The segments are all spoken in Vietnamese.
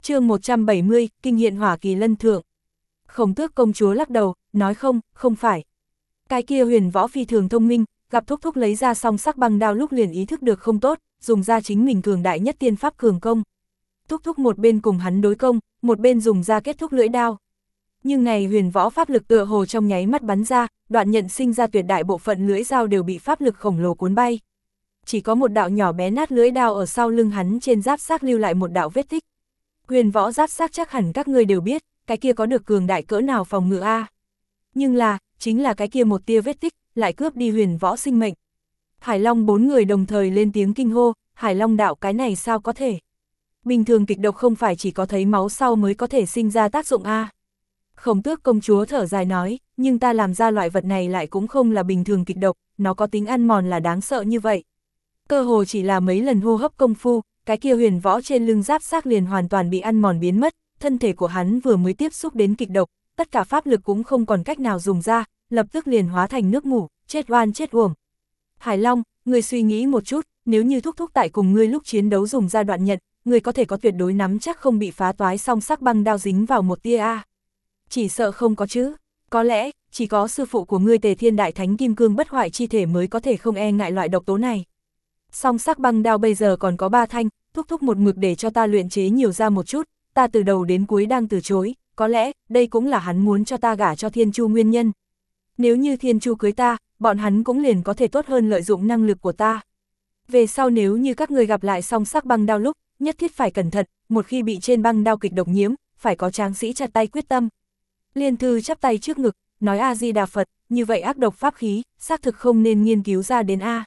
Chương 170, kinh hiện hỏa kỳ lân thượng. Khổng Tước công chúa lắc đầu, nói không phải. Cái kia Huyền Võ phi thường thông minh, gặp Thúc Thúc lấy ra song sắc băng đao lúc liền ý thức được không tốt, dùng ra chính mình cường đại nhất tiên pháp cường công. Thúc Thúc một bên cùng hắn đối công, một bên dùng ra kết thúc lưỡi đao. Nhưng này Huyền Võ pháp lực tựa hồ trong nháy mắt bắn ra, Đoạn Nhận sinh ra tuyệt đại bộ phận lưỡi dao đều bị pháp lực khổng lồ cuốn bay. Chỉ có một đạo nhỏ bé nát lưỡi đao ở sau lưng hắn trên giáp xác lưu lại một đạo vết tích. Huyền Võ giáp xác chắc hẳn các ngươi đều biết, cái kia có được cường đại cỡ nào phòng ngự a. Nhưng chính là cái kia một tia vết tích, lại cướp đi Huyền Võ sinh mệnh. Hải Long bốn người đồng thời lên tiếng kinh hô, Hải Long đạo cái này sao có thể? Bình thường kịch độc không phải chỉ có thấy máu sau mới có thể sinh ra tác dụng a. Khổng Tước công chúa thở dài nói, nhưng ta làm ra loại vật này lại cũng không là bình thường kịch độc, nó có tính ăn mòn là đáng sợ như vậy. Cơ hồ chỉ là mấy lần hô hấp công phu, cái kia Huyền Võ trên lưng giáp xác liền hoàn toàn bị ăn mòn biến mất, thân thể của hắn vừa mới tiếp xúc đến kịch độc, tất cả pháp lực cũng không còn cách nào dùng ra, lập tức liền hóa thành nước mủ, chết oan chết uổng. Hải Long, ngươi suy nghĩ một chút, nếu như Thúc Thúc tại cùng ngươi lúc chiến đấu dùng ra Đoạn Nhận, ngươi có thể có tuyệt đối nắm chắc không bị phá toái song sắc băng đao dính vào một tia a. Chỉ sợ không có chứ, có lẽ chỉ có sư phụ của ngươi Tề Thiên Đại Thánh Kim Cương bất hoại chi thể mới có thể không e ngại loại độc tố này. Song sắc băng đao bây giờ còn có 3 thanh, Thúc Thúc một mực để cho ta luyện chế nhiều ra một chút, ta từ đầu đến cuối đang từ chối, có lẽ đây cũng là hắn muốn cho ta gả cho Thiên Chu nguyên nhân. Nếu như Thiên Chu cưới ta, bọn hắn cũng liền có thể tốt hơn lợi dụng năng lực của ta. Về sau nếu như các người gặp lại song sắc băng đao lúc, nhất thiết phải cẩn thận, một khi bị trên băng đao kịch độc nhiễm, phải có tráng sĩ chặt tay quyết tâm. Liên Thư chắp tay trước ngực, nói A Di Đà Phật, như vậy ác độc pháp khí, xác thực không nên nghiên cứu ra đến a.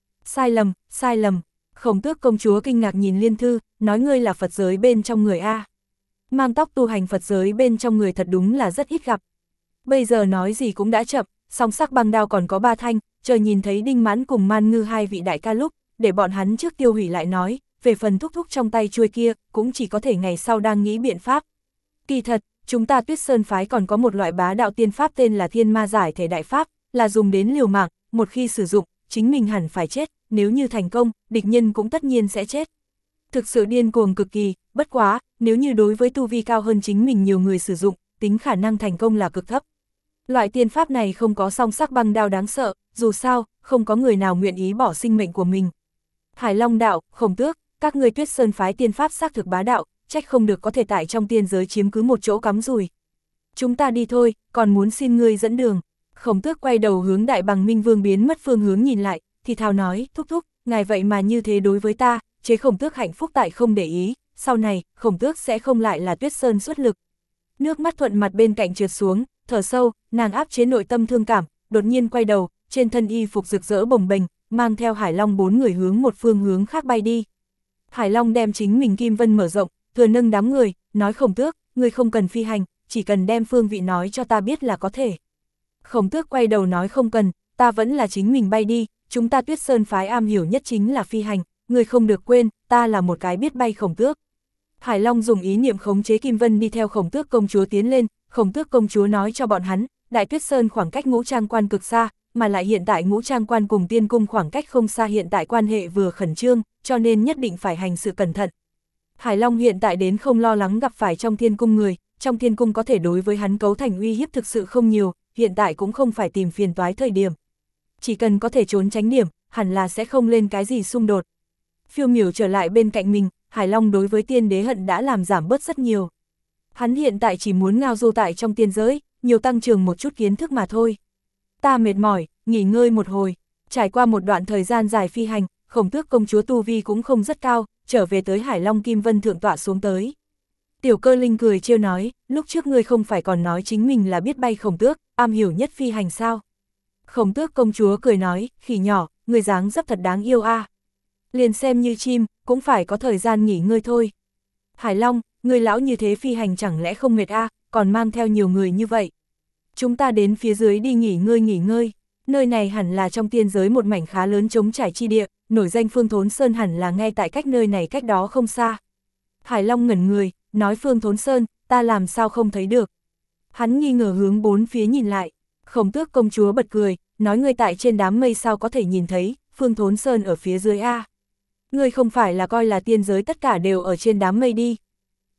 Sai lầm, Khổng Tước công chúa kinh ngạc nhìn Liên Thư, nói ngươi là Phật giới bên trong người a. Mang tóc tu hành Phật giới bên trong người thật đúng là rất ít gặp. Bây giờ nói gì cũng đã chậm, song sắc băng đao còn có 3 thanh, chờ nhìn thấy Đinh Mãn cùng Man Ngư hai vị đại ca lúc, để bọn hắn trước tiêu hủy lại nói, về phần Thúc Thúc trong tay chuôi kia, cũng chỉ có thể ngày sau đang nghĩ biện pháp. Kỳ thật, chúng ta Tuyết Sơn phái còn có một loại bá đạo tiên pháp tên là Thiên Ma Giải Thể Đại Pháp, là dùng đến liều mạng, một khi sử dụng, chính mình hẳn phải chết, nếu như thành công, địch nhân cũng tất nhiên sẽ chết. Thực sự điên cuồng cực kỳ, bất quá, nếu như đối với tu vi cao hơn chính mình nhiều người sử dụng, tính khả năng thành công là cực thấp. Loại tiên pháp này không có song sắc băng đao đáng sợ, dù sao, không có người nào nguyện ý bỏ sinh mệnh của mình. Hải Long đạo, Khổng Tước, các ngươi Tuyết Sơn phái tiên pháp xác thực bá đạo, trách không được có thể tại trong tiên giới chiếm cứ một chỗ cắm rùi. Chúng ta đi thôi, còn muốn xin ngươi dẫn đường. Khổng Tước quay đầu hướng Đại Bằng Minh Vương biến mất phương hướng nhìn lại, thì thào nói, Thúc Thúc, ngài vậy mà như thế đối với ta, chế Khổng Tước hạnh phúc tại không để ý, sau này, Khổng Tước sẽ không lại là Tuyết Sơn xuất lực. Nước mắt thuận mặt bên cạnh trượt xuống, thở sâu, nàng áp chế nội tâm thương cảm, đột nhiên quay đầu, trên thân y phục rực rỡ bồng bềnh, mang theo Hải Long 4 người hướng một phương hướng khác bay đi. Hải Long đem chính mình kim vân mở rộng, thừa nâng đám người, nói Khổng Tước, ngươi không cần phi hành, chỉ cần đem phương vị nói cho ta biết là có thể. Khổng Tước quay đầu nói không cần, ta vẫn là chính mình bay đi, chúng ta Tuyết Sơn phái am hiểu nhất chính là phi hành, ngươi không được quên, ta là một cái biết bay Khổng Tước. Hải Long dùng ý niệm khống chế Kim Vân đi theo Khổng Tước công chúa tiến lên, Khổng Tước công chúa nói cho bọn hắn, Đại Tuyết Sơn khoảng cách Ngũ Trang Quan cực xa, mà lại hiện tại Ngũ Trang Quan cùng Tiên Cung khoảng cách không xa, hiện tại quan hệ vừa khẩn trương, cho nên nhất định phải hành sự cẩn thận. Hải Long hiện tại đến không lo lắng gặp phải trong Thiên Cung người, trong Thiên Cung có thể đối với hắn cấu thành uy hiếp thực sự không nhiều, hiện tại cũng không phải tìm phiền toái thời điểm. Chỉ cần có thể trốn tránh điểm, hẳn là sẽ không lên cái gì xung đột. Phiêu Miểu trở lại bên cạnh mình, Hải Long đối với tiên đế hận đã làm giảm bớt rất nhiều. Hắn hiện tại chỉ muốn ngao du tại trong tiên giới, nhiều tăng trưởng một chút kiến thức mà thôi. Ta mệt mỏi, nghỉ ngơi một hồi. Trải qua một đoạn thời gian dài phi hành, Khổng Tước công chúa tu vi cũng không rất cao, trở về tới Hải Long Kim Vân thượng tọa xuống tới. Tiểu Cơ Linh cười trêu nói, lúc trước ngươi không phải còn nói chính mình là biết bay Khổng Tước, am hiểu nhất phi hành sao? Khổng Tước công chúa cười nói, khỉ nhỏ, ngươi dáng dấp thật đáng yêu a. Liền xem như chim, cũng phải có thời gian nghỉ ngơi thôi. Hải Long, ngươi lão như thế phi hành chẳng lẽ không mệt a, còn mang theo nhiều người như vậy. Chúng ta đến phía dưới đi nghỉ ngơi. Nơi này hẳn là trong tiên giới một mảnh khá lớn trống trải chi địa, nổi danh Phương Thốn Sơn hẳn là ngay tại cách nơi này cách đó không xa. Hải Long ngẩn người, nói Phương Thốn Sơn, ta làm sao không thấy được. Hắn nghi ngờ hướng bốn phía nhìn lại, Khổng Tước công chúa bật cười, nói ngươi tại trên đám mây sao có thể nhìn thấy, Phương Thốn Sơn ở phía dưới a. Ngươi không phải là coi là tiên giới tất cả đều ở trên đám mây đi.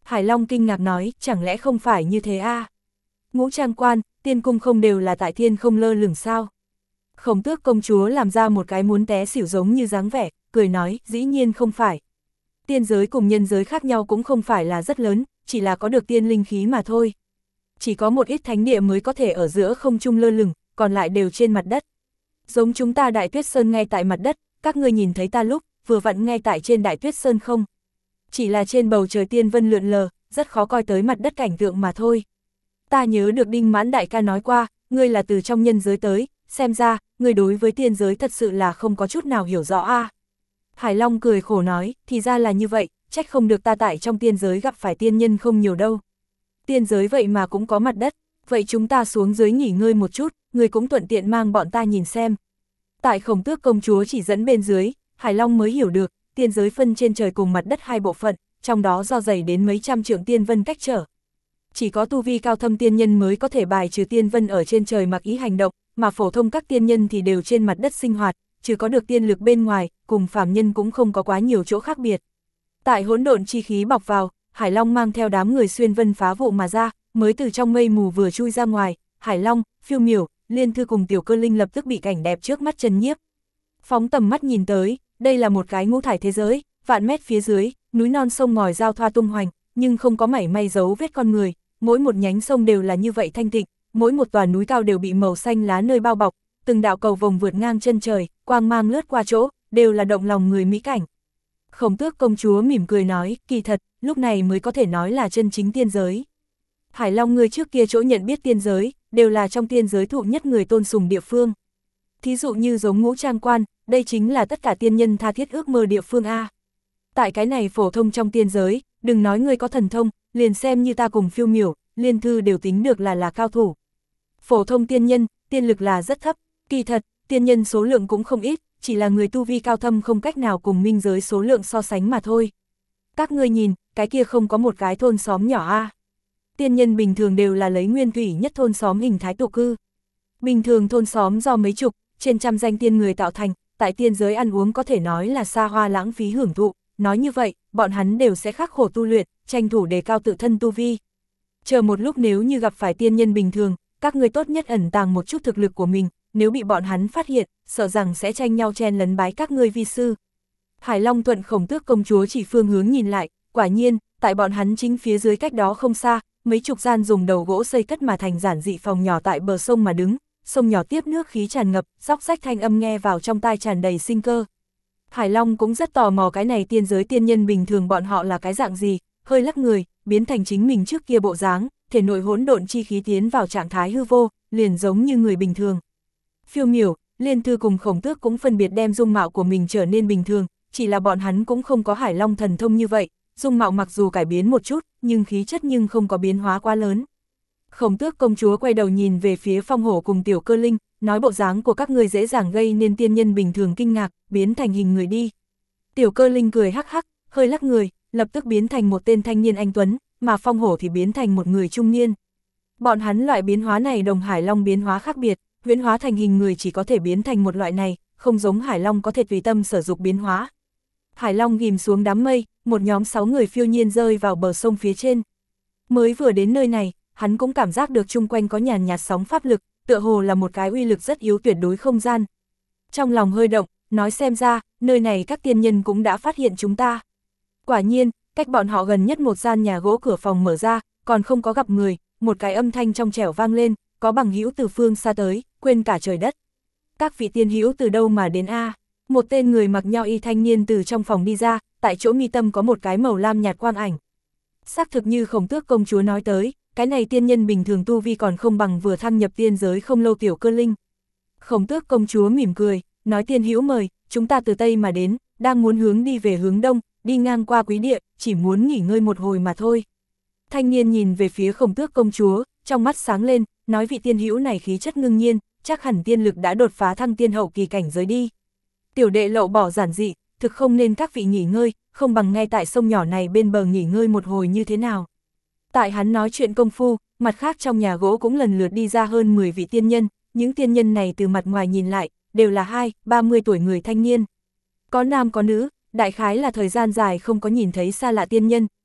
Hải Long kinh ngạc nói, chẳng lẽ không phải như thế à? Ngũ Trang Quan, tiên cung không đều là tại thiên không lơ lửng sao? Khổng Tước công chúa làm ra một cái muốn té xỉu giống như dáng vẻ, cười nói, dĩ nhiên không phải. Tiên giới cùng nhân giới khác nhau cũng không phải là rất lớn, chỉ là có được tiên linh khí mà thôi. Chỉ có một ít thánh địa mới có thể ở giữa không trung lơ lửng, còn lại đều trên mặt đất. Giống chúng ta Đại Tuyết Sơn ngay tại mặt đất, các ngươi nhìn thấy ta lúc, vừa vặn ngay tại trên Đại Tuyết Sơn không? Chỉ là trên bầu trời tiên vân lượn lờ, rất khó coi tới mặt đất cảnh tượng mà thôi. Ta nhớ được Đinh Mãn đại ca nói qua, ngươi là từ trong nhân giới tới, xem ra, ngươi đối với tiên giới thật sự là không có chút nào hiểu rõ a. Hải Long cười khổ nói, thì ra là như vậy, trách không được ta tại trong tiên giới gặp phải tiên nhân không nhiều đâu. Tiên giới vậy mà cũng có mặt đất, vậy chúng ta xuống dưới nghỉ ngơi một chút, ngươi cũng thuận tiện mang bọn ta nhìn xem. Tại Khổng Tước công chúa chỉ dẫn bên dưới, Hải Long mới hiểu được, tiên giới phân trên trời cùng mặt đất hai bộ phận, trong đó do dày đến mấy trăm trượng tiên vân cách trở. Chỉ có tu vi cao thâm tiên nhân mới có thể bài trừ tiên vân ở trên trời mặc ý hành động, mà phổ thông các tiên nhân thì đều trên mặt đất sinh hoạt, trừ có được tiên lực bên ngoài, cùng phàm nhân cũng không có quá nhiều chỗ khác biệt. Tại hỗn độn chi khí bọc vào, Hải Long mang theo đám người xuyên vân phá vụ mà ra, mới từ trong mây mù vừa chui ra ngoài, Hải Long, Phiêu Miểu, Liên Thư cùng Tiểu Cơ Linh lập tức bị cảnh đẹp trước mắt chấn nhiếp. Phóng tầm mắt nhìn tới, đây là một cái ngũ thải thế giới, vạn mét phía dưới, núi non sông ngòi giao thoa tung hoành, nhưng không có mảy may dấu vết con người, mỗi một nhánh sông đều là như vậy thanh tịnh, mỗi một tòa núi cao đều bị màu xanh lá nơi bao bọc, từng đạo cầu vồng vượt ngang chân trời, quang mang lướt qua chỗ, đều là động lòng người mỹ cảnh. Khổng Tước công chúa mỉm cười nói, kỳ thật, lúc này mới có thể nói là chân chính tiên giới. Hải Long người trước kia chỗ nhận biết tiên giới, đều là trong tiên giới thụ nhất người tôn sùng địa phương. Thí dụ như giống Ngũ Trang Quan, đây chính là tất cả tiên nhân tha thiết ước mơ địa phương A. Tại cái này phổ thông trong tiên giới, đừng nói ngươi có thần thông, liền xem như ta cùng Phiêu Miểu, Liên Thư đều tính được là cao thủ. Phổ thông tiên nhân, tiên lực là rất thấp, kỳ thật, tiên nhân số lượng cũng không ít, chỉ là người tu vi cao thâm không cách nào cùng minh giới số lượng so sánh mà thôi. Các ngươi nhìn, cái kia không có một cái thôn xóm nhỏ A. Tiên nhân bình thường đều là lấy nguyên thủy nhất thôn xóm hình thái tụ cư. Bình thường thôn xóm do mấy chục, trên trăm danh tiên người tạo thành, tại tiên giới ăn uống có thể nói là xa hoa lãng phí hưởng thụ, nói như vậy, bọn hắn đều sẽ khắc khổ tu luyện, tranh thủ đề cao tự thân tu vi. Chờ một lúc nếu như gặp phải tiên nhân bình thường, các ngươi tốt nhất ẩn tàng một chút thực lực của mình, nếu bị bọn hắn phát hiện, sợ rằng sẽ tranh nhau chen lấn bái các ngươi vi sư. Hải Long thuận Khổng Tước công chúa chỉ phương hướng nhìn lại, quả nhiên, tại bọn hắn chính phía dưới cách đó không xa, mấy chục gian dùng đầu gỗ xây cất mà thành giản dị phòng nhỏ tại bờ sông mà đứng, sông nhỏ tiếp nước khí tràn ngập, róc rách thanh âm nghe vào trong tai tràn đầy sinh cơ. Hải Long cũng rất tò mò cái này tiên giới tiên nhân bình thường bọn họ là cái dạng gì, hơi lắc người, biến thành chính mình trước kia bộ dáng, thể nội hỗn độn chi khí tiến vào trạng thái hư vô, liền giống như người bình thường. Phiêu Miểu, Liên Thư cùng Khổng Tước cũng phân biệt đem dung mạo của mình trở nên bình thường, chỉ là bọn hắn cũng không có Hải Long thần thông như vậy, dung mạo mặc dù cải biến một chút, nhưng khí chất nhưng không có biến hóa quá lớn. Khổng Tước công chúa quay đầu nhìn về phía Phong Hổ cùng Tiểu Cơ Linh, nói bộ dáng của các người dễ dàng gây nên tiên nhân bình thường kinh ngạc, biến thành hình người đi. Tiểu Cơ Linh cười hắc hắc, hơi lắc người, lập tức biến thành một tên thanh niên anh tuấn, mà Phong Hổ thì biến thành một người trung niên. Bọn hắn loại biến hóa này đồng Hải Long biến hóa khác biệt, huyễn hóa thành hình người chỉ có thể biến thành một loại này, không giống Hải Long có thể tùy tâm sử dụng biến hóa. Hải Long ghim xuống đám mây, một nhóm 6 người phiêu nhiên rơi vào bờ sông phía trên. Mới vừa đến nơi này, hắn cũng cảm giác được chung quanh có nhàn nhạt sóng pháp lực, tựa hồ là một cái uy lực rất yếu tuyệt đối không gian. Trong lòng hơi động, nói xem ra, nơi này các tiên nhân cũng đã phát hiện chúng ta. Quả nhiên, cách bọn họ gần nhất một gian nhà gỗ cửa phòng mở ra, còn không có gặp người, một cái âm thanh trong trẻo vang lên, có bằng hữu từ phương xa tới, quên cả trời đất. Các vị tiên hữu từ đâu mà đến a? Một tên người mặc nho y thanh niên từ trong phòng đi ra, tại chỗ mi tâm có một cái màu lam nhạt quang ảnh. Xác thực như Khổng Tước công chúa nói tới, cái này tiên nhân bình thường tu vi còn không bằng vừa thăng nhập tiên giới không lâu Tiểu Cơ Linh. Khổng Tước công chúa mỉm cười, nói tiên hữu mời, chúng ta từ Tây mà đến, đang muốn hướng đi về hướng Đông, đi ngang qua Quý Địa, chỉ muốn nghỉ ngơi một hồi mà thôi. Thanh niên nhìn về phía Khổng Tước công chúa, trong mắt sáng lên, nói vị tiên hữu này khí chất ngưng nhiên, chắc hẳn tiên lực đã đột phá thăng tiên hậu kỳ cảnh giới đi. Tiểu đệ lậu bỏ giản dị, thực không nên các vị nghỉ ngơi, không bằng ngay tại sông nhỏ này bên bờ nghỉ ngơi một hồi như thế nào. Tại hắn nói chuyện công phu, mặt khác trong nhà gỗ cũng lần lượt đi ra hơn 10 vị tiên nhân, những tiên nhân này từ mặt ngoài nhìn lại, đều là 20-30 tuổi người thanh niên. Có nam có nữ, đại khái là thời gian dài không có nhìn thấy xa lạ tiên nhân,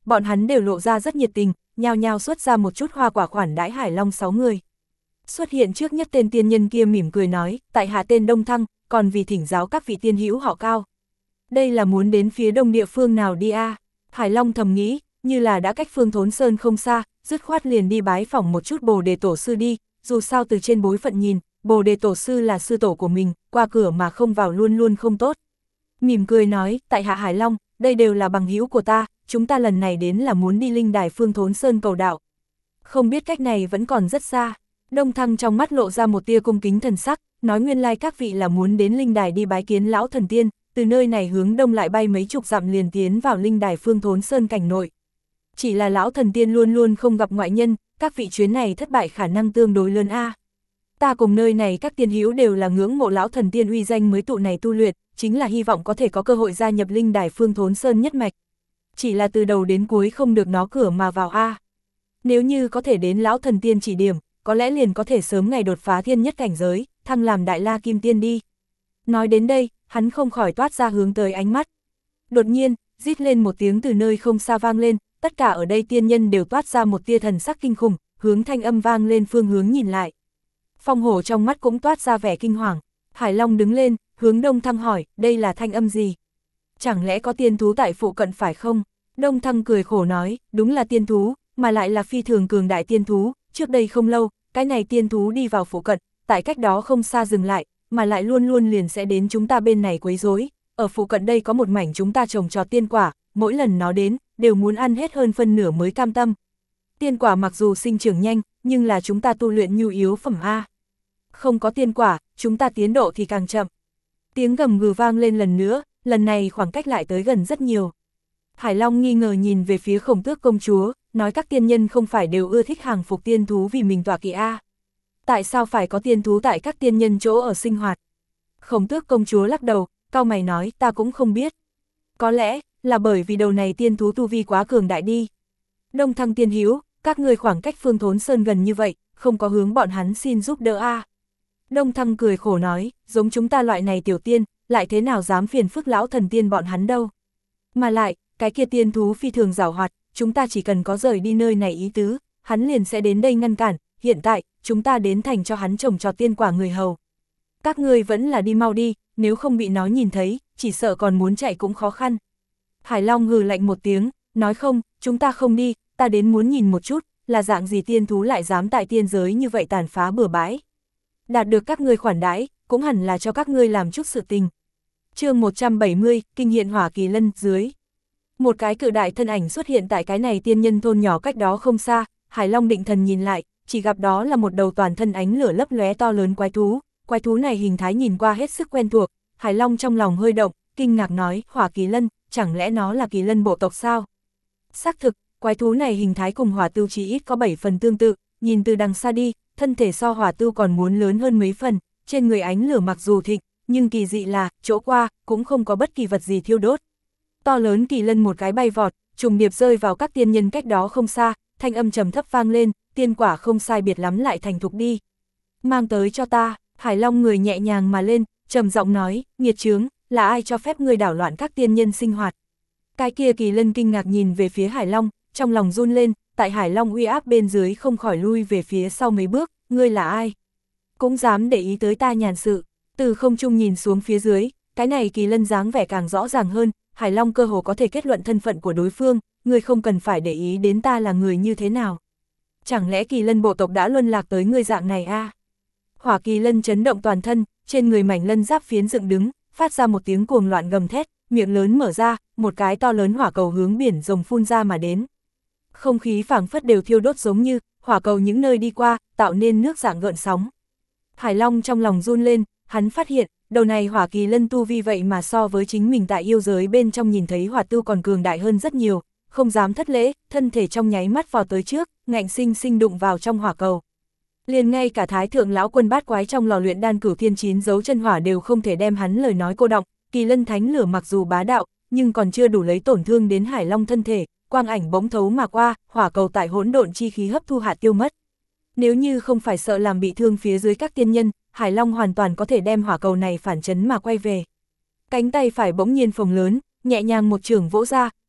bọn hắn đều lộ ra rất nhiệt tình, nhao nhao xuất ra một chút hoa quả khoản đãi Hải Long 6 người. Xuất hiện trước nhất tên tiên nhân kia mỉm cười nói, tại hạ tên Đông Thăng, còn vì thỉnh giáo các vị tiên hữu họ Cao. Đây là muốn đến phía đông địa phương nào đi a? Hải Long thầm nghĩ, như là đã cách Phương Thốn Sơn không xa, dứt khoát liền đi bái phỏng một chút Bồ Đề Tổ Sư đi, dù sao từ trên bối phận nhìn, Bồ Đề Tổ Sư là sư tổ của mình, qua cửa mà không vào luôn luôn không tốt. Mỉm cười nói, tại hạ Hải Long, đây đều là bằng hữu của ta, chúng ta lần này đến là muốn đi linh đài Phương Thốn Sơn cầu đạo. Không biết cách này vẫn còn rất xa. Đông Thăng trong mắt lộ ra một tia cung kính thần sắc, nói nguyên lai các vị là muốn đến linh đài đi bái kiến lão thần tiên, từ nơi này hướng đông lại bay mấy chục dặm liền tiến vào linh đài Phương Thốn Sơn cảnh nội. Chỉ là lão thần tiên luôn luôn không gặp ngoại nhân, các vị chuyến này thất bại khả năng tương đối lớn a. Ta cùng nơi này các tiên hữu đều là ngưỡng mộ lão thần tiên uy danh mới tụ này tu luyện, chính là hy vọng có thể có cơ hội gia nhập linh đài Phương Thốn Sơn nhất mạch. Chỉ là từ đầu đến cuối không được nó cửa mà vào a. Nếu như có thể đến lão thần tiên chỉ điểm, có lẽ liền có thể sớm ngày đột phá thiên nhất cảnh giới, thăng làm đại la kim tiên đi. Nói đến đây, hắn không khỏi toát ra hướng tới ánh mắt. Đột nhiên, rít lên một tiếng từ nơi không xa vang lên, tất cả ở đây tiên nhân đều toát ra một tia thần sắc kinh khủng, hướng thanh âm vang lên phương hướng nhìn lại. Phong hổ trong mắt cũng toát ra vẻ kinh hoàng. Hải Long đứng lên, hướng Đông Thăng hỏi, đây là thanh âm gì? Chẳng lẽ có tiên thú tại phụ cận phải không? Đông Thăng cười khổ nói, đúng là tiên thú, mà lại là phi thường cường đại tiên thú, trước đây không lâu, cái này tiên thú đi vào phụ cận, tại cách đó không xa dừng lại, mà lại luôn luôn liền sẽ đến chúng ta bên này quấy rối. Ở phụ cận đây có một mảnh chúng ta trồng trọt tiên quả, mỗi lần nó đến, đều muốn ăn hết hơn phân nửa mới cam tâm. Tiên quả mặc dù sinh trưởng nhanh, nhưng là chúng ta tu luyện nhu yếu phẩm A. Không có tiên quả, chúng ta tiến độ thì càng chậm. Tiếng gầm gừ vang lên lần nữa, lần này khoảng cách lại tới gần rất nhiều. Hải Long nghi ngờ nhìn về phía Khổng Tước công chúa, nói các tiên nhân không phải đều ưa thích hàng phục tiên thú vì mình tọa kỵ A. Tại sao phải có tiên thú tại các tiên nhân chỗ ở sinh hoạt? Khổng Tước công chúa lắc đầu, cau mày nói, ta cũng không biết. Có lẽ là bởi vì đầu này tiên thú tu vi quá cường đại đi. Đông Thăng tiên hữu, các người khoảng cách Phương Thốn Sơn gần như vậy, không có hướng bọn hắn xin giúp đỡ A. Đông Thăng cười khổ nói, giống chúng ta loại này tiểu tiên, lại thế nào dám phiền phức lão thần tiên bọn hắn đâu. Mà lại, cái kia tiên thú phi thường giảo hoạt, chúng ta chỉ cần có rời đi nơi này ý tứ, hắn liền sẽ đến đây ngăn cản, hiện tại, chúng ta đến thành cho hắn trồng trọt tiên quả người hầu. Các ngươi vẫn là đi mau đi, nếu không bị nó nhìn thấy, chỉ sợ còn muốn chạy cũng khó khăn. Hải Long hừ lạnh một tiếng, nói không, chúng ta không đi, ta đến muốn nhìn một chút, là dạng gì tiên thú lại dám tại tiên giới như vậy tàn phá bừa bãi. Đạt được các ngươi khoản đãi, cũng hẳn là cho các ngươi làm chút sự tình. Chương 170, Kinh hiện hỏa kỳ lân dưới. Một cái cự đại thân ảnh xuất hiện tại cái này tiên nhân thôn nhỏ cách đó không xa, Hải Long định thần nhìn lại, chỉ gặp đó là một đầu toàn thân ánh lửa lấp lóe to lớn quái thú này hình thái nhìn qua hết sức quen thuộc, Hải Long trong lòng hơi động, kinh ngạc nói, hỏa kỳ lân, chẳng lẽ nó là kỳ lân bộ tộc sao? Xác thực, quái thú này hình thái cùng hỏa tưu chỉ ít có 7 phần tương tự, nhìn từ đằng xa đi, thân thể so hỏa tưu còn muốn lớn hơn mấy phần, trên người ánh lửa mặc dù thịnh, nhưng kỳ dị là, chỗ qua, cũng không có bất kỳ vật gì thiêu đốt. To lớn kỳ lân một cái bay vọt, trùng điệp rơi vào các tiên nhân cách đó không xa, thanh âm trầm thấp vang lên, tiên quả không sai biệt lắm lại thành thục đi. Mang tới cho ta, Hải Long người nhẹ nhàng mà lên, trầm giọng nói, nghiệt chướng, là ai cho phép ngươi đảo loạn các tiên nhân sinh hoạt. Cái kia kỳ lân kinh ngạc nhìn về phía Hải Long, trong lòng run lên, tại Hải Long uy áp bên dưới không khỏi lui về phía sau mấy bước, ngươi là ai? Cũng dám để ý tới ta nhàn sự, từ không trung nhìn xuống phía dưới, cái này kỳ lân dáng vẻ càng rõ ràng hơn, Hải Long cơ hồ có thể kết luận thân phận của đối phương, ngươi không cần phải để ý đến ta là người như thế nào. Chẳng lẽ kỳ lân bộ tộc đã luân lạc tới ngươi dạng này a? Hỏa kỳ lân chấn động toàn thân, trên người mảnh lân giáp phiến dựng đứng, phát ra một tiếng cuồng loạn gầm thét, miệng lớn mở ra, một cái to lớn hỏa cầu hướng biển rồng phun ra mà đến. Không khí phảng phất đều thiêu đốt giống như, hỏa cầu những nơi đi qua, tạo nên nước dạng gợn sóng. Hải Long trong lòng run lên, hắn phát hiện, đầu này hỏa kỳ lân tu vi vậy mà so với chính mình tại yêu giới bên trong nhìn thấy hỏa tưu còn cường đại hơn rất nhiều, không dám thất lễ, thân thể trong nháy mắt vào tới trước, ngạnh sinh sinh đụng vào trong hỏa cầu. Liền ngay cả thái thượng lão quân bát quái trong lò luyện đan cửu thiên chín dấu chân hỏa đều không thể đem hắn lời nói cô đọng, kỳ lân thánh lửa mặc dù bá đạo, nhưng còn chưa đủ lấy tổn thương đến Hải Long thân thể, quang ảnh bỗng thấu mà qua, hỏa cầu tại hỗn độn chi khí hấp thu hạ tiêu mất. Nếu như không phải sợ làm bị thương phía dưới các tiên nhân, Hải Long hoàn toàn có thể đem hỏa cầu này phản chấn mà quay về. Cánh tay phải bỗng nhiên phồng lớn, nhẹ nhàng một chưởng vỗ ra,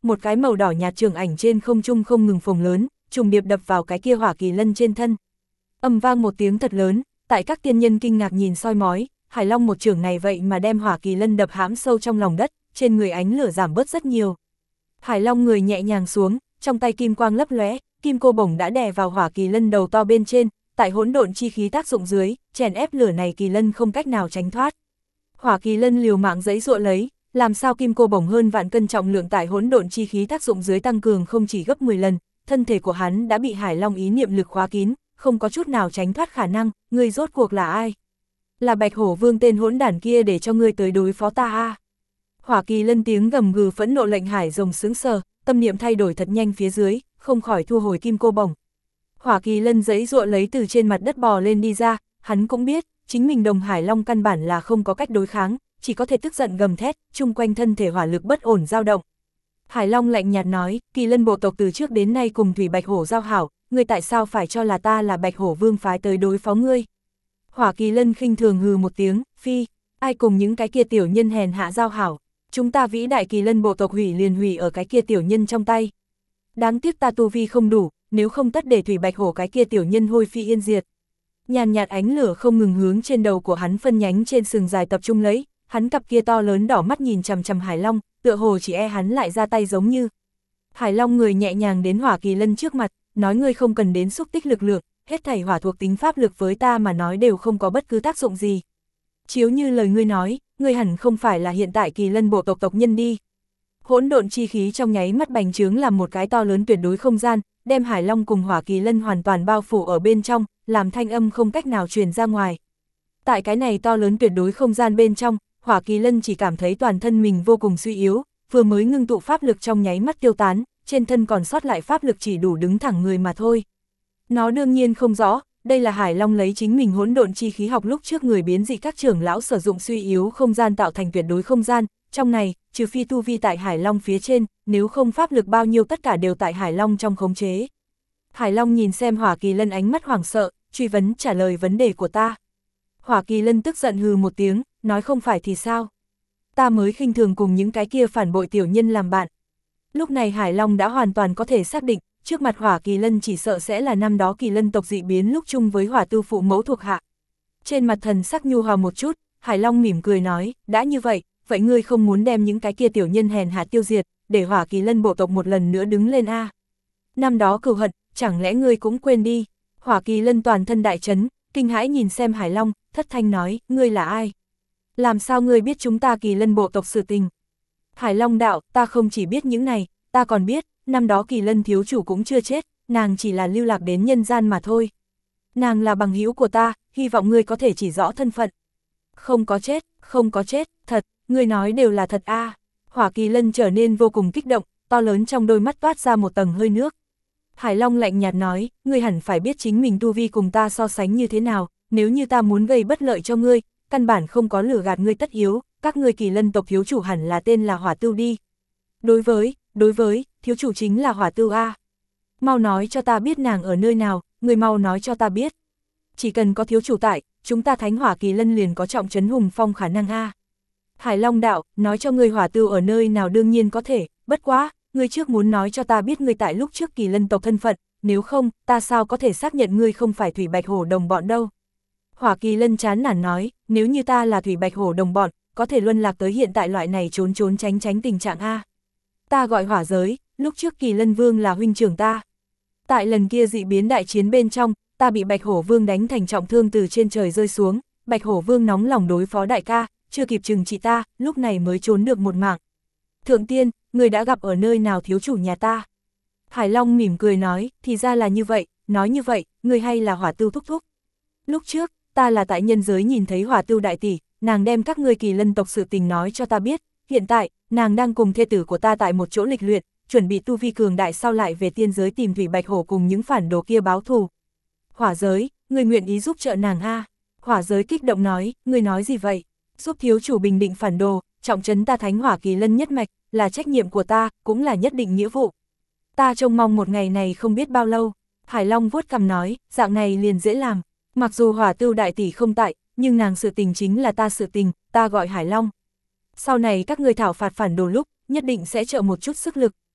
một cái màu đỏ nhạt trường ảnh trên không trung không ngừng phồng lớn, trùng điệp đập vào cái kia hỏa kỳ lân trên thân. Ầm vang một tiếng thật lớn, tại các tiên nhân kinh ngạc nhìn soi mói, Hải Long một chưởng này vậy mà đem hỏa kỳ lân đập hãm sâu trong lòng đất, trên người ánh lửa giảm bớt rất nhiều. Hải Long người nhẹ nhàng xuống, trong tay kim quang lấp lóe, kim cô bổng đã đè vào hỏa kỳ lân đầu to bên trên, tại hỗn độn chi khí tác dụng dưới, chèn ép lửa này kỳ lân không cách nào tránh thoát. Hỏa kỳ lân liều mạng giãy giụa lấy, làm sao kim cô bổng hơn vạn cân trọng lượng tại hỗn độn chi khí tác dụng dưới tăng cường không chỉ gấp 10 lần, thân thể của hắn đã bị Hải Long ý niệm lực khóa kín, không có chút nào tránh thoát khả năng. Ngươi rốt cuộc là ai? Là Bạch Hổ Vương tên hỗn đản kia để cho ngươi tới đối phó ta a. Hỏa kỳ lân tiếng gầm gừ phẫn nộ lệnh Hải Rồng sững sờ, tâm niệm thay đổi thật nhanh phía dưới, không khỏi thu hồi kim cô bổng. Hỏa kỳ lân giãy giụa lấy từ trên mặt đất bò lên đi ra, hắn cũng biết, chính mình đồng Hải Long căn bản là không có cách đối kháng, chỉ có thể tức giận gầm thét, chung quanh thân thể hỏa lực bất ổn dao động. Hải Long lạnh nhạt nói, kỳ lân bộ tộc từ trước đến nay cùng Thủy Bạch Hổ giao hảo, ngươi tại sao phải cho là ta là Bạch Hổ Vương phái tới đối phó ngươi? Hỏa kỳ lân khinh thường hừ một tiếng, phi, ai cùng những cái kia tiểu nhân hèn hạ giao hảo, chúng ta vĩ đại kỳ lân bộ tộc hủy liền hủy ở cái kia tiểu nhân trong tay. Đáng tiếc ta tu vi không đủ, nếu không tất để Thủy Bạch Hổ cái kia tiểu nhân hôi phi yên diệt. Nhàn nhạt ánh lửa không ngừng hướng trên đầu của hắn phân nhánh trên sừng dài tập trung lấy, hắn cặp kia to lớn đỏ mắt nhìn chằm chằm Hải Long, tựa hồ chỉ e hắn lại ra tay giống như. Hải Long người nhẹ nhàng đến hỏa kỳ lân trước mặt, nói ngươi không cần đến xúc tích lực lượng, hết thảy hỏa thuộc tính pháp lực với ta mà nói đều không có bất cứ tác dụng gì. Chiếu như lời ngươi nói, ngươi hẳn không phải là hiện tại kỳ lân bộ tộc tộc nhân đi. Hỗn độn chi khí trong nháy mắt bành trướng làm một cái to lớn tuyệt đối không gian, đem Hải Long cùng hỏa kỳ lân hoàn toàn bao phủ ở bên trong, làm thanh âm không cách nào truyền ra ngoài. Tại cái này to lớn tuyệt đối không gian bên trong, hỏa kỳ lân chỉ cảm thấy toàn thân mình vô cùng suy yếu, vừa mới ngưng tụ pháp lực trong nháy mắt tiêu tán, trên thân còn sót lại pháp lực chỉ đủ đứng thẳng người mà thôi. Nó đương nhiên không rõ, đây là Hải Long lấy chính mình hỗn độn chi khí học lúc trước người biến dị các trưởng lão sử dụng suy yếu không gian tạo thành tuyệt đối không gian, trong này, trừ phi tu vi tại Hải Long phía trên, nếu không pháp lực bao nhiêu tất cả đều tại Hải Long trong khống chế. Hải Long nhìn xem hỏa kỳ lân ánh mắt hoảng sợ, truy vấn trả lời vấn đề của ta. Hỏa kỳ lân tức giận hừ một tiếng, nói không phải thì sao? Ta mới khinh thường cùng những cái kia phản bội tiểu nhân làm bạn. Lúc này Hải Long đã hoàn toàn có thể xác định, trước mặt hỏa kỳ lân chỉ sợ sẽ là năm đó kỳ lân tộc dị biến lúc chung với hỏa tư phụ mẫu thuộc hạ. Trên mặt thần sắc nhu hòa một chút, Hải Long mỉm cười nói, đã như vậy, vậy ngươi không muốn đem những cái kia tiểu nhân hèn hạ tiêu diệt, để hỏa kỳ lân bộ tộc một lần nữa đứng lên a? Năm đó cừu hận, chẳng lẽ ngươi cũng quên đi? Hỏa kỳ lân toàn thân đại chấn, kinh hãi nhìn xem Hải Long, thất thanh nói, ngươi là ai? Làm sao ngươi biết chúng ta kỳ lân bộ tộc sự tình? Hải Long đạo, ta không chỉ biết những này, ta còn biết, năm đó kỳ lân thiếu chủ cũng chưa chết, nàng chỉ là lưu lạc đến nhân gian mà thôi. Nàng là bằng hữu của ta, hy vọng ngươi có thể chỉ rõ thân phận. Không có chết, không có chết, thật, ngươi nói đều là thật a. Hỏa kỳ lân trở nên vô cùng kích động, to lớn trong đôi mắt toát ra một tầng hơi nước. Hải Long lạnh nhạt nói, ngươi hẳn phải biết chính mình tu vi cùng ta so sánh như thế nào, nếu như ta muốn gây bất lợi cho ngươi, căn bản không có lừa gạt ngươi tất yếu, các ngươi kỳ lân tộc thiếu chủ hẳn là tên là Hỏa Tưu đi. Đối với, thiếu chủ chính là Hỏa Tưu a. Mau nói cho ta biết nàng ở nơi nào, ngươi mau nói cho ta biết. Chỉ cần có thiếu chủ tại, chúng ta Thánh Hỏa kỳ lân liền có trọng trấn hùng phong khả năng a. Hải Long đạo, nói cho ngươi Hỏa Tưu ở nơi nào đương nhiên có thể, bất quá, ngươi trước muốn nói cho ta biết ngươi tại lúc trước kỳ lân tộc thân phận, nếu không, ta sao có thể xác nhận ngươi không phải Thủy Bạch Hổ đồng bọn đâu. Hỏa kỳ lân chán nản nói, nếu như ta là Thủy Bạch Hổ đồng bọn, có thể luân lạc tới hiện tại loại này trốn trốn tránh tránh tình trạng a. Ta gọi Hỏa giới, lúc trước kỳ lân vương là huynh trưởng ta. Tại lần kia dị biến đại chiến bên trong, ta bị Bạch Hổ vương đánh thành trọng thương từ trên trời rơi xuống, Bạch Hổ vương nóng lòng đối phó đại ca, chưa kịp trừng trị ta, lúc này mới trốn được một mạng. Thượng tiên, người đã gặp ở nơi nào thiếu chủ nhà ta? Hải Long mỉm cười nói, thì ra là như vậy, nói như vậy, người hay là Hỏa Tưu thúc thúc. Lúc trước, ta là tại nhân giới nhìn thấy Hỏa Tưu đại tỷ, nàng đem các ngươi kỳ lân tộc sự tình nói cho ta biết, hiện tại, nàng đang cùng thê tử của ta tại một chỗ lịch luyện, chuẩn bị tu vi cường đại sau lại về tiên giới tìm Thủy Bạch Hổ cùng những phản đồ kia báo thù. Hỏa giới, người nguyện ý giúp trợ nàng a? Hỏa giới kích động nói, người nói gì vậy? Giúp thiếu chủ bình định phản đồ, trọng trấn ta Thánh Hỏa kỳ lân nhất mạch, là trách nhiệm của ta, cũng là nhất định nghĩa vụ. Ta trông mong một ngày này không biết bao lâu. Hải Long vuốt cằm nói, dạng này liền dễ làm. Mặc dù Hỏa Tưu đại tỷ không tại, nhưng nàng sự tình chính là ta sự tình, ta gọi Hải Long. Sau này các ngươi thảo phạt phản đồ lúc, nhất định sẽ trợ một chút sức lực.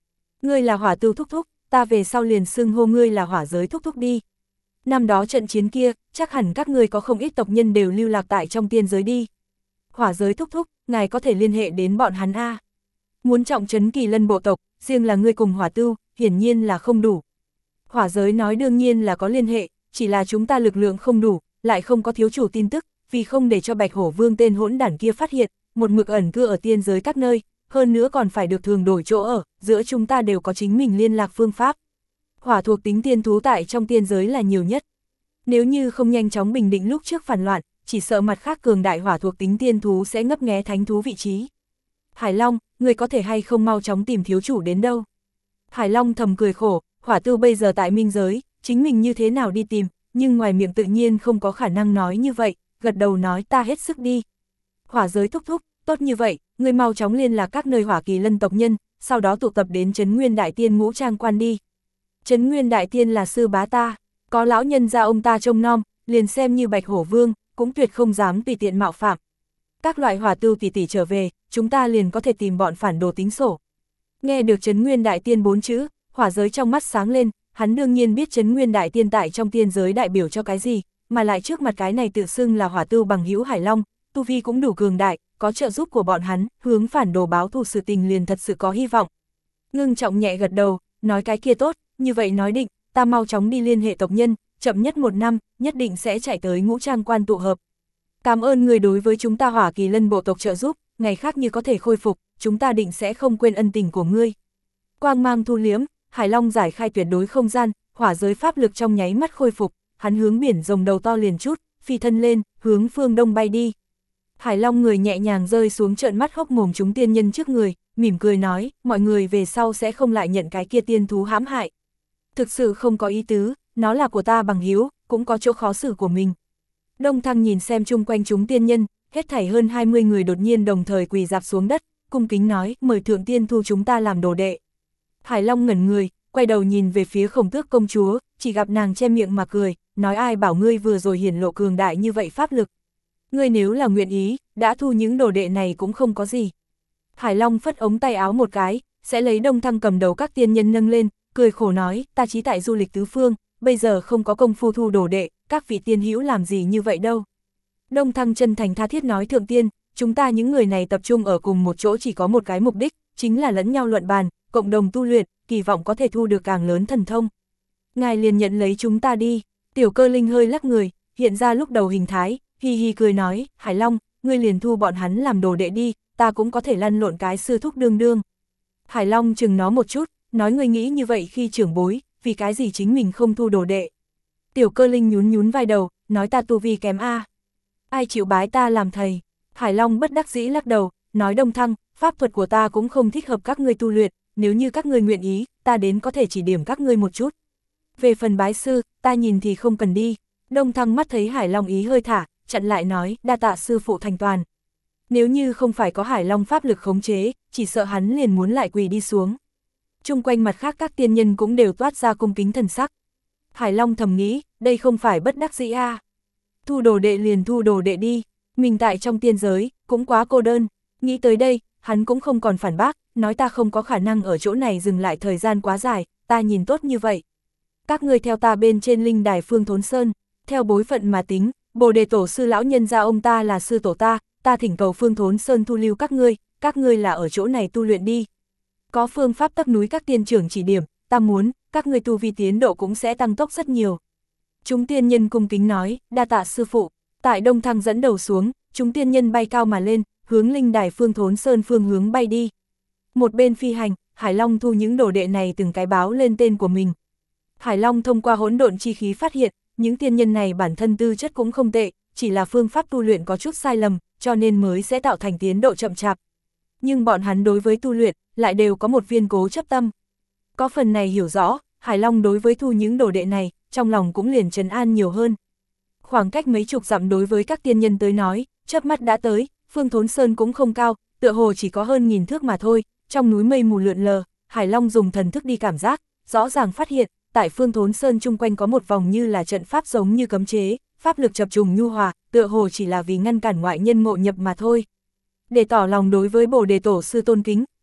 Ngươi là Hỏa Tưu thúc thúc, ta về sau liền xưng hô ngươi là Hỏa Giới thúc thúc đi. Năm đó trận chiến kia, chắc hẳn các ngươi có không ít tộc nhân đều lưu lạc tại trong tiên giới đi. Hỏa Giới thúc thúc, ngài có thể liên hệ đến bọn hắn a. Muốn trọng trấn Kỳ Lân bộ tộc, riêng là ngươi cùng Hỏa Tưu, hiển nhiên là không đủ. Hỏa Giới nói đương nhiên là có liên hệ, chỉ là chúng ta lực lượng không đủ, lại không có thiếu chủ tin tức, vì không để cho Bạch Hổ Vương tên hỗn đản kia phát hiện, một mực ẩn cư ở tiên giới các nơi, hơn nữa còn phải được thường đổi chỗ ở, giữa chúng ta đều có chính mình liên lạc phương pháp. Hỏa thuộc tính tiên thú tại trong tiên giới là nhiều nhất. Nếu như không nhanh chóng bình định lúc trước phản loạn, chỉ sợ mặt khác cường đại hỏa thuộc tính tiên thú sẽ ngấp nghé thánh thú vị trí. Hải Long, người có thể hay không mau chóng tìm thiếu chủ đến đâu? Hải Long thầm cười khổ, Hỏa Tưu bây giờ tại minh giới, chính mình như thế nào đi tìm, nhưng ngoài miệng tự nhiên không có khả năng nói như vậy, gật đầu nói ta hết sức đi. Hỏa Giới thúc thúc, tốt như vậy, người mau chóng liên lạc các nơi Hỏa Kỳ Lân tộc nhân, sau đó tụ tập đến Trấn Nguyên Đại Tiên ngũ trang quan đi. Trấn Nguyên Đại Tiên là sư bá ta, có lão nhân gia ông ta trông nom, liền xem như Bạch Hổ Vương, cũng tuyệt không dám tùy tiện mạo phạm. Các loại Hỏa Tưu tỷ tỷ trở về, chúng ta liền có thể tìm bọn phản đồ tính sổ. Nghe được Trấn Nguyên Đại Tiên 4 chữ, Hỏa Giới trong mắt sáng lên, hắn đương nhiên biết Trấn Nguyên Đại Tiên tại trong tiên giới đại biểu cho cái gì, mà lại trước mặt cái này tự xưng là Hỏa Tưu bằng hữu Hải Long, tu vi cũng đủ cường đại, có trợ giúp của bọn hắn, hướng phản đồ báo thù sự tình liền thật sự có hy vọng. Ngưng Trọng nhẹ gật đầu, nói cái kia tốt, như vậy nói định, ta mau chóng đi liên hệ tộc nhân, chậm nhất 1 năm, nhất định sẽ chạy tới ngũ trang quan tụ hợp. Cảm ơn người đối với chúng ta Hỏa Kỳ Lân bộ tộc trợ giúp, ngày khác như có thể khôi phục, chúng ta định sẽ không quên ân tình của ngươi. Quang mang thu liếm, Hải Long giải khai tuyệt đối không gian, hỏa giới pháp lực trong nháy mắt khôi phục, hắn hướng biển rồng đầu to liền chút, phi thân lên, hướng phương đông bay đi. Hải Long người nhẹ nhàng rơi xuống trợn mắt hốc mồm chúng tiên nhân trước người, mỉm cười nói, mọi người về sau sẽ không lại nhận cái kia tiên thú hãm hại. Thực sự không có ý tứ, nó là của ta bằng hữu, cũng có chỗ khó xử của mình. Đông Thăng nhìn xem chung quanh chúng tiên nhân, hết thảy hơn 20 người đột nhiên đồng thời quỳ rạp xuống đất, cung kính nói, mời thượng tiên thu chúng ta làm đồ đệ. Hải Long ngẩn người, quay đầu nhìn về phía Khổng Tước công chúa, chỉ gặp nàng che miệng mà cười, nói ai bảo ngươi vừa rồi hiển lộ cường đại như vậy pháp lực. Ngươi nếu là nguyện ý, đã thu những đồ đệ này cũng không có gì. Hải Long phất ống tay áo một cái, sẽ lấy Đông Thăng cầm đầu các tiên nhân nâng lên, cười khổ nói, ta chí tại du lịch tứ phương, bây giờ không có công phu thu đồ đệ, các vị tiên hữu làm gì như vậy đâu. Đông Thăng chân thành tha thiết nói thượng tiên, chúng ta những người này tập trung ở cùng một chỗ chỉ có một cái mục đích, chính là lẫn nhau luận bàn, cộng đồng tu luyện, kỳ vọng có thể thu được càng lớn thần thông. Ngài liền nhận lấy chúng ta đi. Tiểu Cơ Linh hơi lắc người, hiện ra lúc đầu hình thái, hi hi cười nói, Hải Long, ngươi liền thu bọn hắn làm đồ đệ đi, ta cũng có thể lăn lộn cái sư thúc đương đương. Hải Long chừng nó một chút, nói ngươi nghĩ như vậy khi trưởng bối, vì cái gì chính mình không thu đồ đệ. Tiểu Cơ Linh nhún nhún vai đầu, nói ta tu vi kém a. Ai chịu bái ta làm thầy. Hải Long bất đắc dĩ lắc đầu, nói Đông Thăng, pháp thuật của ta cũng không thích hợp các ngươi tu luyện, nếu như các ngươi nguyện ý, ta đến có thể chỉ điểm các ngươi một chút. Về phần bái sư, ta nhìn thì không cần đi. Đông Thăng mắt thấy Hải Long ý hơi thả, chặn lại nói, đa tạ sư phụ thành toàn. Nếu như không phải có Hải Long pháp lực khống chế, chỉ sợ hắn liền muốn lại quỳ đi xuống. Chung quanh mặt khác các tiên nhân cũng đều toát ra cung kính thần sắc. Hải Long thầm nghĩ, đây không phải bất đắc dĩ a. Thu đồ đệ liền thu đồ đệ đi, mình tại trong tiên giới, cũng quá cô đơn. Nghĩ tới đây, hắn cũng không còn phản bác, nói ta không có khả năng ở chỗ này dừng lại thời gian quá dài, ta nhìn tốt như vậy. Các ngươi theo ta bên trên linh đài Phương Thốn Sơn, theo bối phận mà tính, Bồ Đề tổ sư lão nhân gia ông ta là sư tổ ta thỉnh cầu Phương Thốn Sơn thu lưu các ngươi là ở chỗ này tu luyện đi. Có phương pháp tấp núi các tiên trưởng chỉ điểm, ta muốn, các ngươi tu vi tiến độ cũng sẽ tăng tốc rất nhiều. Chúng tiên nhân cung kính nói, đa tạ sư phụ. Tại Đông Thăng dẫn đầu xuống, chúng tiên nhân bay cao mà lên, hướng linh đài Phương Thốn Sơn phương hướng bay đi. Một bên phi hành, Hải Long thu những đồ đệ này từng cái báo lên tên của mình. Hải Long thông qua hỗn độn chi khí phát hiện, những tiên nhân này bản thân tư chất cũng không tệ, chỉ là phương pháp tu luyện có chút sai lầm, cho nên mới sẽ tạo thành tiến độ chậm chạp. Nhưng bọn hắn đối với tu luyện, lại đều có một viên cố chấp tâm. Có phần này hiểu rõ, Hải Long đối với thu những đồ đệ này, trong lòng cũng liền trấn an nhiều hơn. Khoảng cách mấy chục dặm đối với các tiên nhân tới nói, chớp mắt đã tới, Phương Thốn Sơn cũng không cao, tựa hồ chỉ có hơn 1000 thước mà thôi, trong núi mây mù lượn lờ, Hải Long dùng thần thức đi cảm giác, rõ ràng phát hiện, tại Phương Thốn Sơn chung quanh có một vòng như là trận pháp giống như cấm chế, pháp lực chập trùng nhu hòa, tựa hồ chỉ là vì ngăn cản ngoại nhân ngộ nhập mà thôi. Để tỏ lòng đối với Bồ Đề tổ sư tôn kính,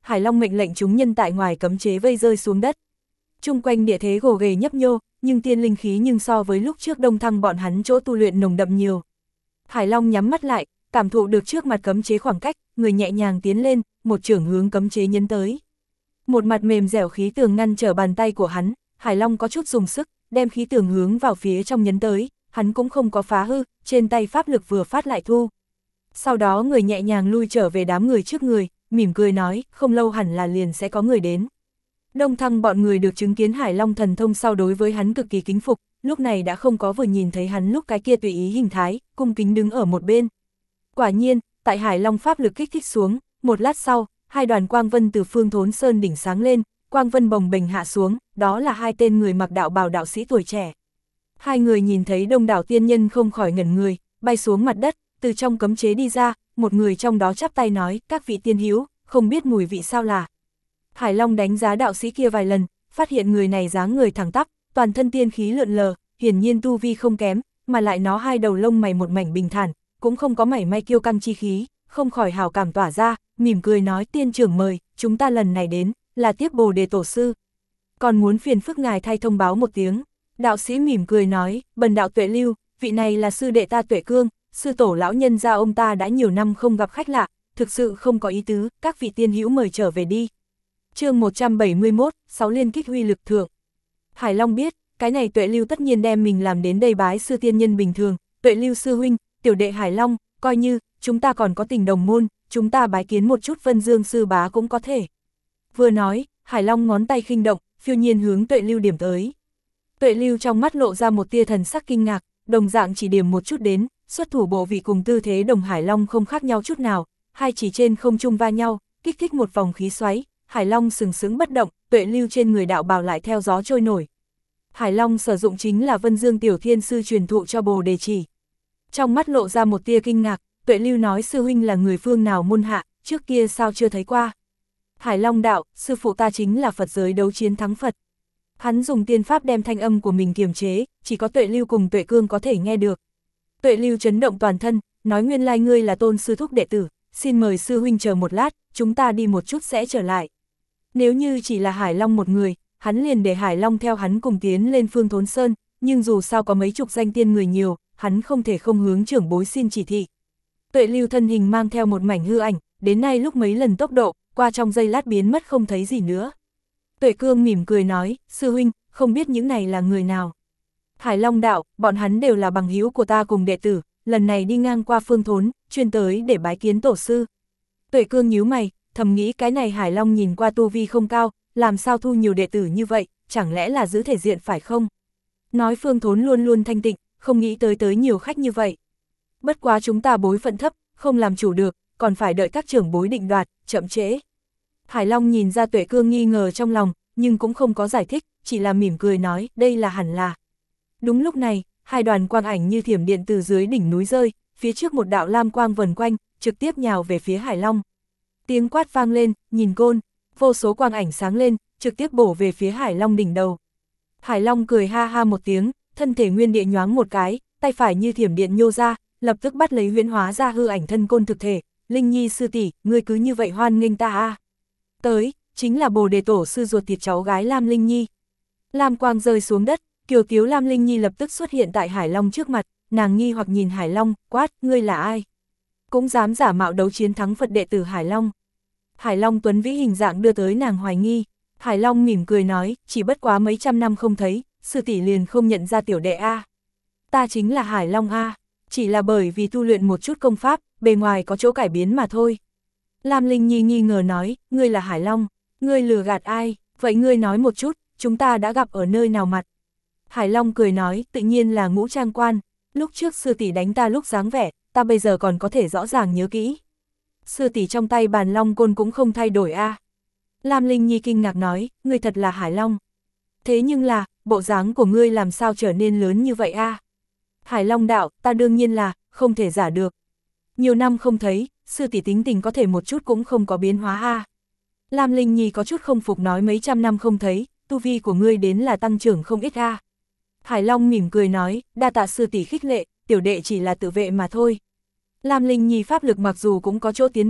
Hải Long mệnh lệnh chúng nhân tại ngoài cấm chế vây rơi xuống đất. Chung quanh địa thế gồ ghề nhấp nhô, nhưng tiên linh khí nhưng so với lúc trước Đông Thăng bọn hắn chỗ tu luyện nồng đậm nhiều. Hải Long nhắm mắt lại, cảm thụ được trước mặt cấm chế khoảng cách, người nhẹ nhàng tiến lên, một chưởng hướng cấm chế nhấn tới. Một mặt mềm dẻo khí tường ngăn trở bàn tay của hắn, Hải Long có chút dùng sức, đem khí tường hướng vào phía trong nhấn tới, hắn cũng không có phá hư, trên tay pháp lực vừa phát lại thu. Sau đó người nhẹ nhàng lui trở về đám người trước người, mỉm cười nói, không lâu hẳn là liền sẽ có người đến. Đông Thăng bọn người được chứng kiến Hải Long thần thông sau đối với hắn cực kỳ kính phục, lúc này đã không có vừa nhìn thấy hắn lúc cái kia tùy ý hình thái, cung kính đứng ở một bên. Quả nhiên, tại Hải Long pháp lực kích thích xuống, một lát sau, hai đoàn quang vân từ Phương Thốn Sơn đỉnh sáng lên, quang vân bồng bềnh hạ xuống, đó là hai tên người mặc đạo bào đạo sĩ tuổi trẻ. Hai người nhìn thấy đông đảo tiên nhân không khỏi ngẩn người, bay xuống mặt đất, từ trong cấm chế đi ra, một người trong đó chắp tay nói, các vị tiên hữu, không biết mùi vị sao là. Hải Long đánh giá đạo sĩ kia vài lần, phát hiện người này dáng người thẳng tắp, toàn thân tiên khí lượn lờ, hiển nhiên tu vi không kém, mà lại nó hai đầu lông mày một mảnh bình thản, cũng không có mảy may kiêu căng chi khí, không khỏi hào cảm tỏa ra, mỉm cười nói, tiên trưởng mời, chúng ta lần này đến, là tiếp Bồ Đề tổ sư. Còn muốn phiền phức ngài thay thông báo một tiếng. Đạo sĩ mỉm cười nói, bần đạo Tuệ Lưu, vị này là sư đệ ta Tuệ Cương, sư tổ lão nhân gia ông ta đã nhiều năm không gặp khách lạ, thực sự không có ý tứ, các vị tiên hữu mời trở về đi. Chương 171, 6 liên kích huy lực thượng. Hải Long biết, cái này Tuệ Lưu tất nhiên đem mình làm đến đây bái sư tiên nhân bình thường, Tuệ Lưu sư huynh, tiểu đệ Hải Long, coi như, chúng ta còn có tình đồng môn, chúng ta bái kiến một chút Vân Dương sư bá cũng có thể. Vừa nói, Hải Long ngón tay khinh động, phiêu nhiên hướng Tuệ Lưu điểm tới. Tuệ Lưu trong mắt lộ ra một tia thần sắc kinh ngạc, đồng dạng chỉ điểm một chút đến, xuất thủ bộ vị cùng tư thế đồng Hải Long không khác nhau chút nào, hai chỉ trên không trung va nhau, kích thích một vòng khí xoáy, Hải Long sừng sững bất động, Tuệ Lưu trên người đạo bào lại theo gió trôi nổi. Hải Long sử dụng chính là Vân Dương Tiểu Thiên Sư truyền thụ cho Bồ Đề chỉ. Trong mắt lộ ra một tia kinh ngạc, Tuệ Lưu nói sư huynh là người phương nào môn hạ, trước kia sao chưa thấy qua. Hải Long đạo, sư phụ ta chính là Phật giới đấu chiến thắng Phật. Hắn dùng tiên pháp đem thanh âm của mình kiềm chế, chỉ có Tuệ Lưu cùng Tuệ Cương có thể nghe được. Tuệ Lưu chấn động toàn thân, nói nguyên lai ngươi là Tôn sư thúc đệ tử, xin mời sư huynh chờ một lát, chúng ta đi một chút sẽ trở lại. Nếu như chỉ là Hải Long một người, hắn liền để Hải Long theo hắn cùng tiến lên Phương Thốn Sơn, nhưng dù sao có mấy chục danh tiên người nhiều, hắn không thể không hướng trưởng bối xin chỉ thị. Tuệ Lưu thân hình mang theo một mảnh hư ảnh, đến nay lúc mấy lần tốc độ, qua trong giây lát biến mất không thấy gì nữa. Tuệ Cương mỉm cười nói, sư huynh, không biết những này là người nào. Hải Long đạo, bọn hắn đều là bằng hữu của ta cùng đệ tử, lần này đi ngang qua Phương Thốn, chuyên tới để bái kiến tổ sư. Tuệ Cương nhíu mày, thầm nghĩ cái này Hải Long nhìn qua tu vi không cao, làm sao thu nhiều đệ tử như vậy, chẳng lẽ là giữ thể diện phải không? Nói Phương Thốn luôn luôn thanh tịnh, không nghĩ tới nhiều khách như vậy. Bất quá chúng ta bối phận thấp, không làm chủ được, còn phải đợi các trưởng bối định đoạt, chậm trễ. Hải Long nhìn ra Tuệ Cương nghi ngờ trong lòng, nhưng cũng không có giải thích, chỉ là mỉm cười nói, đây là hẳn là. Đúng lúc này, hai đoàn quang ảnh như thiểm điện từ dưới đỉnh núi rơi, phía trước một đạo lam quang vần quanh, trực tiếp nhào về phía Hải Long. Tiếng quát vang lên, nhìn côn, vô số quang ảnh sáng lên, trực tiếp bổ về phía Hải Long đỉnh đầu. Hải Long cười ha ha một tiếng, thân thể nguyên địa nhoáng một cái, tay phải như thiểm điện nhô ra, lập tức bắt lấy huyễn hóa ra hư ảnh thân côn thực thể. Linh Nhi sư tỷ, ngươi cứ như vậy hoan nghênh ta à. Tới, chính là Bồ Đề tổ sư ruột thịt cháu gái Lam Linh Nhi. Lam quang rơi xuống đất, kiều kiếu Lam Linh Nhi lập tức xuất hiện tại Hải Long trước mặt, nàng nghi hoặc nhìn Hải Long, quát, ngươi là ai? Cũng dám giả mạo đấu chiến thắng Phật đệ tử Hải Long. Hải Long tuấn vĩ hình dạng đưa tới nàng hoài nghi. Hải Long mỉm cười nói, chỉ bất quá mấy trăm năm không thấy, sư tỷ liền không nhận ra tiểu đệ a. Ta chính là Hải Long a, chỉ là bởi vì tu luyện một chút công pháp, bề ngoài có chỗ cải biến mà thôi. Lam Linh Nhi nghi ngờ nói, ngươi là Hải Long, ngươi lừa gạt ai, vậy ngươi nói một chút, chúng ta đã gặp ở nơi nào mặt. Hải Long cười nói, tự nhiên là Ngũ Trang Quan, lúc trước sư tỷ đánh ta lúc dáng vẻ, ta bây giờ còn có thể rõ ràng nhớ kỹ. Sư tỷ trong tay bàn long côn cũng không thay đổi a. Lam Linh Nhi kinh ngạc nói, ngươi thật là Hải Long. Thế nhưng là, bộ dáng của ngươi làm sao trở nên lớn như vậy a? Hải Long đạo, ta đương nhiên là, không thể giả được. Nhiều năm không thấy, sư tỷ tính tình có thể một chút cũng không có biến hóa a. Lam Linh Nhi có chút không phục nói mấy trăm năm không thấy, tu vi của ngươi đến là tăng trưởng không ít a. Hải Long mỉm cười nói, đa tạ sư tỷ khích lệ, tiểu đệ chỉ là tự vệ mà thôi. Lam Linh Nhi pháp lực mặc dù cũng có chỗ tiến bộ,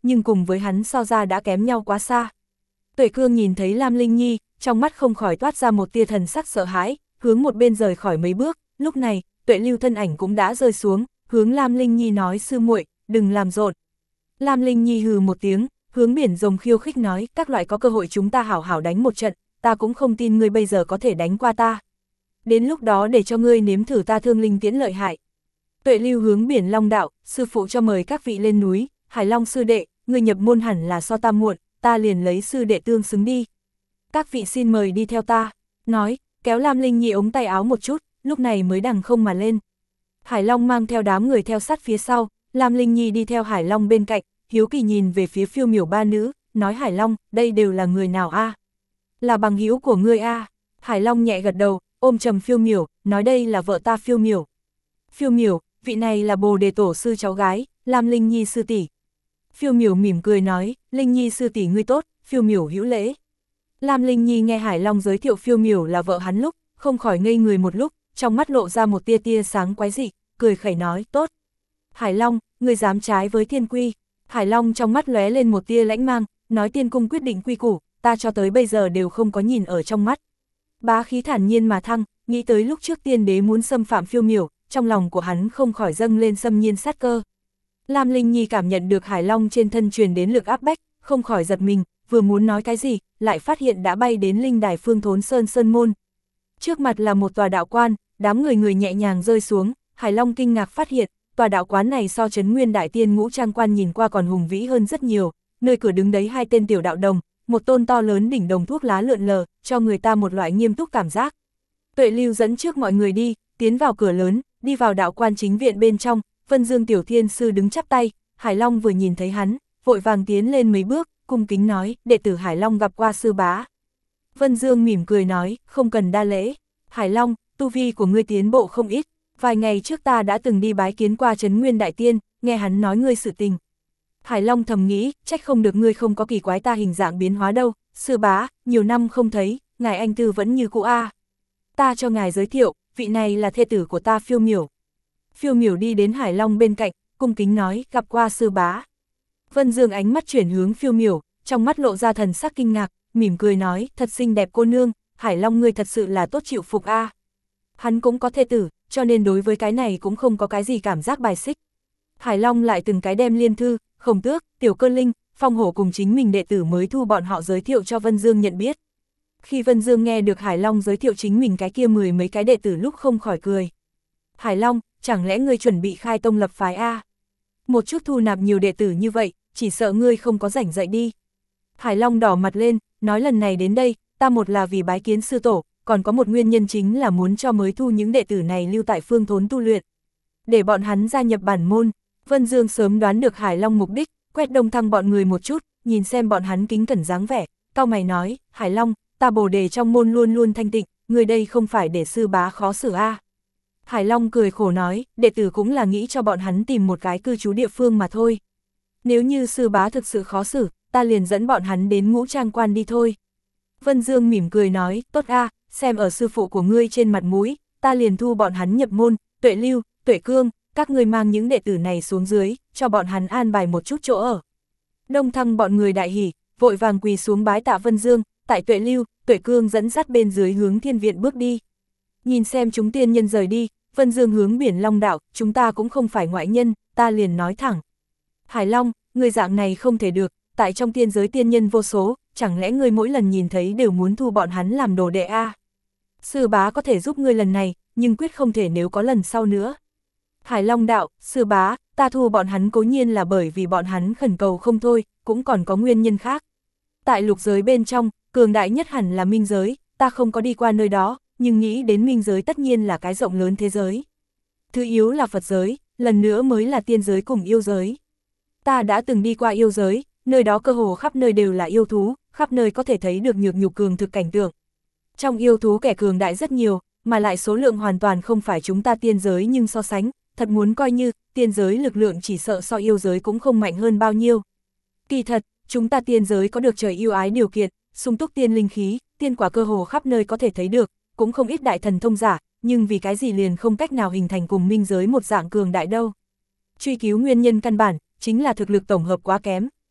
nhưng cùng với hắn so ra đã kém nhau quá xa. Tuệ Cương nhìn thấy Lam Linh Nhi, trong mắt không khỏi toát ra một tia thần sắc sợ hãi, hướng một bên rời khỏi mấy bước, lúc này, Tuệ Lưu thân ảnh cũng đã rơi xuống, hướng Lam Linh Nhi nói sư muội, đừng làm rộn. Lam Linh Nhi hừ một tiếng, hướng Biển Rồng khiêu khích nói, các loại có cơ hội chúng ta hảo hảo đánh một trận, ta cũng không tin ngươi bây giờ có thể đánh qua ta. Đến lúc đó để cho ngươi nếm thử ta Thương Linh Tiễn lợi hại. Tuệ Lưu hướng Biển Long đạo, sư phụ cho mời các vị lên núi, Hải Long sư đệ, ngươi nhập môn hẳn là so ta muộn, ta liền lấy sư đệ tương xứng đi. Các vị xin mời đi theo ta, nói, kéo Lam Linh Nhi ống tay áo một chút, lúc này mới đằng không mà lên. Hải Long mang theo đám người theo sát phía sau, Lam Linh Nhi đi theo Hải Long bên cạnh, hiếu kỳ nhìn về phía Phiêu Miểu ba nữ, nói Hải Long, đây đều là người nào a? Là bằng hữu của ngươi a? Hải Long nhẹ gật đầu, ôm trầm Phiêu Miểu, nói đây là vợ ta Phiêu Miểu. Phiêu Miểu, vị này là Bồ Đề tổ sư cháu gái, Lam Linh Nhi sư tỷ. Phiêu Miểu mỉm cười nói, Linh Nhi sư tỷ ngươi tốt, Phiêu Miểu hữu lễ. Lam Linh Nhi nghe Hải Long giới thiệu Phiêu Miểu là vợ hắn lúc, không khỏi ngây người một lúc, trong mắt lộ ra một tia tia sáng quái dị, cười khẩy nói, tốt. Hải Long, ngươi dám trái với thiên quy. Hải Long trong mắt lóe lên một tia lãnh mang, nói tiên cung quyết định quy củ, ta cho tới bây giờ đều không có nhìn ở trong mắt. Bá khí thản nhiên mà thăng, nghĩ tới lúc trước tiên đế muốn xâm phạm Phiêu Miểu, trong lòng của hắn không khỏi dâng lên xâm nhiên sát cơ. Lam Linh Nhi cảm nhận được Hải Long trên thân truyền đến lực áp bách, không khỏi giật mình, vừa muốn nói cái gì, lại phát hiện đã bay đến linh đài Phương Thốn Sơn Sơn Môn. Trước mặt là một tòa đạo quan, đám người nhẹ nhàng rơi xuống, Hải Long kinh ngạc phát hiện, tòa đạo quán này so Trấn Nguyên Đại Tiên Ngũ Trang Quan nhìn qua còn hùng vĩ hơn rất nhiều, nơi cửa đứng đấy hai tên tiểu đạo đồng, một tôn to lớn đỉnh đồng thuốc lá lượn lờ, cho người ta một loại nghiêm túc cảm giác. Tuệ Lưu dẫn trước mọi người đi, tiến vào cửa lớn, đi vào đạo quan chính viện bên trong, Vân Dương Tiểu Thiên Sư đứng chắp tay, Hải Long vừa nhìn thấy hắn, vội vàng tiến lên mấy bước, cung kính nói, đệ tử Hải Long gặp qua sư bá. Vân Dương mỉm cười nói, không cần đa lễ. Hải Long, tu vi của ngươi tiến bộ không ít, vài ngày trước ta đã từng đi bái kiến qua Trấn Nguyên Đại Tiên, nghe hắn nói ngươi sự tình. Hải Long thầm nghĩ, trách không được ngươi không có kỳ quái ta hình dạng biến hóa đâu, sư bá, nhiều năm không thấy, ngài anh tư vẫn như cũ a. Ta cho ngài giới thiệu, vị này là thê tử của ta Phiêu Miểu. Phiêu Miểu đi đến Hải Long bên cạnh, cung kính nói, gặp qua sư bá. Vân Dương ánh mắt chuyển hướng Phiêu Miểu, trong mắt lộ ra thần sắc kinh ngạc, mỉm cười nói, thật xinh đẹp cô nương, Hải Long ngươi thật sự là tốt chịu phục a. Hắn cũng có thê tử, cho nên đối với cái này cũng không có cái gì cảm giác bài xích. Hải Long lại từng cái đem Liên Thư, Khổng Tước, Tiểu Cơ Linh, Phong Hổ cùng chính mình đệ tử mới thu bọn họ giới thiệu cho Vân Dương nhận biết. Khi Vân Dương nghe được Hải Long giới thiệu chính mình cái kia 10 mấy cái đệ tử lúc không khỏi cười. Hải Long, chẳng lẽ ngươi chuẩn bị khai tông lập phái a? Một chút thu nạp nhiều đệ tử như vậy, chỉ sợ ngươi không có rảnh dậy đi. Hải Long đỏ mặt lên, nói lần này đến đây, ta một là vì bái kiến sư tổ, còn có một nguyên nhân chính là muốn cho mới thu những đệ tử này lưu tại Phương Thốn tu luyện. Để bọn hắn gia nhập bản môn. Vân Dương sớm đoán được Hải Long mục đích, quét Đông Thăng bọn người một chút, nhìn xem bọn hắn kính cẩn dáng vẻ, cau mày nói, Hải Long, ta Bồ Đề trong môn luôn luôn thanh tịnh, người đây không phải để sư bá khó xử a. Hải Long cười khổ nói, đệ tử cũng là nghĩ cho bọn hắn tìm một cái cư trú địa phương mà thôi. Nếu như sư bá thực sự khó xử, ta liền dẫn bọn hắn đến Ngũ Trang Quan đi thôi. Vân Dương mỉm cười nói, tốt a, xem ở sư phụ của ngươi trên mặt mũi, ta liền thu bọn hắn nhập môn, Tuệ Lưu, Tuệ Cương, các ngươi mang những đệ tử này xuống dưới, cho bọn hắn an bài một chút chỗ ở. Đông Thăng bọn người đại hỉ, vội vàng quỳ xuống bái tạ Vân Dương, tại Tuệ Lưu, Tuệ Cương dẫn dắt bên dưới hướng Thiên Viện bước đi. Nhìn xem chúng tiên nhân rời đi, Vân Dương hướng Biển Long đạo, chúng ta cũng không phải ngoại nhân, ta liền nói thẳng. Hải Long, người dạng này không thể được, tại trong tiên giới tiên nhân vô số, chẳng lẽ ngươi mỗi lần nhìn thấy đều muốn thu bọn hắn làm đồ đệ a? Sư bá có thể giúp ngươi lần này, nhưng quyết không thể nếu có lần sau nữa. Hải Long đạo, sư bá, ta thu bọn hắn cố nhiên là bởi vì bọn hắn khẩn cầu không thôi, cũng còn có nguyên nhân khác. Tại lục giới bên trong, cường đại nhất hẳn là minh giới, ta không có đi qua nơi đó, nhưng nghĩ đến minh giới tất nhiên là cái rộng lớn thế giới. Thứ yếu là Phật giới, lần nữa mới là tiên giới cùng yêu giới. Ta đã từng đi qua yêu giới, nơi đó cơ hồ khắp nơi đều là yêu thú, khắp nơi có thể thấy được nhược nhục cường thực cảnh tượng. Trong yêu thú kẻ cường đại rất nhiều, mà lại số lượng hoàn toàn không phải chúng ta tiên giới nhưng so sánh, thật muốn coi như, tiên giới lực lượng chỉ sợ so yêu giới cũng không mạnh hơn bao nhiêu. Kỳ thật, chúng ta tiên giới có được trời yêu ái điều kiện, sung túc tiên linh khí, tiên quả cơ hồ khắp nơi có thể thấy được, cũng không ít đại thần thông giả, nhưng vì cái gì liền không cách nào hình thành cùng minh giới một dạng cường đại đâu. Truy cứu nguyên nhân căn bản, chính là thực lực tổng hợp quá kém.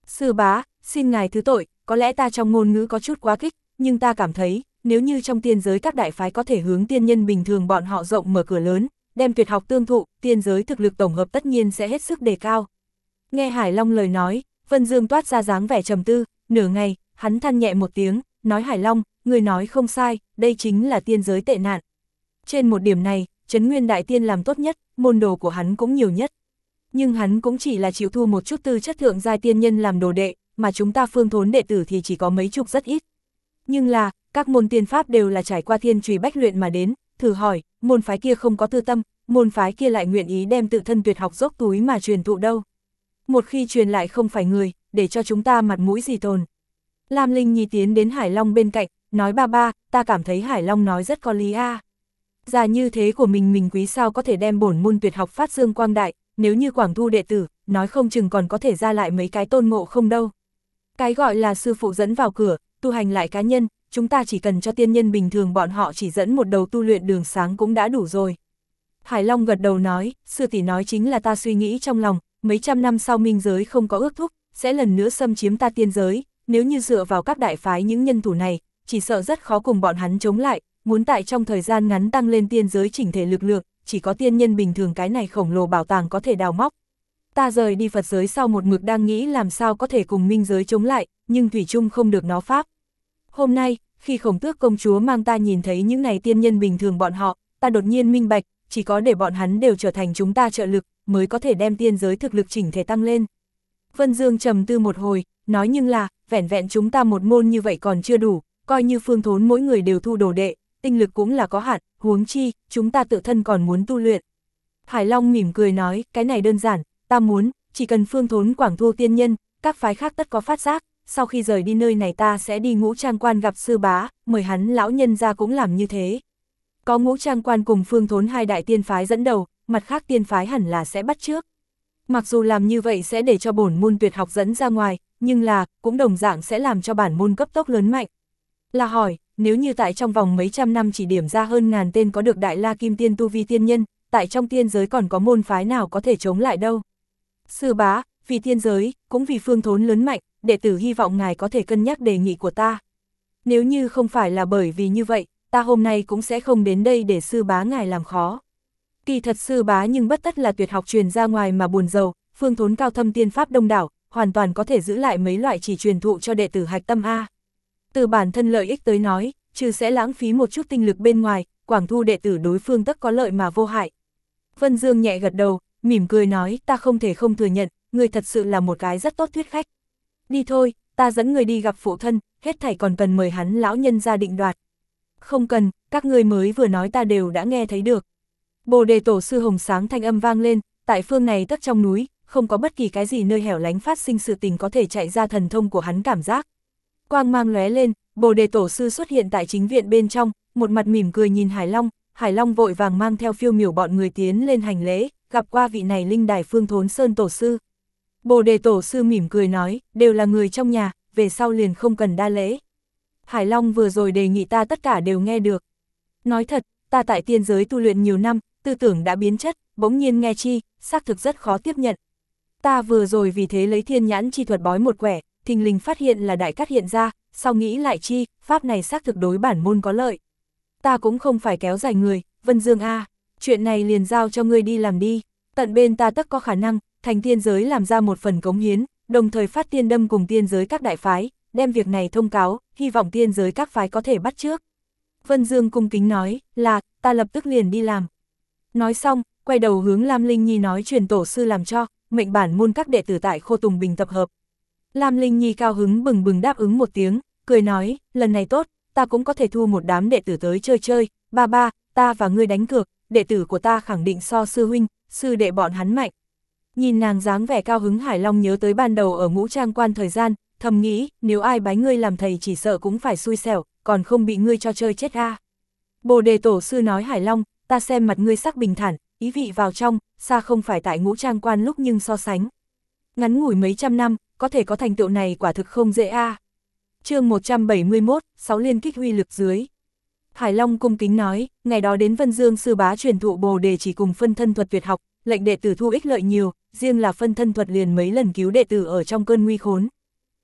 Sư bá, xin ngài thứ tội, có lẽ ta trong ngôn ngữ có chút quá kích, nhưng ta cảm thấy, nếu như trong tiên giới các đại phái có thể hướng tiên nhân bình thường bọn họ rộng mở cửa lớn, đem tuyệt học tương thụ, tiên giới thực lực tổng hợp tất nhiên sẽ hết sức đề cao. Nghe Hải Long lời nói, Vân Dương toát ra dáng vẻ trầm tư, nửa ngày, hắn than nhẹ một tiếng, nói Hải Long, người nói không sai, đây chính là tiên giới tệ nạn. Trên một điểm này, Trấn Nguyên Đại Tiên làm tốt nhất, môn đồ của hắn cũng nhiều nhất. Nhưng hắn cũng chỉ là chịu thu một chút tư chất thượng giai tiên nhân làm đồ đệ, mà chúng ta Phương Thốn đệ tử thì chỉ có mấy chục rất ít. Nhưng là, các môn tiên pháp đều là trải qua thiên trùy bách luyện mà đến, thử hỏi, môn phái kia không có tư tâm, môn phái kia lại nguyện ý đem tự thân tuyệt học dốc túi mà truyền thụ đâu. Một khi truyền lại không phải người, để cho chúng ta mặt mũi gì tồn. Lam Linh Nhi tiến đến Hải Long bên cạnh, nói ba ba, ta cảm thấy Hải Long nói rất có lý a. Già như thế của mình quý sao có thể đem bổn môn tuyệt học phát dương quang đại, nếu như Quảng Thu đệ tử, nói không chừng còn có thể ra lại mấy cái tôn ngộ không đâu. Cái gọi là sư phụ dẫn vào cửa, tu hành lại cá nhân, chúng ta chỉ cần cho tiên nhân bình thường bọn họ chỉ dẫn một đầu tu luyện đường sáng cũng đã đủ rồi. Hải Long gật đầu nói, sư tỷ nói chính là ta suy nghĩ trong lòng, mấy trăm năm sau minh giới không có ước thúc, sẽ lần nữa xâm chiếm ta tiên giới, nếu như dựa vào các đại phái những nhân thủ này, chỉ sợ rất khó cùng bọn hắn chống lại, muốn tại trong thời gian ngắn tăng lên tiên giới chỉnh thể lực lượng, chỉ có tiên nhân bình thường cái này khổng lồ bảo tàng có thể đào móc. Ta rời đi Phật giới sau một mực đang nghĩ làm sao có thể cùng minh giới chống lại, nhưng thủy chung không được nó pháp. Hôm nay, khi Khổng Tước công chúa mang ta nhìn thấy những này tiên nhân bình thường bọn họ, ta đột nhiên minh bạch, chỉ có để bọn hắn đều trở thành chúng ta trợ lực, mới có thể đem tiên giới thực lực chỉnh thể tăng lên. Vân Dương trầm tư một hồi, nói nhưng là, vẻn vẹn chúng ta một môn như vậy còn chưa đủ, coi như Phương Thốn mỗi người đều thu đồ đệ, tinh lực cũng là có hạn, huống chi, chúng ta tự thân còn muốn tu luyện. Hải Long mỉm cười nói, cái này đơn giản, ta muốn, chỉ cần Phương Thốn Quảng Thu tiên nhân, các phái khác tất có phát giác, sau khi rời đi nơi này ta sẽ đi Ngũ Trang Quan gặp sư bá, mời hắn lão nhân ra cũng làm như thế. Có Ngũ Trang Quan cùng Phương Thốn hai đại tiên phái dẫn đầu, mặt khác tiên phái hẳn là sẽ bắt trước. Mặc dù làm như vậy sẽ để cho bổn môn tuyệt học dẫn ra ngoài, nhưng là, cũng đồng dạng sẽ làm cho bản môn cấp tốc lớn mạnh. Là hỏi, nếu như tại trong vòng mấy trăm năm chỉ điểm ra hơn ngàn tên có được đại la kim tiên tu vi tiên nhân, tại trong tiên giới còn có môn phái nào có thể chống lại đâu. Sư bá, vì tiên giới, cũng vì Phương Thốn lớn mạnh, đệ tử hy vọng ngài có thể cân nhắc đề nghị của ta. Nếu như không phải là bởi vì như vậy, ta hôm nay cũng sẽ không đến đây để sư bá ngài làm khó. Kỳ thật sư bá nhưng bất tất là tuyệt học truyền ra ngoài mà buồn rầu, Phương Thốn cao thâm tiên pháp đông đảo, hoàn toàn có thể giữ lại mấy loại chỉ truyền thụ cho đệ tử hạch tâm A. Từ bản thân lợi ích tới nói, trừ sẽ lãng phí một chút tinh lực bên ngoài, Quảng Thu đệ tử đối phương tất có lợi mà vô hại. Vân Dương nhẹ gật đầu, mỉm cười nói, ta không thể không thừa nhận, người thật sự là một cái rất tốt thuyết khách. Đi thôi, ta dẫn người đi gặp phụ thân, hết thảy còn cần mời hắn lão nhân ra định đoạt. Không cần, các ngươi mới vừa nói ta đều đã nghe thấy được. Bồ Đề Tổ sư hồng sáng thanh âm vang lên, tại phương này tất trong núi, không có bất kỳ cái gì nơi hẻo lánh phát sinh sự tình có thể chạy ra thần thông của hắn cảm giác. Quang mang lóe lên, Bồ Đề Tổ sư xuất hiện tại chính viện bên trong, một mặt mỉm cười nhìn Hải Long vội vàng mang theo phiêu miểu bọn người tiến lên hành lễ, gặp qua vị này linh đài Phương Thốn Sơn Tổ sư. Bồ Đề Tổ sư mỉm cười nói, đều là người trong nhà, về sau liền không cần đa lễ. Hải Long vừa rồi đề nghị ta tất cả đều nghe được. Nói thật, ta tại tiên giới tu luyện nhiều năm, tư tưởng đã biến chất, bỗng nhiên nghe chi, xác thực rất khó tiếp nhận. Ta vừa rồi vì thế lấy thiên nhãn chi thuật bói một quẻ, thình lình phát hiện là đại cát hiện ra, sau nghĩ lại chi, pháp này xác thực đối bản môn có lợi. Ta cũng không phải kéo dài người, Vân Dương A, chuyện này liền giao cho ngươi đi làm đi, tận bên ta tất có khả năng, thành tiên giới làm ra một phần cống hiến, đồng thời phát tiên đâm cùng tiên giới các đại phái, đem việc này thông cáo, hy vọng tiên giới các phái có thể bắt trước. Vân Dương cung kính nói, là, ta lập tức liền đi làm. Nói xong, quay đầu hướng Lam Linh Nhi nói truyền tổ sư làm cho, mệnh bản môn các đệ tử tại Khô Tùng Bình tập hợp. Lam Linh Nhi cao hứng bừng bừng đáp ứng một tiếng, cười nói, lần này tốt, ta cũng có thể thu một đám đệ tử tới chơi chơi, ba ba, ta và ngươi đánh cược, đệ tử của ta khẳng định so sư huynh, sư đệ bọn hắn mạnh. Nhìn nàng dáng vẻ cao hứng, Hải Long nhớ tới ban đầu ở Ngũ Trang Quan thời gian, thầm nghĩ, nếu ai bái ngươi làm thầy chỉ sợ cũng phải xui xẻo, còn không bị ngươi cho chơi chết a. Bồ Đề Tổ sư nói Hải Long, ta xem mặt ngươi sắc bình thản, ý vị vào trong, xa không phải tại Ngũ Trang Quan lúc nhưng so sánh. Ngắn ngủi mấy trăm năm, có thể có thành tựu này quả thực không dễ a. Chương 171, 6 liên kích huy lực dưới. Hải Long cung kính nói, ngày đó đến Vân Dương sư bá truyền thụ Bồ Đề chỉ cùng phân thân thuật tuyệt học, lệnh đệ tử thu ích lợi nhiều, riêng là phân thân thuật liền mấy lần cứu đệ tử ở trong cơn nguy khốn,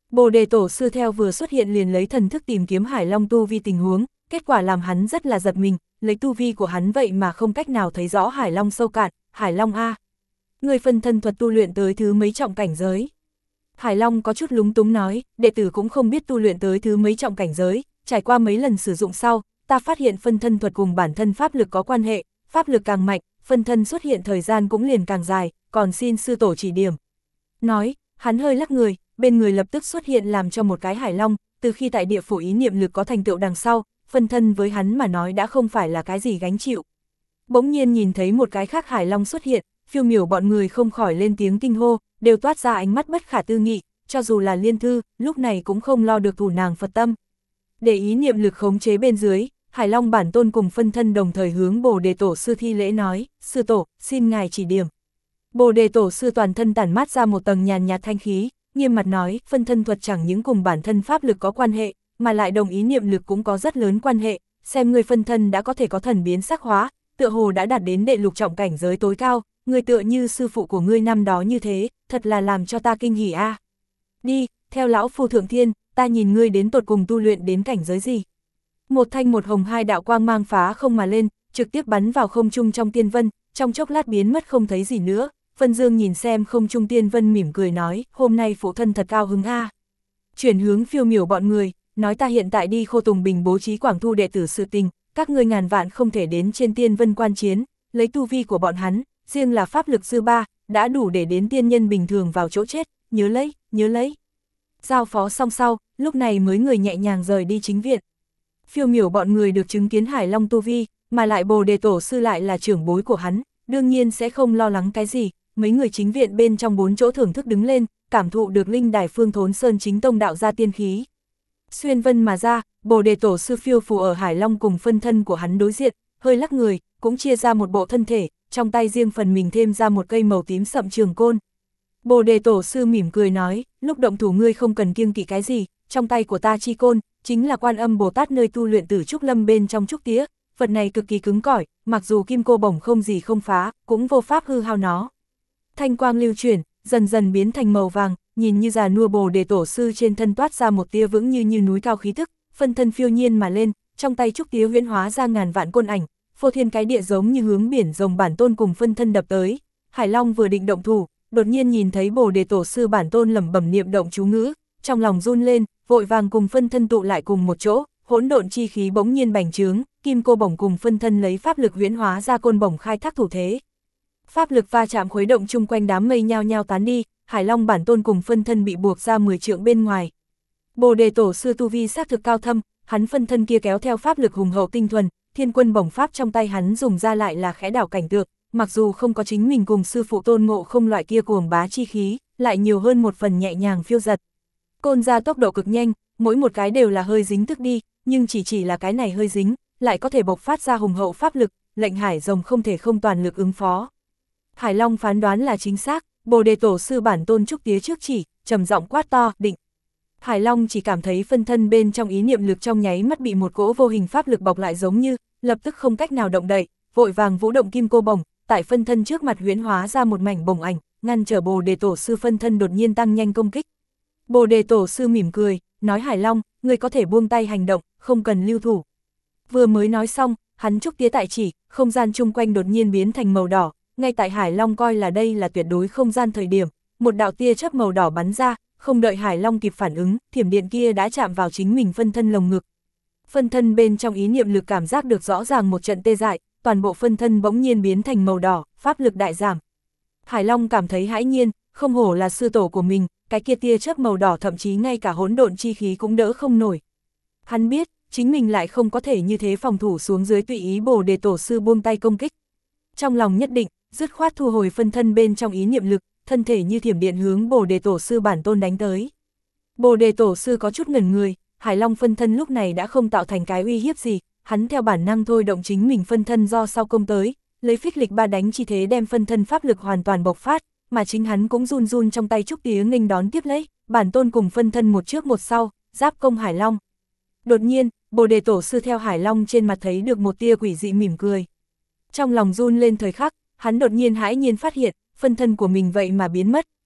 Bồ đề tổ sư theo vừa xuất hiện liền lấy thần thức tìm kiếm Hải Long tu vi tình huống, kết quả làm hắn rất là giật mình, lấy tu vi của hắn vậy mà không cách nào thấy rõ Hải Long sâu cạn. Hải Long a, người phân thân thuật tu luyện tới thứ mấy trọng cảnh giới? Hải Long có chút lúng túng nói, đệ tử cũng không biết tu luyện tới thứ mấy trọng cảnh giới, trải qua mấy lần sử dụng sau, ta phát hiện phân thân thuật cùng bản thân pháp lực có quan hệ, pháp lực càng mạnh, phân thân xuất hiện thời gian cũng liền càng dài, còn xin sư tổ chỉ điểm. Nói, hắn hơi lắc người, bên người lập tức xuất hiện làm cho một cái Hải Long, từ khi tại địa phủ ý niệm lực có thành tựu đằng sau, phân thân với hắn mà nói đã không phải là cái gì gánh chịu. Bỗng nhiên nhìn thấy một cái khác Hải Long xuất hiện, Phiêu Miểu bọn người không khỏi lên tiếng kinh hô, đều toát ra ánh mắt bất khả tư nghị, cho dù là Liên Thư, lúc này cũng không lo được thủ nàng Phật tâm. Để ý niệm lực khống chế bên dưới, Hải Long bản tôn cùng phân thân đồng thời hướng Bồ đề tổ sư thi lễ nói, sư tổ, xin ngài chỉ điểm. Bồ đề tổ sư toàn thân tản mát ra một tầng nhàn nhạt thanh khí, nghiêm mặt nói, phân thân thuật chẳng những cùng bản thân pháp lực có quan hệ, mà lại đồng ý niệm lực cũng có rất lớn quan hệ, xem người phân thân đã có thể có thần biến sắc hóa, tựa hồ đã đạt đến đệ lục trọng cảnh giới tối cao, người tựa như sư phụ của ngươi năm đó như thế, thật là làm cho ta kinh hỉ a. Đi, theo lão phu thượng thiên, ta nhìn ngươi đến tột cùng tu luyện đến cảnh giới gì. Một thanh một hồng hai đạo quang mang phá không mà lên, trực tiếp bắn vào không trung trong tiên vân, trong chốc lát biến mất không thấy gì nữa. Vân Dương nhìn xem không trung tiên vân mỉm cười nói, hôm nay phụ thân thật cao hứng a. Chuyển hướng Phiêu Miểu bọn người, nói ta hiện tại đi Khô Tùng Bình bố trí quảng thu đệ tử sự tình, các ngươi ngàn vạn không thể đến trên tiên vân quan chiến, lấy tu vi của bọn hắn, riêng là pháp lực dư ba, đã đủ để đến tiên nhân bình thường vào chỗ chết, nhớ lấy, nhớ lấy. Giao phó xong sau, lúc này mới người nhẹ nhàng rời đi chính viện. Phiêu Miểu bọn người được chứng kiến Hải Long tu vi, mà lại Bồ đề tổ sư lại là trưởng bối của hắn, đương nhiên sẽ không lo lắng cái gì. Mấy người chính viện bên trong 4 chỗ thưởng thức đứng lên, cảm thụ được linh đài Phương Thốn Sơn chính tông đạo ra tiên khí. Xuyên vân mà ra, Bồ đề tổ sư phiêu phù ở Hải Long cùng phân thân của hắn đối diện, hơi lắc người, cũng chia ra một bộ thân thể, trong tay riêng phần mình thêm ra một cây màu tím sậm trường côn. Bồ đề tổ sư mỉm cười nói, lúc động thủ ngươi không cần kiêng kỵ cái gì, trong tay của ta chi côn, chính là Quan Âm Bồ Tát nơi tu luyện Tử Trúc Lâm bên trong trúc tía, vật này cực kỳ cứng cỏi, mặc dù kim cô bổng không gì không phá, cũng vô pháp hư hao nó. Thanh quang lưu chuyển, dần dần biến thành màu vàng, nhìn như già nua Bồ đề tổ sư trên thân toát ra một tia vững như núi cao khí tức, phân thân phiêu nhiên mà lên, trong tay trúc tía huyễn hóa ra ngàn vạn côn ảnh, phô thiên cái địa giống như hướng biển rồng bản tôn cùng phân thân đập tới. Hải Long vừa định động thủ, đột nhiên nhìn thấy Bồ đề tổ sư bản tôn lẩm bẩm niệm động chú ngữ, trong lòng run lên, vội vàng cùng phân thân tụ lại cùng một chỗ, hỗn độn chi khí bỗng nhiên bành trướng, kim cô bổng cùng phân thân lấy pháp lực huyễn hóa ra côn bổng khai thác thủ thế. Pháp lực va chạm khuấy động chung quanh đám mây nhao nhao tán đi, Hải Long bản tôn cùng phân thân bị buộc ra 10 trượng bên ngoài. Bồ đề tổ sư tu vi xác thực cao thâm, hắn phân thân kia kéo theo pháp lực hùng hậu tinh thuần, thiên quân bổng pháp trong tay hắn dùng ra lại là khẽ đảo cảnh tượng, mặc dù không có chính mình cùng sư phụ Tôn Ngộ Không loại kia cuồng bá chi khí, lại nhiều hơn một phần nhẹ nhàng phiêu giật. Côn ra tốc độ cực nhanh, mỗi một cái đều là hơi dính tức đi, nhưng chỉ là cái này hơi dính, lại có thể bộc phát ra hùng hậu pháp lực, lệnh Hải Rồng không thể không toàn lực ứng phó. Hải Long phán đoán là chính xác, Bồ đề tổ sư bản tôn trúc tía trước chỉ, trầm giọng quát to, định. Hải Long chỉ cảm thấy phân thân bên trong ý niệm lực trong nháy mắt bị một cỗ vô hình pháp lực bọc lại giống như, lập tức không cách nào động đậy, vội vàng vũ động kim cô bổng, tại phân thân trước mặt huyễn hóa ra một mảnh bổng ảnh, ngăn trở Bồ đề tổ sư phân thân đột nhiên tăng nhanh công kích. Bồ đề tổ sư mỉm cười, nói Hải Long, ngươi có thể buông tay hành động, không cần lưu thủ. Vừa mới nói xong, hắn trúc tía tại chỉ, không gian chung quanh đột nhiên biến thành màu đỏ, ngay tại Hải Long coi là đây là tuyệt đối không gian thời điểm, một đạo tia chớp màu đỏ bắn ra, không đợi Hải Long kịp phản ứng, thiểm điện kia đã chạm vào chính mình phân thân lồng ngực. Phân thân bên trong ý niệm lực cảm giác được rõ ràng một trận tê dại, toàn bộ phân thân bỗng nhiên biến thành màu đỏ, pháp lực đại giảm. Hải Long cảm thấy hãi nhiên, không hổ là sư tổ của mình, cái kia tia chớp màu đỏ thậm chí ngay cả hỗn độn chi khí cũng đỡ không nổi. Hắn biết, chính mình lại không có thể như thế phòng thủ xuống dưới tùy ý Bồ đề tổ sư buông tay công kích. Trong lòng nhất định, dứt khoát thu hồi phân thân bên trong ý niệm lực, thân thể như thiểm điện hướng Bồ đề tổ sư bản tôn đánh tới. Bồ đề tổ sư có chút ngẩn người, Hải Long phân thân lúc này đã không tạo thành cái uy hiếp gì, hắn theo bản năng thôi động chính mình phân thân do sau công tới, lấy phích lịch ba đánh chi thế đem phân thân pháp lực hoàn toàn bộc phát, mà chính hắn cũng run run trong tay trúc tía nghênh đón tiếp lấy, bản tôn cùng phân thân một trước một sau, giáp công Hải Long. Đột nhiên, Bồ đề tổ sư theo Hải Long trên mặt thấy được một tia quỷ dị mỉm cười. Trong lòng run lên thời khắc, hắn đột nhiên hãi nhiên phát hiện, phân thân của mình vậy mà biến mất,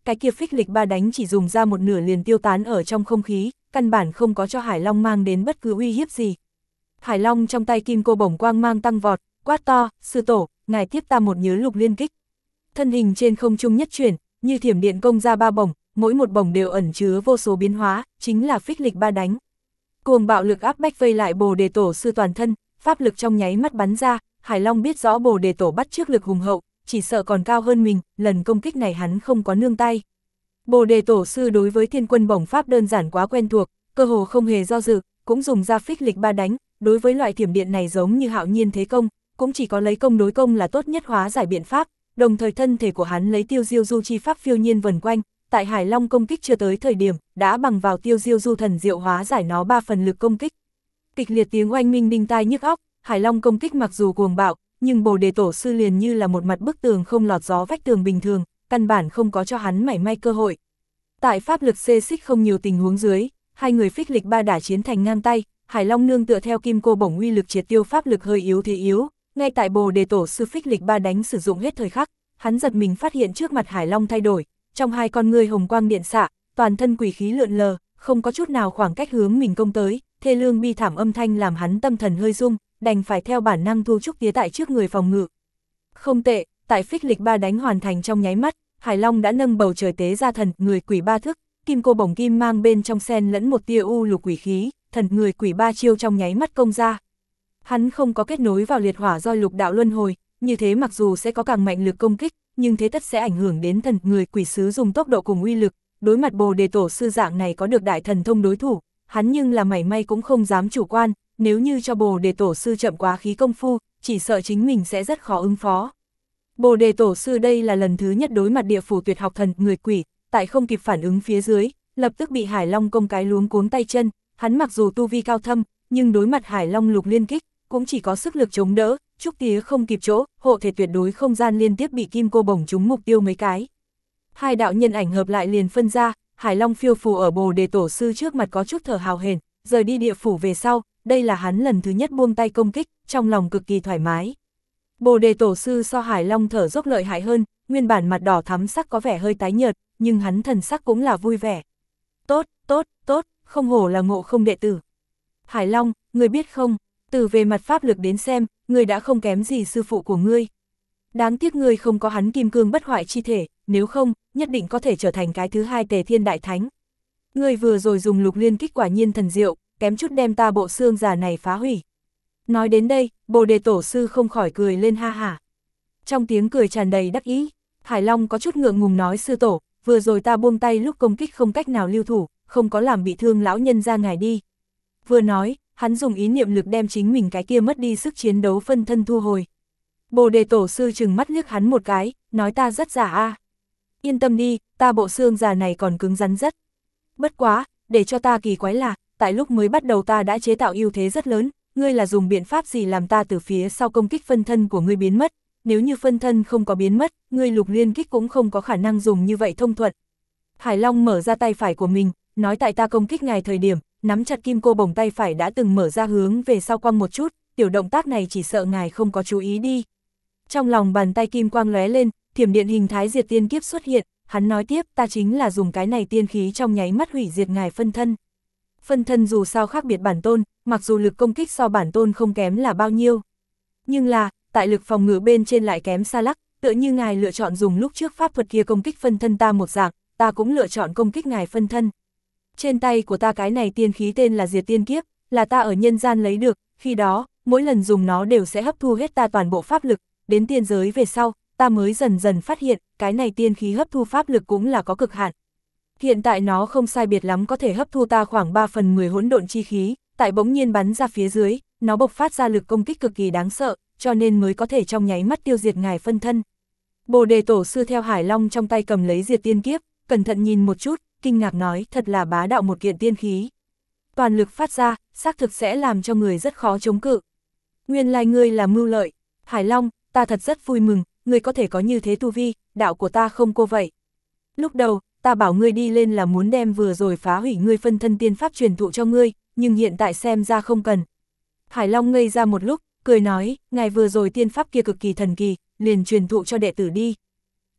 cái kia phích lịch ba đánh chỉ dùng ra một nửa liền tiêu tán ở trong không khí, căn bản không có cho Hải Long mang đến bất cứ uy hiếp gì. Hải Long trong tay kim cô bổng quang mang tăng vọt, quát to, sư tổ, ngài tiếp ta một nhớ lục liên kích. Thân hình trên không trung nhất chuyển, như thiểm điện công ra 3 bổng, mỗi một bổng đều ẩn chứa vô số biến hóa, chính là phích lịch ba đánh. Cuồng bạo lực áp bách vây lại Bồ Đề Tổ sư toàn thân, pháp lực trong nháy mắt bắn ra, Hải Long biết rõ Bồ Đề Tổ bắt trước lực hùng hậu, chỉ sợ còn cao hơn mình, lần công kích này hắn không có nương tay. Bồ Đề Tổ sư đối với Thiên Quân bổng pháp đơn giản quá quen thuộc, cơ hồ không hề do dự, cũng dùng ra phích lịch ba đánh, đối với loại thiểm điện này giống như hạo nhiên thế công, cũng chỉ có lấy công đối công là tốt nhất hóa giải biện pháp, đồng thời thân thể của hắn lấy tiêu diêu du chi pháp phiêu nhiên vần quanh, tại Hải Long công kích chưa tới thời điểm, đã bằng vào tiêu diêu du thần diệu hóa giải nó 3 phần lực công kích. Kịch liệt tiếng oanh minh đinh tai nhức óc, Hải Long công kích mặc dù cuồng bạo, nhưng Bồ Đề Tổ sư liền như là một mặt bức tường không lọt gió vách tường bình thường, căn bản không có cho hắn mảy may cơ hội. Tại pháp lực xê xích không nhiều tình huống dưới, hai người phích lịch ba đả chiến thành ngang tay, Hải Long nương tựa theo kim cô bổng uy lực triệt tiêu pháp lực hơi yếu thế yếu, ngay tại Bồ Đề Tổ sư phích lịch ba đánh sử dụng hết thời khắc, hắn giật mình phát hiện trước mặt Hải Long thay đổi, trong hai con ngươi hồng quang điện xạ, toàn thân quỷ khí lượn lờ, không có chút nào khoảng cách hướng mình công tới, thê lương bi thảm âm thanh làm hắn tâm thần hơi rung, đành phải theo bản năng thu trúc tía tại trước người phòng ngự. Không tệ, tại phích lịch ba đánh hoàn thành trong nháy mắt, Hải Long đã nâng bầu trời tế ra thần người quỷ ba thức, kim cô bổng kim mang bên trong sen lẫn một tia u lục quỷ khí, thần người quỷ ba chiêu trong nháy mắt công ra. Hắn không có kết nối vào liệt hỏa do lục đạo luân hồi, như thế mặc dù sẽ có càng mạnh lực công kích, nhưng thế tất sẽ ảnh hưởng đến thần người quỷ sứ dùng tốc độ cùng uy lực, đối mặt Bồ Đề Tổ sư dạng này có được đại thần thông đối thủ, hắn nhưng là mảy may cũng không dám chủ quan, nếu như cho Bồ Đề Tổ sư chậm quá khí công phu, chỉ sợ chính mình sẽ rất khó ứng phó. Bồ Đề Tổ sư đây là lần thứ nhất đối mặt địa phủ tuyệt học thần người quỷ, tại không kịp phản ứng phía dưới, lập tức bị Hải Long công cái luống cuống tay chân, hắn mặc dù tu vi cao thâm, nhưng đối mặt Hải Long lục liên kích, cũng chỉ có sức lực chống đỡ, trúc tía không kịp chỗ, hộ thể tuyệt đối không gian liên tiếp bị kim cô bổng trúng mục tiêu mấy cái. Hai đạo nhân ảnh hợp lại liền phân ra, Hải Long phiêu phù ở Bồ Đề Tổ sư trước mặt có chút thở hào hển, rời đi địa phủ về sau, đây là hắn lần thứ nhất buông tay công kích, trong lòng cực kỳ thoải mái. Bồ Đề Tổ sư so Hải Long thở dốc lợi hại hơn, nguyên bản mặt đỏ thắm sắc có vẻ hơi tái nhợt, nhưng hắn thần sắc cũng là vui vẻ. Tốt, tốt, tốt, không hổ là ngộ không đệ tử. Hải Long, ngươi biết không, từ về mặt pháp lực đến xem, ngươi đã không kém gì sư phụ của ngươi. Đáng tiếc ngươi không có hắn kim cương bất hoại chi thể, nếu không, nhất định có thể trở thành cái thứ hai Tề Thiên Đại Thánh. Ngươi vừa rồi dùng lục liên kích quả nhiên thần diệu, kém chút đem ta bộ xương già này phá hủy. Nói đến đây, Bồ Đề Tổ sư không khỏi cười lên ha hả. Trong tiếng cười tràn đầy đắc ý, Hải Long có chút ngượng ngùng nói sư tổ, vừa rồi ta buông tay lúc công kích không cách nào lưu thủ, không có làm bị thương lão nhân ra ngài đi. Vừa nói, hắn dùng ý niệm lực đem chính mình cái kia mất đi sức chiến đấu phân thân thu hồi. Bồ Đề Tổ sư chừng mắt liếc hắn một cái, nói ta rất giả a. Yên tâm đi, ta bộ xương già này còn cứng rắn rất. Bất quá, để cho ta kỳ quái là, tại lúc mới bắt đầu ta đã chế tạo ưu thế rất lớn, ngươi là dùng biện pháp gì làm ta từ phía sau công kích phân thân của ngươi biến mất, nếu như phân thân không có biến mất, ngươi lục liên kích cũng không có khả năng dùng như vậy thông thuận. Hải Long mở ra tay phải của mình, nói tại ta công kích ngài thời điểm, nắm chặt kim cô bổng tay phải đã từng mở ra hướng về sau quăng một chút, tiểu động tác này chỉ sợ ngài không có chú ý đi. Trong lòng bàn tay kim quang lóe lên, thiểm điện hình thái diệt tiên kiếp xuất hiện, hắn nói tiếp ta chính là dùng cái này tiên khí trong nháy mắt hủy diệt ngài phân thân. Phân thân dù sao khác biệt bản tôn, mặc dù lực công kích so bản tôn không kém là bao nhiêu. Nhưng là, tại lực phòng ngự bên trên lại kém xa lắc, tựa như ngài lựa chọn dùng lúc trước pháp thuật kia công kích phân thân ta một dạng, ta cũng lựa chọn công kích ngài phân thân. Trên tay của ta cái này tiên khí tên là diệt tiên kiếp, là ta ở nhân gian lấy được, khi đó, mỗi lần dùng nó đều sẽ hấp thu hết ta toàn bộ pháp lực, đến tiên giới về sau, ta mới dần dần phát hiện, cái này tiên khí hấp thu pháp lực cũng là có cực hạn. Hiện tại nó không sai biệt lắm có thể hấp thu ta khoảng 3/10 hỗn độn chi khí, tại bỗng nhiên bắn ra phía dưới, nó bộc phát ra lực công kích cực kỳ đáng sợ, cho nên mới có thể trong nháy mắt tiêu diệt ngài phân thân. Bồ Đề Tổ sư theo Hải Long trong tay cầm lấy diệt tiên kiếp, cẩn thận nhìn một chút, kinh ngạc nói thật là bá đạo một kiện tiên khí. Toàn lực phát ra, xác thực sẽ làm cho người rất khó chống cự. Nguyên lai ngươi là mưu lợi. Hải Long, ta thật rất vui mừng, ngươi có thể có như thế tu vi, đạo của ta không cô vậy. Lúc đầu, ta bảo ngươi đi lên là muốn đem vừa rồi phá hủy ngươi phân thân tiên pháp truyền thụ cho ngươi, nhưng hiện tại xem ra không cần. Hải Long ngây ra một lúc, cười nói, ngài vừa rồi tiên pháp kia cực kỳ thần kỳ, liền truyền thụ cho đệ tử đi.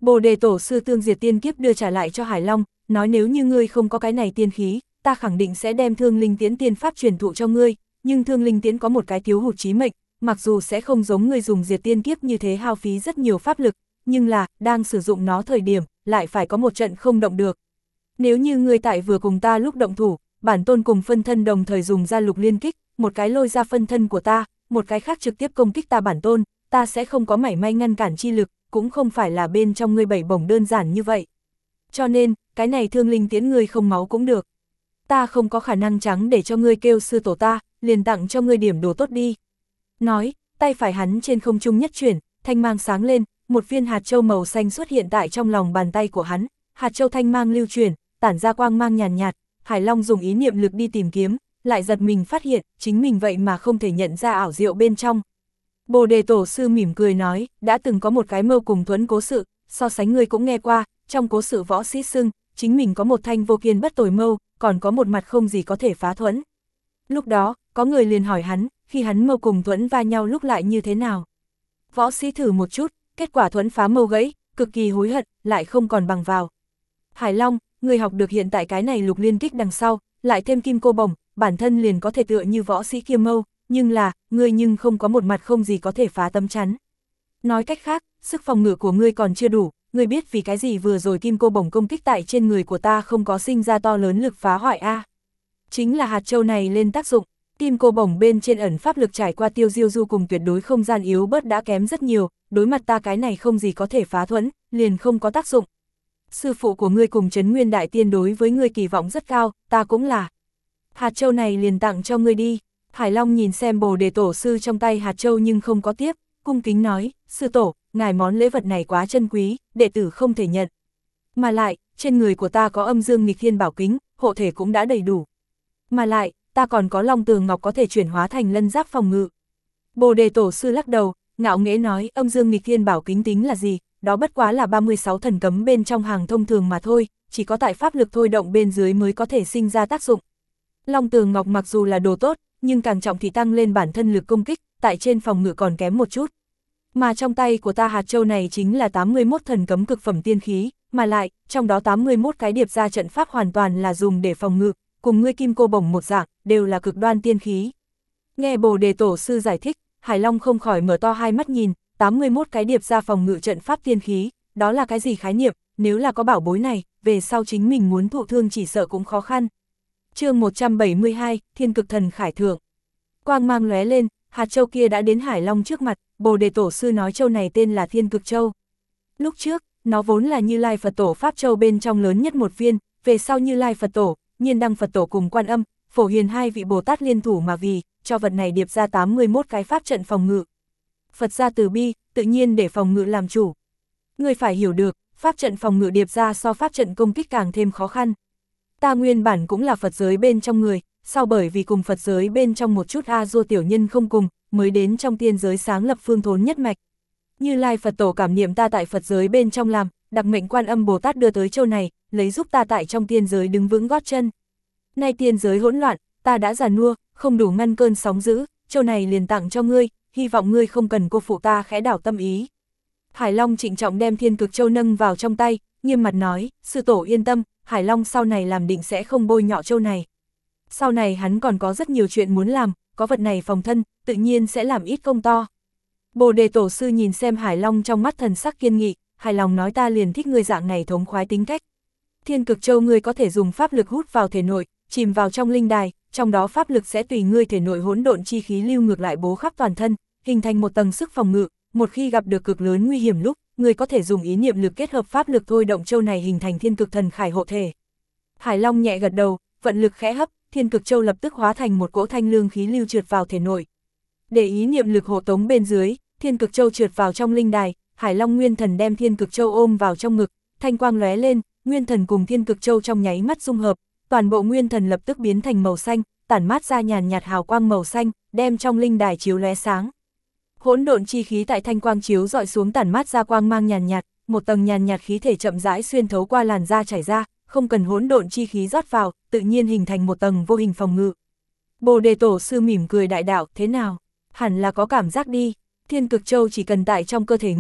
Bồ Đề Tổ sư Tương Diệt Tiên Kiếp đưa trả lại cho Hải Long, nói nếu như ngươi không có cái này tiên khí, ta khẳng định sẽ đem Thương Linh Tiễn tiên pháp truyền thụ cho ngươi, nhưng Thương Linh Tiễn có một cái thiếu hụt chí mệnh, mặc dù sẽ không giống ngươi dùng Diệt Tiên Kiếp như thế hao phí rất nhiều pháp lực, nhưng là, đang sử dụng nó thời điểm, lại phải có một trận không động được. Nếu như ngươi tại vừa cùng ta lúc động thủ, bản tôn cùng phân thân đồng thời dùng ra lục liên kích, một cái lôi ra phân thân của ta, một cái khác trực tiếp công kích ta bản tôn, ta sẽ không có mảy may ngăn cản chi lực, cũng không phải là bên trong ngươi bảy bổng đơn giản như vậy. Cho nên, cái này Thương Linh Tiễn ngươi không máu cũng được. Ta không có khả năng trắng để cho ngươi kêu sư tổ ta, liền tặng cho ngươi điểm đồ tốt đi. Nói, tay phải hắn trên không trung nhất chuyển, thanh mang sáng lên, một viên hạt châu màu xanh xuất hiện tại trong lòng bàn tay của hắn, hạt châu thanh mang lưu chuyển, tản ra quang mang nhàn nhạt, Hải Long dùng ý niệm lực đi tìm kiếm, lại giật mình phát hiện, chính mình vậy mà không thể nhận ra ảo diệu bên trong. Bồ Đề Tổ sư mỉm cười nói, đã từng có một cái mâu cùng thuẫn cố sự, so sánh ngươi cũng nghe qua, trong cố sự võ sĩ xưng, chính mình có một thanh vô kiên bất tồi mâu, còn có một mặt không gì có thể phá thuẫn. Lúc đó, có người liền hỏi hắn, khi hắn mâu cùng thuẫn va nhau lúc lại như thế nào? Võ sĩ thử một chút, kết quả thuẫn phá mâu gãy, cực kỳ hối hận, lại không còn bằng vào. Hải Long, người học được hiện tại cái này lục liên kích đằng sau, lại thêm kim cô bổng, bản thân liền có thể tựa như võ sĩ kia mâu, nhưng là, ngươi nhưng không có một mặt không gì có thể phá tấm chắn. Nói cách khác, sức phòng ngự của ngươi còn chưa đủ, ngươi biết vì cái gì vừa rồi kim cô bổng công kích tại trên người của ta không có sinh ra to lớn lực phá hoại a? Chính là hạt châu này lên tác dụng, kim cô bổng bên trên ẩn pháp lực trải qua tiêu diêu du cùng tuyệt đối không gian yếu bớt đã kém rất nhiều, đối mặt ta cái này không gì có thể phá thuẫn, liền không có tác dụng. Sư phụ của ngươi cùng Trấn Nguyên Đại Tiên đối với ngươi kỳ vọng rất cao, ta cũng là. Hạt châu này liền tặng cho ngươi đi. Hải Long nhìn xem Bồ Đề Tổ sư trong tay hạt châu nhưng không có tiếp, cung kính nói, sư tổ, ngài món lễ vật này quá chân quý, đệ tử không thể nhận. Mà lại, trên người của ta có âm dương nghịch thiên bảo kính, hộ thể cũng đã đầy đủ. Mà lại, ta còn có long tường ngọc có thể chuyển hóa thành lân giáp phòng ngự. Bồ Đề Tổ sư lắc đầu, ngạo nghễ nói, âm dương nghịch thiên bảo kính tính là gì, đó bất quá là 36 thần cấm bên trong hàng thông thường mà thôi, chỉ có tại pháp lực thôi động bên dưới mới có thể sinh ra tác dụng. Long tường ngọc mặc dù là đồ tốt, nhưng càng trọng thì tăng lên bản thân lực công kích, tại trên phòng ngự còn kém một chút. Mà trong tay của ta hạt châu này chính là 81 thần cấm cực phẩm tiên khí, mà lại, trong đó 81 cái điệp ra trận pháp hoàn toàn là dùng để phòng ngự, cùng ngươi kim cô bổng một dạng, đều là cực đoan tiên khí. Nghe Bồ Đề Tổ sư giải thích, Hải Long không khỏi mở to hai mắt nhìn, 81 cái điệp ra phòng ngự trận pháp tiên khí, đó là cái gì khái niệm, nếu là có bảo bối này, về sau chính mình muốn thụ thương chỉ sợ cũng khó khăn. Chương 172, Thiên Cực Thần Khải Thượng. Quang mang lóe lên, hạt châu kia đã đến Hải Long trước mặt, Bồ Đề Tổ sư nói châu này tên là Thiên Cực Châu. Lúc trước, nó vốn là Như Lai Phật Tổ Pháp Châu bên trong lớn nhất một viên, về sau Như Lai Phật Tổ, Nhiên Đăng Phật Tổ cùng Quan Âm, Phổ Hiền hai vị Bồ Tát liên thủ mà vì, cho vật này điệp ra 81 cái pháp trận phòng ngự. Phật gia từ bi, tự nhiên để phòng ngự làm chủ. Người phải hiểu được, pháp trận phòng ngự điệp ra so pháp trận công kích càng thêm khó khăn. Ta nguyên bản cũng là Phật giới bên trong người, sau bởi vì cùng Phật giới bên trong một chút A-du tiểu nhân không cùng, mới đến trong tiên giới sáng lập phương thốn nhất mạch. Như Lai Phật Tổ cảm niệm ta tại Phật giới bên trong làm, đặc mệnh Quan Âm Bồ Tát đưa tới châu này, lấy giúp ta tại trong tiên giới đứng vững gót chân. Nay tiên giới hỗn loạn, ta đã già nua, không đủ ngăn cơn sóng dữ, châu này liền tặng cho ngươi, hy vọng ngươi không cần cô phụ ta khẽ đảo tâm ý. Hải Long trịnh trọng đem Thiên Cực Châu nâng vào trong tay, nghiêm mặt nói, sư tổ yên tâm, Hải Long sau này làm định sẽ không bôi nhọ châu này. Sau này hắn còn có rất nhiều chuyện muốn làm, có vật này phòng thân, tự nhiên sẽ làm ít công to. Bồ Đề Tổ sư nhìn xem Hải Long trong mắt thần sắc kiên nghị, hài lòng nói ta liền thích ngươi dạng này thống khoái tính cách. Thiên Cực Châu ngươi có thể dùng pháp lực hút vào thể nội, chìm vào trong linh đài, trong đó pháp lực sẽ tùy ngươi thể nội hỗn độn chi khí lưu ngược lại bố khắp toàn thân, hình thành một tầng sức phòng ngự, một khi gặp được cực lớn nguy hiểm lúc, ngươi có thể dùng ý niệm lực kết hợp pháp lực thôi động châu này hình thành Thiên Cực Thần Khải hộ thể. Hải Long nhẹ gật đầu, vận lực khẽ hấp, Thiên Cực Châu lập tức hóa thành một cỗ thanh lương khí lưu trượt vào thể nội. Để ý niệm lực hộ tống bên dưới, Thiên Cực Châu trượt vào trong linh đài, Hải Long Nguyên Thần đem Thiên Cực Châu ôm vào trong ngực, thanh quang lóe lên, Nguyên Thần cùng Thiên Cực Châu trong nháy mắt dung hợp, toàn bộ Nguyên Thần lập tức biến thành màu xanh, tản mát ra nhàn nhạt hào quang màu xanh, đem trong linh đài chiếu lóe sáng. Hỗn độn chi khí tại thanh quang chiếu dọi xuống tản mát ra quang mang nhàn nhạt, một tầng nhàn nhạt khí thể chậm rãi xuyên thấu qua làn da chảy ra, không cần hỗn độn chi khí rót vào, tự nhiên hình thành một tầng vô hình phòng ngự. Bồ Đề Tổ sư mỉm cười đại đạo, thế nào? Hẳn là có cảm giác đi. Thiên Cực Châu chỉ cần tại trong cơ thể ngươi,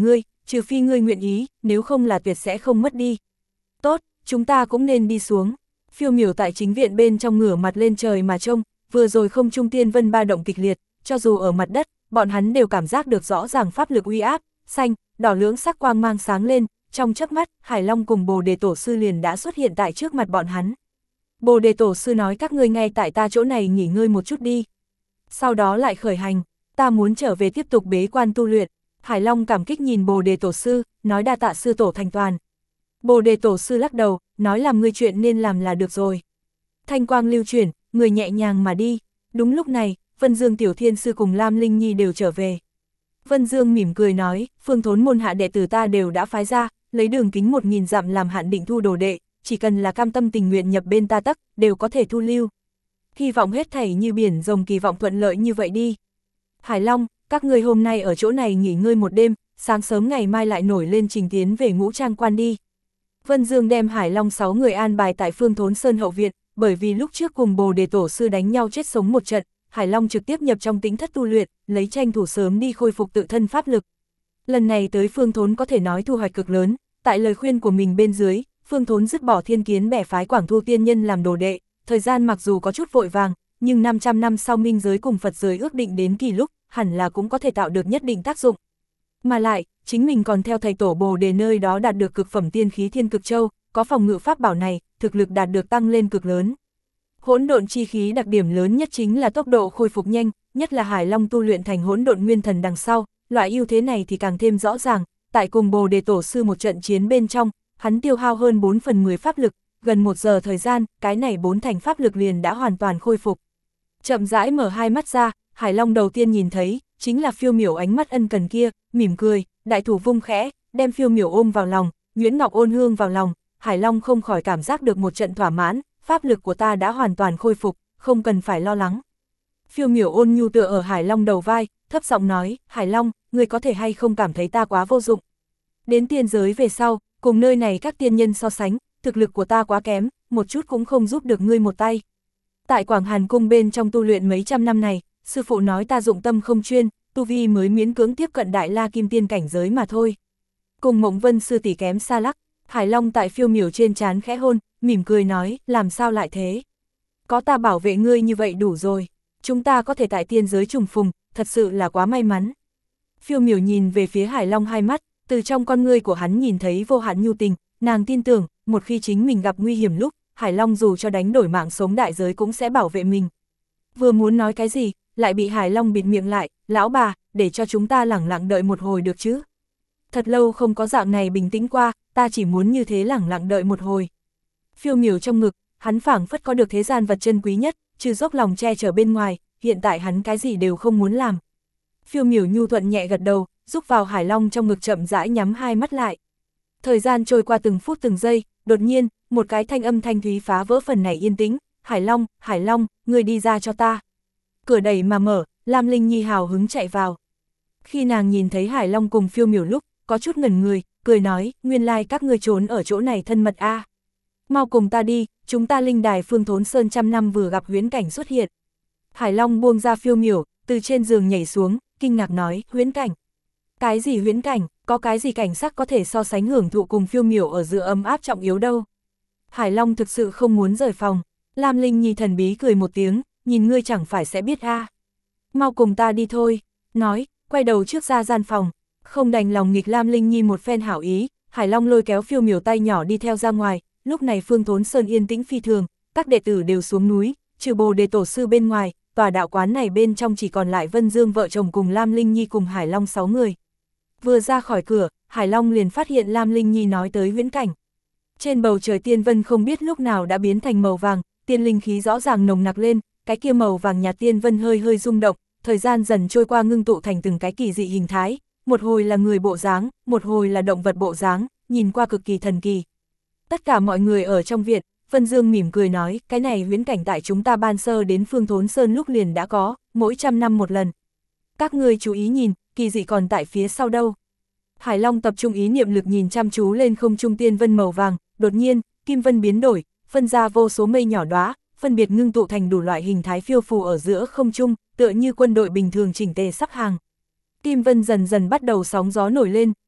trừ phi ngươi nguyện ý, nếu không là tuyệt sẽ không mất đi. Tốt, chúng ta cũng nên đi xuống. Phiêu Miểu tại chính viện bên trong ngửa mặt lên trời mà trông, vừa rồi không trung tiên vân ba động kịch liệt, cho dù ở mặt đất, bọn hắn đều cảm giác được rõ ràng pháp lực uy áp, xanh, đỏ lưỡng sắc quang mang sáng lên, trong chớp mắt, Hải Long cùng Bồ Đề Tổ Sư liền đã xuất hiện tại trước mặt bọn hắn. Bồ Đề Tổ Sư nói các ngươi ngay tại ta chỗ này nghỉ ngơi một chút đi. Sau đó lại khởi hành, ta muốn trở về tiếp tục bế quan tu luyện. Hải Long cảm kích nhìn Bồ Đề Tổ Sư, nói đa tạ sư tổ thành toàn. Bồ Đề Tổ Sư lắc đầu, nói làm ngươi chuyện nên làm là được rồi. Thanh quang lưu chuyển, người nhẹ nhàng mà đi. Đúng lúc này, Vân Dương Tiểu Thiên Sư cùng Lam Linh Nhi đều trở về. Vân Dương mỉm cười nói, phương thốn môn hạ đệ tử ta đều đã phái ra, lấy đường kính 1000 dặm làm hạn định thu đồ đệ, chỉ cần là cam tâm tình nguyện nhập bên ta tắc, đều có thể thu lưu. Hy vọng hết thảy như biển rồng kỳ vọng thuận lợi như vậy đi. Hải Long, các ngươi hôm nay ở chỗ này nghỉ ngơi một đêm, sáng sớm ngày mai lại nổi lên trình tiến về Ngũ Trang Quan đi. Vân Dương đem Hải Long 6 người an bài tại Phương Thốn Sơn hậu viện, bởi vì lúc trước cùng Bồ Đề Tổ Sư đánh nhau chết sống một trận, Hải Long trực tiếp nhập trong tính thất tu luyện, lấy tranh thủ sớm đi khôi phục tự thân pháp lực. Lần này tới Phương Thốn có thể nói thu hoạch cực lớn, tại lời khuyên của mình bên dưới, Phương Thốn dứt bỏ Thiên Kiến bẻ phái Quảng Thu tiên nhân làm đồ đệ, thời gian mặc dù có chút vội vàng, nhưng 500 năm sau minh giới cùng Phật giới ước định đến kỳ lúc, hẳn là cũng có thể tạo được nhất định tác dụng. Mà lại, chính mình còn theo thầy tổ Bồ Đề nơi đó đạt được cực phẩm tiên khí Thiên Cực Châu, có phòng ngự pháp bảo này, thực lực đạt được tăng lên cực lớn. Hỗn độn chi khí đặc điểm lớn nhất chính là tốc độ khôi phục nhanh, nhất là Hải Long tu luyện thành hỗn độn nguyên thần đằng sau, loại ưu thế này thì càng thêm rõ ràng, tại cùng Bồ Đề Tổ Sư một trận chiến bên trong, hắn tiêu hao hơn 4/10 pháp lực, gần 1 giờ thời gian, cái này 4 thành pháp lực liền đã hoàn toàn khôi phục. Chậm rãi mở hai mắt ra, Hải Long đầu tiên nhìn thấy, chính là Phiêu Miểu ánh mắt ân cần kia, mỉm cười, đại thủ vung khẽ, đem Phiêu Miểu ôm vào lòng, Nguyễn Ngọc ôn hương vào lòng, Hải Long không khỏi cảm giác được một trận thỏa mãn, pháp lực của ta đã hoàn toàn khôi phục, không cần phải lo lắng. Phiêu Miểu ôn nhu tựa ở Hải Long đầu vai, thấp giọng nói, Hải Long, ngươi có thể hay không cảm thấy ta quá vô dụng. Đến tiên giới về sau, cùng nơi này các tiên nhân so sánh, thực lực của ta quá kém, một chút cũng không giúp được ngươi một tay. Tại Quảng Hàn Cung bên trong tu luyện mấy trăm năm này, sư phụ nói ta dụng tâm không chuyên, tu vi mới miễn cưỡng tiếp cận Đại La Kim Tiên cảnh giới mà thôi. Cùng Mộng Vân sư tỷ kém xa lắc, Hải Long tại Phiêu Miểu trên trán khẽ hôn, mỉm cười nói, làm sao lại thế? Có ta bảo vệ ngươi như vậy đủ rồi, chúng ta có thể tại tiên giới trùng phùng, thật sự là quá may mắn. Phiêu Miểu nhìn về phía Hải Long hai mắt, từ trong con ngươi của hắn nhìn thấy vô hạn nhu tình, nàng tin tưởng, một khi chính mình gặp nguy hiểm lúc, Hải Long dù cho đánh đổi mạng sống đại giới cũng sẽ bảo vệ mình. Vừa muốn nói cái gì, lại bị Hải Long bịt miệng lại, lão bà, để cho chúng ta lẳng lặng đợi một hồi được chứ. Thật lâu không có dạng này bình tĩnh qua, ta chỉ muốn như thế lẳng lặng đợi một hồi. Phiêu Miểu trong ngực, hắn phảng phất có được thế gian vật chân quý nhất, trừ dốc lòng che chở bên ngoài, hiện tại hắn cái gì đều không muốn làm. Phiêu Miểu nhu thuận nhẹ gật đầu, rúc vào Hải Long trong ngực chậm rãi nhắm hai mắt lại. Thời gian trôi qua từng phút từng giây, đột nhiên, một cái thanh âm thanh thúy phá vỡ phần này yên tĩnh, Hải Long, ngươi đi ra cho ta. Cửa đẩy mà mở, Lam Linh Nhi hào hứng chạy vào. Khi nàng nhìn thấy Hải Long cùng Phiêu Miểu lúc, có chút ngẩn người, cười nói, nguyên lai các ngươi trốn ở chỗ này thân mật a. Mau cùng ta đi, chúng ta linh đài Phương Thốn Sơn trăm năm vừa gặp huyễn cảnh xuất hiện. Hải Long buông ra Phiêu Miểu, từ trên giường nhảy xuống, kinh ngạc nói, huyễn cảnh. Cái gì huyễn cảnh, có cái gì cảnh sắc có thể so sánh hưởng thụ cùng Phiêu Miểu ở giữa ấm áp trọng yếu đâu. Hải Long thực sự không muốn rời phòng. Lam Linh Nhi thần bí cười một tiếng, nhìn ngươi chẳng phải sẽ biết a. Mau cùng ta đi thôi, nói, quay đầu trước ra gian phòng. Không đành lòng nghịch Lam Linh Nhi một phen hảo ý, Hải Long lôi kéo Phiêu Miểu tay nhỏ đi theo ra ngoài, lúc này Phương Thốn Sơn yên tĩnh phi thường, các đệ tử đều xuống núi, trừ Bồ Đề Tổ Sư bên ngoài, tòa đạo quán này bên trong chỉ còn lại Vân Dương vợ chồng cùng Lam Linh Nhi cùng Hải Long 6 người. Vừa ra khỏi cửa, Hải Long liền phát hiện Lam Linh Nhi nói tới huyễn cảnh. Trên bầu trời tiên vân không biết lúc nào đã biến thành màu vàng, tiên linh khí rõ ràng nồng nặc lên, cái kia màu vàng nhạt tiên vân hơi hơi rung động, thời gian dần trôi qua ngưng tụ thành từng cái kỳ dị hình thái, một hồi là người bộ dáng, một hồi là động vật bộ dáng, nhìn qua cực kỳ thần kỳ. Tất cả mọi người ở trong viện, Vân Dương mỉm cười nói, cái này huyễn cảnh tại chúng ta ban sơ đến Phương Thốn Sơn lúc liền đã có, mỗi 100 năm một lần. Các ngươi chú ý nhìn, kỳ dị còn tại phía sau đâu. Hải Long tập trung ý niệm lực nhìn chăm chú lên không trung tiên vân màu vàng, đột nhiên, kim vân biến đổi, phân ra vô số mây nhỏ đóa, phân biệt ngưng tụ thành đủ loại hình thái phiêu phù ở giữa không trung, tựa như quân đội bình thường chỉnh tề sắp hàng. Kim vân dần dần bắt đầu sóng gió nổi lên,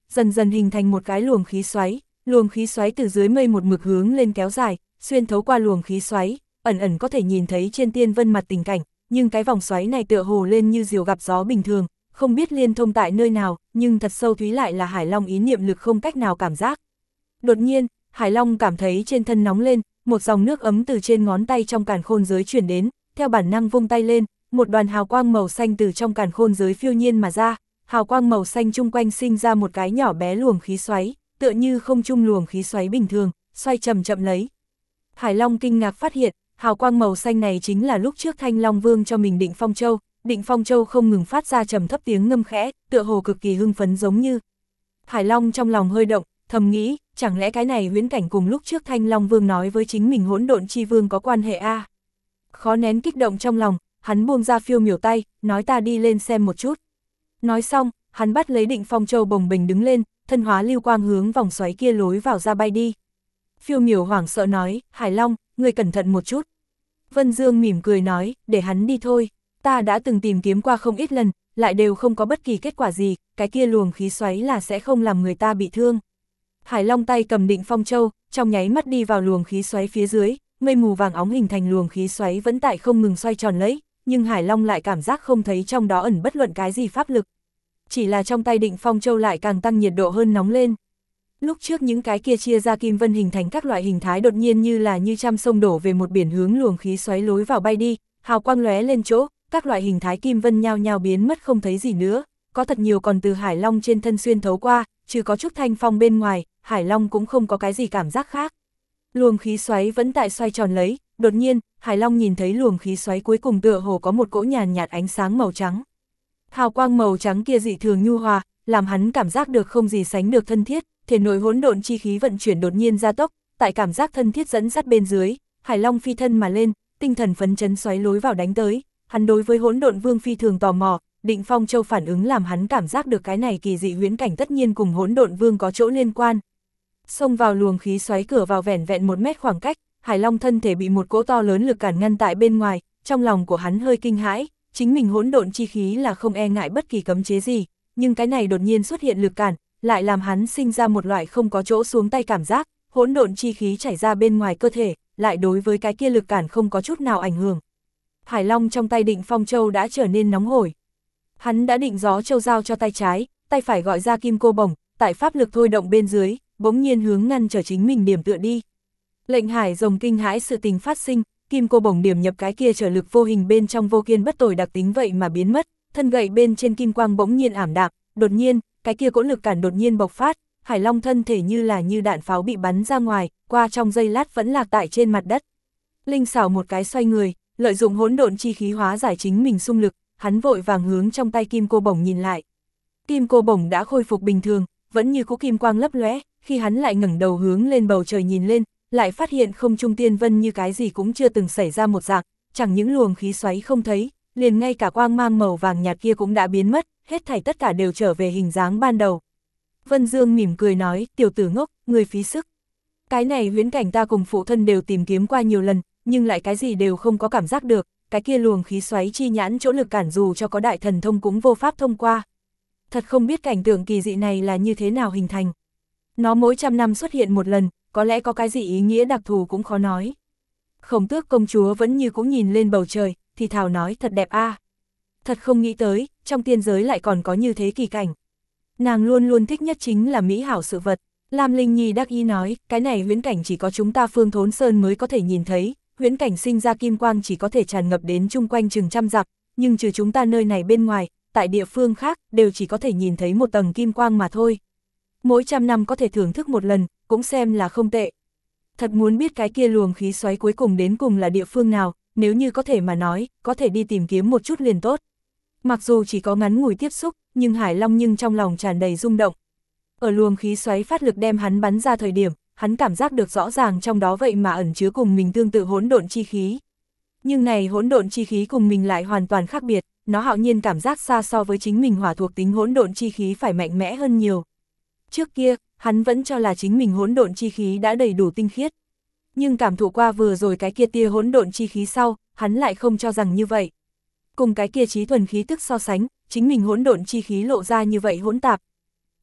dần dần hình thành một cái luồng khí xoáy từ dưới mây một mực hướng lên kéo dài, xuyên thấu qua luồng khí xoáy, ẩn ẩn có thể nhìn thấy trên tiên vân mặt tình cảnh, nhưng cái vòng xoáy này tựa hồ lên như diều gặp gió bình thường, không biết liên thông tại nơi nào, nhưng thật sâu thúy lại là Hải Long ý niệm lực không cách nào cảm giác. Đột nhiên, Hải Long cảm thấy trên thân nóng lên, một dòng nước ấm từ trên ngón tay trong càn khôn giới chuyển đến, theo bản năng vung tay lên, một đoàn hào quang màu xanh từ trong càn khôn giới phiêu nhiên mà ra, hào quang màu xanh chung quanh sinh ra một cái nhỏ bé luồng khí xoáy, tựa như không trung luồng khí xoáy bình thường, xoay chậm chậm lấy. Hải Long kinh ngạc phát hiện, hào quang màu xanh này chính là lúc trước Thanh Long Vương cho mình Định Phong Châu không ngừng phát ra trầm thấp tiếng ngâm khẽ, tựa hồ cực kỳ hưng phấn giống như. Hải Long trong lòng hơi động, thầm nghĩ, chẳng lẽ cái này huyễn cảnh cùng lúc trước Thanh Long Vương nói với chính mình Hỗn Độn Chi Vương có quan hệ a? Khó nén kích động trong lòng, hắn buông ra phiêu miểu tay, nói ta đi lên xem một chút. Nói xong, hắn bắt lấy Định Phong Châu bồng bềnh đứng lên, thân hóa lưu quang hướng vòng xoáy kia lối vào ra bay đi. Phiêu miểu hoảng sợ nói, Hải Long, ngươi cẩn thận một chút. Vân Dương mỉm cười nói, để hắn đi thôi, ta đã từng tìm kiếm qua không ít lần, lại đều không có bất kỳ kết quả gì, cái kia luồng khí xoáy là sẽ không làm người ta bị thương. Hải Long tay cầm Định Phong Châu, trong nháy mắt đi vào luồng khí xoáy phía dưới, mây mù vàng óng hình thành luồng khí xoáy vẫn tại không ngừng xoay tròn lấy, nhưng Hải Long lại cảm giác không thấy trong đó ẩn bất luận cái gì pháp lực. Chỉ là trong tay Định Phong Châu lại càng tăng nhiệt độ hơn nóng lên. Lúc trước những cái kia chia ra kim vân hình thành các loại hình thái đột nhiên như trăm sông đổ về một biển hướng luồng khí xoáy lối vào bay đi, hào quang lóe lên chỗ, các loại hình thái kim vân nhao nhao biến mất không thấy gì nữa, có thật nhiều còn từ Hải Long trên thân xuyên thấu qua, trừ có chút thanh phong bên ngoài, Hải Long cũng không có cái gì cảm giác khác. Luồng khí xoáy vẫn tại xoay tròn lấy, đột nhiên, Hải Long nhìn thấy luồng khí xoáy cuối cùng tựa hồ có một cỗ nhàn nhạt ánh sáng màu trắng. Hào quang màu trắng kia dị thường nhu hòa, làm hắn cảm giác được không gì sánh được thân thiết, thể nội hỗn độn chi khí vận chuyển đột nhiên gia tốc, tại cảm giác thân thiết dẫn dắt bên dưới, Hải Long phi thân mà lên, tinh thần phấn chấn xoáy lối vào đánh tới. Hắn đối với Hỗn Độn Vương phi thường tò mò, Định Phong Châu phản ứng làm hắn cảm giác được cái này kỳ dị huyễn cảnh tất nhiên cùng Hỗn Độn Vương có chỗ liên quan. Xông vào luồng khí xoáy cửa vào vẻn vẹn 1 mét khoảng cách, Hải Long thân thể bị một cỗ to lớn lực cản ngăn tại bên ngoài, trong lòng của hắn hơi kinh hãi, chính mình hỗn độn chi khí là không e ngại bất kỳ cấm chế gì, nhưng cái này đột nhiên xuất hiện lực cản, lại làm hắn sinh ra một loại không có chỗ xuống tay cảm giác, hỗn độn chi khí chảy ra bên ngoài cơ thể, lại đối với cái kia lực cản không có chút nào ảnh hưởng. Hải Long trong tay Định Phong Châu đã trở nên nóng hổi. Hắn đã định gió châu giao cho tay trái, tay phải gọi ra kim cô bổng, tại pháp lực thôi động bên dưới, bỗng nhiên hướng ngăn trở chính mình điểm tựa đi. Lệnh Hải Rồng kinh hãi sự tình phát sinh, kim cô bổng điểm nhập cái kia trở lực vô hình bên trong vô kiên bất tồi đặc tính vậy mà biến mất, thân gậy bên trên kim quang bỗng nhiên ảm đạm, đột nhiên, cái kia cỗ lực cản đột nhiên bộc phát, Hải Long thân thể như đạn pháo bị bắn ra ngoài, qua trong giây lát vẫn lạc tại trên mặt đất. Linh xảo một cái xoay người, lợi dụng hỗn độn chi khí hóa giải chính mình xung lực, hắn vội vàng hướng trong tay kim cô bổng nhìn lại. Kim cô bổng đã khôi phục bình thường, vẫn như cũ kim quang lấp lóe, khi hắn lại ngẩng đầu hướng lên bầu trời nhìn lên, lại phát hiện không trung tiên vân như cái gì cũng chưa từng xảy ra một dạng, chẳng những luồng khí xoáy không thấy, liền ngay cả quang mang màu vàng nhạt kia cũng đã biến mất, hết thảy tất cả đều trở về hình dáng ban đầu. Vân Dương mỉm cười nói, tiểu tử ngốc, người phí sức. Cái này huyễn cảnh ta cùng phụ thân đều tìm kiếm qua nhiều lần, nhưng lại cái gì đều không có cảm giác được, cái kia luồng khí xoáy chi nhãn chỗ lực cản dù cho có đại thần thông cũng vô pháp thông qua. Thật không biết cảnh tượng kỳ dị này là như thế nào hình thành. Nó mỗi 100 năm xuất hiện một lần, có lẽ có cái gì ý nghĩa đặc thù cũng khó nói. Khổng Tước công chúa vẫn như cũng nhìn lên bầu trời, thì thào nói thật đẹp a. Thật không nghĩ tới, trong tiên giới lại còn có như thế kỳ cảnh. Nàng luôn luôn thích nhất chính là mỹ hảo sự vật. Lam Linh Nhi đắc ý nói, cái này huyễn cảnh chỉ có chúng ta Phương Thốn Sơn mới có thể nhìn thấy, huyễn cảnh sinh ra kim quang chỉ có thể tràn ngập đến chung quanh chừng 100 dặm, nhưng trừ chúng ta nơi này bên ngoài, tại địa phương khác đều chỉ có thể nhìn thấy một tầng kim quang mà thôi. Mỗi 100 năm có thể thưởng thức một lần, cũng xem là không tệ. Thật muốn biết cái kia luồng khí xoáy cuối cùng đến cùng là địa phương nào, nếu như có thể mà nói, có thể đi tìm kiếm một chút liền tốt. Mặc dù chỉ có ngắn ngủi tiếp xúc, nhưng Hải Long nhưng trong lòng tràn đầy rung động. Ở luồng khí xoáy phát lực đem hắn bắn ra thời điểm, hắn cảm giác được rõ ràng trong đó vậy mà ẩn chứa cùng mình tương tự hỗn độn chi khí. Nhưng này hỗn độn chi khí cùng mình lại hoàn toàn khác biệt, nó hạo nhiên cảm giác xa so với chính mình hỏa thuộc tính hỗn độn chi khí phải mạnh mẽ hơn nhiều. Trước kia, hắn vẫn cho là chính mình hỗn độn chi khí đã đầy đủ tinh khiết. Nhưng cảm thụ qua vừa rồi cái kia tia hỗn độn chi khí sau, hắn lại không cho rằng như vậy. Cùng cái kia trí thuần khí tức so sánh, chính mình hỗn độn chi khí lộ ra như vậy hỗn tạp.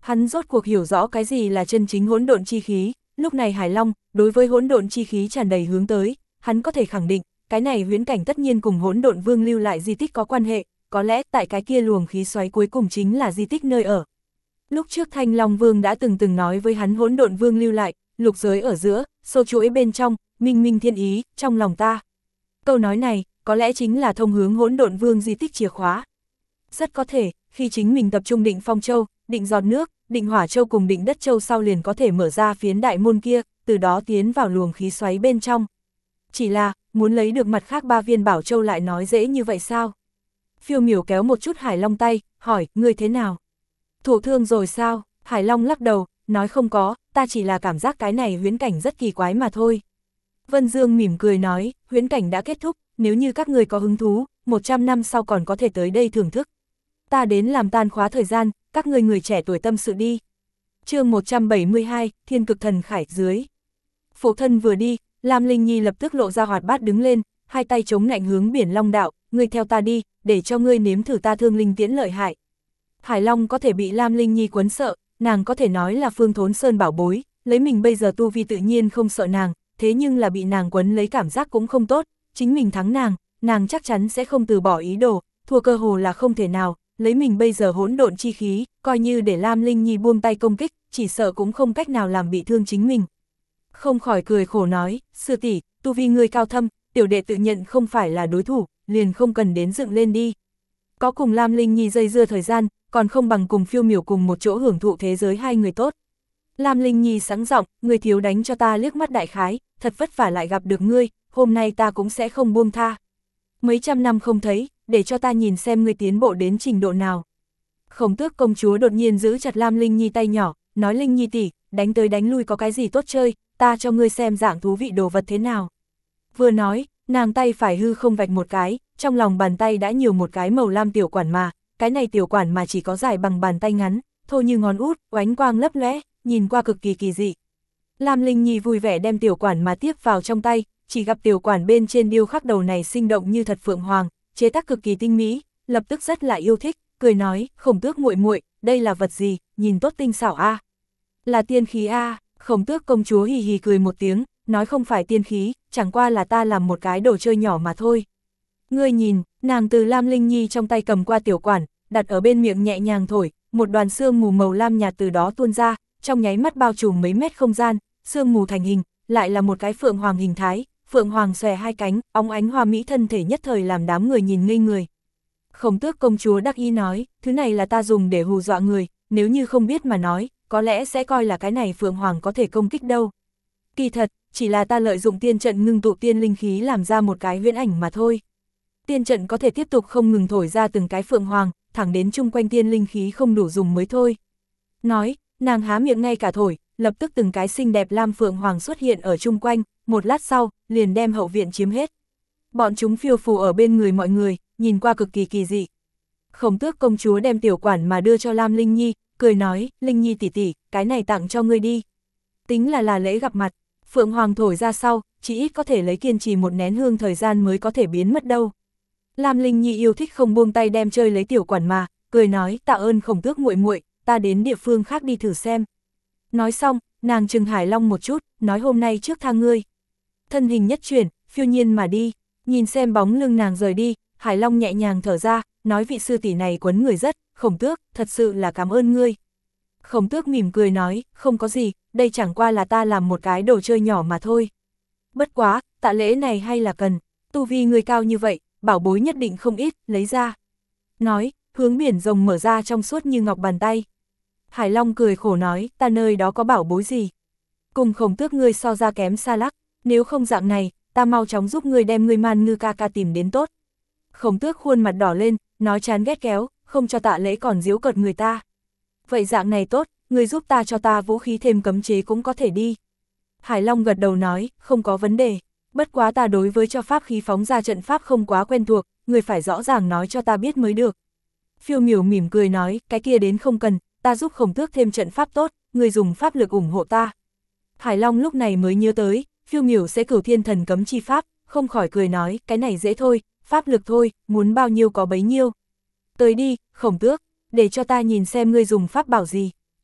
Hắn rốt cuộc hiểu rõ cái gì là chân chính hỗn độn chi khí, lúc này Hải Long, đối với hỗn độn chi khí tràn đầy hướng tới, hắn có thể khẳng định, cái này huyễn cảnh tất nhiên cùng hỗn độn vương lưu lại di tích có quan hệ, có lẽ tại cái kia luồng khí xoáy cuối cùng chính là di tích nơi ở. Lúc trước Thanh Long Vương đã từng nói với hắn hỗn độn vương lưu lại, lục giới ở giữa, sâu chuỗi bên trong, minh minh thiên ý, trong lòng ta. Câu nói này, có lẽ chính là thông hướng hỗn độn vương di tích chìa khóa. Rất có thể, khi chính mình tập trung định phong châu, định giọt nước, định hỏa châu cùng định đất châu sau liền có thể mở ra phiến đại môn kia, từ đó tiến vào luồng khí xoáy bên trong. Chỉ là, muốn lấy được mặt khác 3 viên bảo châu lại nói dễ như vậy sao? Phiêu Miểu kéo một chút Hải Long tay, hỏi, ngươi thế nào? Thụ thương rồi sao? Hải Long lắc đầu, nói không có, ta chỉ là cảm giác cái này huyễn cảnh rất kỳ quái mà thôi. Vân Dương mỉm cười nói, huyễn cảnh đã kết thúc, nếu như các người có hứng thú, 100 năm sau còn có thể tới đây thưởng thức. Ta đến làm tan khóa thời gian, các người trẻ tuổi tâm sự đi. Chương 172, Thiên Cực Thần Khải dưới. Phụ thân vừa đi, Lam Linh Nhi lập tức lộ ra hoạt bát đứng lên, hai tay chống nạnh hướng biển Long đạo, ngươi theo ta đi, để cho ngươi nếm thử ta thương linh tiễn lợi hại. Hải Long có thể bị Lam Linh Nhi quấn sợ, nàng có thể nói là Phương Thốn Sơn bảo bối, lấy mình bây giờ tu vi tự nhiên không sợ nàng, thế nhưng là bị nàng quấn lấy cảm giác cũng không tốt, chính mình thắng nàng chắc chắn sẽ không từ bỏ ý đồ, thua cơ hồ là không thể nào, lấy mình bây giờ hỗn độn chi khí, coi như để Lam Linh Nhi buông tay công kích, chỉ sợ cũng không cách nào làm bị thương chính mình. Không khỏi cười khổ nói, sư tỷ, tu vi ngươi cao thâm, tiểu đệ tự nhận không phải là đối thủ, liền không cần đến dựng lên đi. Có cùng Lam Linh Nhi dây dưa thời gian, còn không bằng cùng Phiêu Miểu cùng một chỗ hưởng thụ thế giới hai người tốt. Lam Linh Nhi sáng giọng, ngươi thiếu đánh cho ta liếc mắt đại khái, thật vất vả lại gặp được ngươi, hôm nay ta cũng sẽ không buông tha. Mấy trăm năm không thấy, để cho ta nhìn xem ngươi tiến bộ đến trình độ nào. Khổng Tước công chúa đột nhiên giữ chặt Lam Linh Nhi tay nhỏ, nói Linh Nhi tỷ, đánh tới đánh lui có cái gì tốt chơi, ta cho ngươi xem dạng thú vị đồ vật thế nào. Vừa nói, nàng tay phải hư không vạch một cái, trong lòng bàn tay đã nhiều một cái màu lam tiểu quản mà, cái này tiểu quản mà chỉ có dài bằng bàn tay ngắn, thô như ngón út, oánh quang lấp lóe, nhìn qua cực kỳ kỳ dị. Lam Linh Nhi vui vẻ đem tiểu quản mà tiếp vào trong tay, chỉ gặp tiểu quản bên trên điêu khắc đầu này sinh động như thật phượng hoàng, chế tác cực kỳ tinh mỹ, lập tức rất là yêu thích, cười nói, Khổng Tước muội muội, đây là vật gì, nhìn tốt tinh xảo a. Là tiên khí a. Khổng Tước công chúa hì hì cười một tiếng, nói không phải tiên khí, chẳng qua là ta làm một cái đồ chơi nhỏ mà thôi. Ngươi nhìn, nàng từ Lam Linh Nhi trong tay cầm qua tiểu quản, đặt ở bên miệng nhẹ nhàng thổi, một đoàn sương mù màu lam nhạt từ đó tuôn ra, trong nháy mắt bao trùm mấy mét không gian, sương mù thành hình, lại là một cái phượng hoàng hình thái, phượng hoàng xòe hai cánh, óng ánh hoa mỹ thân thể nhất thời làm đám người nhìn ngây người. Khổng Tước công chúa đắc ý nói, thứ này là ta dùng để hù dọa người, nếu như không biết mà nói, có lẽ sẽ coi là cái này phượng hoàng có thể công kích đâu. Kỳ thật, chỉ là ta lợi dụng tiên trận ngưng tụ tiên linh khí làm ra một cái huyễn ảnh mà thôi. Tiên trận có thể tiếp tục không ngừng thổi ra từng cái phượng hoàng, thẳng đến chung quanh tiên linh khí không đủ dùng mới thôi. Nói, nàng há miệng ngay cả thổi, lập tức từng cái xinh đẹp lam phượng hoàng xuất hiện ở chung quanh, một lát sau, liền đem hậu viện chiếm hết. Bọn chúng phiêu phù ở bên người mọi người, nhìn qua cực kỳ kỳ dị. Khổng Tước công chúa đem tiểu quản mà đưa cho Lam Linh Nhi, cười nói, Linh Nhi tỷ tỷ, cái này tặng cho ngươi đi. Tính là lễ gặp mặt, phượng hoàng thổi ra sau, chỉ ít có thể lấy kiên trì một nén hương thời gian mới có thể biến mất đâu. Lam Linh Nhi yêu thích không buông tay đem chơi lấy tiểu quản mà, cười nói, tạ ơn Khổng Tước muội muội, ta đến địa phương khác đi thử xem. Nói xong, nàng trừng Hải Long một chút, nói hôm nay trước tha ngươi. Thân hình nhất chuyển, phiêu nhiên mà đi, nhìn xem bóng lưng nàng rời đi, Hải Long nhẹ nhàng thở ra, nói vị sư tỷ này quấn người rất, Khổng Tước, thật sự là cảm ơn ngươi. Khổng Tước mỉm cười nói, không có gì, đây chẳng qua là ta làm một cái đồ chơi nhỏ mà thôi. Bất quá, tạ lễ này hay là cần, tu vi người cao như vậy, bảo bối nhất định không ít, lấy ra. Nói, hướng biển rồng mở ra trong suốt như ngọc bàn tay. Hải Long cười khổ nói, ta nơi đó có bảo bối gì. Cùng Khổng Tước ngươi so ra kém xa lắc, nếu không dạng này, ta mau chóng giúp ngươi đem ngươi Man Ngư ca ca tìm đến tốt. Khổng Tước khuôn mặt đỏ lên, nói chán ghét kéo, không cho tạ lễ còn giễu cợt người ta. Vậy dạng này tốt, ngươi giúp ta cho ta vũ khí thêm cấm chế cũng có thể đi. Hải Long gật đầu nói, không có vấn đề, bất quá ta đối với cho pháp khí phóng ra trận pháp không quá quen thuộc, ngươi phải rõ ràng nói cho ta biết mới được. Phiêu Miểu mỉm cười nói, cái kia đến không cần, ta giúp Khổng Tước thêm trận pháp tốt, ngươi dùng pháp lực ủng hộ ta. Hải Long lúc này mới nhớ tới, Phiêu Miểu sẽ cửu thiên thần cấm chi pháp, không khỏi cười nói, cái này dễ thôi, pháp lực thôi, muốn bao nhiêu có bấy nhiêu. Tới đi, Khổng Tước, để cho ta nhìn xem ngươi dùng pháp bảo gì.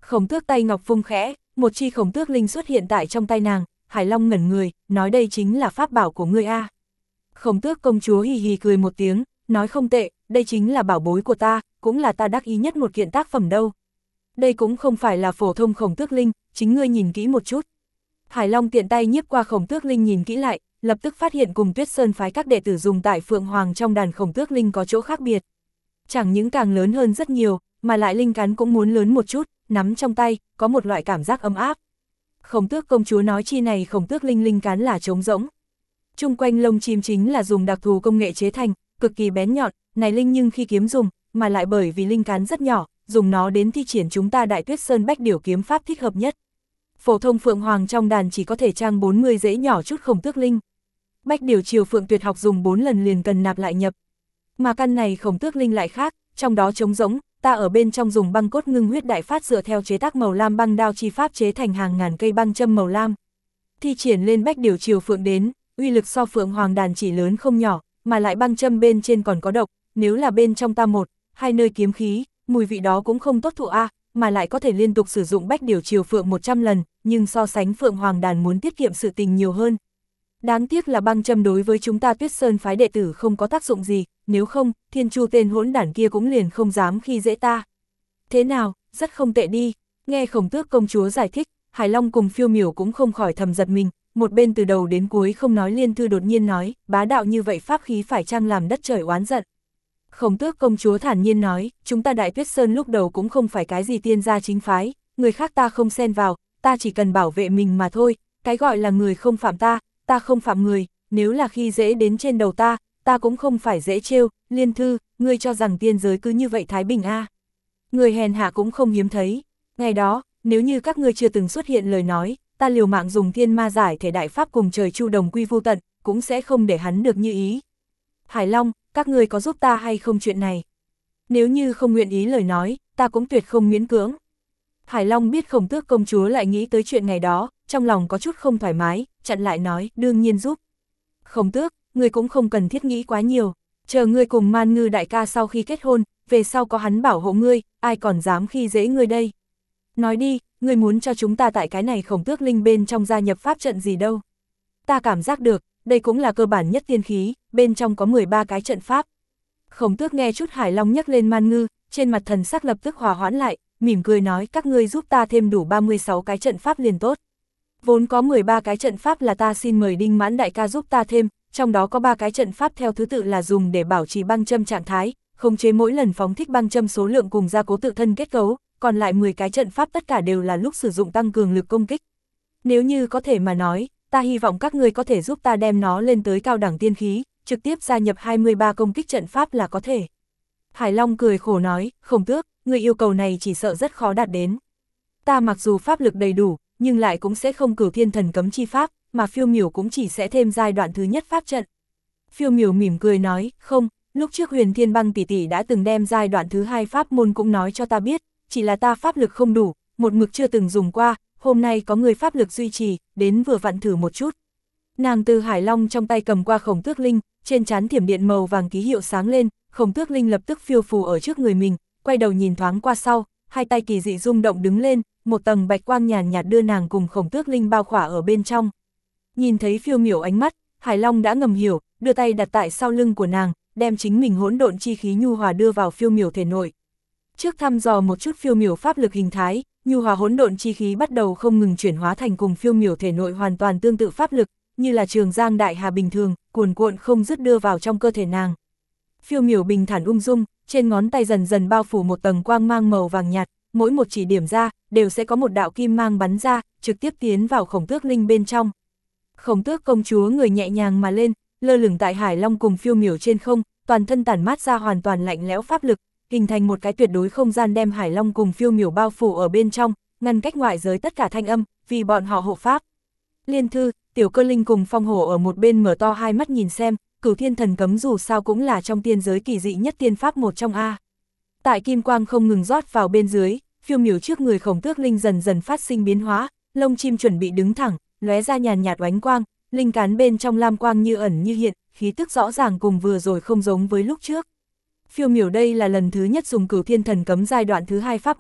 Khổng Tước tay ngọc vung khẽ, một chi khổng tước linh xuất hiện tại trong tay nàng, Hải Long ngẩn người, nói đây chính là pháp bảo của ngươi a. Khổng Tước công chúa hì hì cười một tiếng, nói không tệ, đây chính là bảo bối của ta, cũng là ta đắc ý nhất một kiện tác phẩm đâu. Đây cũng không phải là phổ thông khổng tước linh, chính ngươi nhìn kỹ một chút. Hải Long tiện tay nhiếp qua khổng tước linh nhìn kỹ lại, lập tức phát hiện cùng Tuyết Sơn phái các đệ tử dùng tại Phượng Hoàng trong đàn khổng tước linh có chỗ khác biệt. Chẳng những càng lớn hơn rất nhiều, mà lại linh cắn cũng muốn lớn một chút, nắm trong tay, có một loại cảm giác ấm áp. Khổng Tước công chúa nói chi này khổng tước linh linh cắn là trống rỗng. Chung quanh lông chim chính là dùng đặc thù công nghệ chế thành, cực kỳ bén nhọn, này linh nhưng khi kiếm dùng, mà lại bởi vì linh cắn rất nhỏ, dùng nó đến thi triển chúng ta Đại Tuyết Sơn Bách Điểu kiếm pháp thích hợp nhất. Phổ thông Phượng Hoàng trong đàn chỉ có thể trang 40 rễ nhỏ chút khổng tước linh. Bách Điểu Triều Phượng tuyệt học dùng 4 lần liền cần nạp lại nhập. Mà căn này khổng tước linh lại khác, trong đó trống rỗng, ta ở bên trong dùng băng cốt ngưng huyết đại phát dựa theo chế tác màu lam băng đao chi pháp chế thành hàng ngàn cây băng châm màu lam. Thi triển lên Bách Điểu Triều Phượng đến, uy lực so Phượng Hoàng đàn chỉ lớn không nhỏ, mà lại băng châm bên trên còn có độc, nếu là bên trong ta một, hai nơi kiếm khí, mùi vị đó cũng không tốt thụ a, mà lại có thể liên tục sử dụng Bách Điểu Triều Phượng 100 lần, nhưng so sánh Phượng Hoàng đàn muốn tiết kiệm sự tình nhiều hơn. Đáng tiếc là băng châm đối với chúng ta Tuyết Sơn phái đệ tử không có tác dụng gì, nếu không, Thiên Chu tên hỗn đản kia cũng liền không dám khi dễ ta. Thế nào, rất không tệ đi, nghe Khổng Tước công chúa giải thích, Hải Long cùng Phiêu Miểu cũng không khỏi thầm giật mình, một bên từ đầu đến cuối không nói Liên Thư đột nhiên nói, bá đạo như vậy pháp khí phải chăng làm đất trời oán giận. Khổng Tước công chúa thản nhiên nói, chúng ta Đại Tuyết Sơn lúc đầu cũng không phải cái gì tiên gia chính phái, người khác ta không xen vào, ta chỉ cần bảo vệ mình mà thôi, cái gọi là người không phạm ta không phạm người, nếu là khi dễ đến trên đầu ta cũng không phải dễ trêu. Liên Thư, ngươi cho rằng tiên giới cứ như vậy thái bình a? Người hèn hạ cũng không hiếm thấy, ngày đó, nếu như các ngươi chưa từng xuất hiện lời nói, ta liều mạng dùng thiên ma giải thể đại pháp cùng trời chu đồng quy vu tận, cũng sẽ không để hắn được như ý. Hải Long, các ngươi có giúp ta hay không chuyện này? Nếu như không nguyện ý lời nói, ta cũng tuyệt không miễn cưỡng. Hải Long biết Khổng Tước công chúa lại nghĩ tới chuyện ngày đó, trong lòng có chút không thoải mái, chặn lại nói, đương nhiên giúp. Khổng Tước, ngươi cũng không cần thiết nghĩ quá nhiều, chờ ngươi cùng Man Ngư đại ca sau khi kết hôn, về sau có hắn bảo hộ ngươi, ai còn dám khi dễ ngươi đây. Nói đi, ngươi muốn cho chúng ta tại cái này Khổng Tước linh bên trong gia nhập pháp trận gì đâu. Ta cảm giác được, đây cũng là cơ bản nhất tiên khí, bên trong có 13 cái trận pháp. Khổng Tước nghe chút Hải Long nhắc lên Man Ngư, trên mặt thần sắc lập tức hòa hoãn lại, mỉm cười nói các ngươi giúp ta thêm đủ 36 cái trận pháp liền tốt. Vốn có 13 cái trận pháp là ta xin mời Đinh Mãn đại ca giúp ta thêm, trong đó có 3 cái trận pháp theo thứ tự là dùng để bảo trì băng châm trạng thái, khống chế mỗi lần phóng thích băng châm số lượng cùng gia cố tự thân kết cấu, còn lại 10 cái trận pháp tất cả đều là lúc sử dụng tăng cường lực công kích. Nếu như có thể mà nói, ta hy vọng các ngươi có thể giúp ta đem nó lên tới cao đẳng tiên khí, trực tiếp gia nhập 23 công kích trận pháp là có thể. Hải Long cười khổ nói, Khổng Tước, người yêu cầu này chỉ sợ rất khó đạt đến. Ta mặc dù pháp lực đầy đủ, nhưng lại cũng sẽ không cửu thiên thần cấm chi pháp, mà Phiêu Miểu cũng chỉ sẽ thêm giai đoạn thứ nhất pháp trận. Phiêu Miểu mỉm cười nói, không, lúc trước Huyền Thiên Băng tỷ tỷ đã từng đem giai đoạn thứ hai pháp môn cũng nói cho ta biết, chỉ là ta pháp lực không đủ, một mực chưa từng dùng qua, hôm nay có người pháp lực duy trì, đến vừa vặn thử một chút. Nàng từ Hải Long trong tay cầm qua Khổng Tước linh, trên trán thiểm điện màu vàng ký hiệu sáng lên, Khổng Tước linh lập tức phiêu phù ở trước người mình, quay đầu nhìn thoáng qua sau, hai tay kỳ dị rung động đứng lên, một tầng bạch quang nhàn nhạt đưa nàng cùng Khổng Tước linh bao khỏa ở bên trong. Nhìn thấy Phiêu Miểu ánh mắt, Hải Long đã ngầm hiểu, đưa tay đặt tại sau lưng của nàng, đem chính mình hỗn độn chi khí nhu hòa đưa vào Phiêu Miểu thể nội. Trước thăm dò một chút Phiêu Miểu pháp lực hình thái, nhu hòa hỗn độn chi khí bắt đầu không ngừng chuyển hóa thành cùng Phiêu Miểu thể nội hoàn toàn tương tự pháp lực, như là trường giang đại hà bình thường, cuồn cuộn không dứt đưa vào trong cơ thể nàng. Phiêu Miểu bình thản ung dung, trên ngón tay dần dần bao phủ một tầng quang mang màu vàng nhạt, mỗi một chỉ điểm ra, đều sẽ có một đạo kim mang bắn ra, trực tiếp tiến vào Khổng Tước linh bên trong. Khổng Tước công chúa người nhẹ nhàng mà lên, lơ lửng tại Hải Long cùng Phiêu Miểu trên không, toàn thân tản mát ra hoàn toàn lạnh lẽo pháp lực, hình thành một cái tuyệt đối không gian đem Hải Long cùng Phiêu Miểu bao phủ ở bên trong, ngăn cách ngoại giới tất cả thanh âm, vì bọn họ hộ pháp. Liên Thư, Tiểu Cơ Linh cùng Phong Hổ ở một bên mở to hai mắt nhìn xem, Cửu Thiên Thần Cấm dù sao cũng là trong tiên giới kỳ dị nhất tiên pháp một trong a. Tại kim quang không ngừng rót vào bên dưới, Phiêu Miểu trước người Khổng Tước linh dần dần phát sinh biến hóa, lông chim chuẩn bị đứng thẳng, lóe ra nhàn nhạt oánh quang, linh cán bên trong lam quang như ẩn như hiện, khí tức rõ ràng cùng vừa rồi không giống với lúc trước. Phiêu Miểu đây là lần thứ nhất dùng Cửu Thiên Thần Cấm giai đoạn thứ hai pháp môn,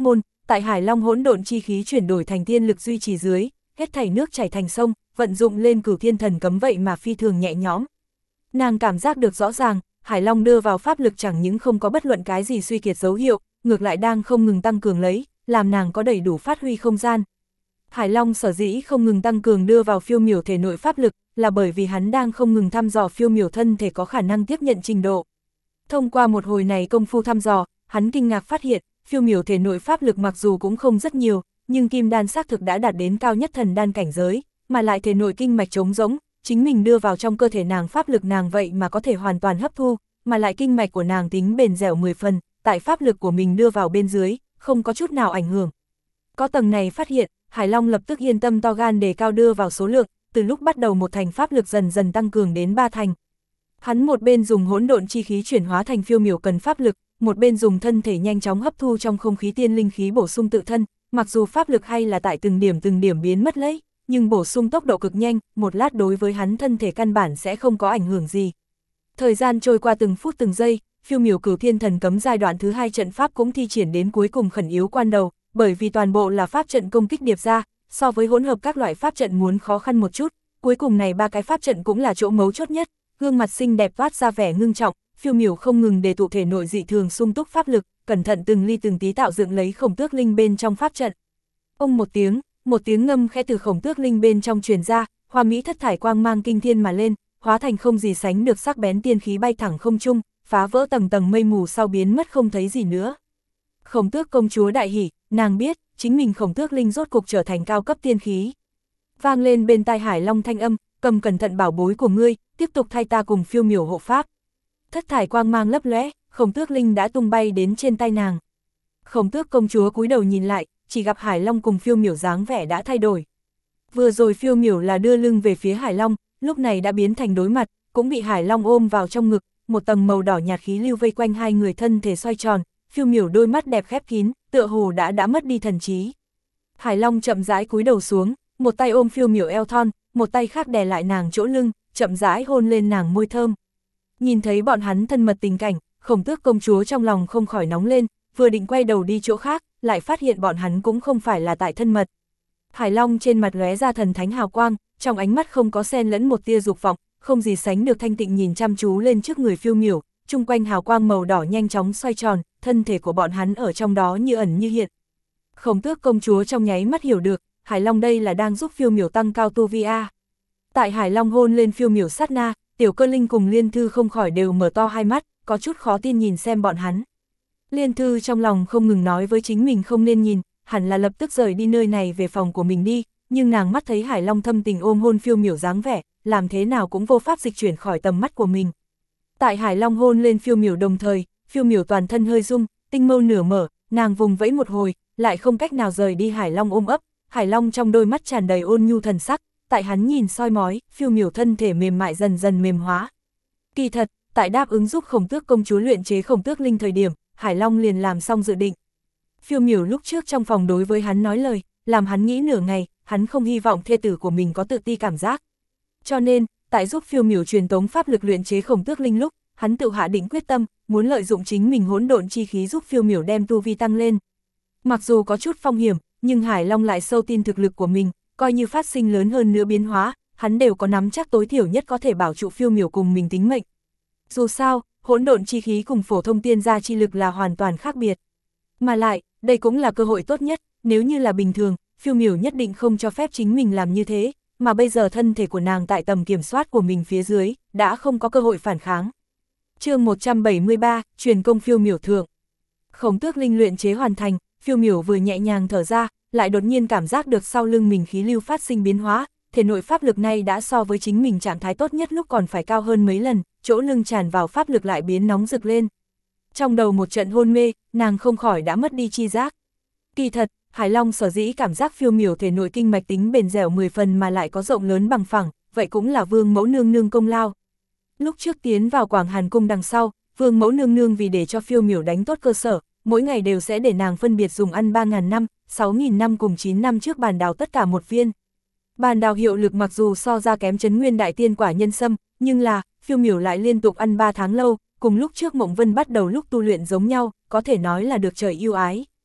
tại Hải Long hỗn độn chi khí chuyển đổi thành thiên lực duy trì dưới, hết thảy nước chảy thành sông, vận dụng lên Cửu Thiên Thần Cấm vậy mà phi thường nhẹ nhõm. Nàng cảm giác được rõ ràng, Hải Long đưa vào pháp lực chẳng những không có bất luận cái gì suy kiệt dấu hiệu, ngược lại đang không ngừng tăng cường lấy, làm nàng có đầy đủ phát huy không gian. Hải Long sở dĩ không ngừng tăng cường đưa vào Phiêu Miểu thể nội pháp lực, là bởi vì hắn đang không ngừng thăm dò Phiêu Miểu thân thể có khả năng tiếp nhận trình độ. Thông qua một hồi này công phu thăm dò, hắn kinh ngạc phát hiện, Phiêu Miểu thể nội pháp lực mặc dù cũng không rất nhiều, nhưng kim đan xác thực đã đạt đến cao nhất thần đan cảnh giới, mà lại thể nội kinh mạch trống rỗng, chính mình đưa vào trong cơ thể nàng pháp lực nàng vậy mà có thể hoàn toàn hấp thu, mà lại kinh mạch của nàng tính bền dẻo 10 phần, tại pháp lực của mình đưa vào bên dưới, không có chút nào ảnh hưởng. Có tầng này phát hiện, Hải Long lập tức yên tâm to gan đề cao đưa vào số lượng, từ lúc bắt đầu một thành pháp lực dần dần tăng cường đến 3 thành. Hắn một bên dùng hỗn độn chi khí chuyển hóa thành Phiêu Miểu cần pháp lực, một bên dùng thân thể nhanh chóng hấp thu trong không khí tiên linh khí bổ sung tự thân, mặc dù pháp lực hay là tại từng điểm biến mất lấy, nhưng bổ sung tốc độ cực nhanh, một lát đối với hắn thân thể căn bản sẽ không có ảnh hưởng gì. Thời gian trôi qua từng phút từng giây, Phiêu Miểu Cửu Thiên Thần Cấm giai đoạn thứ 2 trận pháp cũng thi triển đến cuối cùng khẩn yếu quan đầu, bởi vì toàn bộ là pháp trận công kích điệp ra, so với hỗn hợp các loại pháp trận muốn khó khăn một chút, cuối cùng này 3 cái pháp trận cũng là chỗ mấu chốt nhất. Gương mặt xinh đẹp toát ra vẻ ngưng trọng, Phiêu Miểu không ngừng đề tụ thể nội dị thường sung túc pháp lực, cẩn thận từng ly từng tí tạo dựng lấy Khổng Tước Linh bên trong pháp trận. Ông một tiếng ngâm khẽ từ Khổng Tước Linh bên trong truyền ra, hoa mỹ thất thải quang mang kinh thiên mà lên, hóa thành không gì sánh được sắc bén tiên khí bay thẳng không trung, phá vỡ tầng tầng mây mù sau biến mất không thấy gì nữa. Khổng Tước công chúa đại hỉ, nàng biết, chính mình Khổng Tước Linh rốt cục trở thành cao cấp tiên khí. Vang lên bên tai Hải Long thanh âm, cầm cẩn thận bảo bối của ngươi, tiếp tục thay ta cùng Phiêu Miểu hộ pháp. Thất thải quang mang lấp lóe, Khổng Tước Linh đã tung bay đến trên tay nàng. Khổng Tước công chúa cúi đầu nhìn lại, chỉ gặp Hải Long cùng Phiêu Miểu dáng vẻ đã thay đổi. Vừa rồi Phiêu Miểu là đưa lưng về phía Hải Long, lúc này đã biến thành đối mặt, cũng bị Hải Long ôm vào trong ngực, một tầng màu đỏ nhạt khí lưu vây quanh hai người thân thể xoay tròn, Phiêu Miểu đôi mắt đẹp khép kín, tựa hồ đã mất đi thần trí. Hải Long chậm rãi cúi đầu xuống, một tay ôm Phiêu Miểu eo thon, một tay khác đè lại nàng chỗ lưng, chậm rãi hôn lên nàng môi thơm. Nhìn thấy bọn hắn thân mật tình cảnh, Khổng Tước công chúa trong lòng không khỏi nóng lên, vừa định quay đầu đi chỗ khác, lại phát hiện bọn hắn cũng không phải là tại thân mật. Hải Long trên mặt lóe ra thần thánh hào quang, trong ánh mắt không có xen lẫn một tia dục vọng, không gì sánh được thanh tịnh nhìn chăm chú lên trước người Phiêu Miểu, chung quanh hào quang màu đỏ nhanh chóng xoay tròn, thân thể của bọn hắn ở trong đó như ẩn như hiện. Khổng Tước công chúa trong nháy mắt hiểu được, Hải Long đây là đang giúp Phiêu Miểu tăng cao tu vi a. Tại Hải Long hôn lên Phiêu Miểu sát na, Tiểu Cơ Linh cùng Liên Thư không khỏi đều mở to hai mắt, có chút khó tin nhìn xem bọn hắn. Liên Thư trong lòng không ngừng nói với chính mình không nên nhìn, hẳn là lập tức rời đi nơi này về phòng của mình đi, nhưng nàng mắt thấy Hải Long thâm tình ôm hôn Phiêu Miểu dáng vẻ, làm thế nào cũng vô pháp dịch chuyển khỏi tầm mắt của mình. Tại Hải Long hôn lên Phiêu Miểu đồng thời, Phiêu Miểu toàn thân hơi rung, tinh mâu nửa mở, nàng vùng vẫy một hồi, lại không cách nào rời đi Hải Long ôm ấp. Hải Long trong đôi mắt tràn đầy ôn nhu thần sắc, tại hắn nhìn soi mói, Phiêu Miểu thân thể mềm mại dần dần mềm hóa. Kỳ thật, tại đáp ứng giúp Khổng Tước công chúa luyện chế Khổng Tước Linh thời điểm, Hải Long liền làm xong dự định. Phiêu Miểu lúc trước trong phòng đối với hắn nói lời, làm hắn nghĩ nửa ngày, hắn không hy vọng thê tử của mình có tự ti cảm giác. Cho nên, tại giúp Phiêu Miểu truyền tống pháp lực luyện chế Khổng Tước Linh lúc, hắn tự hạ định quyết tâm, muốn lợi dụng chính mình hỗn độn chi khí giúp Phiêu Miểu đem tu vi tăng lên. Mặc dù có chút phong hiểm, nhưng Hải Long lại sâu tin thực lực của mình, coi như phát sinh lớn hơn nữa biến hóa, hắn đều có nắm chắc tối thiểu nhất có thể bảo trụ Phiêu Miểu cùng mình tính mệnh. Dù sao, hỗn độn chi khí cùng phổ thông tiên gia chi lực là hoàn toàn khác biệt. Mà lại, đây cũng là cơ hội tốt nhất, nếu như là bình thường, Phiêu Miểu nhất định không cho phép chính mình làm như thế, mà bây giờ thân thể của nàng tại tầm kiểm soát của mình phía dưới, đã không có cơ hội phản kháng. Chương 173, truyền công Phiêu Miểu thượng. Khổng Tước Linh luyện chế hoàn thành, Phiêu Miểu vừa nhẹ nhàng thở ra, lại đột nhiên cảm giác được sau lưng mình khí lưu phát sinh biến hóa, thể nội pháp lực này đã so với chính mình trạng thái tốt nhất lúc còn phải cao hơn mấy lần, chỗ lưng tràn vào pháp lực lại biến nóng rực lên. Trong đầu một trận hôn mê, nàng không khỏi đã mất đi chi giác. Kỳ thật, Hải Long sở dĩ cảm giác Phiêu Miểu thể nội kinh mạch tính bền dẻo 10 phần mà lại có rộng lớn bằng phẳng, vậy cũng là Vương mẫu nương nương công lao. Lúc trước tiến vào Quảng Hàn cung đằng sau, Vương mẫu nương nương vì để cho Phiêu Miểu đánh tốt cơ sở, mỗi ngày đều sẽ để nàng phân biệt dùng ăn 3.000 năm, 6.000 năm cùng 9 năm trước bàn đào tất cả một viên. Bàn đào hiệu lực mặc dù so ra kém Trấn Nguyên Đại Tiên quả nhân sâm, nhưng là, Phiêu Miểu lại liên tục ăn 3 tháng lâu, cùng lúc trước Mộng Vân bắt đầu lúc tu luyện giống nhau, có thể nói là được trời yêu ái.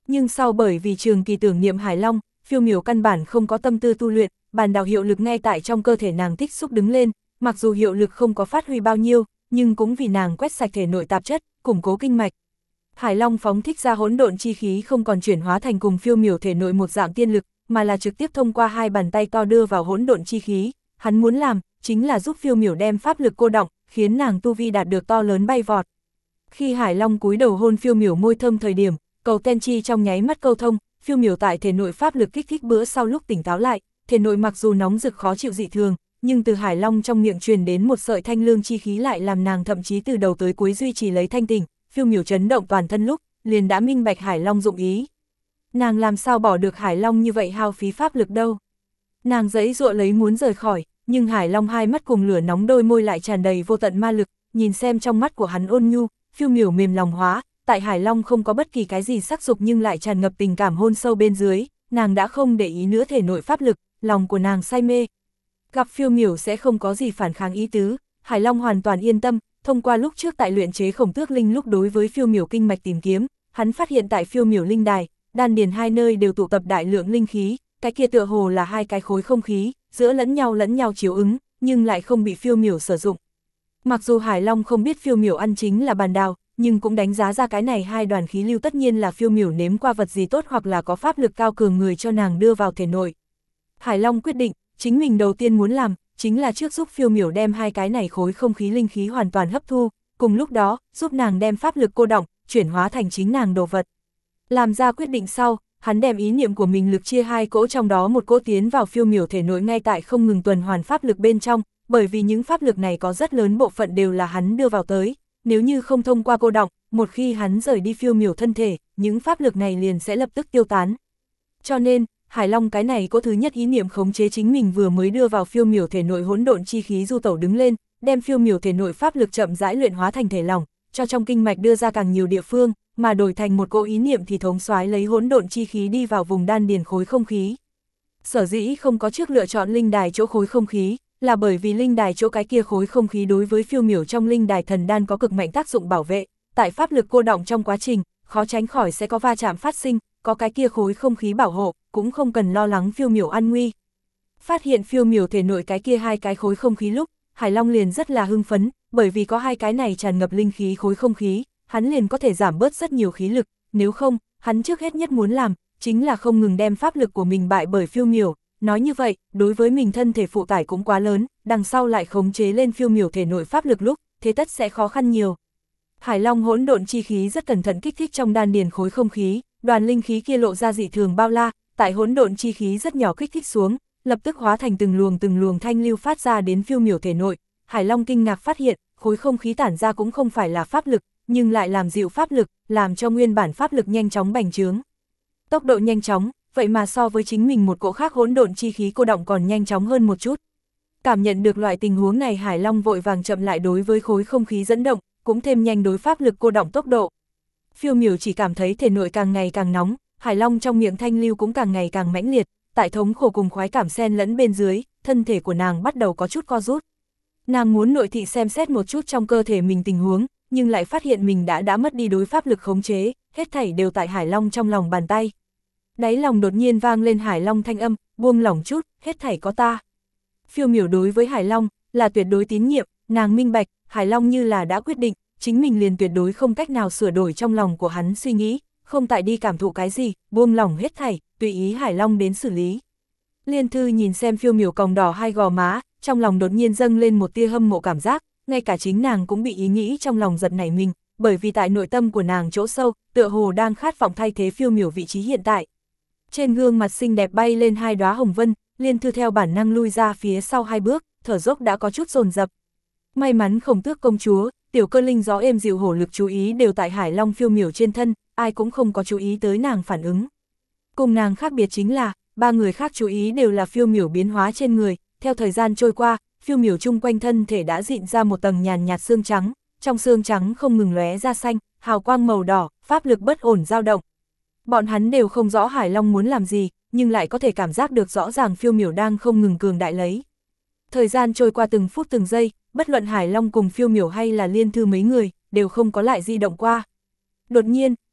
Nhưng sau bởi vì trường kỳ tưởng niệm Hải Long, phiêu miểu căn bản không có tâm tư tu luyện, bàn đào hiệu lực ngay tại trong cơ thể nàng tích xúc đứng lên, mặc dù hiệu lực không có phát huy bao nhiêu, nhưng cũng vì nàng quét sạch thể nội tạp chất, củng cố kinh mạch. Hải Long phóng thích ra hỗn độn chi khí không còn chuyển hóa thành cùng phiêu miểu thể nội một dạng tiên lực, mà là trực tiếp thông qua hai bàn tay to đưa vào hỗn độn chi khí. Hắn muốn làm chính là giúp phiêu miểu đem pháp lực cô đọng, khiến nàng tu vi đạt được to lớn bay vọt. Khi Hải Long cúi đầu hôn phiêu miểu môi thơm thời điểm, cầu ten chi trong nháy mắt câu thông, phiêu miểu tại thể nội pháp lực kích thích bữa sau lúc tỉnh táo lại, thể nội mặc dù nóng rực khó chịu dị thường, nhưng từ Hải Long trong miệng truyền đến một sợi thanh lương chi khí lại làm nàng thậm chí từ đầu tới cuối duy trì lấy thanh tỉnh. Phiêu miểu chấn động toàn thân lúc, liền đã minh bạch Hải Long dụng ý. Nàng làm sao bỏ được Hải Long như vậy hao phí pháp lực đâu. Nàng giãy giụa lấy muốn rời khỏi, nhưng Hải Long hai mắt cùng lửa nóng đôi môi lại tràn đầy vô tận ma lực, nhìn xem trong mắt của hắn ôn nhu, phiêu miểu mềm lòng hóa, tại Hải Long không có bất kỳ cái gì sắc dục nhưng lại tràn ngập tình cảm hôn sâu bên dưới, nàng đã không để ý nữa thể nội pháp lực, lòng của nàng say mê. Gặp phiêu miểu sẽ không có gì phản kháng ý tứ, Hải Long hoàn toàn yên tâm. Thông qua lúc trước tại luyện chế Khổng Tước Linh lúc đối với phiêu miểu kinh mạch tìm kiếm, hắn phát hiện tại phiêu miểu linh đài, đan điền hai nơi đều tụ tập đại lượng linh khí, cái kia tựa hồ là hai cái khối không khí, giữa lẫn nhau chiếu ứng, nhưng lại không bị phiêu miểu sử dụng. Mặc dù Hải Long không biết phiêu miểu ăn chính là bàn đào, nhưng cũng đánh giá ra cái này hai đoàn khí lưu tất nhiên là phiêu miểu nếm qua vật gì tốt hoặc là có pháp lực cao cường người cho nàng đưa vào thể nội. Hải Long quyết định, chính mình đầu tiên muốn làm chính là trước giúp phiêu miểu đem hai cái này khối không khí linh khí hoàn toàn hấp thu, cùng lúc đó, giúp nàng đem pháp lực cô đọng, chuyển hóa thành chính nàng đồ vật. Làm ra quyết định sau, hắn đem ý niệm của mình lực chia hai cỗ, trong đó một cỗ tiến vào phiêu miểu thể nội ngay tại không ngừng tuần hoàn pháp lực bên trong, bởi vì những pháp lực này có rất lớn bộ phận đều là hắn đưa vào tới, nếu như không thông qua cô đọng, một khi hắn rời đi phiêu miểu thân thể, những pháp lực này liền sẽ lập tức tiêu tán. Cho nên, Hải Long cái này có thứ nhất ý niệm khống chế chính mình vừa mới đưa vào phiêu miểu thể nội hỗn độn chi khí du tẩu đứng lên, đem phiêu miểu thể nội pháp lực chậm rãi luyện hóa thành thể lỏng, cho trong kinh mạch đưa ra càng nhiều địa phương, mà đổi thành một cỗ ý niệm thì thống soái lấy hỗn độn chi khí đi vào vùng đan điền khối không khí. Sở dĩ không có trước lựa chọn linh đài chỗ khối không khí, là bởi vì linh đài chỗ cái kia khối không khí đối với phiêu miểu trong linh đài thần đan có cực mạnh tác dụng bảo vệ, tại pháp lực cô đọng trong quá trình, khó tránh khỏi sẽ có va chạm phát sinh, có cái kia khối không khí bảo hộ, cũng không cần lo lắng phiêu miểu an nguy. Phát hiện phiêu miểu thể nội cái kia hai cái khối không khí lúc, Hải Long liền rất là hưng phấn, bởi vì có hai cái này tràn ngập linh khí khối không khí, hắn liền có thể giảm bớt rất nhiều khí lực, nếu không, hắn trước hết nhất muốn làm, chính là không ngừng đem pháp lực của mình bại bởi phiêu miểu, nói như vậy, đối với mình thân thể phụ tải cũng quá lớn, đằng sau lại khống chế lên phiêu miểu thể nội pháp lực lúc, thế tất sẽ khó khăn nhiều. Hải Long hỗn độn chi khí rất cẩn thận kích thích trong đan điền khối không khí, đoàn linh khí kia lộ ra dị thường bao la, tại hỗn độn chi khí rất nhỏ kích thích xuống, lập tức hóa thành từng luồng thanh lưu phát ra đến phiêu miểu thể nội. Hải Long kinh ngạc phát hiện, khối không khí tản ra cũng không phải là pháp lực, nhưng lại làm dịu pháp lực, làm cho nguyên bản pháp lực nhanh chóng bành trướng. Tốc độ nhanh chóng, vậy mà so với chính mình một cỗ khác hỗn độn chi khí cô đọng còn nhanh chóng hơn một chút. Cảm nhận được loại tình huống này, Hải Long vội vàng chậm lại đối với khối không khí dẫn động, cũng thêm nhanh đối pháp lực cô đọng tốc độ. Phiêu miểu chỉ cảm thấy thể nội càng ngày càng nóng, Hải Long trong miệng thanh lưu cũng càng ngày càng mãnh liệt, tại thống khổ cùng khoái cảm xen lẫn bên dưới, thân thể của nàng bắt đầu có chút co rút. Nàng muốn nội thị xem xét một chút trong cơ thể mình tình huống, nhưng lại phát hiện mình đã mất đi đối pháp lực khống chế, hết thảy đều tại Hải Long trong lòng bàn tay. Đáy lòng đột nhiên vang lên Hải Long thanh âm, buông lỏng chút, hết thảy có ta. Phiêu miểu đối với Hải Long là tuyệt đối tín nhiệm, nàng minh bạch, Hải Long như là đã quyết định, chính mình liền tuyệt đối không cách nào sửa đổi trong lòng của hắn suy nghĩ, không tại đi cảm thụ cái gì, buông lỏng hết thảy, tùy ý Hải Long đến xử lý. Liên Thư nhìn xem phiêu miểu còng đỏ hai gò má, trong lòng đột nhiên dâng lên một tia hâm mộ cảm giác, ngay cả chính nàng cũng bị ý nghĩ trong lòng giật nảy mình, bởi vì tại nội tâm của nàng chỗ sâu, tựa hồ đang khát vọng thay thế phiêu miểu vị trí hiện tại. Trên gương mặt xinh đẹp bay lên hai đóa hồng vân, Liên Thư theo bản năng lui ra phía sau hai bước, thở dốc đã có chút dồn dập. May mắn Khổng Tước công chúa, Tiểu Cơ Linh gió êm dịu hổ lực chú ý đều tại Hải Long phiêu miểu trên thân, ai cũng không có chú ý tới nàng phản ứng. Cùng nàng khác biệt chính là, ba người khác chú ý đều là phiêu miểu biến hóa trên người, theo thời gian trôi qua, phiêu miểu chung quanh thân thể đã dịn ra một tầng nhàn nhạt xương trắng, trong xương trắng không ngừng lóe ra xanh, hào quang màu đỏ, pháp lực bất ổn dao động. Bọn hắn đều không rõ Hải Long muốn làm gì, nhưng lại có thể cảm giác được rõ ràng phiêu miểu đang không ngừng cường đại lấy. Thời gian trôi qua từng phút từng giây, bất luận Hải Long cùng phiêu miểu hay là Liên Thư mấy người, đều không có lại di động qua. Đột nhiên,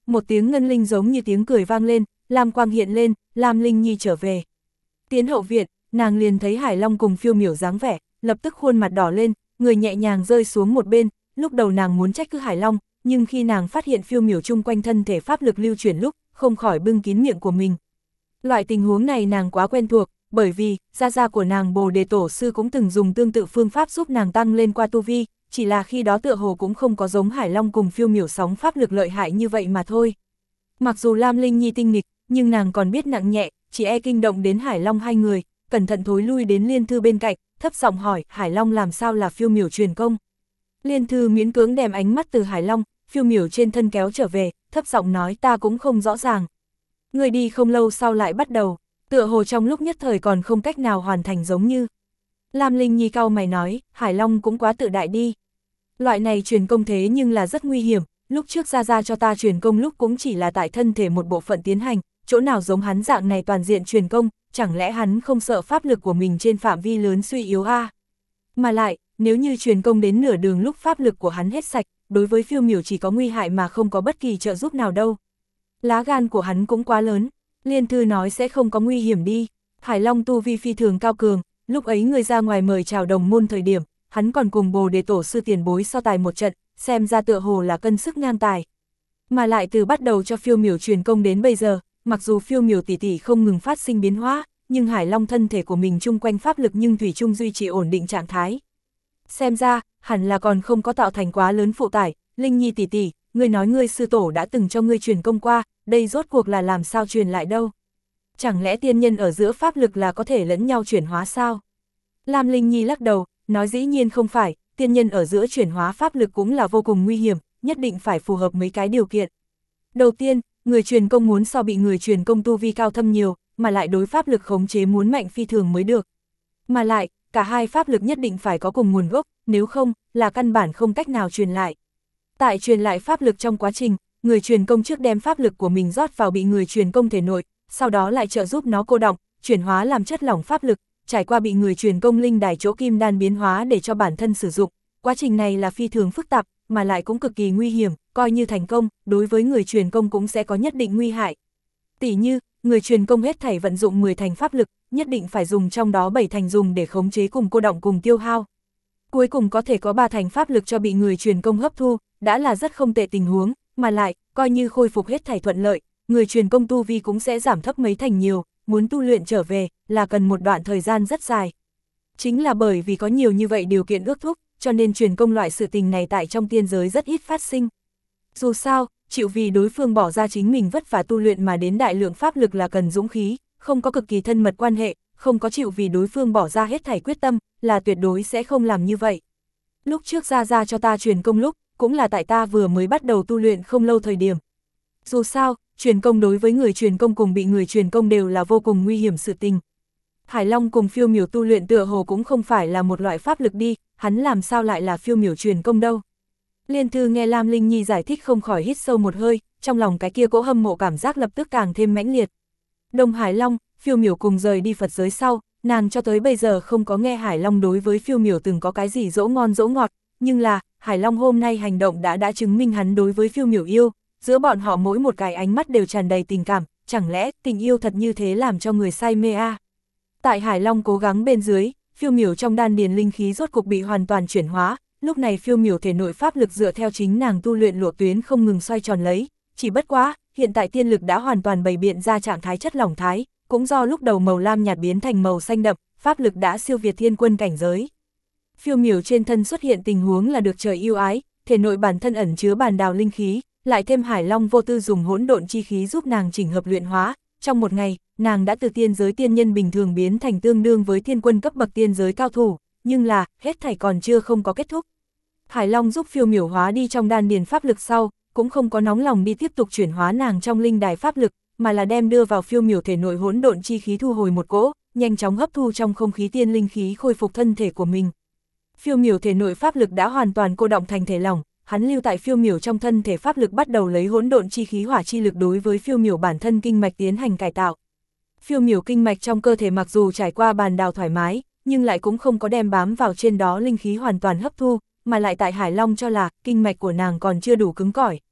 một tiếng ngân linh giống như tiếng cười vang lên, lam quang hiện lên, Lam Linh Nhi trở về. Tiến hậu viện, nàng liền thấy Hải Long cùng Phiêu Miểu dáng vẻ, lập tức khuôn mặt đỏ lên, người nhẹ nhàng rơi xuống một bên, lúc đầu nàng muốn trách cứ Hải Long, nhưng khi nàng phát hiện Phiêu Miểu chung quanh thân thể pháp lực lưu chuyển lúc, không khỏi bưng kín miệng của mình. Loại tình huống này nàng quá quen thuộc, bởi vì, gia của nàng Bồ Đề Tổ Sư cũng từng dùng tương tự phương pháp giúp nàng tăng lên qua tu vi, chỉ là khi đó tựa hồ cũng không có giống Hải Long cùng Phiêu Miểu sóng pháp lực lợi hại như vậy mà thôi. Mặc dù Lam Linh Nhi tinh nghịch, nhưng nàng còn biết nặng nhẹ, chỉ e kinh động đến Hải Long hai người, cẩn thận thối lui đến Liên Thư bên cạnh, thấp giọng hỏi, Hải Long làm sao là Phiêu Miểu truyền công? Liên Thư miễn cưỡng đem ánh mắt từ Hải Long, Phiêu Miểu trên thân kéo trở về, thấp giọng nói ta cũng không rõ ràng. Người đi không lâu sau lại bắt đầu, tựa hồ trong lúc nhất thời còn không cách nào hoàn thành giống như. Lam Linh Nhi cau mày nói, Hải Long cũng quá tự đại đi. Loại này truyền công thế nhưng là rất nguy hiểm, lúc trước ra cho ta truyền công lúc cũng chỉ là tại thân thể một bộ phận tiến hành, chỗ nào giống hắn dạng này toàn diện truyền công, chẳng lẽ hắn không sợ pháp lực của mình trên phạm vi lớn suy yếu a? Mà lại, nếu như truyền công đến nửa đường lúc pháp lực của hắn hết sạch, đối với Phiêu Miểu chỉ có nguy hại mà không có bất kỳ trợ giúp nào đâu. Lá gan của hắn cũng quá lớn, Liên Thư nói sẽ không có nguy hiểm đi. Hải Long tu vi phi thường cao cường, lúc ấy người ra ngoài mời chào đồng môn thời điểm, hắn còn cùng Bồ Đề Tổ Sư tiền bối so tài một trận, xem ra tựa hồ là cân sức ngang tài. Mà lại từ bắt đầu cho Phiêu Miểu truyền công đến bây giờ, mặc dù Phiêu Miểu tỷ tỷ không ngừng phát sinh biến hóa, nhưng Hải Long thân thể của mình chung quanh pháp lực nhưng thủy chung duy trì ổn định trạng thái. Xem ra, hẳn là còn không có tạo thành quá lớn phụ tải. Linh Nhi tỷ tỷ, ngươi nói ngươi sư tổ đã từng cho ngươi truyền công qua, đây rốt cuộc là làm sao truyền lại đâu? Chẳng lẽ tiên nhân ở giữa pháp lực là có thể lẫn nhau chuyển hóa sao? Lam Linh Nhi lắc đầu, nói dĩ nhiên không phải, tiên nhân ở giữa chuyển hóa pháp lực cũng là vô cùng nguy hiểm, nhất định phải phù hợp mấy cái điều kiện. Đầu tiên, người truyền công muốn so bị người truyền công tu vi cao thâm nhiều, mà lại đối pháp lực khống chế muốn mạnh phi thường mới được. Mà lại, cả hai pháp lực nhất định phải có cùng nguồn gốc, nếu không, là căn bản không cách nào truyền lại. Tại truyền lại pháp lực trong quá trình, người truyền công trước đem pháp lực của mình rót vào bị người truyền công thể nội, sau đó lại trợ giúp nó cô đọng, chuyển hóa làm chất lỏng pháp lực, trải qua bị người truyền công linh đài chỗ kim đan biến hóa để cho bản thân sử dụng. Quá trình này là phi thường phức tạp, mà lại cũng cực kỳ nguy hiểm, coi như thành công, đối với người truyền công cũng sẽ có nhất định nguy hại. Tỉ như, người truyền công hết thảy vận dụng 10 thành pháp lực, nhất định phải dùng trong đó 7 thành dùng để khống chế cùng cô đọng cùng tiêu hao. Cuối cùng có thể có 3 thành pháp lực cho bị người truyền công hấp thu, đã là rất không tệ tình huống, mà lại, coi như khôi phục hết thảy thuận lợi, người truyền công tu vi cũng sẽ giảm thấp mấy thành nhiều, muốn tu luyện trở về, là cần một đoạn thời gian rất dài. Chính là bởi vì có nhiều như vậy điều kiện ước thúc, cho nên truyền công loại sự tình này tại trong tiên giới rất ít phát sinh. Dù sao, chịu vì đối phương bỏ ra chính mình vất vả tu luyện mà đến đại lượng pháp lực là cần dũng khí, không có cực kỳ thân mật quan hệ, không có chịu vì đối phương bỏ ra hết thảy quyết tâm, là tuyệt đối sẽ không làm như vậy. Lúc trước ra cho ta truyền công lúc, cũng là tại ta vừa mới bắt đầu tu luyện không lâu thời điểm. Dù sao, truyền công đối với người truyền công cùng bị người truyền công đều là vô cùng nguy hiểm sự tình. Hải Long cùng Phiêu Miểu tu luyện tựa hồ cũng không phải là một loại pháp lực đi, hắn làm sao lại là Phiêu Miểu truyền công đâu. Liên Thư nghe Lam Linh Nhi giải thích không khỏi hít sâu một hơi, trong lòng cái kia cỗ hâm mộ cảm giác lập tức càng thêm mãnh liệt. Đông Hải Long, Phiêu Miểu cùng rời đi Phật giới sau, nàng cho tới bây giờ không có nghe Hải Long đối với Phiêu Miểu từng có cái gì dỗ ngon dỗ ngọt, nhưng là, Hải Long hôm nay hành động đã chứng minh hắn đối với Phiêu Miểu yêu, giữa bọn họ mỗi một cái ánh mắt đều tràn đầy tình cảm, chẳng lẽ tình yêu thật như thế làm cho người say mê a? Tại Hải Long cố gắng bên dưới, Phiêu Miểu trong đan điền linh khí rốt cục bị hoàn toàn chuyển hóa, lúc này Phiêu Miểu thể nội pháp lực dựa theo chính nàng tu luyện lộ tuyến không ngừng xoay tròn lấy, chỉ bất quá, hiện tại tiên lực đã hoàn toàn bày biện ra trạng thái chất lỏng thái, cũng do lúc đầu màu lam nhạt biến thành màu xanh đậm, pháp lực đã siêu việt thiên quân cảnh giới. Phiêu Miểu trên thân xuất hiện tình huống là được trời yêu ái, thể nội bản thân ẩn chứa bản đào linh khí, lại thêm Hải Long vô tư dùng hỗn độn chi khí giúp nàng chỉnh hợp luyện hóa, trong một ngày, nàng đã từ tiên giới tiên nhân bình thường biến thành tương đương với thiên quân cấp bậc tiên giới cao thủ, nhưng là, hết thảy còn chưa không có kết thúc. Hải Long giúp Phiêu Miểu hóa đi trong đan điền pháp lực sau, cũng không có nóng lòng đi tiếp tục chuyển hóa nàng trong linh đài pháp lực, mà là đem đưa vào Phiêu Miểu thể nội hỗn độn chi khí thu hồi một cỗ, nhanh chóng hấp thu trong không khí tiên linh khí khôi phục thân thể của mình. Phiêu Miểu thể nội pháp lực đã hoàn toàn cô đọng thành thể lỏng, hắn lưu tại Phiêu Miểu trong thân thể pháp lực bắt đầu lấy hỗn độn chi khí hỏa chi lực đối với Phiêu Miểu bản thân kinh mạch tiến hành cải tạo. Phiêu Miểu kinh mạch trong cơ thể mặc dù trải qua bàn đào thoải mái, nhưng lại cũng không có đem bám vào trên đó linh khí hoàn toàn hấp thu, mà lại tại Hải Long cho là kinh mạch của nàng còn chưa đủ cứng cỏi.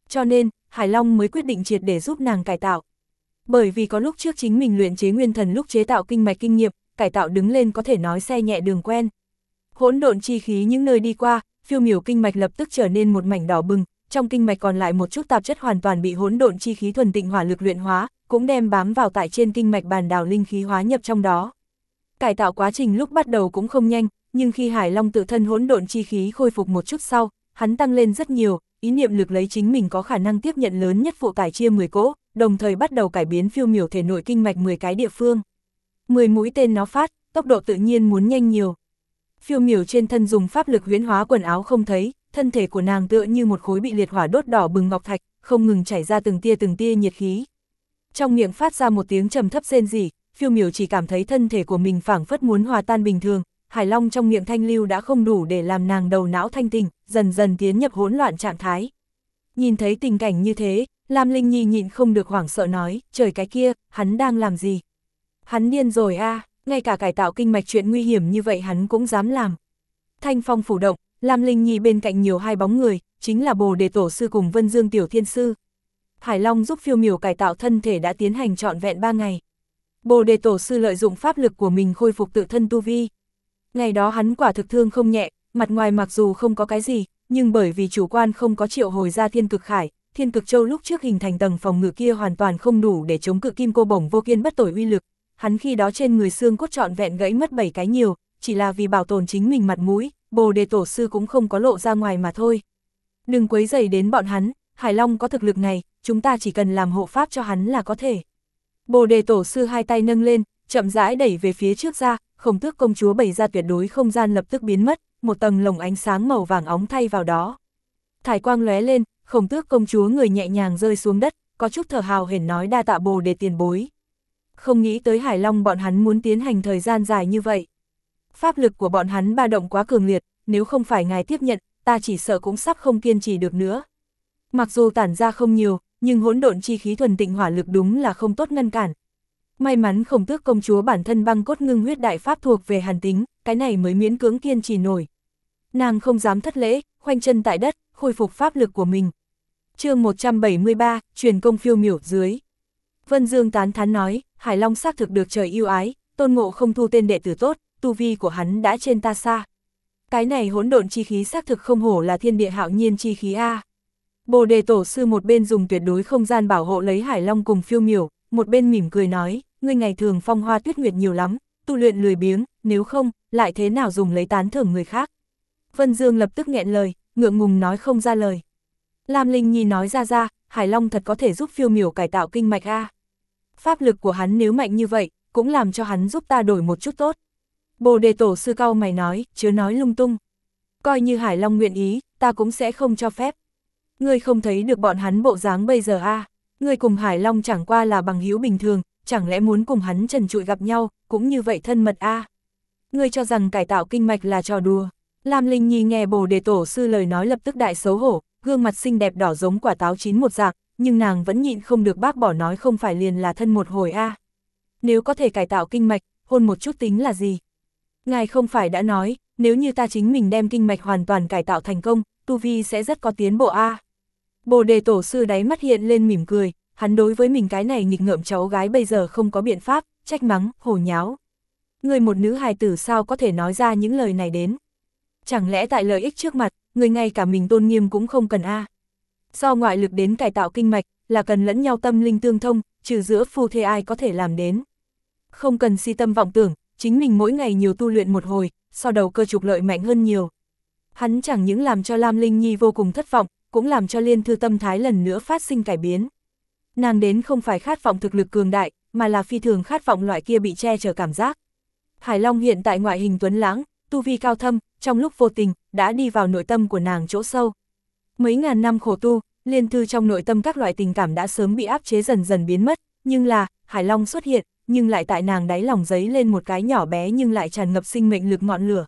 Cho nên, Hải Long mới quyết định triệt để giúp nàng cải tạo. Bởi vì có lúc trước chính mình luyện chế nguyên thần lúc chế tạo kinh mạch kinh nghiệm, cải tạo đứng lên có thể nói xe nhẹ đường quen. Hỗn độn chi khí những nơi đi qua, phiêu miểu kinh mạch lập tức trở nên một mảnh đỏ bừng, trong kinh mạch còn lại một chút tạp chất hoàn toàn bị hỗn độn chi khí thuần tịnh hỏa lực luyện hóa, cũng đem bám vào tại trên kinh mạch bàn đào linh khí hóa nhập trong đó. Cải tạo quá trình lúc bắt đầu cũng không nhanh, nhưng khi Hải Long tự thân hỗn độn chi khí khôi phục một chút sau, hắn tăng lên rất nhiều, ý niệm lực lấy chính mình có khả năng tiếp nhận lớn nhất phụ tải chia 10 cỗ, đồng thời bắt đầu cải biến phiêu miểu thể nội kinh mạch 10 cái địa phương. 10 mũi tên nó phát, tốc độ tự nhiên muốn nhanh nhiều. Phiêu miểu trên thân dùng pháp lực huyễn hóa quần áo không thấy, thân thể của nàng tựa như một khối bị liệt hỏa đốt đỏ bừng ngọc thạch, không ngừng chảy ra từng tia nhiệt khí. Trong miệng phát ra một tiếng trầm thấp rên rỉ, phiêu miểu chỉ cảm thấy thân thể của mình phảng phất muốn hòa tan bình thường, Hải Long trong miệng thanh lưu đã không đủ để làm nàng đầu não thanh tỉnh, dần dần tiến nhập hỗn loạn trạng thái. Nhìn thấy tình cảnh như thế, Lam Linh Nhi nhịn không được hoảng sợ nói, trời cái kia, hắn đang làm gì? Hắn điên rồi a, ngay cả cải tạo kinh mạch chuyện nguy hiểm như vậy hắn cũng dám làm. Thanh phong phủ động, Lam Linh Nhi bên cạnh nhiều hai bóng người, chính là Bồ Đề Tổ Sư cùng Vân Dương Tiểu Thiên Sư. Hải Long giúp phiêu miểu cải tạo thân thể đã tiến hành trọn vẹn 3 ngày. Bồ Đề Tổ Sư lợi dụng pháp lực của mình khôi phục tự thân tu vi. Ngày đó hắn quả thực thương không nhẹ, mặt ngoài mặc dù không có cái gì, nhưng bởi vì chủ quan không có triệu hồi ra thiên cực khải, thiên cực châu lúc trước hình thành tầng phòng ngự kia hoàn toàn không đủ để chống cự kim cô bổng vô kiên bất tồi uy lực. Hắn khi đó trên người xương cốt trọn vẹn gãy mất 7 cái nhiều, chỉ là vì bảo tồn chính mình mặt mũi, Bồ Đề Tổ Sư cũng không có lộ ra ngoài mà thôi. Đừng quấy rầy đến bọn hắn, Hải Long có thực lực này, chúng ta chỉ cần làm hộ pháp cho hắn là có thể. Bồ Đề Tổ Sư hai tay nâng lên, chậm rãi đẩy về phía trước ra, Khổng Tước công chúa bày ra tuyệt đối không gian lập tức biến mất, một tầng lồng ánh sáng màu vàng óng thay vào đó. Thải quang lóe lên, Khổng Tước công chúa người nhẹ nhàng rơi xuống đất, có chút thở hào hển nói đa tạ Bồ Đề tiền bối. Không nghĩ tới Hải Long bọn hắn muốn tiến hành thời gian dài như vậy. Pháp lực của bọn hắn ba động quá cường liệt, nếu không phải ngài tiếp nhận, ta chỉ sợ cũng sắp không kiên trì được nữa. Mặc dù tản ra không nhiều, nhưng hỗn độn chi khí thuần tịnh hỏa lực đúng là không tốt ngăn cản. May mắn Khổng Tước công chúa bản thân băng cốt ngưng huyết đại pháp thuộc về hàn tính, cái này mới miễn cưỡng kiên trì nổi. Nàng không dám thất lễ, khoanh chân tại đất, khôi phục pháp lực của mình. Chương 173, truyền công phiêu miểu dưới. Vân Dương tán thán nói, Hải Long xác thực được trời yêu ái, Tôn Ngộ không thu tên đệ tử tốt, tu vi của hắn đã trên ta xa. Cái này hỗn độn chi khí xác thực không hổ là thiên địa hạo nhiên chi khí a. Bồ Đề Tổ Sư một bên dùng tuyệt đối không gian bảo hộ lấy Hải Long cùng phiêu miểu, một bên mỉm cười nói, ngươi ngày thường phong hoa tuyết nguyệt nhiều lắm, tu luyện lười biếng, nếu không, lại thế nào dùng lấy tán thưởng người khác. Vân Dương lập tức nghẹn lời, ngượng ngùng nói không ra lời. Lam Linh Nhi nói ra, Hải Long thật có thể giúp phiêu miểu cải tạo kinh mạch a. Pháp lực của hắn nếu mạnh như vậy, cũng làm cho hắn giúp ta đổi một chút tốt. Bồ Đề Tổ Sư cau mày nói, chớ nói lung tung. Coi như Hải Long nguyện ý, ta cũng sẽ không cho phép. Ngươi không thấy được bọn hắn bộ dáng bây giờ a? Ngươi cùng Hải Long chẳng qua là bằng hữu bình thường, chẳng lẽ muốn cùng hắn trần trụi gặp nhau, cũng như vậy thân mật a? Ngươi cho rằng cải tạo kinh mạch là trò đùa. Lam Linh Nhi nghe Bồ Đề Tổ Sư lời nói lập tức đại xấu hổ, gương mặt xinh đẹp đỏ giống quả táo chín một dạng, nhưng nàng vẫn nhịn không được bác bỏ nói không phải liền là thân một hồi a. Nếu có thể cải tạo kinh mạch, hôn một chút tính là gì? Ngài không phải đã nói, nếu như ta chính mình đem kinh mạch hoàn toàn cải tạo thành công, tu vi sẽ rất có tiến bộ a. Bồ Đề Tổ Sư đáy mắt hiện lên mỉm cười, hắn đối với mình cái này nghịch ngợm cháu gái bây giờ không có biện pháp, trách mắng, hồ nháo. Người một nữ hài tử sao có thể nói ra những lời này đến? Chẳng lẽ tại lợi ích trước mặt, người ngay cả mình tôn nghiêm cũng không cần a? Do ngoại lực đến cải tạo kinh mạch, là cần lẫn nhau tâm linh tương thông, trừ giữa phu thê ai có thể làm đến. Không cần si tâm vọng tưởng, chính mình mỗi ngày nhiều tu luyện một hồi, so đầu cơ trục lợi mạnh hơn nhiều. Hắn chẳng những làm cho Lam Linh Nhi vô cùng thất vọng, cũng làm cho Liên Thư tâm thái lần nữa phát sinh cải biến. Nàng đến không phải khát vọng thực lực cường đại, mà là phi thường khát vọng loại kia bị che chở cảm giác. Hải Long hiện tại ngoại hình tuấn lãng, tu vi cao thâm, trong lúc vô tình, đã đi vào nội tâm của nàng chỗ sâu. Mấy ngàn năm khổ tu, Liên Thư trong nội tâm các loại tình cảm đã sớm bị áp chế dần dần biến mất, nhưng là, Hải Long xuất hiện, nhưng lại tại nàng đáy lòng giấy lên một cái nhỏ bé nhưng lại tràn ngập sinh mệnh lực ngọn lửa.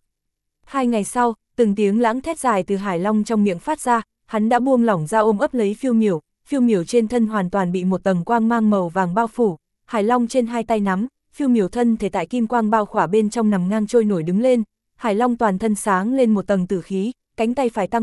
2 ngày sau, từng tiếng lãng thét dài từ Hải Long trong miệng phát ra, hắn đã buông lỏng ra ôm ấp lấy phiêu miểu trên thân hoàn toàn bị một tầng quang mang màu vàng bao phủ, Hải Long trên hai tay nắm, phiêu miểu thân thể tại kim quang bao khỏa bên trong nằm ngang trôi nổi đứng lên, Hải Long toàn thân sáng lên một tầng tử khí, cánh tay phải tăng vọt,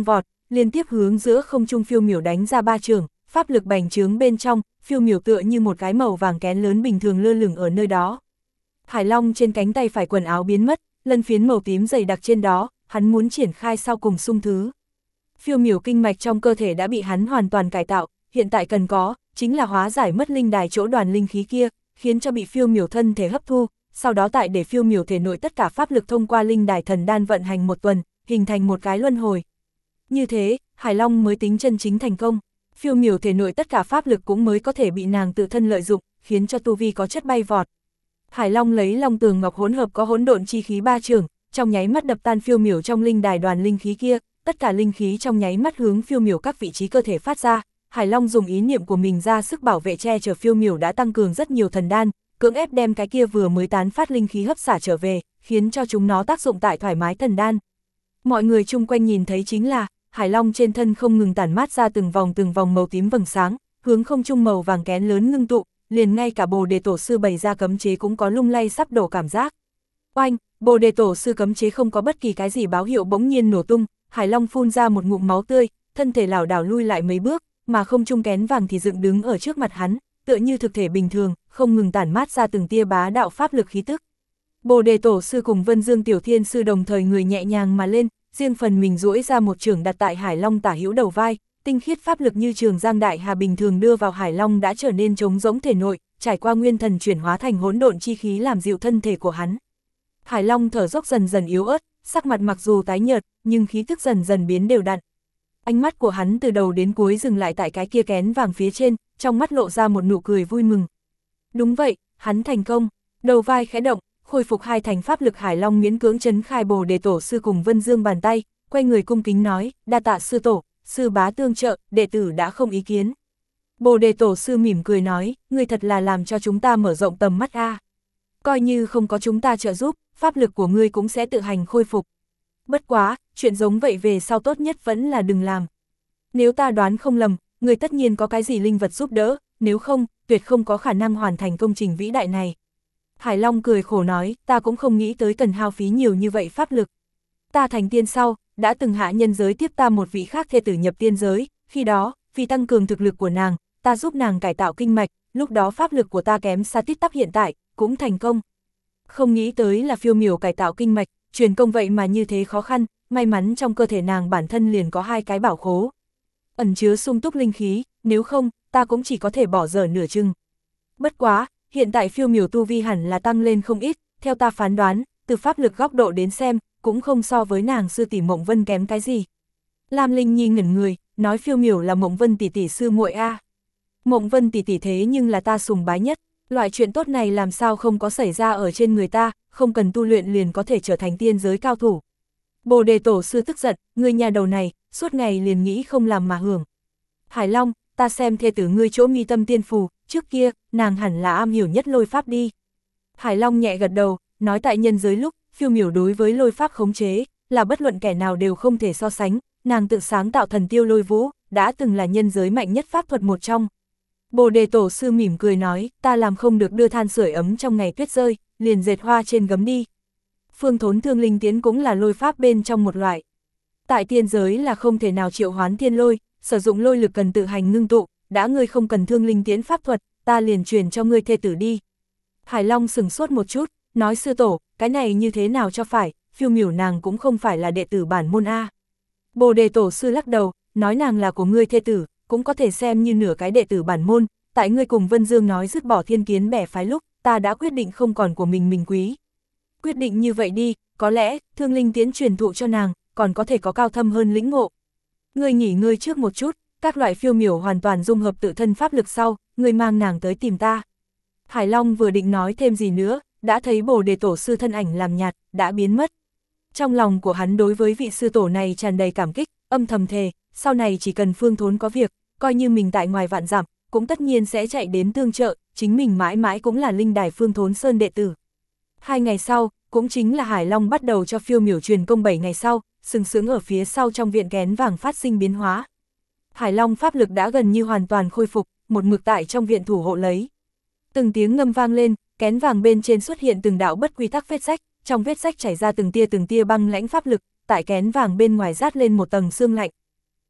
liên tiếp hướng giữa không trung phiêu miểu đánh ra 3 chưởng, pháp lực bành trướng bên trong, phiêu miểu tựa như một cái màu vàng kén lớn bình thường lơ lửng ở nơi đó. Hải Long trên cánh tay phải quần áo biến mất, lân phiến màu tím dày đặc trên đó, hắn muốn triển khai sau cùng xung thứ. Phiêu miểu kinh mạch trong cơ thể đã bị hắn hoàn toàn cải tạo, hiện tại cần có, chính là hóa giải mất linh đài chỗ đoàn linh khí kia, khiến cho bị phiêu miểu thân thể hấp thu, sau đó tại để phiêu miểu thể nội tất cả pháp lực thông qua linh đài thần đan vận hành một tuần, hình thành một cái luân hồi. Như thế, Hải Long mới tính chân chính thành công, phiêu miểu thể nội tất cả pháp lực cũng mới có thể bị nàng tự thân lợi dụng, khiến cho tu vi có chất bay vọt. Hải Long lấy Long Tường Ngọc hỗn hợp có hỗn độn chi khí 3 chưởng, trong nháy mắt đập tan phiêu miểu trong linh đài đoàn linh khí kia, tất cả linh khí trong nháy mắt hướng phiêu miểu các vị trí cơ thể phát ra. Hải Long dùng ý niệm của mình ra sức bảo vệ che chở phiêu miểu đã tăng cường rất nhiều thần đan, cưỡng ép đem cái kia vừa mới tán phát linh khí hấp xả trở về, khiến cho chúng nó tác dụng tại thoải mái thần đan. Mọi người chung quanh nhìn thấy chính là, Hải Long trên thân không ngừng tản mát ra từng vòng màu tím vầng sáng, hướng không trung màu vàng kén lớn ngưng tụ, liền ngay cả Bồ Đề Tổ sư bày ra cấm chế cũng có lung lay sắp đổ cảm giác. Oanh, Bồ Đề Tổ sư cấm chế không có bất kỳ cái gì báo hiệu bỗng nhiên nổ tung, Hải Long phun ra một ngụm máu tươi, thân thể lảo đảo lui lại mấy bước, mà không trung kén vàng thì dựng đứng ở trước mặt hắn, tựa như thực thể bình thường, không ngừng tản mát ra từng tia bá đạo pháp lực khí tức. Bồ Đề Tổ sư cùng Vân Dương Tiểu Thiên sư đồng thời người nhẹ nhàng mà lên, riêng phần mình duỗi ra một chưởng đặt tại Hải Long tả hữu đầu vai, tinh khiết pháp lực như trường giang đại hà bình thường đưa vào Hải Long đã trở nên trống rỗng thể nội, trải qua nguyên thần chuyển hóa thành hỗn độn chi khí làm dịu thân thể của hắn. Hải Long thở dốc dần dần yếu ớt, sắc mặt mặc dù tái nhợt, nhưng khí tức dần dần biến đều đặn. Ánh mắt của hắn từ đầu đến cuối dừng lại tại cái kia kén vàng phía trên, trong mắt lộ ra một nụ cười vui mừng. Đúng vậy, hắn thành công, đầu vai khẽ động, khôi phục hai thành pháp lực. Hải Long miễn cưỡng trấn khai Bồ Đề Tổ sư cùng Vân Dương bàn tay, quay người cung kính nói, đa tạ sư tổ, sư bá tương trợ, đệ tử đã không ý kiến. Bồ Đề Tổ sư mỉm cười nói, ngươi thật là làm cho chúng ta mở rộng tầm mắt a. Coi như không có chúng ta trợ giúp, pháp lực của ngươi cũng sẽ tự hành khôi phục. Bất quá, chuyện giống vậy về sau tốt nhất vẫn là đừng làm. Nếu ta đoán không lầm, ngươi tất nhiên có cái gì linh vật giúp đỡ, nếu không, tuyệt không có khả năng hoàn thành công trình vĩ đại này. Hải Long cười khổ nói, ta cũng không nghĩ tới cần hao phí nhiều như vậy pháp lực. Ta thành tiên sau, đã từng hạ nhân giới tiếp ta một vị khác thê tử nhập tiên giới, khi đó, vì tăng cường thực lực của nàng, ta giúp nàng cải tạo kinh mạch, lúc đó pháp lực của ta kém xa tít tắp hiện tại, cũng thành công. Không nghĩ tới là phiêu miểu cải tạo kinh mạch, truyền công vậy mà như thế khó khăn, may mắn trong cơ thể nàng bản thân liền có 2 cái bảo khố. Ẩn chứa sung túc linh khí, nếu không, ta cũng chỉ có thể bỏ dở nửa chừng. Bất quá, hiện tại phiêu miểu tu vi hẳn là tăng lên không ít, theo ta phán đoán, từ pháp lực góc độ đến xem, cũng không so với nàng sư tỷ Mộng Vân kém cái gì. Lam Linh Nhi ngẩn người, nói phiêu miểu là Mộng Vân tỷ tỷ sư muội a. Mộng Vân tỷ tỷ thế nhưng là ta sùng bái nhất, loại chuyện tốt này làm sao không có xảy ra ở trên người ta, không cần tu luyện liền có thể trở thành tiên giới cao thủ. Bồ Đề Tổ sư tức giận, ngươi nhà đầu này, suốt ngày liền nghĩ không làm mà hưởng. Hải Long, ta xem thê tử ngươi chỗ mi tâm tiên phù, trước kia, nàng hẳn là am hiểu nhất lôi pháp đi. Hải Long nhẹ gật đầu, nói tại nhân giới lúc, phiêu miểu đối với lôi pháp khống chế, là bất luận kẻ nào đều không thể so sánh, nàng tự sáng tạo thần tiêu lôi vũ, đã từng là nhân giới mạnh nhất pháp thuật một trong. Bồ Đề Tổ sư mỉm cười nói, ta làm không được đưa than sưởi ấm trong ngày tuyết rơi, liền dệt hoa trên gấm đi. Phương Thốn Thương Linh Tiến cũng là lôi pháp bên trong một loại. Tại tiên giới là không thể nào triệu hoán thiên lôi, sử dụng lôi lực cần tự hành ngưng tụ, đã ngươi không cần Thương Linh Tiến pháp thuật, ta liền truyền cho ngươi thê tử đi. Hải Long sừng sốt một chút, nói sư tổ, cái này như thế nào cho phải, phiêu miểu nàng cũng không phải là đệ tử bản môn A. Bồ Đề Tổ sư lắc đầu, nói nàng là của ngươi thê tử, cũng có thể xem như nửa cái đệ tử bản môn, tại ngươi cùng Vân Dương nói dứt bỏ thiên kiến bẻ phái lúc, ta đã quyết định không còn của mình quý. Quyết định như vậy đi, có lẽ, Thương Linh Tiến truyền thụ cho nàng, còn có thể có cao thâm hơn lĩnh ngộ. Ngươi nghỉ ngơi trước một chút, các loại phiêu miểu hoàn toàn dung hợp tự thân pháp lực sau, ngươi mang nàng tới tìm ta. Hải Long vừa định nói thêm gì nữa, đã thấy Bồ Đề Tổ sư thân ảnh làm nhạt, đã biến mất. Trong lòng của hắn đối với vị sư tổ này tràn đầy cảm kích, âm thầm thề, sau này chỉ cần Phương Thốn có việc, coi như mình tại ngoài vạn dặm, cũng tất nhiên sẽ chạy đến tương trợ, chính mình mãi mãi cũng là linh đài Phương Thốn Sơn đệ tử. 2 ngày sau, cũng chính là Hải Long bắt đầu cho phiêu miểu truyền công 7 ngày sau, sừng sững ở phía sau trong viện kén vàng phát sinh biến hóa. Hải Long pháp lực đã gần như hoàn toàn khôi phục, một mực tại trong viện thủ hộ lấy. Từng tiếng ngâm vang lên, kén vàng bên trên xuất hiện từng đạo bất quy tắc vết rách, trong vết rách chảy ra từng tia băng lãnh pháp lực, tại kén vàng bên ngoài rát lên một tầng sương lạnh.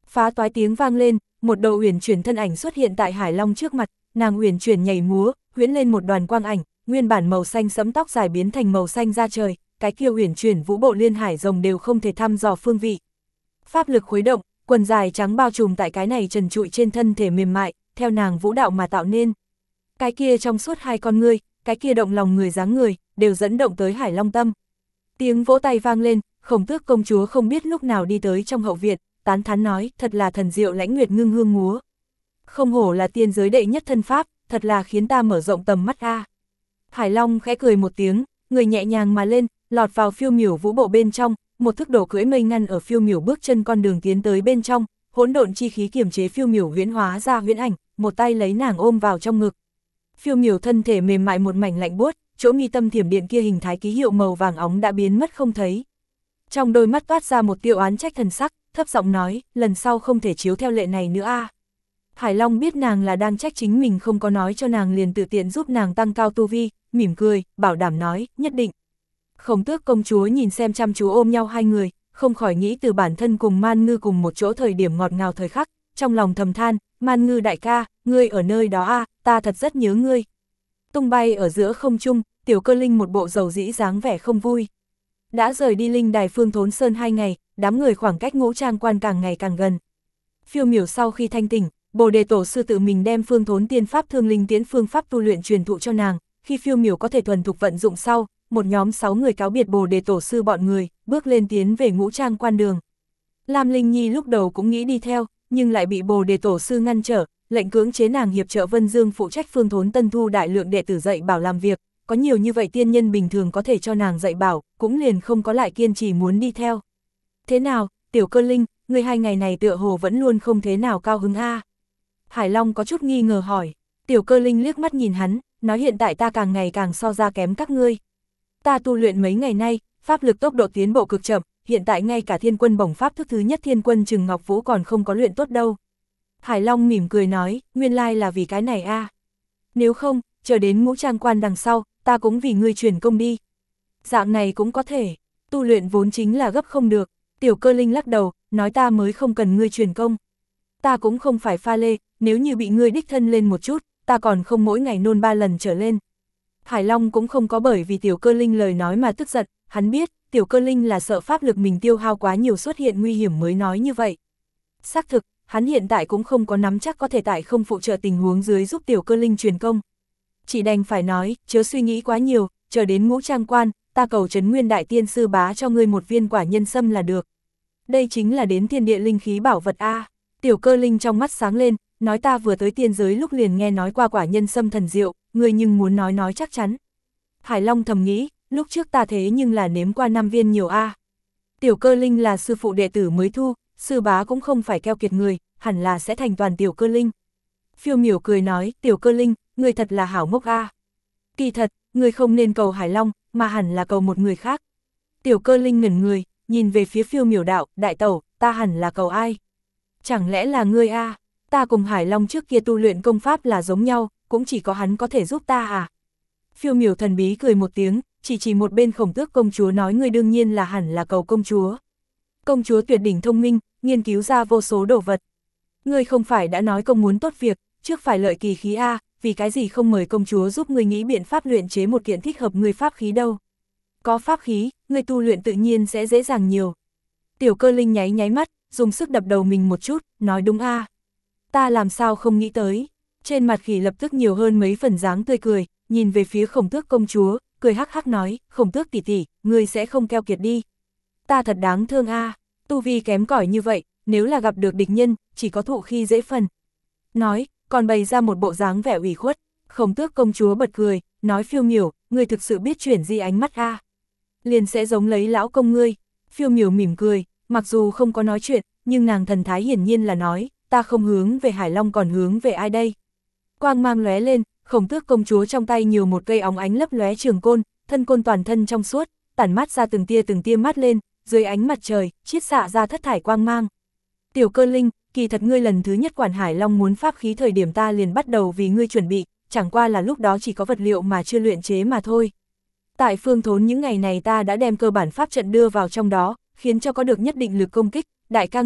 Phá toái tiếng vang lên, một đầu uyển chuyển thân ảnh xuất hiện tại Hải Long trước mặt, nàng uyển chuyển nhảy múa, huyễn lên một đoàn quang ảnh, nguyên bản màu xanh sẫm tóc dài biến thành màu xanh da trời, cái kia uyển chuyển vũ bộ liên hải rồng đều không thể thăm dò phương vị. Pháp lực khuấy động, quần dài trắng bao trùm tại cái này trần trụi trên thân thể mềm mại, theo nàng vũ đạo mà tạo nên. Cái kia trong suốt hai con ngươi, cái kia động lòng người dáng người, đều dẫn động tới Hải Long tâm. Tiếng vỗ tay vang lên, Khổng Tước công chúa không biết lúc nào đi tới trong hậu viện, tán thán nói, thật là thần diệu lãnh nguyệt ngưng hương múa. Không hổ là tiên giới đệ nhất thân pháp, thật là khiến ta mở rộng tầm mắt a. Hải Long khẽ cười một tiếng, người nhẹ nhàng mà lên, lọt vào phiêu miểu vũ bộ bên trong, một thức đồ cưỡi mây ngăn ở phiêu miểu bước chân con đường tiến tới bên trong, hỗn độn chi khí kiềm chế phiêu miểu huyễn hóa ra huyễn ảnh, một tay lấy nàng ôm vào trong ngực. Phiêu miểu thân thể mềm mại một mảnh lạnh buốt, chỗ mi tâm thiểm điện kia hình thái ký hiệu màu vàng óng đã biến mất không thấy. Trong đôi mắt toát ra một tia oán trách thần sắc, thấp giọng nói, lần sau không thể chiếu theo lệ này nữa a. Hải Long biết nàng là đang trách chính mình không có nói cho nàng liền tự tiện giúp nàng tăng cao tu vi, mỉm cười, bảo đảm nói, nhất định. Khổng Tước công chúa nhìn xem chăm chú ôm nhau hai người, không khỏi nghĩ từ bản thân cùng Man Ngư cùng một chỗ thời điểm ngọt ngào thời khắc, trong lòng thầm than, Man Ngư đại ca, ngươi ở nơi đó a, ta thật rất nhớ ngươi. Tung bay ở giữa không trung, Tiểu Cơ Linh một bộ dầu dĩ dáng vẻ không vui. Đã rời đi linh đài Phương Thốn Sơn 2 ngày, đám người khoảng cách Ngũ Trang Quan càng ngày càng gần. Phiêu miểu sau khi thanh tỉnh, Bồ Đề Tổ sư tự mình đem Phương Thốn Tiên Pháp Thương Linh Tiễn phương pháp tu luyện truyền thụ cho nàng, khi phiêu miểu có thể thuần thục vận dụng sau, một nhóm 6 người cáo biệt Bồ Đề Tổ sư bọn người, bước lên tiến về Ngũ Trang Quan đường. Lam Linh Nhi lúc đầu cũng nghĩ đi theo, nhưng lại bị Bồ Đề Tổ sư ngăn trở, lệnh cưỡng chế nàng hiệp trợ Vân Dương phụ trách Phương Thốn Tân thu đại lượng đệ tử dạy bảo làm việc, có nhiều như vậy tiên nhân bình thường có thể cho nàng dạy bảo, cũng liền không có lại kiên trì muốn đi theo. Thế nào, Tiểu Cơ Linh, người 2 ngày này tựa hồ vẫn luôn không thế nào cao hứng a. Hải Long có chút nghi ngờ hỏi. Tiểu Cơ Linh liếc mắt nhìn hắn, nói hiện tại ta càng ngày càng so ra kém các ngươi. Ta tu luyện mấy ngày nay, pháp lực tốc độ tiến bộ cực chậm, hiện tại ngay cả Thiên Quân bổng pháp thức thứ nhất Thiên Quân Trừng Ngọc Vũ còn không có luyện tốt đâu. Hải Long mỉm cười nói, nguyên lai là vì cái này a. Nếu không, chờ đến Ngũ Trang Quan đằng sau, ta cũng vì ngươi truyền công đi. Dạng này cũng có thể, tu luyện vốn chính là gấp không được. Tiểu Cơ Linh lắc đầu, nói ta mới không cần ngươi truyền công. Ta cũng không phải pha lê, nếu như bị ngươi đích thân lên một chút, ta còn không mỗi ngày nôn 3 lần trở lên. Hải Long cũng không có bởi vì Tiểu Cơ Linh lời nói mà tức giận, hắn biết, Tiểu Cơ Linh là sợ pháp lực mình tiêu hao quá nhiều xuất hiện nguy hiểm mới nói như vậy. Xác thực, hắn hiện tại cũng không có nắm chắc có thể tại không phụ trợ tình huống dưới giúp Tiểu Cơ Linh truyền công. Chỉ đành phải nói, chớ suy nghĩ quá nhiều, chờ đến Ngũ Trang Quan, ta cầu Trấn Nguyên Đại Tiên Sư bá cho ngươi một viên quả nhân sâm là được. Đây chính là đến thiên địa linh khí bảo vật a. Tiểu Cơ Linh trong mắt sáng lên, nói ta vừa tới tiên giới lúc liền nghe nói qua quả nhân sâm thần diệu, ngươi nhưng muốn nói chắc chắn. Hải Long thầm nghĩ, lúc trước ta thế nhưng là nếm qua 5 viên nhiều a. Tiểu Cơ Linh là sư phụ đệ tử mới thu, sư bá cũng không phải keo kiệt người, hẳn là sẽ thành toàn Tiểu Cơ Linh. Phiêu miểu cười nói, Tiểu Cơ Linh, ngươi thật là hảo ngốc a. Kỳ thật, ngươi không nên cầu Hải Long, mà hẳn là cầu một người khác. Tiểu Cơ Linh ngẩn người, nhìn về phía phiêu miểu đạo, đại tẩu, ta hẳn là cầu ai? Chẳng lẽ là ngươi a? Ta cùng Hải Long trước kia tu luyện công pháp là giống nhau, cũng chỉ có hắn có thể giúp ta à? Phiêu miểu thần bí cười một tiếng, chỉ một bên Khổng Tước công chúa nói ngươi đương nhiên là hẳn là cầu công chúa. Công chúa tuyệt đỉnh thông minh, nghiên cứu ra vô số đồ vật. Ngươi không phải đã nói công muốn tốt việc, trước phải lợi kỳ khí a, vì cái gì không mời công chúa giúp ngươi nghĩ biện pháp luyện chế một kiện thích hợp ngươi pháp khí đâu? Có pháp khí, ngươi tu luyện tự nhiên sẽ dễ dàng nhiều. Tiểu Cơ Linh nháy nháy mắt, dùng sức đập đầu mình một chút, nói đúng a. Ta làm sao không nghĩ tới. Trên mặt Khỉ lập tức nhiều hơn mấy phần dáng tươi cười, nhìn về phía Khổng Tước công chúa, cười hắc hắc nói, Khổng Tước tỷ tỷ, ngươi sẽ không keo kiệt đi. Ta thật đáng thương a, tu vi kém cỏi như vậy, nếu là gặp được địch nhân, chỉ có thụ khi dễ phần. Nói, còn bày ra một bộ dáng vẻ ủy khuất. Khổng Tước công chúa bật cười, nói phiêu miểu, ngươi thực sự biết chuyển di ánh mắt a. Liền sẽ giống lấy lão công ngươi. Phiêu miểu mỉm cười, mặc dù không có nói chuyện, nhưng nàng thần thái hiển nhiên là nói, ta không hướng về Hải Long còn hướng về ai đây. Quang mang lóe lên, Khổng Tước công chúa trong tay nhiều một cây óng ánh lấp lóe trường côn, thân côn toàn thân trong suốt, tản mát ra từng tia mát lên, dưới ánh mặt trời, chiết xạ ra thất thải quang mang. Tiểu Cơ Linh, kỳ thật ngươi lần thứ nhất quản Hải Long muốn pháp khí thời điểm ta liền bắt đầu vì ngươi chuẩn bị, chẳng qua là lúc đó chỉ có vật liệu mà chưa luyện chế mà thôi. Tại Phương Thốn những ngày này ta đã đem cơ bản pháp trận đưa vào trong đó, khiến cho có được nhất định lực công kích, đại ca ngươi,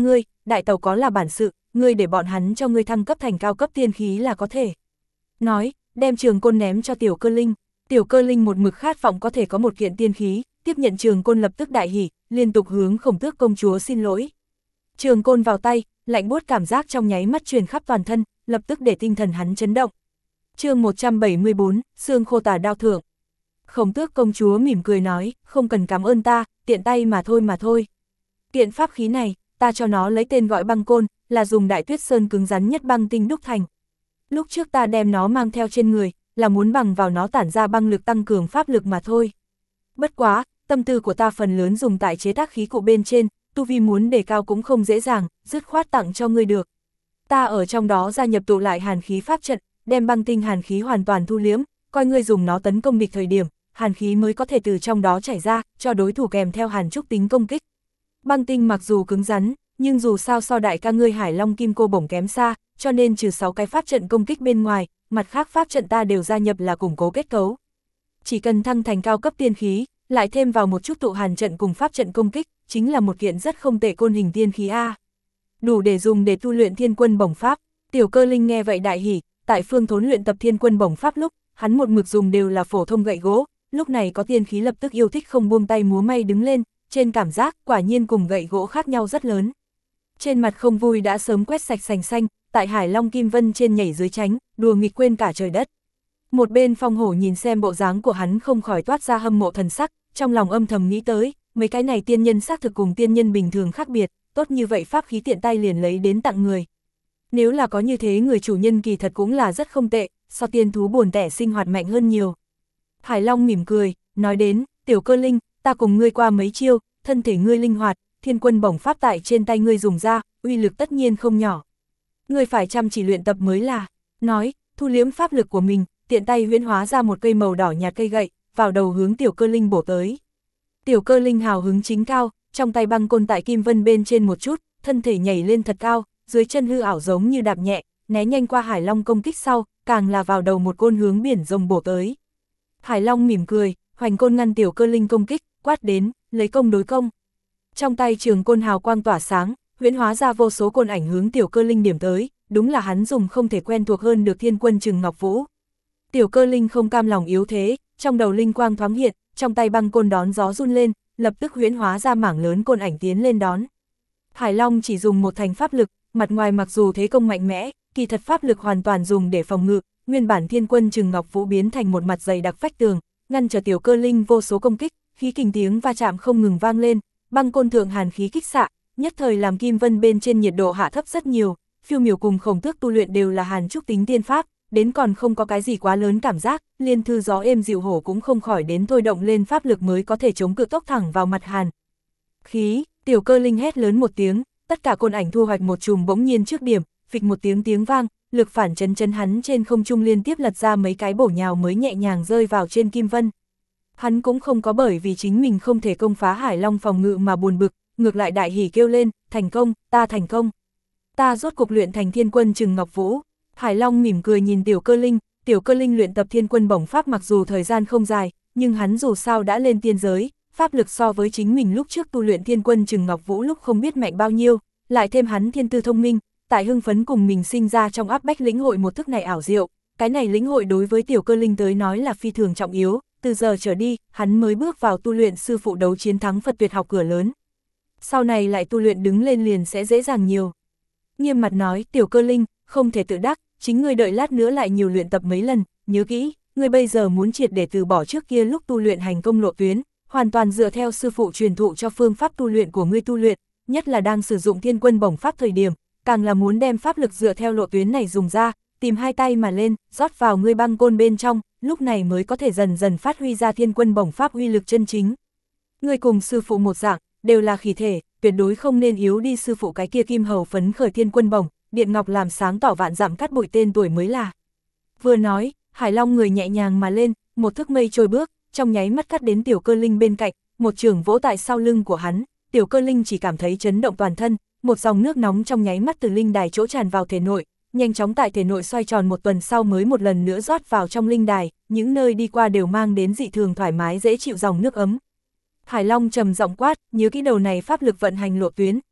đại tàu có là bản sự, ngươi để bọn hắn cho ngươi thăng cấp thành cao cấp tiên khí là có thể. Nói, đem trường côn ném cho Tiểu Cơ Linh. Tiểu Cơ Linh một mực khát vọng có thể có một kiện tiên khí, tiếp nhận trường côn lập tức đại hỉ, liên tục hướng Khổng Tước công chúa xin lỗi. Trường côn vào tay, lạnh buốt cảm giác trong nháy mắt truyền khắp toàn thân, lập tức để tinh thần hắn chấn động. Chương 174, xương khô tà đao thượng. Khổng Tước công chúa mỉm cười nói, không cần cảm ơn ta, tiện tay mà thôi. Kiện pháp khí này, ta cho nó lấy tên gọi băng côn, là dùng Đại Tuyết Sơn cứng rắn nhất băng tinh đúc thành. Lúc trước ta đem nó mang theo trên người, là muốn bằng vào nó tản ra băng lực tăng cường pháp lực mà thôi. Bất quá, tâm tư của ta phần lớn dùng tại chế tác khí cụ bên trên, tu vi muốn đề cao cũng không dễ dàng, dứt khoát tặng cho ngươi được. Ta ở trong đó gia nhập tụ lại hàn khí pháp trận, đem băng tinh hàn khí hoàn toàn thu liếm, coi ngươi dùng nó tấn công địch thời điểm, hàn khí mới có thể từ trong đó chảy ra, cho đối thủ kèm theo hàn trúc tính công kích. Băng tinh mặc dù cứng rắn, nhưng dù sao so đại ca ngươi Hải Long Kim Cô Bổng kém xa, cho nên trừ 6 cái pháp trận công kích bên ngoài, mặt khác pháp trận ta đều gia nhập là củng cố kết cấu. Chỉ cần thăng thành cao cấp tiên khí, lại thêm vào một chút tụ hàn trận cùng pháp trận công kích, chính là một kiện rất không tệ côn hình tiên khí A. Đủ để dùng để tu luyện Thiên Quân Bổng Pháp. Tiểu Cơ Linh nghe vậy đại hỉ, tại Phương Thốn luyện tập Thiên Quân Bổng Pháp lúc, hắn một mực dùng đều là phổ thông gậy gỗ, lúc này có tiên khí lập tức yêu thích không buông tay múa may đứng lên, trên cảm giác quả nhiên cùng gậy gỗ khác nhau rất lớn. Trên mặt không vui đã sớm quét sạch sành xanh, tại Hải Long Kim Vân trên nhảy dưới tránh, đùa nghịch quên cả trời đất. Một bên Phong Hổ nhìn xem bộ dáng của hắn không khỏi toát ra hâm mộ thần sắc, trong lòng âm thầm nghĩ tới, mấy cái này tiên nhân xác thực cùng tiên nhân bình thường khác biệt, tốt như vậy pháp khí tiện tay liền lấy đến tặng người. Nếu là có như thế người chủ nhân kỳ thật cũng là rất không tệ, so tiên thú buồn tẻ sinh hoạt mạnh hơn nhiều. Hải Long mỉm cười, nói đến, Tiểu Cơ Linh, ta cùng ngươi qua mấy chiêu, thân thể ngươi linh hoạt, Thiên Quân Bổng Pháp tại trên tay ngươi dùng ra, uy lực tất nhiên không nhỏ. Ngươi phải chăm chỉ luyện tập mới là. Nói, thu liếm pháp lực của mình, tiện tay huyễn hóa ra một cây màu đỏ nhạt cây gậy, vào đầu hướng Tiểu Cơ Linh bổ tới. Tiểu Cơ Linh hào hứng chính cao, trong tay băng côn tại kim vân bên trên một chút, thân thể nhảy lên thật cao, dưới chân hư ảo giống như đạp nhẹ, né nhanh qua Hải Long công kích sau, càng là vào đầu một côn hướng biển rồng bổ tới. Hải Long mỉm cười, hoành côn ngăn Tiểu Cơ Linh công kích, quát đến, lấy công đối công. Trong tay trường côn hào quang tỏa sáng, huyễn hóa ra vô số côn ảnh hướng Tiểu Cơ Linh điểm tới, đúng là hắn dùng không thể quen thuộc hơn được Thiên Quân Trừng Ngọc Vũ. Tiểu Cơ Linh không cam lòng yếu thế, trong đầu linh quang thoáng hiện, trong tay băng côn đón gió run lên, lập tức huyễn hóa ra mảng lớn côn ảnh tiến lên đón. Hải Long chỉ dùng một thành pháp lực, mặt ngoài mặc dù thế công mạnh mẽ, kỳ thật pháp lực hoàn toàn dùng để phòng ngự, nguyên bản Thiên Quân Trừng Ngọc Vũ biến thành một mặt dày đặc vách tường, ngăn trở Tiểu Cơ Linh vô số công kích, khí kình tiếng va chạm không ngừng vang lên, băng côn thượng hàn khí kích xạ, nhất thời làm kim vân bên trên nhiệt độ hạ thấp rất nhiều. Phiêu Miểu cùng Khổng Tước tu luyện đều là hàn trúc tính tiên pháp, đến còn không có cái gì quá lớn cảm giác, liên thư gió êm dịu hổ cũng không khỏi đến thôi động lên pháp lực mới có thể chống cự tốc thẳng vào mặt hàn. Khí, Tiểu Cơ Linh hét lớn một tiếng, tất cả côn ảnh thu hoạch một chùm bỗng nhiên trước điểm, phịch một tiếng vang, lực phản chấn chấn hắn trên không trung liên tiếp lật ra mấy cái bổ nhào mới nhẹ nhàng rơi vào trên kim vân. Hắn cũng không có bởi vì chính mình không thể công phá Hải Long phòng ngự mà buồn bực, ngược lại đại hỉ kêu lên, thành công, ta thành công. Ta rốt cục luyện thành Thiên Quân Trừng Ngọc Vũ. Hải Long mỉm cười nhìn Tiểu Cơ Linh luyện tập Thiên Quân Bổng Pháp mặc dù thời gian không dài, nhưng hắn dù sao đã lên tiên giới, pháp lực so với chính mình lúc trước tu luyện Thiên Quân Trừng Ngọc Vũ lúc không biết mạnh bao nhiêu, lại thêm hắn thiên tư thông minh, tại hưng phấn cùng mình sinh ra trong áp bách lĩnh hội một thức này ảo diệu, cái này lĩnh hội đối với Tiểu Cơ Linh tới nói là phi thường trọng yếu, từ giờ trở đi, hắn mới bước vào tu luyện sư phụ đấu chiến thắng Phật tuyệt học cửa lớn. Sau này lại tu luyện đứng lên liền sẽ dễ dàng nhiều. Nghiêm mặt nói, Tiểu Cơ Linh, không thể tự đắc, chính ngươi đợi lát nữa lại nhiều luyện tập mấy lần, nhớ kỹ, ngươi bây giờ muốn triệt để từ bỏ trước kia lúc tu luyện hành công lộ tuyến, hoàn toàn dựa theo sư phụ truyền thụ cho phương pháp tu luyện của ngươi tu luyện, nhất là đang sử dụng Thiên Quân Bổng Pháp thời điểm, càng là muốn đem pháp lực dựa theo lộ tuyến này dùng ra, tìm hai tay mà lên, rót vào ngươi băng côn bên trong, lúc này mới có thể dần dần phát huy ra Thiên Quân Bổng Pháp uy lực chân chính. Ngươi cùng sư phụ một dạng, đều là khí thể, tuyệt đối không nên yếu đi sư phụ cái kia kim hầu phấn khởi Thiên Quân Bổng, điện ngọc làm sáng tỏ vạn dặm cắt bụi tên tuổi mới là. Vừa nói, Hải Long người nhẹ nhàng mà lên, một thước mây trôi bước, trong nháy mắt cắt đến Tiểu Cơ Linh bên cạnh, một chưởng vỗ tại sau lưng của hắn, Tiểu Cơ Linh chỉ cảm thấy chấn động toàn thân, một dòng nước nóng trong nháy mắt từ linh đài chỗ tràn vào thể nội, nhanh chóng tại thể nội xoay tròn một tuần sau mới một lần nữa rót vào trong linh đài, những nơi đi qua đều mang đến dị thường thoải mái dễ chịu dòng nước ấm. Hải Long trầm giọng quát, nhớ kỹ đầu này pháp lực vận hành lộ tuyến,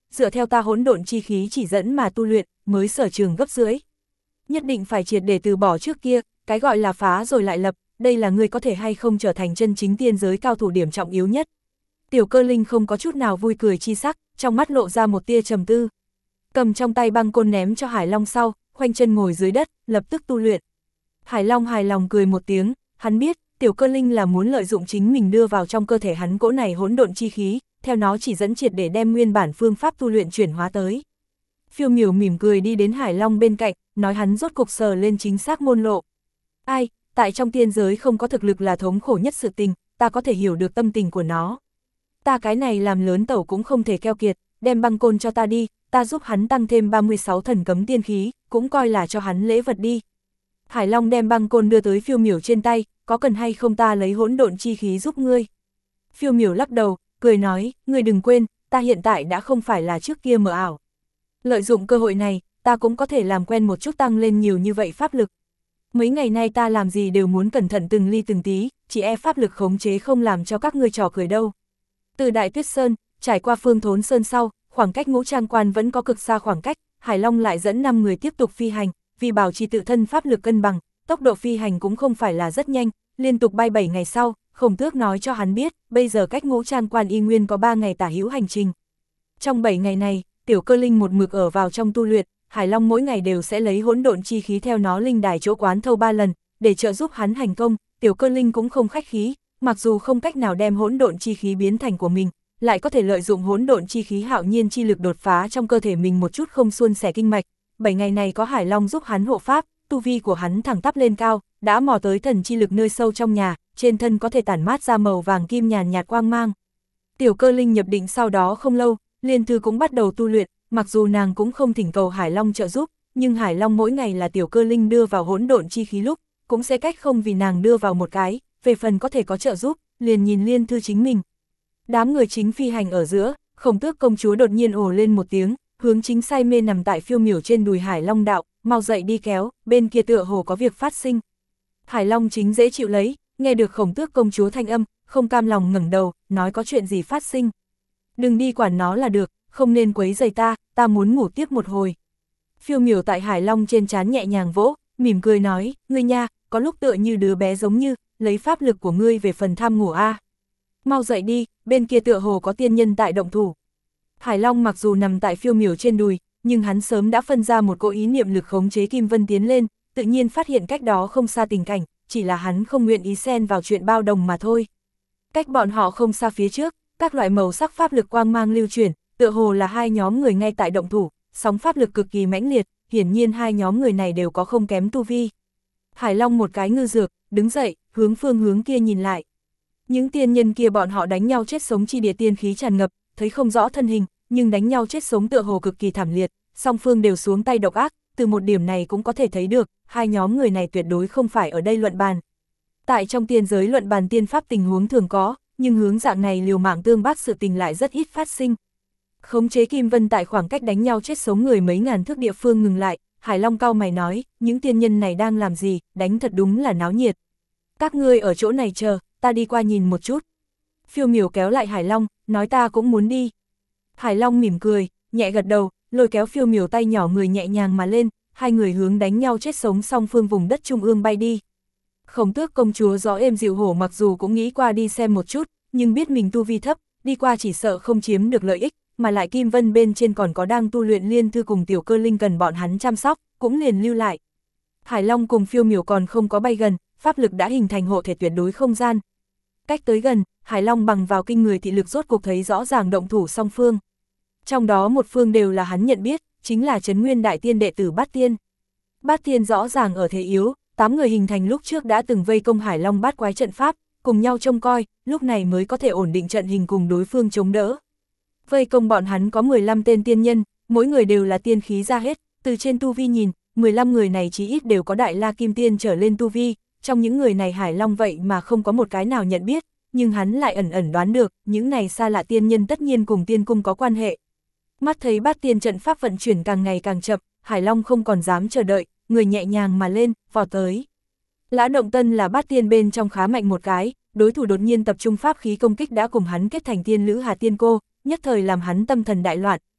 dựa theo ta hỗn độn chi khí chỉ dẫn mà tu luyện, mới sở trường gấp rưỡi. Nhất định phải triệt để từ bỏ trước kia, cái gọi là phá rồi lại lập, đây là ngươi có thể hay không trở thành chân chính tiên giới cao thủ điểm trọng yếu nhất. Tiểu Cơ Linh không có chút nào vui cười chi sắc, trong mắt lộ ra một tia trầm tư. Cầm trong tay băng côn ném cho Hải Long sau, khoanh chân ngồi dưới đất, lập tức tu luyện. Hải Long hài lòng cười một tiếng, hắn biết, Tiểu Cơ Linh là muốn lợi dụng chính mình đưa vào trong cơ thể hắn cỗ này hỗn độn chi khí, theo nó chỉ dẫn triệt để đem nguyên bản phương pháp tu luyện chuyển hóa tới. Phiêu Miểu mỉm cười đi đến Hải Long bên cạnh, nói hắn rốt cục sờ lên chính xác môn lộ. Ai, tại trong tiên giới không có thực lực là thống khổ nhất sự tình, ta có thể hiểu được tâm tình của nó. Ta cái này làm lớn tẩu cũng không thể keo kiệt, đem băng côn cho ta đi, ta giúp hắn tăng thêm 36 thần cấm tiên khí, cũng coi là cho hắn lễ vật đi. Hải Long đem băng côn đưa tới Phiêu Miểu trên tay, có cần hay không ta lấy hỗn độn chi khí giúp ngươi? Phiêu Miểu lắc đầu, cười nói, ngươi đừng quên, ta hiện tại đã không phải là trước kia mờ ảo. Lợi dụng cơ hội này, ta cũng có thể làm quen một chút tăng lên nhiều như vậy pháp lực. Mấy ngày nay ta làm gì đều muốn cẩn thận từng ly từng tí, chỉ e pháp lực khống chế không làm cho các ngươi trò cười đâu. Từ Đại Tuyết Sơn, trải qua Phương Thốn Sơn sau, khoảng cách Ngũ Trang Quan vẫn có cực xa khoảng cách, Hải Long lại dẫn 5 người tiếp tục phi hành, vì bảo trì tự thân pháp lực cân bằng, tốc độ phi hành cũng không phải là rất nhanh, liên tục bay 7 ngày sau, Khổng Tước nói cho hắn biết, bây giờ cách Ngũ Trang Quan y nguyên có 3 ngày tả hữu hành trình. Trong 7 ngày này, Tiểu Cơ Linh một mực ở vào trong tu luyện, Hải Long mỗi ngày đều sẽ lấy hỗn độn chi khí theo nó linh đài chỗ quán thâu 3 lần, để trợ giúp hắn hành công. Tiểu Cơ Linh cũng không khách khí, mặc dù không cách nào đem hỗn độn chi khí biến thành của mình, lại có thể lợi dụng hỗn độn chi khí hạo nhiên chi lực đột phá trong cơ thể mình một chút không suôn sẻ kinh mạch. 7 ngày này có Hải Long giúp hắn hộ pháp, tu vi của hắn thẳng tắp lên cao, đã mò tới thần chi lực nơi sâu trong nhà, trên thân có thể tản mát ra màu vàng kim nhàn nhạt quang mang. Tiểu Cơ Linh nhập định sau đó không lâu, Liên Thư cũng bắt đầu tu luyện, mặc dù nàng cũng không thỉnh cầu Hải Long trợ giúp, nhưng Hải Long mỗi ngày là Tiểu Cơ Linh đưa vào hỗn độn chi khí lúc, cũng sẽ cách không vì nàng đưa vào một cái, về phần có thể có trợ giúp, liền nhìn Liên Thư chính mình. Đám người chính phi hành ở giữa, Khổng Tước công chúa đột nhiên ồ lên một tiếng, hướng chính say mê nằm tại Phiêu Miểu trên đùi Hải Long đạo, mau dậy đi kéo, bên kia tựa hồ có việc phát sinh. Hải Long chính dễ chịu lấy, nghe được Khổng Tước công chúa thanh âm, không cam lòng ngẩng đầu, nói có chuyện gì phát sinh. Đừng đi quản nó là được, không nên quấy rầy ta muốn ngủ tiếp một hồi. Phiêu Miểu tại Hải Long trên trán nhẹ nhàng vỗ, mỉm cười nói, ngươi nha, có lúc tựa như đứa bé giống như, lấy pháp lực của ngươi về phần tham ngủ a. Mau dậy đi, bên kia tựa hồ có tiên nhân tại động thủ. Hải Long mặc dù nằm tại Phiêu Miểu trên đùi, nhưng hắn sớm đã phân ra một cỗ ý niệm lực khống chế Kim Vân tiến lên, tự nhiên phát hiện cách đó không xa tình cảnh, chỉ là hắn không nguyện ý xen vào chuyện bao đồng mà thôi. Cách bọn họ không xa phía trước, các loại màu sắc pháp lực quang mang lưu chuyển, tựa hồ là hai nhóm người ngay tại động thủ, sóng pháp lực cực kỳ mãnh liệt, hiển nhiên hai nhóm người này đều có không kém tu vi. Hải Long một cái ngư dược, đứng dậy, hướng phương hướng kia nhìn lại. Những tiên nhân kia bọn họ đánh nhau chết sống chi địa tiên khí tràn ngập, thấy không rõ thân hình, nhưng đánh nhau chết sống tựa hồ cực kỳ thảm liệt, song phương đều xuống tay độc ác, từ một điểm này cũng có thể thấy được, hai nhóm người này tuyệt đối không phải ở đây luận bàn. Tại trong tiên giới luận bàn tiên pháp tình huống thường có, nhưng hướng dạng này liều mạng tương bác sự tình lại rất ít phát sinh. Khống chế Kim Vân tại khoảng cách đánh nhau chết sống người mấy ngàn thước địa phương ngừng lại, Hải Long cau mày nói, những tiên nhân này đang làm gì, đánh thật đúng là náo nhiệt. Các ngươi ở chỗ này chờ, ta đi qua nhìn một chút. Phiêu Miểu kéo lại Hải Long, nói ta cũng muốn đi. Hải Long mỉm cười, nhẹ gật đầu, lôi kéo Phiêu Miểu tay nhỏ người nhẹ nhàng mà lên, hai người hướng đánh nhau chết sống song phương vùng đất trung ương bay đi. Khổng Tước công chúa gió êm dịu hổ mặc dù cũng nghĩ qua đi xem một chút, nhưng biết mình tu vi thấp, đi qua chỉ sợ không chiếm được lợi ích, mà lại Kim Vân bên trên còn có đang tu luyện Liên Thư cùng Tiểu Cơ Linh cần bọn hắn chăm sóc, cũng liền lưu lại. Hải Long cùng Phiêu Miểu còn không có bay gần, pháp lực đã hình thành hộ thể tuyệt đối không gian. Cách tới gần, Hải Long bằng vào kinh người thị lực rốt cuộc thấy rõ ràng động thủ song phương. Trong đó một phương đều là hắn nhận biết, chính là Trấn Nguyên Đại Tiên đệ tử Bát Tiên. Bát Tiên rõ ràng ở thế yếu, 8 người hình thành lúc trước đã từng vây công Hải Long bát quái trận pháp, cùng nhau trông coi, lúc này mới có thể ổn định trận hình cùng đối phương chống đỡ. Vây công bọn hắn có 15 tên tiên nhân, mỗi người đều là tiên khí ra hết, từ trên tu vi nhìn, 15 người này chí ít đều có Đại La Kim Tiên trở lên tu vi, trong những người này Hải Long vậy mà không có một cái nào nhận biết, nhưng hắn lại ẩn ẩn đoán được, những này xa lạ tiên nhân tất nhiên cùng tiên cung có quan hệ. Mắt thấy Bát Tiên trận pháp vận chuyển càng ngày càng chậm, Hải Long không còn dám chờ đợi, người nhẹ nhàng mà lên, vọt tới. Lã Động Tân là Bát Tiên bên trong khá mạnh một cái, đối thủ đột nhiên tập trung pháp khí công kích đã cùng hắn kết thành tiên lữ Hà Tiên Cô, nhất thời làm hắn tâm thần đại loạn,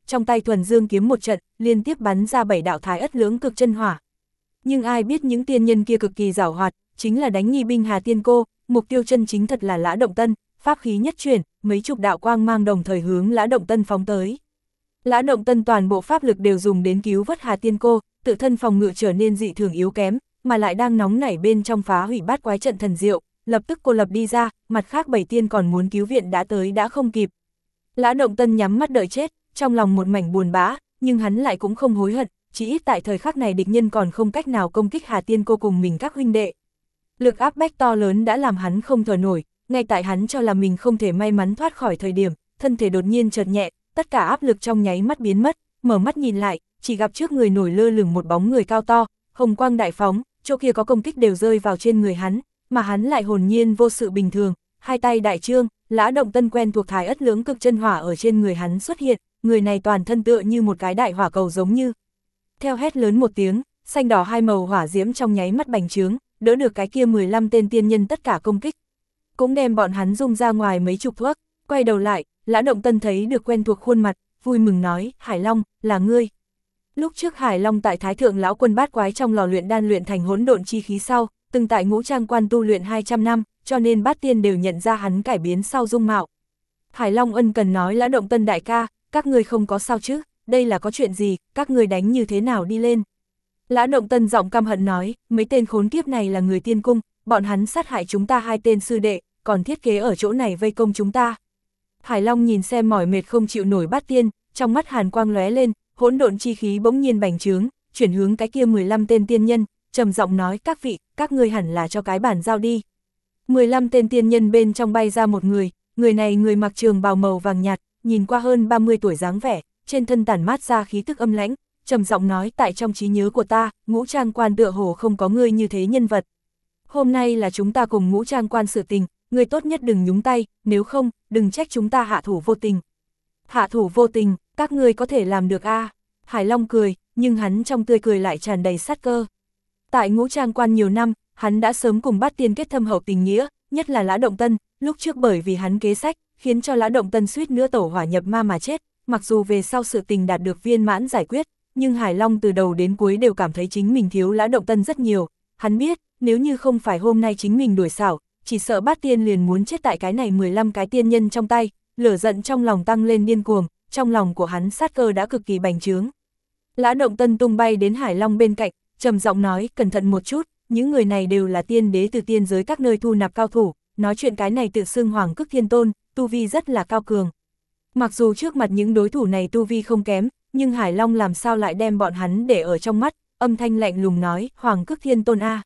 trong tay thuần dương kiếm một trận, liên tiếp bắn ra 7 đạo thái ất lưỡng cực chân hỏa. Nhưng ai biết những tiên nhân kia cực kỳ giảo hoạt, chính là đánh nghi binh Hà Tiên Cô, mục tiêu chân chính thật là Lã Động Tân, pháp khí nhất chuyển, mấy chục đạo quang mang đồng thời hướng Lã Động Tân phóng tới. Lã Động Tân toàn bộ pháp lực đều dùng đến cứu vớt Hà Tiên Cô, tự thân phòng ngự trở nên dị thường yếu kém, mà lại đang nóng nảy bên trong phá hủy bát quái trận thần diệu, lập tức cô lập đi ra, mặt khác 7 tiên còn muốn cứu viện đã tới đã không kịp. Lã Động Tân nhắm mắt đợi chết, trong lòng một mảnh buồn bã, nhưng hắn lại cũng không hối hận, chỉ ít tại thời khắc này địch nhân còn không cách nào công kích Hà Tiên Cô cùng mình các huynh đệ. Lực áp bách to lớn đã làm hắn không thở nổi, ngay tại hắn cho là mình không thể may mắn thoát khỏi thời điểm, thân thể đột nhiên chợt nhẹ, tất cả áp lực trong nháy mắt biến mất, mở mắt nhìn lại, chỉ gặp trước người nổi lơ lửng một bóng người cao to, hồng quang đại phóng, chỗ kia có công kích đều rơi vào trên người hắn, mà hắn lại hồn nhiên vô sự bình thường, hai tay đại trương, Lã Động Tân quen thuộc thái ất lưỡng cực chân hỏa ở trên người hắn xuất hiện, người này toàn thân tựa như một cái đại hỏa cầu giống như. Theo hét lớn một tiếng, xanh đỏ hai màu hỏa diễm trong nháy mắt bành trướng, đỡ được cái kia 15 tên tiên nhân tất cả công kích. Cũng đem bọn hắn rung ra ngoài mấy chục thước, quay đầu lại, Lã Động Tân thấy được quen thuộc khuôn mặt, vui mừng nói, Hải Long, là ngươi. Lúc trước Hải Long tại Thái Thượng Lão Quân bát quái trong lò luyện đan luyện thành hỗn độn chi khí sau, từng tại Ngũ Trang Quan tu luyện 200 năm, cho nên bát tiên đều nhận ra hắn cải biến sau dung mạo. Hải Long ân cần nói Lã Động Tân đại ca, các ngươi không có sao chứ, đây là có chuyện gì, các ngươi đánh như thế nào đi lên. Lã Động Tân giọng căm hận nói, mấy tên khốn kiếp này là người tiên cung, bọn hắn sát hại chúng ta 2 tên sư đệ, còn thiết kế ở chỗ này vây công chúng ta. Hải Long nhìn xem mỏi mệt không chịu nổi bát tiên, trong mắt hàn quang lóe lên, hỗn độn chi khí bỗng nhiên bành trướng, chuyển hướng cái kia 15 tên tiên nhân, trầm giọng nói các vị, các ngươi hẳn là cho cái bản giao đi. 15 tên tiên nhân bên trong bay ra một người này người mặc trường bào màu vàng nhạt, nhìn qua hơn 30 tuổi dáng vẻ, trên thân tản mát ra khí tức âm lãnh, trầm giọng nói tại trong trí nhớ của ta, Ngũ Trang Quan tựa hồ không có ngươi như thế nhân vật. Hôm nay là chúng ta cùng Ngũ Trang Quan sự tình, ngươi tốt nhất đừng nhúng tay, nếu không, đừng trách chúng ta hạ thủ vô tình. Hạ thủ vô tình, các ngươi có thể làm được a? Hải Long cười, nhưng hắn trong tươi cười lại tràn đầy sát cơ. Tại Ngũ Trang Quan nhiều năm, hắn đã sớm cùng bát tiên kết thâm hậu tình nghĩa, nhất là Lã Động Tân, lúc trước bởi vì hắn kế sách, khiến cho Lã Động Tân suýt nữa tẩu hỏa nhập ma mà chết, mặc dù về sau sự tình đạt được viên mãn giải quyết, nhưng Hải Long từ đầu đến cuối đều cảm thấy chính mình thiếu Lã Động Tân rất nhiều, hắn biết, nếu như không phải hôm nay chính mình đuổi xảo, chỉ sợ bát tiên liền muốn chết tại cái này 15 cái tiên nhân trong tay, lửa giận trong lòng tăng lên điên cuồng, trong lòng của hắn sát cơ đã cực kỳ bành trướng. Lã Động Tân tung bay đến Hải Long bên cạnh, trầm giọng nói, cẩn thận một chút, những người này đều là tiên đế từ tiên giới các nơi thu nạp cao thủ, nói chuyện cái này tự xưng Hoàng Cức Thiên Tôn, tu vi rất là cao cường. Mặc dù trước mặt những đối thủ này tu vi không kém, nhưng Hải Long làm sao lại đem bọn hắn để ở trong mắt, âm thanh lạnh lùng nói, Hoàng Cức Thiên Tôn a.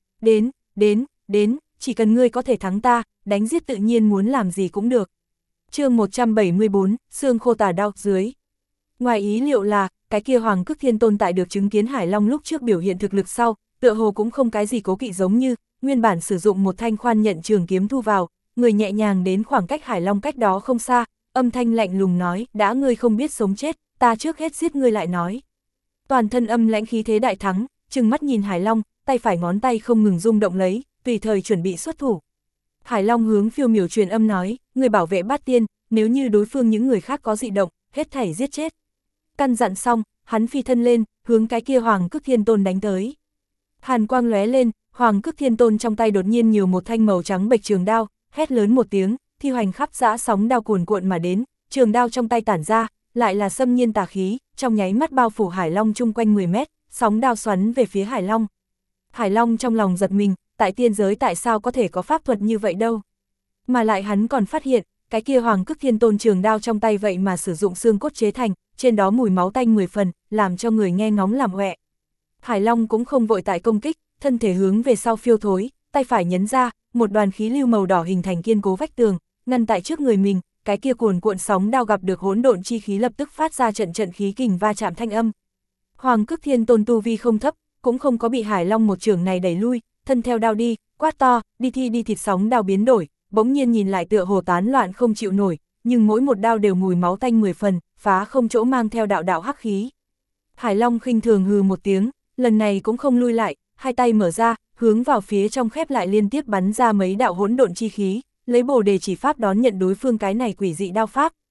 Đến, chỉ cần ngươi có thể thắng ta, đánh giết tự nhiên muốn làm gì cũng được. Chương 174, xương khô tà đao dưới. Ngoài ý liệu là, cái kia Hoàng Cức Thiên Tôn tại được chứng kiến Hải Long lúc trước biểu hiện thực lực sau, tựa hồ cũng không cái gì cố kỵ giống như, nguyên bản sử dụng một thanh khoan nhận trường kiếm thu vào, người nhẹ nhàng đến khoảng cách Hải Long cách đó không xa, âm thanh lạnh lùng nói, đã ngươi không biết sống chết, ta trước hết giết ngươi lại nói. Toàn thân âm lãnh khí thế đại thắng, trừng mắt nhìn Hải Long, tay phải ngón tay không ngừng rung động lấy, tùy thời chuẩn bị xuất thủ. Hải Long hướng phiêu miểu truyền âm nói, người bảo vệ bát tiên, nếu như đối phương những người khác có dị động, hết thảy giết chết. Căn dặn xong, hắn phi thân lên, hướng cái kia Hoàng Cức Thiên Tôn đánh tới. Hàn quang lóe lên, Hoàng Cức Thiên Tôn trong tay đột nhiên nhiều một thanh màu trắng bệch trường đao, hét lớn một tiếng, thi hoành khắp dã sóng đao cuồn cuộn mà đến, trường đao trong tay tản ra, lại là xâm nhiên tà khí, trong nháy mắt bao phủ Hải Long chung quanh 10 mét, sóng đao xoắn về phía Hải Long. Hải Long trong lòng giật mình, tại tiên giới tại sao có thể có pháp thuật như vậy đâu. Mà lại hắn còn phát hiện, cái kia Hoàng Cức Thiên Tôn trường đao trong tay vậy mà sử dụng xương cốt chế thành, trên đó mùi máu tanh 10 phần, làm cho người nghe ngóng làm hoẹ. Hải Long cũng không vội tại công kích, thân thể hướng về sau phiêu thối, tay phải nhấn ra, một đoàn khí lưu màu đỏ hình thành kiên cố vách tường, ngăn tại trước người mình, cái kia cuồn cuộn sóng đao gặp được hỗn độn chi khí lập tức phát ra trận trận khí kình va chạm thanh âm. Hoàng Cức Thiên Tôn tu vi không thấp, cũng không có bị Hải Long một chưởng này đẩy lui, thân theo đao đi, quát to, đi thi đi thịt sóng đao biến đổi, bỗng nhiên nhìn lại tựa hồ tán loạn không chịu nổi, nhưng mỗi một đao đều mùi máu tanh 10 phần, phá không chỗ mang theo đạo đạo hắc khí. Hải Long khinh thường hừ một tiếng, lần này cũng không lui lại, hai tay mở ra, hướng vào phía trong khép lại liên tiếp bắn ra mấy đạo hỗn độn chi khí, lấy Bồ Đề chỉ pháp đón nhận đối phương cái này quỷ dị đao pháp,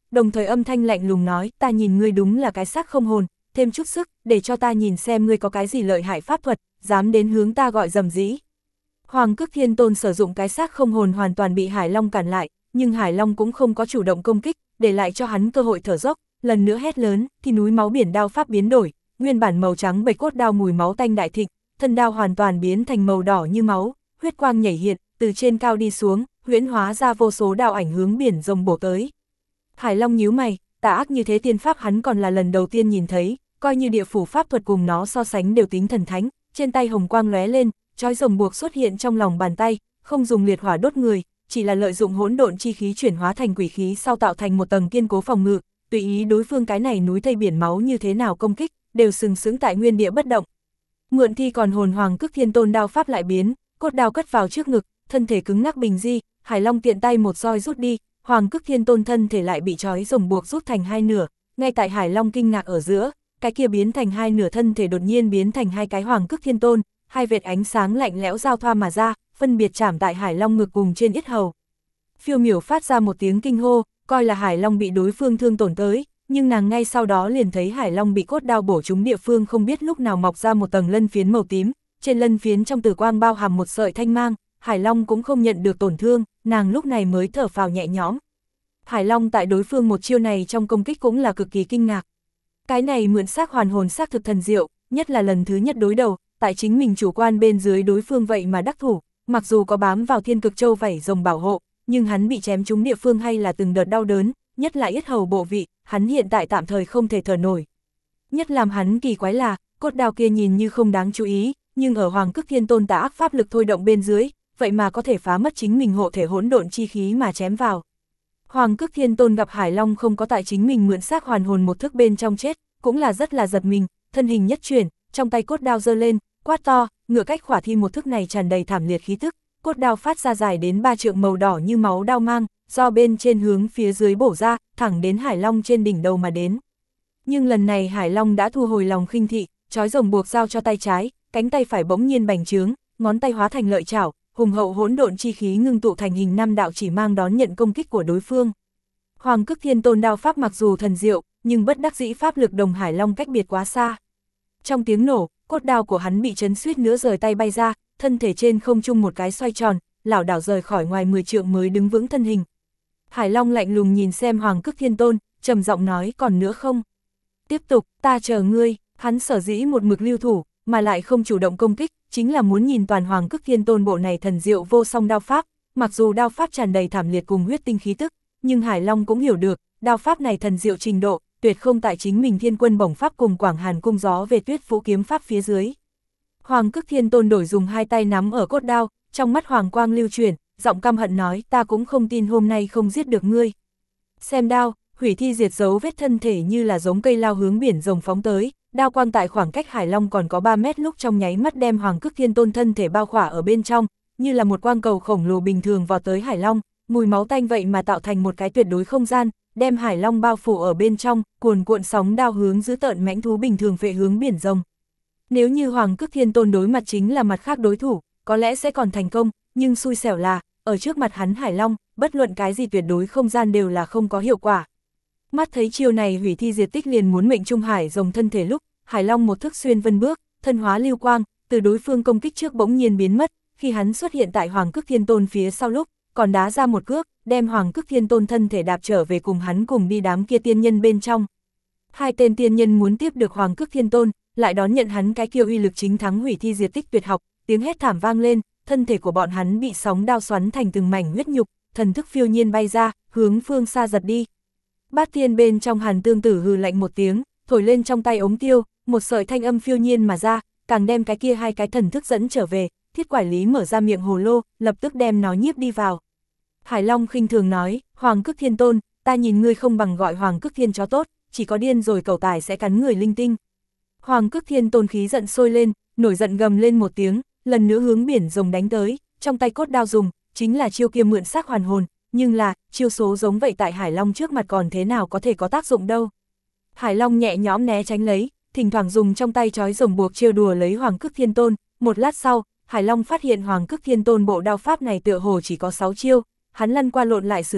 đồng thời âm thanh lạnh lùng nói, ta nhìn ngươi đúng là cái xác không hồn, thêm chút sức, để cho ta nhìn xem ngươi có cái gì lợi hại pháp thuật, dám đến hướng ta gọi dầm dĩ. Hoàng Cước Thiên Tôn sử dụng cái xác không hồn hoàn toàn bị Hải Long cản lại, nhưng Hải Long cũng không có chủ động công kích, để lại cho hắn cơ hội thở dốc, lần nữa hét lớn, thì núi máu biển đao pháp biến đổi, nguyên bản màu trắng bạch cốt đao mùi máu tanh đại thịnh, thân đao hoàn toàn biến thành màu đỏ như máu, huyết quang nhảy hiện, từ trên cao đi xuống, huyễn hóa ra vô số đao ảnh hướng biển rồng bổ tới. Hải Long nhíu mày, tà ác như thế tiên pháp hắn còn là lần đầu tiên nhìn thấy, coi như địa phủ pháp thuật cùng nó so sánh đều tính thần thánh, trên tay hồng quang lóe lên, chói rồng buộc xuất hiện trong lòng bàn tay, không dùng liệt hỏa đốt người, chỉ là lợi dụng hỗn độn chi khí chuyển hóa thành quỷ khí sau tạo thành một tầng kiên cố phòng ngự, tùy ý đối phương cái này núi thây biển máu như thế nào công kích, đều sừng sững tại nguyên địa bất động. Mượn thi còn hồn Hoàng Cước Thiên Tôn đao pháp lại biến, cốt đao cất vào trước ngực, thân thể cứng ngắc bình di, Hải Long tiện tay một roi rút đi, Hoàng Cước Thiên Tôn thân thể lại bị trói rồng buộc rút thành hai nửa, ngay tại Hải Long kinh ngạc ở giữa, cái kia biến thành hai nửa thân thể đột nhiên biến thành hai cái Hoàng Cước Thiên Tôn, hai vệt ánh sáng lạnh lẽo giao thoa mà ra, phân biệt chạm tại Hải Long ngực cùng trên yết hầu. Phiêu Miểu phát ra một tiếng kinh hô, coi là Hải Long bị đối phương thương tổn tới, nhưng nàng ngay sau đó liền thấy Hải Long bị cốt đao bổ trúng địa phương không biết lúc nào mọc ra một tầng lân phiến màu tím, trên lân phiến trong tử quang bao hàm một sợi thanh mang, Hải Long cũng không nhận được tổn thương, nàng lúc này mới thở phào nhẹ nhõm. Hải Long tại đối phương một chiêu này trong công kích cũng là cực kỳ kinh ngạc. Cái này mượn xác hoàn hồn xác thực thần diệu, nhất là lần thứ nhất đối đầu, tại chính mình chủ quan bên dưới đối phương vậy mà đắc thủ, mặc dù có bám vào Thiên Cực Châu vảy rồng bảo hộ, nhưng hắn bị chém trúng địa phương hay là từng đợt đau đớn, nhất là yết hầu bộ vị, hắn hiện tại tạm thời không thể thở nổi. Nhất làm hắn kỳ quái là, cốt đao kia nhìn như không đáng chú ý, nhưng ở Hoàng Cước Thiên Tôn tà ác pháp lực thôi động bên dưới, vậy mà có thể phá mất chính mình hộ thể hỗn độn chi khí mà chém vào. Hoàng Cước Thiên Tôn gặp Hải Long không có tại chính mình mượn xác hoàn hồn một thức bên trong chết, cũng là rất là giật mình, thân hình nhất chuyển, trong tay cốt đao giơ lên, quát to, ngựa cách khỏa thi một thức này tràn đầy thảm liệt khí tức, cốt đao phát ra dài đến 3 trượng màu đỏ như máu đao mang, do bên trên hướng phía dưới bổ ra, thẳng đến Hải Long trên đỉnh đầu mà đến. Nhưng lần này Hải Long đã thu hồi lòng khinh thị, trói rồng buộc dao cho tay trái, cánh tay phải bỗng nhiên bành trướng, ngón tay hóa thành lợi chảo, hùng hậu hỗn độn chi khí ngưng tụ thành hình năm đạo chỉ mang đón nhận công kích của đối phương. Hoàng Cước Thiên Tôn đao pháp mặc dù thần diệu, nhưng bất đắc dĩ pháp lực đồng Hải Long cách biệt quá xa. Trong tiếng nổ, cốt đao của hắn bị chấn suýt nữa rời tay bay ra, thân thể trên không trung một cái xoay tròn, lảo đảo rời khỏi ngoài 10 trượng mới đứng vững thân hình. Hải Long lạnh lùng nhìn xem Hoàng Cước Thiên Tôn, trầm giọng nói, còn nữa không? Tiếp tục, ta chờ ngươi. Hắn sở dĩ một mực lưu thủ, mà lại không chủ động công kích, chính là muốn nhìn toàn Hoàng Cước Thiên Tôn bộ này thần diệu vô song đao pháp, mặc dù đao pháp tràn đầy thảm liệt cùng huyết tinh khí tức, nhưng Hải Long cũng hiểu được, đao pháp này thần diệu trình độ, tuyệt không tại chính mình Thiên Quân Bổng pháp cùng Quảng Hàn cung gió về Tuyết Vũ kiếm pháp phía dưới. Hoàng Cước Thiên Tôn đổi dùng hai tay nắm ở cốt đao, trong mắt hoàng quang lưu chuyển, giọng căm hận nói, ta cũng không tin hôm nay không giết được ngươi. Xem đao, hủy thi diệt dấu vết thân thể như là giống cây lao hướng biển rồng phóng tới, đao quang tại khoảng cách Hải Long còn có 3 mét lúc trong nháy mắt đem Hoàng Cước Thiên Tôn thân thể bao khỏa ở bên trong, như là một quang cầu khổng lồ bình thường vào tới Hải Long, mùi máu tanh vậy mà tạo thành một cái tuyệt đối không gian, đem Hải Long bao phủ ở bên trong, cuồn cuộn sóng đao hướng dữ tợn mãnh thú bình thường vệ hướng biển rồng. Nếu như Hoàng Cước Thiên Tôn đối mặt chính là mặt khác đối thủ, có lẽ sẽ còn thành công, nhưng xui xẻo là, ở trước mặt hắn Hải Long, bất luận cái gì tuyệt đối không gian đều là không có hiệu quả. Mắt thấy chiêu này hủy thi diệt tích liền muốn mệnh trung hải rồng thân thể lúc, Hải Long một thức xuyên vân bước, thân hóa lưu quang, từ đối phương công kích trước bỗng nhiên biến mất, khi hắn xuất hiện tại Hoàng Cước Thiên Tôn phía sau lúc, còn đá ra một cước, đem Hoàng Cước Thiên Tôn thân thể đạp trở về cùng hắn cùng đi đám kia tiên nhân bên trong. Hai tên tiên nhân muốn tiếp được Hoàng Cước Thiên Tôn, lại đón nhận hắn cái kiêu uy lực chính thắng hủy thi diệt tích tuyệt học, tiếng hét thảm vang lên, thân thể của bọn hắn bị sóng đao xoắn thành từng mảnh huyết nhục, thần thức phiêu nhiên bay ra, hướng phương xa giật đi. Bát tiên bên trong Hàn Tương Tử hừ lạnh một tiếng, thổi lên trong tay ống tiêu, một sợi thanh âm phiêu nhiên mà ra, càng đem cái kia hai cái thần thức dẫn trở về, Thiết Quải Lý mở ra miệng hồ lô, lập tức đem nó nhiếp đi vào. Hải Long khinh thường nói, Hoàng Cước Thiên Tôn, ta nhìn ngươi không bằng gọi Hoàng Cước Thiên chó tốt, chỉ có điên rồi cẩu tài sẽ cắn người linh tinh. Hoàng Cước Thiên Tôn khí giận sôi lên, nổi giận gầm lên một tiếng, lần nữa hướng biển rồng đánh tới, trong tay cốt đao dùng, chính là chiêu kia mượn xác hoàn hồn, nhưng là, chiêu số giống vậy tại Hải Long trước mặt còn thế nào có thể có tác dụng đâu. Hải Long nhẹ nhõm né tránh lấy, thỉnh thoảng dùng trong tay trói rồng buộc trêu đùa lấy Hoàng Cước Thiên Tôn, một lát sau, Hải Long phát hiện Hoàng Cước Thiên Tôn bộ đao pháp này tựa hồ chỉ có 6 chiêu, hắn lăn qua lộn lại sử dụng,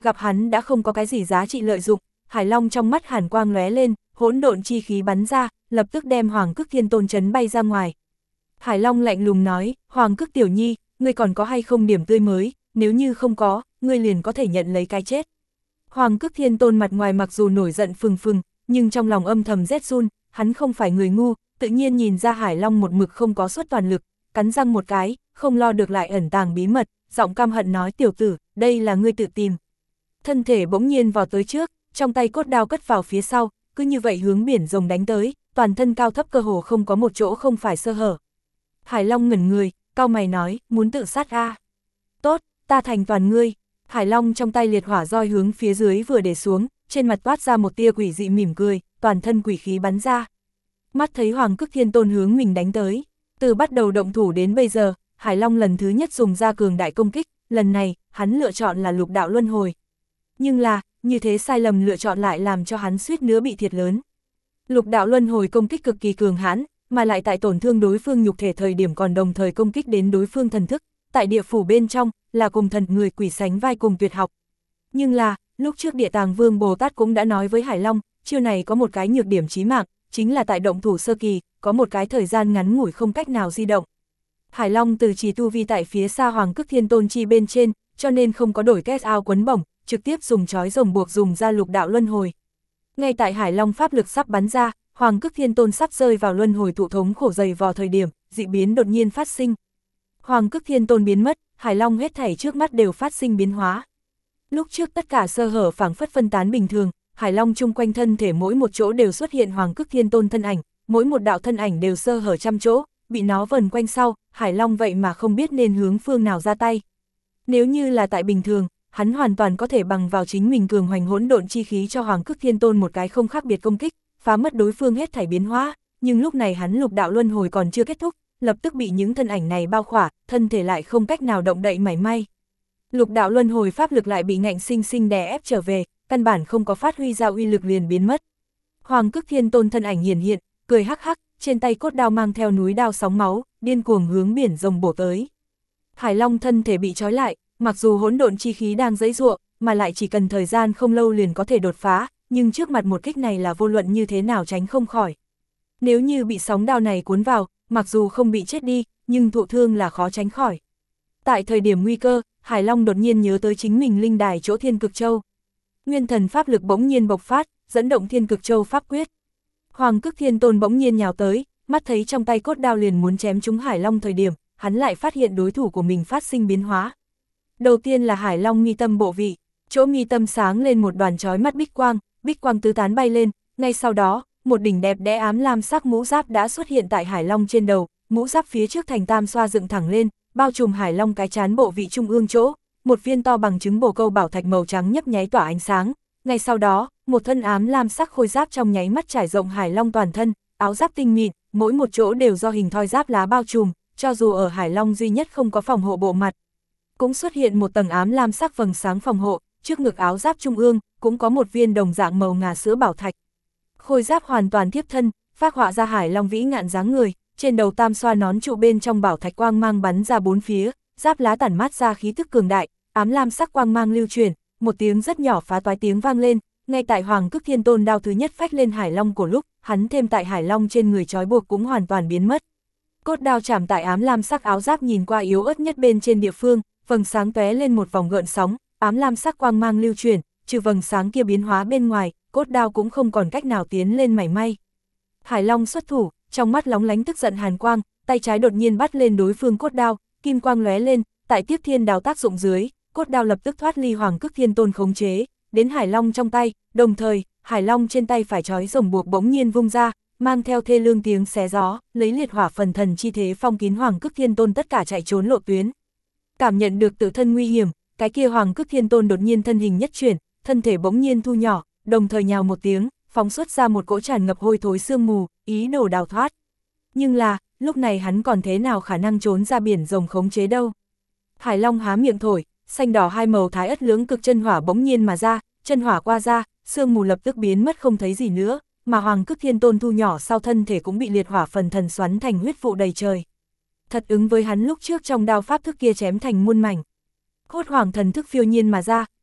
gặp hắn đã không có cái gì giá trị lợi dụng, Hải Long trong mắt hàn quang lóe lên, hỗn độn chi khí bắn ra, lập tức đem Hoàng Cức Thiên Tôn chấn bay ra ngoài. Hải Long lạnh lùng nói, Hoàng Cức tiểu nhi, ngươi còn có hay không điểm tươi mới, nếu như không có, ngươi liền có thể nhận lấy cái chết. Hoàng Cức Thiên Tôn mặt ngoài mặc dù nổi giận phừng phừng, nhưng trong lòng âm thầm rét run, hắn không phải người ngu, tự nhiên nhìn ra Hải Long một mực không có suất toàn lực, cắn răng một cái, không lo được lại ẩn tàng bí mật, giọng căm hận nói tiểu tử, đây là ngươi tự tìm. Thân thể bỗng nhiên vào tới trước, trong tay cốt đao cất vào phía sau, cứ như vậy hướng biển rồng đánh tới, toàn thân cao thấp cơ hồ không có một chỗ không phải sơ hở. Hải Long ngẩn người, cau mày nói, muốn tự sát a? Tốt, ta thành toàn ngươi. Hải Long trong tay liệt hỏa roi hướng phía dưới vừa để xuống, trên mặt toát ra một tia quỷ dị mỉm cười, toàn thân quỷ khí bắn ra. Mắt thấy Hoàng Cức Thiên Tôn hướng mình đánh tới, từ bắt đầu động thủ đến bây giờ, Hải Long lần thứ nhất dùng ra cường đại công kích, lần này, hắn lựa chọn là lục đạo luân hồi. Nhưng là, như thế sai lầm lựa chọn lại làm cho hắn suýt nữa bị thiệt lớn. Lục đạo luân hồi công kích cực kỳ cường hãn, mà lại tại tổn thương đối phương nhục thể thời điểm còn đồng thời công kích đến đối phương thần thức, tại địa phủ bên trong, là cùng thần người quỷ sánh vai cùng tuyệt học. Nhưng là, lúc trước Địa Tàng Vương Bồ Tát cũng đã nói với Hải Long, chiêu này có một cái nhược điểm chí mạng, chính là tại động thủ sơ kỳ, có một cái thời gian ngắn ngủi không cách nào di động. Hải Long từ chỉ tu vi tại phía xa Hoàng Cức Thiên Tôn chi bên trên, cho nên không có đổi kết ao quấn bổng, trực tiếp dùng trói rồng buộc dùng ra lục đạo luân hồi. Ngay tại Hải Long pháp lực sắp bắn ra, Hoàng Cức Thiên Tôn sắp rơi vào luân hồi thụ thống khổ dày vò thời điểm, dị biến đột nhiên phát sinh. Hoàng Cức Thiên Tôn biến mất, Hải Long hết thảy trước mắt đều phát sinh biến hóa. Lúc trước tất cả sơ hở phảng phất phân tán bình thường, Hải Long chung quanh thân thể mỗi một chỗ đều xuất hiện Hoàng Cức Thiên Tôn thân ảnh, mỗi một đạo thân ảnh đều sơ hở trăm chỗ, bị nó vần quanh sau, Hải Long vậy mà không biết nên hướng phương nào ra tay. Nếu như là tại bình thường, hắn hoàn toàn có thể bằng vào chính mình cường hoành hỗn độn chi khí cho Hoàng Cức Thiên Tôn một cái không khác biệt công kích, phá mất đối phương hết thảy biến hóa, nhưng lúc này hắn lục đạo luân hồi còn chưa kết thúc, lập tức bị những thân ảnh này bao khỏa, thân thể lại không cách nào động đậy mảy may. Lục đạo luân hồi pháp lực lại bị ngạnh sinh sinh đè ép trở về, căn bản không có phát huy ra uy lực liền biến mất. Hoàng Cức Thiên Tôn thân ảnh hiển hiện, cười hắc hắc, trên tay cốt đao mang theo núi đao sóng máu, điên cuồng hướng biển rồng bổ tới. Hải Long thân thể bị trói lại, mặc dù hỗn độn chi khí đang giãy giụa, mà lại chỉ cần thời gian không lâu liền có thể đột phá, nhưng trước mặt một kích này là vô luận như thế nào tránh không khỏi. Nếu như bị sóng đao này cuốn vào, mặc dù không bị chết đi, nhưng thụ thương là khó tránh khỏi. Tại thời điểm nguy cơ, Hải Long đột nhiên nhớ tới chính mình linh đài chỗ Thiên Cực Châu. Nguyên thần pháp lực bỗng nhiên bộc phát, dẫn động Thiên Cực Châu pháp quyết. Hoàng Cức Thiên Tôn bỗng nhiên nhào tới, mắt thấy trong tay cốt đao liền muốn chém trúng Hải Long thời điểm, hắn lại phát hiện đối thủ của mình phát sinh biến hóa. Đầu tiên là Hải Long mi tâm bộ vị, chỗ mi tâm sáng lên một đoàn chói mắt bích quang tứ tán bay lên, ngay sau đó, một đỉnh đẹp đẽ ám lam sắc mũ giáp đã xuất hiện tại Hải Long trên đầu, mũ giáp phía trước thành tam xoa dựng thẳng lên, bao trùm Hải Long cái trán bộ vị trung ương chỗ, một viên to bằng trứng bồ câu bảo thạch màu trắng nhấp nháy tỏa ánh sáng, ngay sau đó, một thân ám lam sắc khôi giáp trong nháy mắt trải rộng Hải Long toàn thân, áo giáp tinh mịn, mỗi một chỗ đều do hình thoi giáp lá bao trùm, cho dù ở Hải Long duy nhất không có phòng hộ bộ mặt. Cũng xuất hiện một tầng ám lam sắc vầng sáng phòng hộ, trước ngực áo giáp trung ương, cũng có một viên đồng dạng màu ngà sữa bảo thạch. Khôi giáp hoàn toàn tiếp thân, phác họa ra Hải Long vĩ ngạn dáng người, trên đầu tam xoa nón trụ bên trong bảo thạch quang mang bắn ra bốn phía, giáp lá tản mát ra khí tức cường đại, ám lam sắc quang mang lưu truyền, một tiếng rất nhỏ phá toái tiếng vang lên, ngay tại Hoàng Cức Thiên Tôn đao thứ nhất phách lên Hải Long của lúc, hắn thêm tại Hải Long trên người trói buộc cũng hoàn toàn biến mất. Cốt đao chạm tại ám lam sắc áo giáp nhìn qua yếu ớt nhất bên trên địa phương, vầng sáng tóe lên một vòng gợn sóng, ám lam sắc quang mang lưu truyền, trừ vầng sáng kia biến hóa bên ngoài, cốt đao cũng không còn cách nào tiến lên mảy may. Hải Long xuất thủ, trong mắt lóng lánh tức giận hàn quang, tay trái đột nhiên bắt lên đối phương cốt đao, kim quang lóe lên, tại tiếp thiên đao tác dụng dưới, cốt đao lập tức thoát ly Hoàng Cức Thiên Tôn khống chế, đến Hải Long trong tay, đồng thời, Hải Long trên tay phải trói rồng buộc bỗng nhiên vung ra, mang theo thê lương tiếng xé gió, lấy liệt hỏa phần thần chi thế phong kín Hoàng Cức Thiên Tôn tất cả chạy trốn lộ tuyến. Cảm nhận được tự thân nguy hiểm, cái kia Hoàng Cức Thiên Tôn đột nhiên thân hình nhất chuyển, thân thể bỗng nhiên thu nhỏ, đồng thời nhào một tiếng, phóng xuất ra một cỗ tràn ngập hôi thối sương mù, ý đồ đào thoát. Nhưng là, lúc này hắn còn thế nào khả năng trốn ra biển rồng khống chế đâu. Hải Long há miệng thổi, xanh đỏ hai màu thái ất lưỡng cực chân hỏa bỗng nhiên mà ra, chân hỏa qua ra, sương mù lập tức biến mất không thấy gì nữa, mà Hoàng Cức Thiên Tôn thu nhỏ sau thân thể cũng bị liệt hỏa phần thần xoắn thành huyết vụ đầy trời. Thật ứng với hắn lúc trước trong đao pháp thức kia chém thành muôn mảnh. Hốt Hoàng thần thức phiêu nhiên mà ra,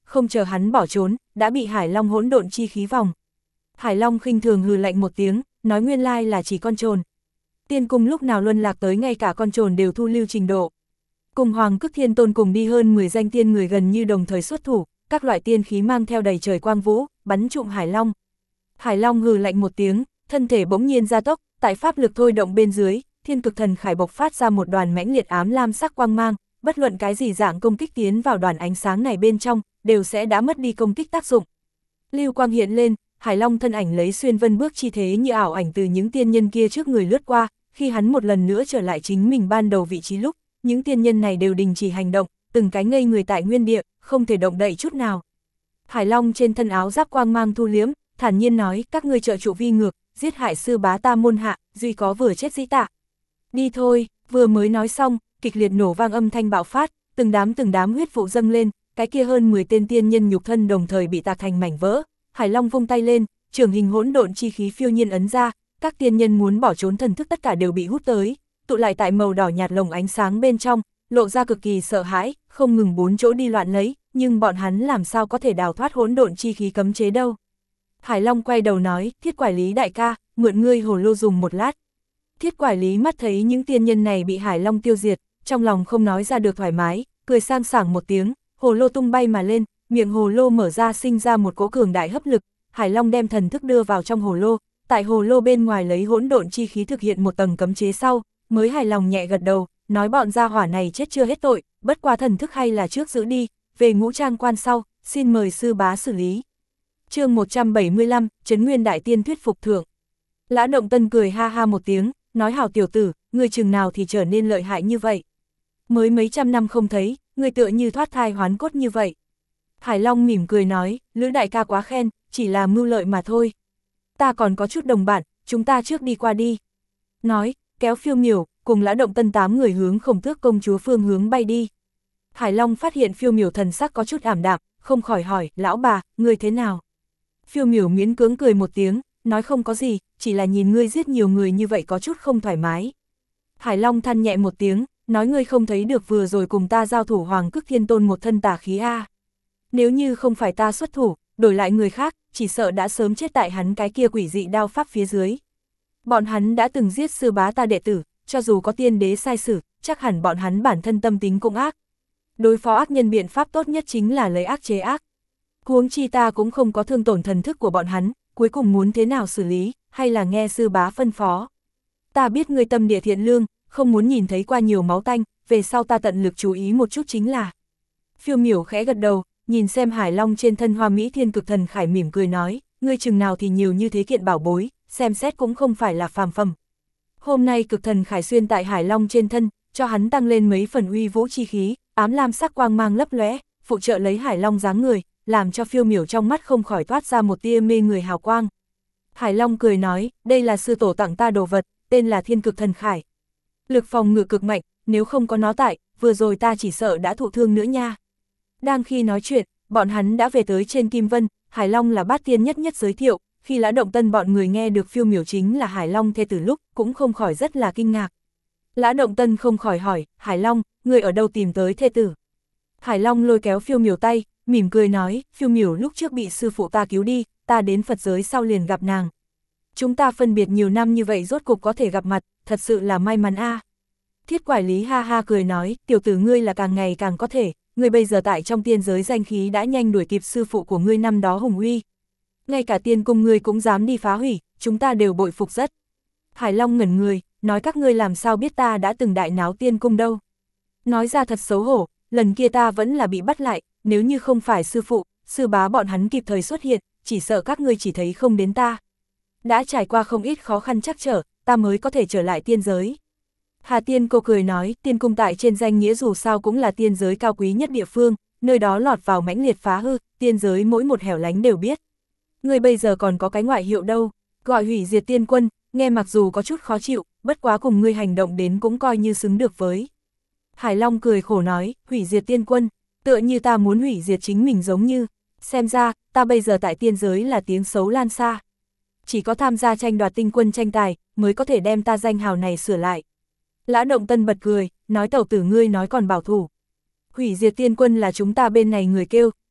không chờ hắn bỏ trốn, đã bị Hải Long hỗn độn chi khí vòng. Hải Long khinh thường hừ lạnh một tiếng, nói nguyên lai là chỉ con trồn. Tiên cung lúc nào luân lạc tới ngay cả con trồn đều thu lưu trình độ. Cùng Hoàng Cức Thiên Tôn cùng đi hơn 10 danh tiên người gần như đồng thời xuất thủ, các loại tiên khí mang theo đầy trời quang vũ, bắn trụm Hải Long. Hải Long hừ lạnh một tiếng, thân thể bỗng nhiên gia tốc, tại pháp lực thôi động bên dưới, Thiên Cực Thần Khải bộc phát ra một đoàn mãnh liệt ám lam sắc quang mang, bất luận cái gì dạng công kích tiến vào đoàn ánh sáng này bên trong, đều sẽ đã mất đi công kích tác dụng. Lưu quang hiện lên, Hải Long thân ảnh lấy xuyên vân bước chi thế như ảo ảnh từ những tiên nhân kia trước người lướt qua, khi hắn một lần nữa trở lại chính mình ban đầu vị trí lúc, những tiên nhân này đều đình chỉ hành động, từng cái ngây người tại nguyên địa, không thể động đậy chút nào. Hải Long trên thân áo giáp quang mang thu liếm, thản nhiên nói, các ngươi trợ trụ vi ngược, giết hại sư bá ta môn hạ, duy có vừa chết dĩ tạ. Đi thôi, vừa mới nói xong, kịch liệt nổ vang âm thanh bạo phát, từng đám huyết vụ dâng lên, cái kia hơn 10 tên tiên nhân nhục thân đồng thời bị tạc thành mảnh vỡ. Hải Long vung tay lên, trường hình hỗn độn chi khí phiêu nhiên ấn ra, các tiên nhân muốn bỏ trốn thần thức tất cả đều bị hút tới, tụ lại tại màu đỏ nhạt lồng ánh sáng bên trong, lộ ra cực kỳ sợ hãi, không ngừng bốn chỗ đi loạn lấy, nhưng bọn hắn làm sao có thể đào thoát hỗn độn chi khí cấm chế đâu. Hải Long quay đầu nói, Thiết Quải Lý đại ca, mượn ngươi hồ lô dùng một lát. Thiết Quải Lý mắt thấy những tiên nhân này bị Hải Long tiêu diệt, trong lòng không nói ra được thoải mái, cười sang sảng một tiếng, hồ lô tung bay mà lên, miệng hồ lô mở ra sinh ra một cỗ cường đại hấp lực, Hải Long đem thần thức đưa vào trong hồ lô, tại hồ lô bên ngoài lấy hỗn độn chi khí thực hiện một tầng cấm chế sau, mới hài lòng nhẹ gật đầu, nói bọn gia hỏa này chết chưa hết tội, bất quá thần thức hay là trước giữ đi, về Ngũ Trang quan sau, xin mời sư bá xử lý. Chương 175, Trấn Nguyên Đại Tiên thuyết phục thưởng. Lã Động Tân cười ha ha một tiếng, nói hảo tiểu tử, ngươi chừng nào thì trở nên lợi hại như vậy. Mới mấy trăm năm không thấy, ngươi tựa như thoát thai hoán cốt như vậy. Hải Long mỉm cười nói, Lữ đại ca quá khen, chỉ là mưu lợi mà thôi. Ta còn có chút đồng bạn, chúng ta trước đi qua đi. Nói, kéo Phiêu Miểu, cùng Lã Động Tân 8 người hướng Khổng Tước công chúa phương hướng bay đi. Hải Long phát hiện Phiêu Miểu thần sắc có chút ảm đạm, không khỏi hỏi, lão bà, ngươi thế nào? Phiêu Miểu miễn cưỡng cười một tiếng, nói không có gì, chỉ là nhìn ngươi giết nhiều người như vậy có chút không thoải mái. Hải Long than nhẹ một tiếng, nói ngươi không thấy được vừa rồi cùng ta giao thủ Hoàng Cức Thiên Tôn một thân tà khí a. Nếu như không phải ta xuất thủ, đổi lại người khác, chỉ sợ đã sớm chết tại hắn cái kia quỷ dị đao pháp phía dưới. Bọn hắn đã từng giết sư bá ta đệ tử, cho dù có tiên đế sai sử, chắc hẳn bọn hắn bản thân tâm tính cũng ác. Đối phó ác nhân biện pháp tốt nhất chính là lấy ác chế ác. Huống chi ta cũng không có thương tổn thần thức của bọn hắn, cuối cùng muốn thế nào xử lý, hay là nghe sư bá phân phó. Ta biết ngươi tâm địa thiện lương, không muốn nhìn thấy qua nhiều máu tanh, về sau ta tận lực chú ý một chút chính là. Phiêu Miểu khẽ gật đầu, nhìn xem Hải Long trên thân hoa mỹ Thiên Cực Thần Khải mỉm cười nói, ngươi chừng nào thì nhiều như thế kiện bảo bối, xem xét cũng không phải là phàm phẩm. Hôm nay Cực Thần Khải xuyên tại Hải Long trên thân, cho hắn tăng lên mấy phần uy vũ chi khí, ám lam sắc quang mang lấp lóe, phụ trợ lấy Hải Long dáng người, làm cho Phiêu Miểu trong mắt không khỏi toát ra một tia mê người hào quang. Hải Long cười nói, đây là sư tổ tặng ta đồ vật, tên là Thiên Cực Thần Khải. Lực phòng ngự cực mạnh, nếu không có nó tại, vừa rồi ta chỉ sợ đã thụ thương nữa nha. Đang khi nói chuyện, bọn hắn đã về tới trên Kim Vân, Hải Long là bát tiên nhất giới thiệu, khi Lã Động Tân bọn người nghe được Phiêu Miểu chính là Hải Long thê tử lúc, cũng không khỏi rất là kinh ngạc. Lã Động Tân không khỏi hỏi, Hải Long, người ở đâu tìm tới thê tử? Hải Long lôi kéo Phiêu Miểu tay, mỉm cười nói, Phiêu Miểu lúc trước bị sư phụ ta cứu đi, ta đến Phật giới sau liền gặp nàng. Chúng ta phân biệt nhiều năm như vậy rốt cục có thể gặp mặt, thật sự là may mắn a. Thiết Quải Lý ha ha cười nói, tiểu tử ngươi là càng ngày càng có thể, ngươi bây giờ tại trong tiên giới danh khí đã nhanh đuổi kịp sư phụ của ngươi năm đó hùng uy. Ngay cả tiên cung ngươi cũng dám đi phá hủy, chúng ta đều bội phục rất. Hải Long ngẩn người, nói các ngươi làm sao biết ta đã từng đại náo tiên cung đâu. Nói ra thật xấu hổ, lần kia ta vẫn là bị bắt lại, nếu như không phải sư phụ, sư bá bọn hắn kịp thời xuất hiện, chỉ sợ các ngươi chỉ thấy không đến ta. Đã trải qua không ít khó khăn trắc trở, ta mới có thể trở lại tiên giới. Hà Tiên cô cười nói, tiên cung tại trên danh nghĩa dù sao cũng là tiên giới cao quý nhất địa phương, nơi đó lọt vào mãnh liệt phá hư, tiên giới mỗi một hẻo lánh đều biết. Ngươi bây giờ còn có cái ngoại hiệu đâu, gọi hủy diệt tiên quân, nghe mặc dù có chút khó chịu, bất quá cùng ngươi hành động đến cũng coi như xứng được với. Hải Long cười khổ nói, hủy diệt tiên quân, tựa như ta muốn hủy diệt chính mình giống như, xem ra, ta bây giờ tại tiên giới là tiếng xấu lan xa. Chỉ có tham gia tranh đoạt tinh quân tranh tài, mới có thể đem ta danh hào này sửa lại. Lã Động Tân bật cười, nói tẩu tử ngươi nói còn bảo thủ. Hủy diệt tiên quân là chúng ta bên này người kêu,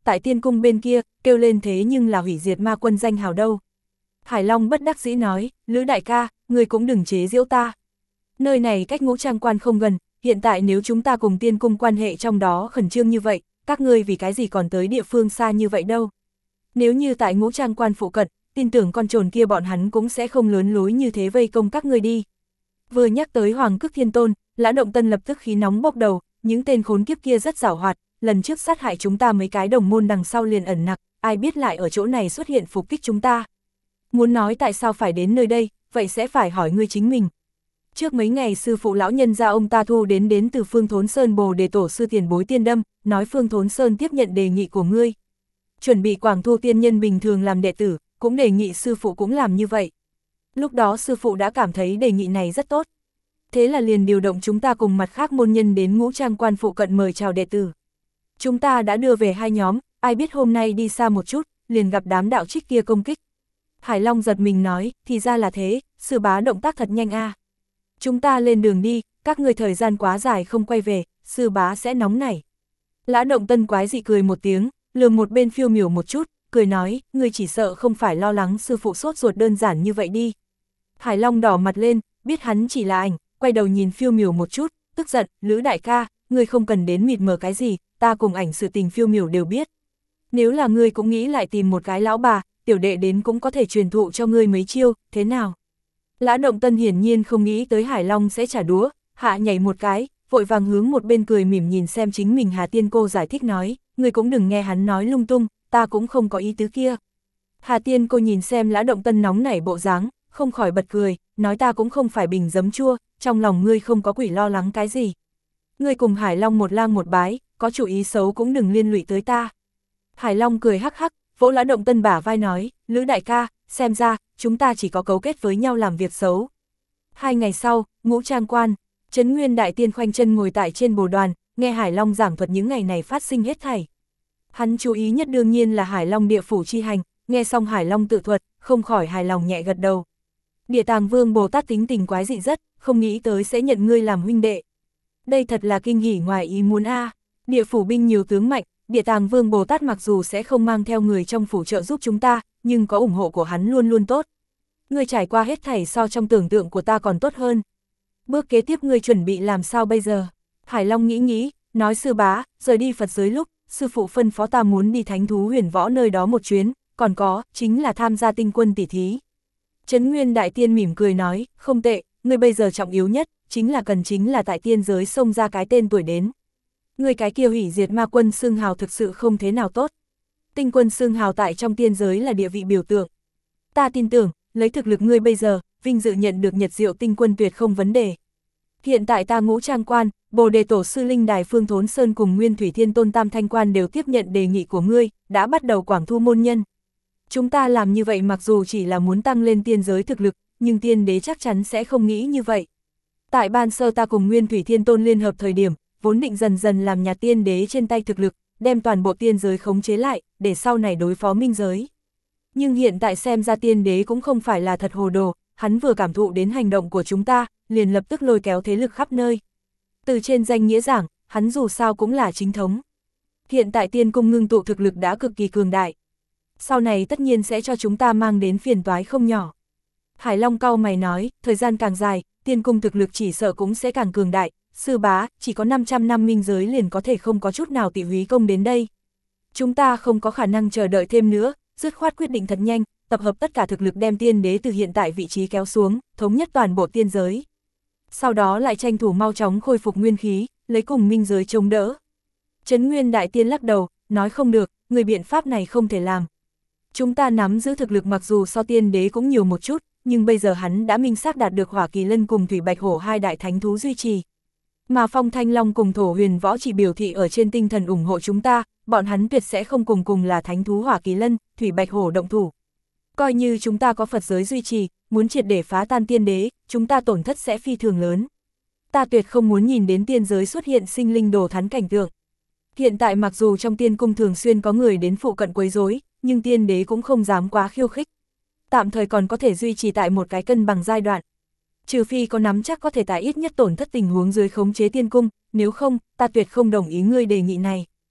tại tiên cung bên kia, kêu lên thế nhưng là hủy diệt ma quân danh hào đâu. Hải Long bất đắc dĩ nói, Lữ đại ca, người cũng đừng chế giễu ta. Nơi này cách Ngũ Trang Quan không gần, hiện tại nếu chúng ta cùng tiên cung quan hệ trong đó khẩn trương như vậy, các ngươi vì cái gì còn tới địa phương xa như vậy đâu. Nếu như tại Ngũ Trang Quan phụ cận, tin tưởng con trồn kia bọn hắn cũng sẽ không lớn lối như thế vây công các ngươi đi. Vừa nhắc tới Hoàng Cức Thiên Tôn, Lã Động Tân lập tức khí nóng bốc đầu, những tên khốn kiếp kia rất giảo hoạt, lần trước sát hại chúng ta mấy cái đồng môn đằng sau liền ẩn nặc, ai biết lại ở chỗ này xuất hiện phục kích chúng ta. Muốn nói tại sao phải đến nơi đây, vậy sẽ phải hỏi ngươi chính mình. Trước mấy ngày sư phụ lão nhân gia ông ta thu đến từ Phương Thốn Sơn Bồ Đề tổ sư tiền bối Tiên Đâm, nói Phương Thốn Sơn tiếp nhận đề nghị của ngươi. Chuẩn bị Quảng Thu tiên nhân bình thường làm đệ tử, cũng đề nghị sư phụ cũng làm như vậy. Lúc đó sư phụ đã cảm thấy đề nghị này rất tốt. Thế là liền điều động chúng ta cùng mặt khác môn nhân đến Ngũ Trang Quan phụ cận mời chào đệ tử. Chúng ta đã đưa về 2 nhóm, ai biết hôm nay đi xa một chút, liền gặp đám đạo trích kia công kích. Hải Long giật mình nói, thì ra là thế, sư bá động tác thật nhanh a. Chúng ta lên đường đi, các ngươi thời gian quá dài không quay về, sư bá sẽ nóng nảy. Lã Động Tân quái dị cười một tiếng, lườm một bên Phiêu Miểu một chút, cười nói, ngươi chỉ sợ không phải lo lắng sư phụ sốt ruột đơn giản như vậy đi. Hải Long đỏ mặt lên, biết hắn chỉ là ảnh, quay đầu nhìn Phiêu Miểu một chút, tức giận, Lữ đại ca, ngươi không cần đến mịt mờ cái gì, ta cùng ảnh sự tình Phiêu Miểu đều biết. Nếu là ngươi cũng nghĩ lại tìm một cái lão bà, tiểu đệ đến cũng có thể truyền thụ cho ngươi mấy chiêu, thế nào? Lã Động Tân hiển nhiên không nghĩ tới Hải Long sẽ trả đũa, hạ nhảy một cái, vội vàng hướng một bên cười mỉm nhìn xem chính mình Hà Tiên cô giải thích nói, ngươi cũng đừng nghe hắn nói lung tung, ta cũng không có ý tứ kia. Hà Tiên cô nhìn xem Lã Động Tân nóng nảy bộ dáng, không khỏi bật cười, nói ta cũng không phải bình giấm chua, trong lòng ngươi không có quỷ lo lắng cái gì. Ngươi cùng Hải Long một lang một bái, có chủ ý xấu cũng đừng liên lụy tới ta. Hải Long cười hắc hắc, vỗ Lã Động Tân bả vai nói, Lữ đại ca, xem ra, chúng ta chỉ có cấu kết với nhau làm việc xấu. 2 ngày sau, Ngũ Trang Quan, Trấn Nguyên Đại Tiên khoanh chân ngồi tại trên bồ đoàn, nghe Hải Long giảng thuật những ngày này phát sinh hết thảy. Hắn chú ý nhất đương nhiên là Hải Long địa phủ chi hành, nghe xong Hải Long tự thuật, không khỏi hài lòng nhẹ gật đầu. Địa Tàng Vương Bồ Tát tính tình quái dị rất, không nghĩ tới sẽ nhận ngươi làm huynh đệ. Đây thật là kinh hỉ ngoài ý muốn a. Địa phủ binh nhiều tướng mạnh, Địa Tàng Vương Bồ Tát mặc dù sẽ không mang theo người trong phủ trợ giúp chúng ta, nhưng có ủng hộ của hắn luôn luôn tốt. Ngươi trải qua hết thảy so trong tưởng tượng của ta còn tốt hơn. Bước kế tiếp ngươi chuẩn bị làm sao bây giờ? Hải Long nghĩ, nói sư bá, rời đi Phật giới lúc, sư phụ phân phó ta muốn đi Thánh Thú Huyền Võ nơi đó một chuyến, còn có, chính là tham gia tinh quân tỷ thí. Trấn Nguyên Đại Tiên mỉm cười nói, không tệ, ngươi bây giờ trọng yếu nhất, chính là tại tiên giới xông ra cái tên tuổi đến. Ngươi cái kia hủy diệt ma quân xương hào thực sự không thế nào tốt. Tinh quân xương hào tại trong tiên giới là địa vị biểu tượng. Ta tin tưởng, lấy thực lực ngươi bây giờ, vinh dự nhận được Nhật Diệu tinh quân tuyệt không vấn đề. Hiện tại ta Ngũ Trang Quan, Bồ Đề Tổ sư Linh Đài Phương Thốn Sơn cùng Nguyên Thủy Thiên Tôn Tam Thanh Quan đều tiếp nhận đề nghị của ngươi, đã bắt đầu quảng thu môn nhân. Chúng ta làm như vậy mặc dù chỉ là muốn tăng lên tiên giới thực lực, nhưng tiên đế chắc chắn sẽ không nghĩ như vậy. Tại ban sơ ta cùng Nguyên Thủy Thiên Tôn liên hợp thời điểm, vốn định dần dần làm nhà tiên đế trên tay thực lực, đem toàn bộ tiên giới khống chế lại, để sau này đối phó minh giới. Nhưng hiện tại xem ra tiên đế cũng không phải là thật hồ đồ, hắn vừa cảm thụ đến hành động của chúng ta, liền lập tức lôi kéo thế lực khắp nơi. Từ trên danh nghĩa giảng, hắn dù sao cũng là chính thống. Hiện tại tiên cung ngưng tụ thực lực đã cực kỳ cường đại. Sau này tất nhiên sẽ cho chúng ta mang đến phiền toái không nhỏ. Hải Long cau mày nói, thời gian càng dài, tiên cung thực lực chỉ sợ cũng sẽ càng cường đại. Sư bá, chỉ có 500 năm minh giới liền có thể không có chút nào tị húy công đến đây. Chúng ta không có khả năng chờ đợi thêm nữa, dứt khoát quyết định thật nhanh, tập hợp tất cả thực lực đem tiên đế từ hiện tại vị trí kéo xuống, thống nhất toàn bộ tiên giới. Sau đó lại tranh thủ mau chóng khôi phục nguyên khí, lấy cùng minh giới chống đỡ. Trấn Nguyên Đại Tiên lắc đầu, nói không được, người biện pháp này không thể làm. Chúng ta nắm giữ thực lực mặc dù so tiên đế cũng nhiều một chút, nhưng bây giờ hắn đã minh xác đạt được Hỏa Kỳ Lân cùng Thủy Bạch Hổ 2 đại thánh thú duy trì. Mà Phong Thanh Long cùng Thổ Huyền Võ chỉ biểu thị ở trên tinh thần ủng hộ chúng ta, bọn hắn tuyệt sẽ không cùng là thánh thú Hỏa Kỳ Lân, Thủy Bạch Hổ động thủ. Coi như chúng ta có Phật giới duy trì, muốn triệt để phá tan tiên đế, chúng ta tổn thất sẽ phi thường lớn. Ta tuyệt không muốn nhìn đến tiên giới xuất hiện sinh linh đồ thán cảnh tượng. Hiện tại mặc dù trong tiên cung thường xuyên có người đến phụ cận quấy rối, nhưng tiên đế cũng không dám quá khiêu khích. Tạm thời còn có thể duy trì tại một cái cân bằng giai đoạn. Trừ phi có nắm chắc có thể tại ít nhất tổn thất tình huống dưới khống chế tiên cung, nếu không, ta tuyệt không đồng ý ngươi đề nghị này.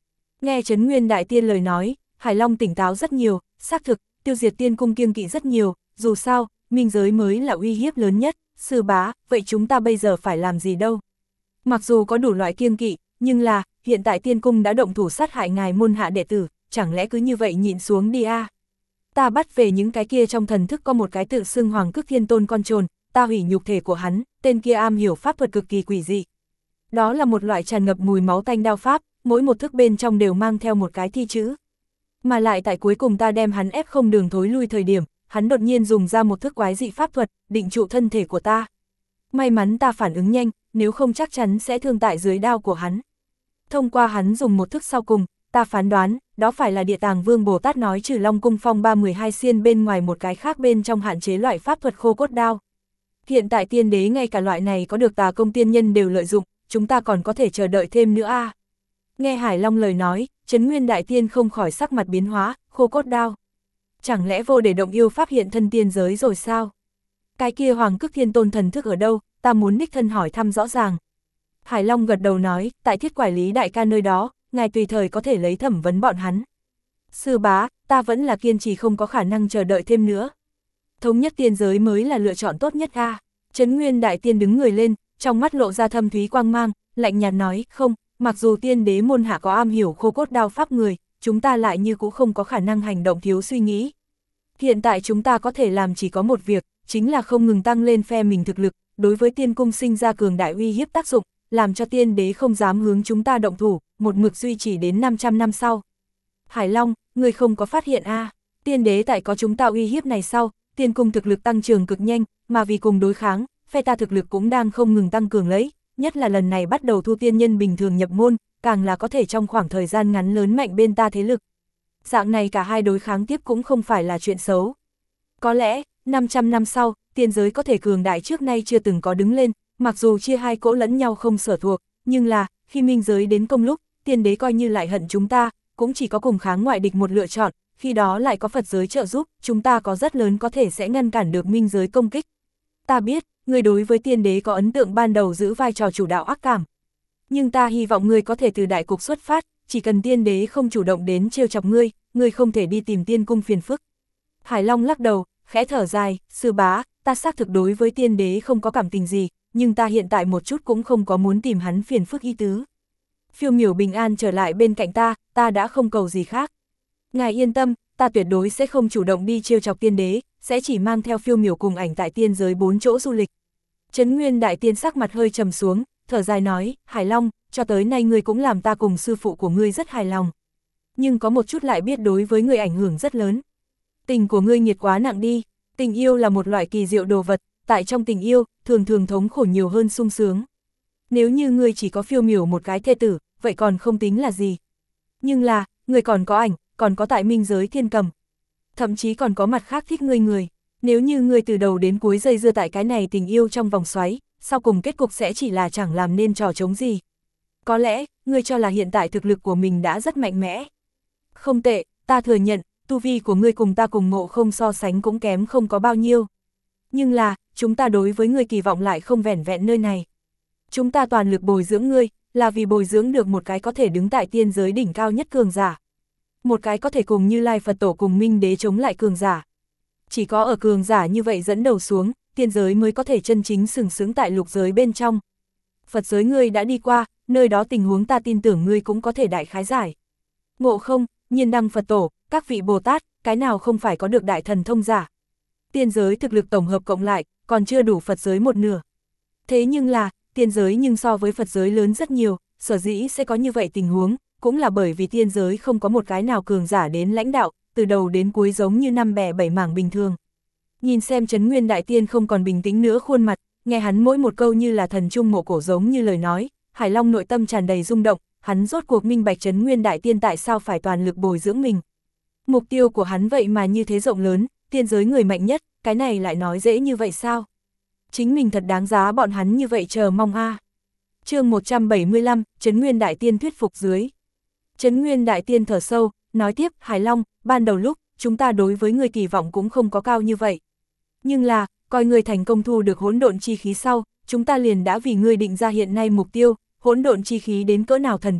Nghe Trấn Nguyên Đại Tiên lời nói, Hải Long tỉnh táo rất nhiều, xác thực, tiêu diệt tiên cung kiêng kỵ rất nhiều, dù sao, minh giới mới là uy hiếp lớn nhất, sư bá, vậy chúng ta bây giờ phải làm gì đâu? Mặc dù có đủ loại kiêng kỵ, nhưng là, hiện tại tiên cung đã động thủ sát hại ngài môn hạ đệ tử, chẳng lẽ cứ như vậy nhịn xuống đi à? Ta bắt về những cái kia trong thần thức có một cái tự xưng Hoàng Cước Thiên Tôn con trồn, ta hủy nhục thể của hắn, tên kia am hiểu pháp thuật cực kỳ quỷ dị. Đó là một loại tràn ngập mùi máu tanh đao pháp, mỗi một thức bên trong đều mang theo một cái thi chữ. Mà lại tại cuối cùng ta đem hắn ép không đường thối lui thời điểm, hắn đột nhiên dùng ra một thức quái dị pháp thuật, định trụ thân thể của ta. May mắn ta phản ứng nhanh, nếu không chắc chắn sẽ thương tại dưới đao của hắn. Thông qua hắn dùng một thức sau cùng, ta phán đoán, đó phải là Địa Tàng Vương Bồ Tát nói trừ Long Cung Phong 312 xiên bên ngoài một cái khác bên trong hạn chế loại pháp thuật khô cốt đao. Hiện tại tiên đế ngay cả loại này có được tà công tiên nhân đều lợi dụng, chúng ta còn có thể chờ đợi thêm nữa à. Nghe Hải Long lời nói, Trấn Nguyên Đại Tiên không khỏi sắc mặt biến hóa, khô cốt đao. Chẳng lẽ vô để động yêu pháp hiện thân tiên giới rồi sao? Cái kia Hoàng Cước Thiên Tôn thần thức ở đâu, ta muốn đích thân hỏi thăm rõ ràng. Hải Long gật đầu nói, tại Thiết Quải Lý Đại ca nơi đó, ngài tùy thời có thể lấy thẩm vấn bọn hắn. Sư bá, ta vẫn là kiên trì không có khả năng chờ đợi thêm nữa. Thống nhất tiên giới mới là lựa chọn tốt nhất a. Trấn Nguyên Đại Tiên đứng người lên, trong mắt lộ ra thâm thúy quang mang, lạnh nhạt nói, không, mặc dù tiên đế môn hạ có am hiểu khô cốt đao pháp người, chúng ta lại như cũng không có khả năng hành động thiếu suy nghĩ. Hiện tại chúng ta có thể làm chỉ có một việc, chính là không ngừng tăng lên phe mình thực lực, đối với tiên cung sinh ra cường đại uy hiếp tác dụng, làm cho tiên đế không dám hướng chúng ta động thủ, một mực duy trì đến 500 năm sau. Hải Long, người không có phát hiện a, tiên đế tại có chúng ta uy hiếp này sau, tiên cung thực lực tăng trưởng cực nhanh, mà vì cùng đối kháng, phe ta thực lực cũng đang không ngừng tăng cường lấy, nhất là lần này bắt đầu thu tiên nhân bình thường nhập môn, càng là có thể trong khoảng thời gian ngắn lớn mạnh bên ta thế lực. Dạng này cả hai đối kháng tiếp cũng không phải là chuyện xấu. Có lẽ, 500 năm sau, tiên giới có thể cường đại trước nay chưa từng có đứng lên, mặc dù chia hai cỗ lẫn nhau không sở thuộc, nhưng là, khi minh giới đến công lúc, tiên đế coi như lại hận chúng ta, cũng chỉ có cùng kháng ngoại địch một lựa chọn, khi đó lại có Phật giới trợ giúp, chúng ta có rất lớn có thể sẽ ngăn cản được minh giới công kích. Ta biết, người đối với tiên đế có ấn tượng ban đầu giữ vai trò chủ đạo ác cảm. Nhưng ta hy vọng ngươi có thể từ đại cục xuất phát, chỉ cần tiên đế không chủ động đến trêu chọc ngươi không thể đi tìm tiên cung phiền phức. Hải Long lắc đầu, khẽ thở dài, sư bá, ta xác thực đối với tiên đế không có cảm tình gì, nhưng ta hiện tại một chút cũng không có muốn tìm hắn phiền phức ý tứ. Phiêu Miểu bình an trở lại bên cạnh ta đã không cầu gì khác. Ngài yên tâm, ta tuyệt đối sẽ không chủ động đi trêu chọc tiên đế, sẽ chỉ mang theo Phiêu Miểu cùng ảnh tại tiên giới 4 chỗ du lịch. Trấn Nguyên Đại Tiên sắc mặt hơi trầm xuống, thở dài nói, Hải Long, cho tới nay ngươi cũng làm ta cùng sư phụ của ngươi rất hài lòng. Nhưng có một chút lại biết đối với ngươi ảnh hưởng rất lớn. Tình của ngươi nghiệt quá nặng đi, tình yêu là một loại kỳ diệu đồ vật, tại trong tình yêu, thường thường thống khổ nhiều hơn sung sướng. Nếu như ngươi chỉ có Phiêu Miểu một cái thê tử, vậy còn không tính là gì. Nhưng là, ngươi còn có ảnh, còn có tại minh giới thiên cầm. Thậm chí còn có mặt khác thích ngươi người. Nếu như ngươi từ đầu đến cuối dây dưa tại cái này tình yêu trong vòng xoáy, sau cùng kết cục sẽ chỉ là chẳng làm nên trò trống gì. Có lẽ, ngươi cho là hiện tại thực lực của mình đã rất mạnh mẽ. Không tệ, ta thừa nhận, tu vi của ngươi cùng ta cùng ngộ không so sánh cũng kém không có bao nhiêu. Nhưng là, chúng ta đối với ngươi kỳ vọng lại không vẻn vẹn nơi này. Chúng ta toàn lực bồi dưỡng ngươi, là vì bồi dưỡng được một cái có thể đứng tại tiên giới đỉnh cao nhất cường giả. Một cái có thể cùng Như Lai Phật Tổ cùng Minh Đế chống lại cường giả. Chỉ có ở cường giả như vậy dẫn đầu xuống, tiên giới mới có thể chân chính sừng sững tại lục giới bên trong. Phật giới ngươi đã đi qua, nơi đó tình huống ta tin tưởng ngươi cũng có thể đại khái giải. Ngộ không, Nhiên Đăng Phật Tổ, các vị Bồ Tát, cái nào không phải có được đại thần thông giả. Tiên giới thực lực tổng hợp cộng lại, còn chưa đủ Phật giới một nửa. Thế nhưng là, tiên giới nhưng so với Phật giới lớn rất nhiều, sở dĩ sẽ có như vậy tình huống, cũng là bởi vì tiên giới không có một cái nào cường giả đến lãnh đạo, từ đầu đến cuối giống như năm bè bảy mảng bình thường. Nhìn xem Trấn Nguyên Đại Tiên không còn bình tĩnh nữa khuôn mặt, nghe hắn mỗi một câu như là thần trung mộ cổ giống như lời nói, Hải Long nội tâm tràn đầy rung động, hắn rốt cuộc minh bạch Trấn Nguyên Đại Tiên tại sao phải toàn lực bồi dưỡng mình. Mục tiêu của hắn vậy mà như thế rộng lớn, tiên giới người mạnh nhất, cái này lại nói dễ như vậy sao? Chính mình thật đáng giá bọn hắn như vậy chờ mong a. Chương 175, Trấn Nguyên Đại Tiên thuyết phục dưới. Trấn Nguyên Đại Tiên thở sâu, nói tiếp, Hải Long, ban đầu lúc, chúng ta đối với người kỳ vọng cũng không có cao như vậy. Nhưng là, coi người thành công thu được hỗn độn chi khí sau, chúng ta liền đã vì ngươi định ra hiện nay mục tiêu, hỗn độn chi khí đến cỡ nào thần kỳ,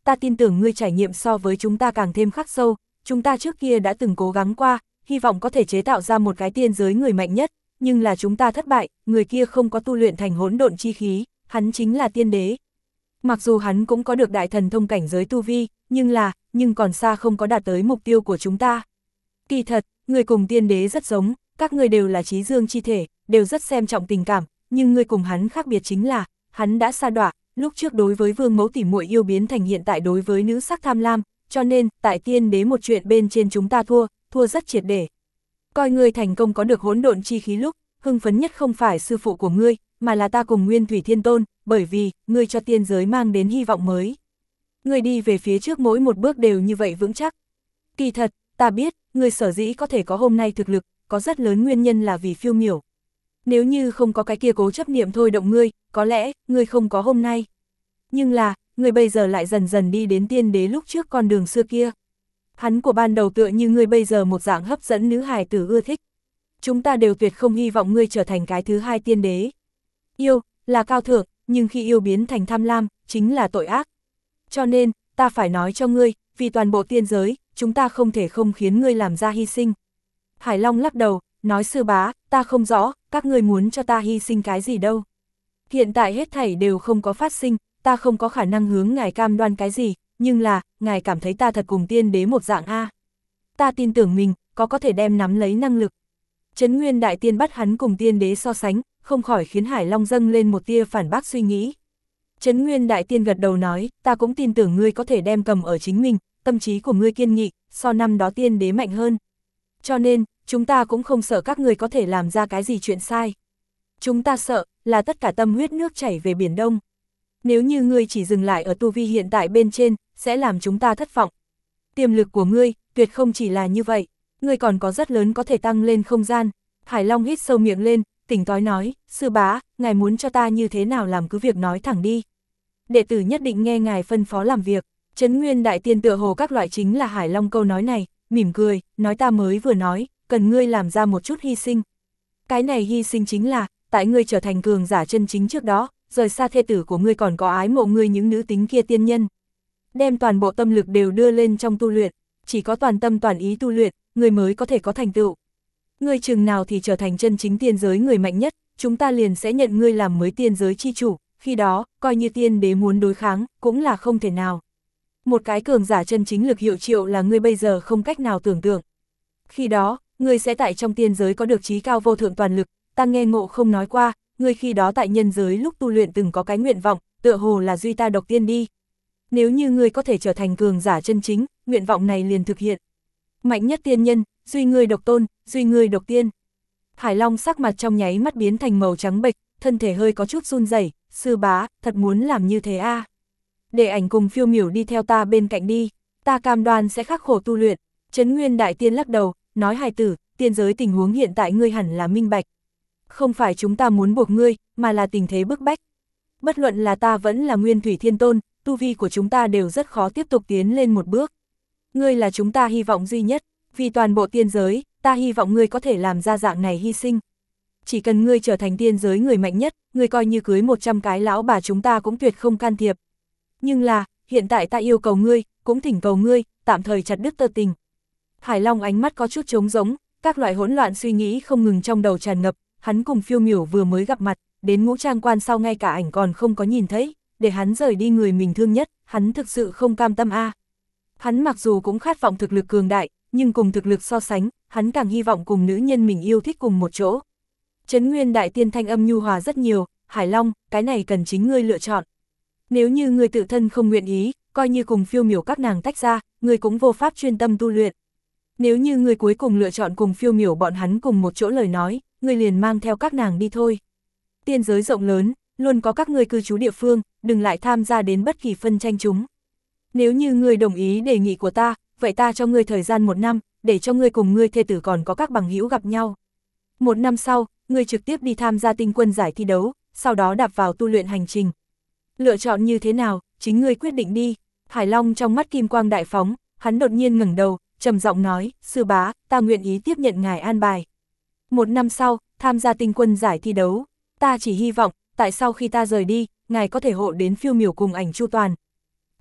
ta tin tưởng ngươi trải nghiệm so với chúng ta càng thêm khắc sâu, chúng ta trước kia đã từng cố gắng qua, hy vọng có thể chế tạo ra một cái tiên giới người mạnh nhất, nhưng là chúng ta thất bại, người kia không có tu luyện thành hỗn độn chi khí, hắn chính là tiên đế. Mặc dù hắn cũng có được đại thần thông cảnh giới tu vi, nhưng còn xa không có đạt tới mục tiêu của chúng ta. Kỳ thật, người cùng tiên đế rất giống, các người đều là trí dương chi thể, đều rất xem trọng tình cảm, nhưng người cùng hắn khác biệt chính là, hắn đã sa đọa, lúc trước đối với vương mẫu tỉ muội yêu biến thành hiện tại đối với nữ sắc tham lam, cho nên, tại tiên đế một chuyện bên trên chúng ta thua rất triệt để. Coi ngươi thành công có được hỗn độn chi khí lúc, hưng phấn nhất không phải sư phụ của ngươi, mà là ta cùng Nguyên Thủy Thiên Tôn, bởi vì, ngươi cho tiên giới mang đến hy vọng mới. Ngươi đi về phía trước mỗi một bước đều như vậy vững chắc. Kỳ thật, ta biết, ngươi sở dĩ có thể có hôm nay thực lực, có rất lớn nguyên nhân là vì Phiêu Miểu. Nếu như không có cái kia cố chấp niệm thôi động ngươi, có lẽ, ngươi không có hôm nay. Nhưng là, ngươi bây giờ lại dần dần đi đến tiên đế lúc trước con đường xưa kia. Hắn của ban đầu tựa như ngươi bây giờ một dạng hấp dẫn nữ hài tử ưa thích. Chúng ta đều tuyệt không hy vọng ngươi trở thành cái thứ hai tiên đế. Yêu, là cao thượng, nhưng khi yêu biến thành tham lam, chính là tội ác. Cho nên, ta phải nói cho ngươi, vì toàn bộ tiên giới, chúng ta không thể không khiến ngươi làm ra hy sinh. Hải Long lắc đầu, nói sư bá, ta không rõ, các ngươi muốn cho ta hy sinh cái gì đâu. Hiện tại hết thảy đều không có phát sinh, ta không có khả năng hướng ngài cam đoan cái gì, nhưng là, ngài cảm thấy ta thật cùng tiên đế một dạng a. Ta tin tưởng mình, có thể đem nắm lấy năng lực. Trấn Nguyên Đại Tiên bắt hắn cùng tiên đế so sánh, không khỏi khiến Hải Long dâng lên một tia phản bác suy nghĩ. Trấn Nguyên Đại Tiên gật đầu nói, ta cũng tin tưởng ngươi có thể đem cầm ở chính mình, tâm trí của ngươi kiên nghị, so năm đó tiên đế mạnh hơn. Cho nên, chúng ta cũng không sợ các ngươi có thể làm ra cái gì chuyện sai. Chúng ta sợ, là tất cả tâm huyết nước chảy về Biển Đông. Nếu như ngươi chỉ dừng lại ở tu vi hiện tại bên trên, sẽ làm chúng ta thất vọng. Tiềm lực của ngươi, tuyệt không chỉ là như vậy, ngươi còn có rất lớn có thể tăng lên không gian. Hải Long hít sâu miệng lên, tỉnh táo nói, sư bá, ngài muốn cho ta như thế nào làm cứ việc nói thẳng đi. Đệ tử nhất định nghe ngài phân phó làm việc. Trấn Nguyên Đại Tiên tựa hồ các loại chính là Hải Long câu nói này, mỉm cười, nói ta mới vừa nói, cần ngươi làm ra một chút hy sinh. Cái này hy sinh chính là, tại ngươi trở thành cường giả chân chính trước đó, rời xa thê tử của ngươi còn có ái mộ ngươi những nữ tính kia tiên nhân. Đem toàn bộ tâm lực đều đưa lên trong tu luyện, chỉ có toàn tâm toàn ý tu luyện, ngươi mới có thể có thành tựu. Ngươi chừng nào thì trở thành chân chính tiên giới người mạnh nhất, chúng ta liền sẽ nhận ngươi làm mới tiên giới chi chủ, khi đó, coi như tiên đế muốn đối kháng, cũng là không thể nào. Một cái cường giả chân chính lực hiệu triệu là ngươi bây giờ không cách nào tưởng tượng. Khi đó, ngươi sẽ tại trong tiên giới có được trí cao vô thượng toàn lực, ta nghe Ngộ Không nói qua, ngươi khi đó tại nhân giới lúc tu luyện từng có cái nguyện vọng, tựa hồ là duy ta độc tiên đi. Nếu như ngươi có thể trở thành cường giả chân chính, nguyện vọng này liền thực hiện. Mạnh nhất tiên nhân, duy ngươi độc tôn, duy ngươi độc tiên. Hải Long sắc mặt trong nháy mắt biến thành màu trắng bệch, thân thể hơi có chút run rẩy, sư bá, thật muốn làm như thế a. Để ảnh cùng Phiêu Miểu đi theo ta bên cạnh đi, ta cam đoan sẽ khắc khổ tu luyện. Trấn Nguyên Đại Tiên lắc đầu, nói hài tử, tiên giới tình huống hiện tại ngươi hẳn là minh bạch. Không phải chúng ta muốn buộc ngươi, mà là tình thế bức bách. Bất luận là ta vẫn là Nguyên Thủy Thiên Tôn, tu vi của chúng ta đều rất khó tiếp tục tiến lên một bước. Ngươi là chúng ta hy vọng duy nhất, vì toàn bộ tiên giới, ta hy vọng ngươi có thể làm ra dạng này hy sinh. Chỉ cần ngươi trở thành tiên giới người mạnh nhất, ngươi coi như cưới 100 cái lão bà chúng ta cũng tuyệt không can thiệp. Nhưng là, hiện tại ta yêu cầu ngươi, cũng thỉnh cầu ngươi, tạm thời chặt đứt tơ tình. Hải Long ánh mắt có chút trống rỗng, các loại hỗn loạn suy nghĩ không ngừng trong đầu tràn ngập, hắn cùng Phiêu Miểu vừa mới gặp mặt, đến Ngũ Trang Quan sau ngay cả ảnh còn không có nhìn thấy, để hắn rời đi người mình thương nhất, hắn thực sự không cam tâm a. Hắn mặc dù cũng khát vọng thực lực cường đại, nhưng cùng thực lực so sánh, hắn càng hy vọng cùng nữ nhân mình yêu thích cùng một chỗ. Trấn Nguyên Đại Tiên thanh âm nhu hòa rất nhiều, Hải Long, cái này cần chính ngươi lựa chọn. Nếu như ngươi tự thân không nguyện ý, coi như cùng Phiêu Miểu các nàng tách ra, ngươi cũng vô pháp chuyên tâm tu luyện. Nếu như ngươi cuối cùng lựa chọn cùng Phiêu Miểu bọn hắn cùng một chỗ lời nói, ngươi liền mang theo các nàng đi thôi. Tiên giới rộng lớn, luôn có các ngươi cư trú địa phương, đừng lại tham gia đến bất kỳ phân tranh chúng. Nếu như ngươi đồng ý đề nghị của ta, vậy ta cho ngươi thời gian 1 năm, để cho ngươi cùng ngươi thê tử còn có các bằng hữu gặp nhau. 1 năm sau, ngươi trực tiếp đi tham gia tinh quân giải thi đấu, sau đó đạp vào tu luyện hành trình. Lựa chọn như thế nào, chính ngươi quyết định đi. Hải Long trong mắt kim quang đại phóng, hắn đột nhiên ngẩng đầu, trầm giọng nói, sư bá, ta nguyện ý tiếp nhận ngài an bài. 1 năm sau, tham gia tinh quân giải thi đấu, ta chỉ hy vọng, tại sau khi ta rời đi, ngài có thể hộ đến Phiêu Miểu cùng ảnh chu toàn.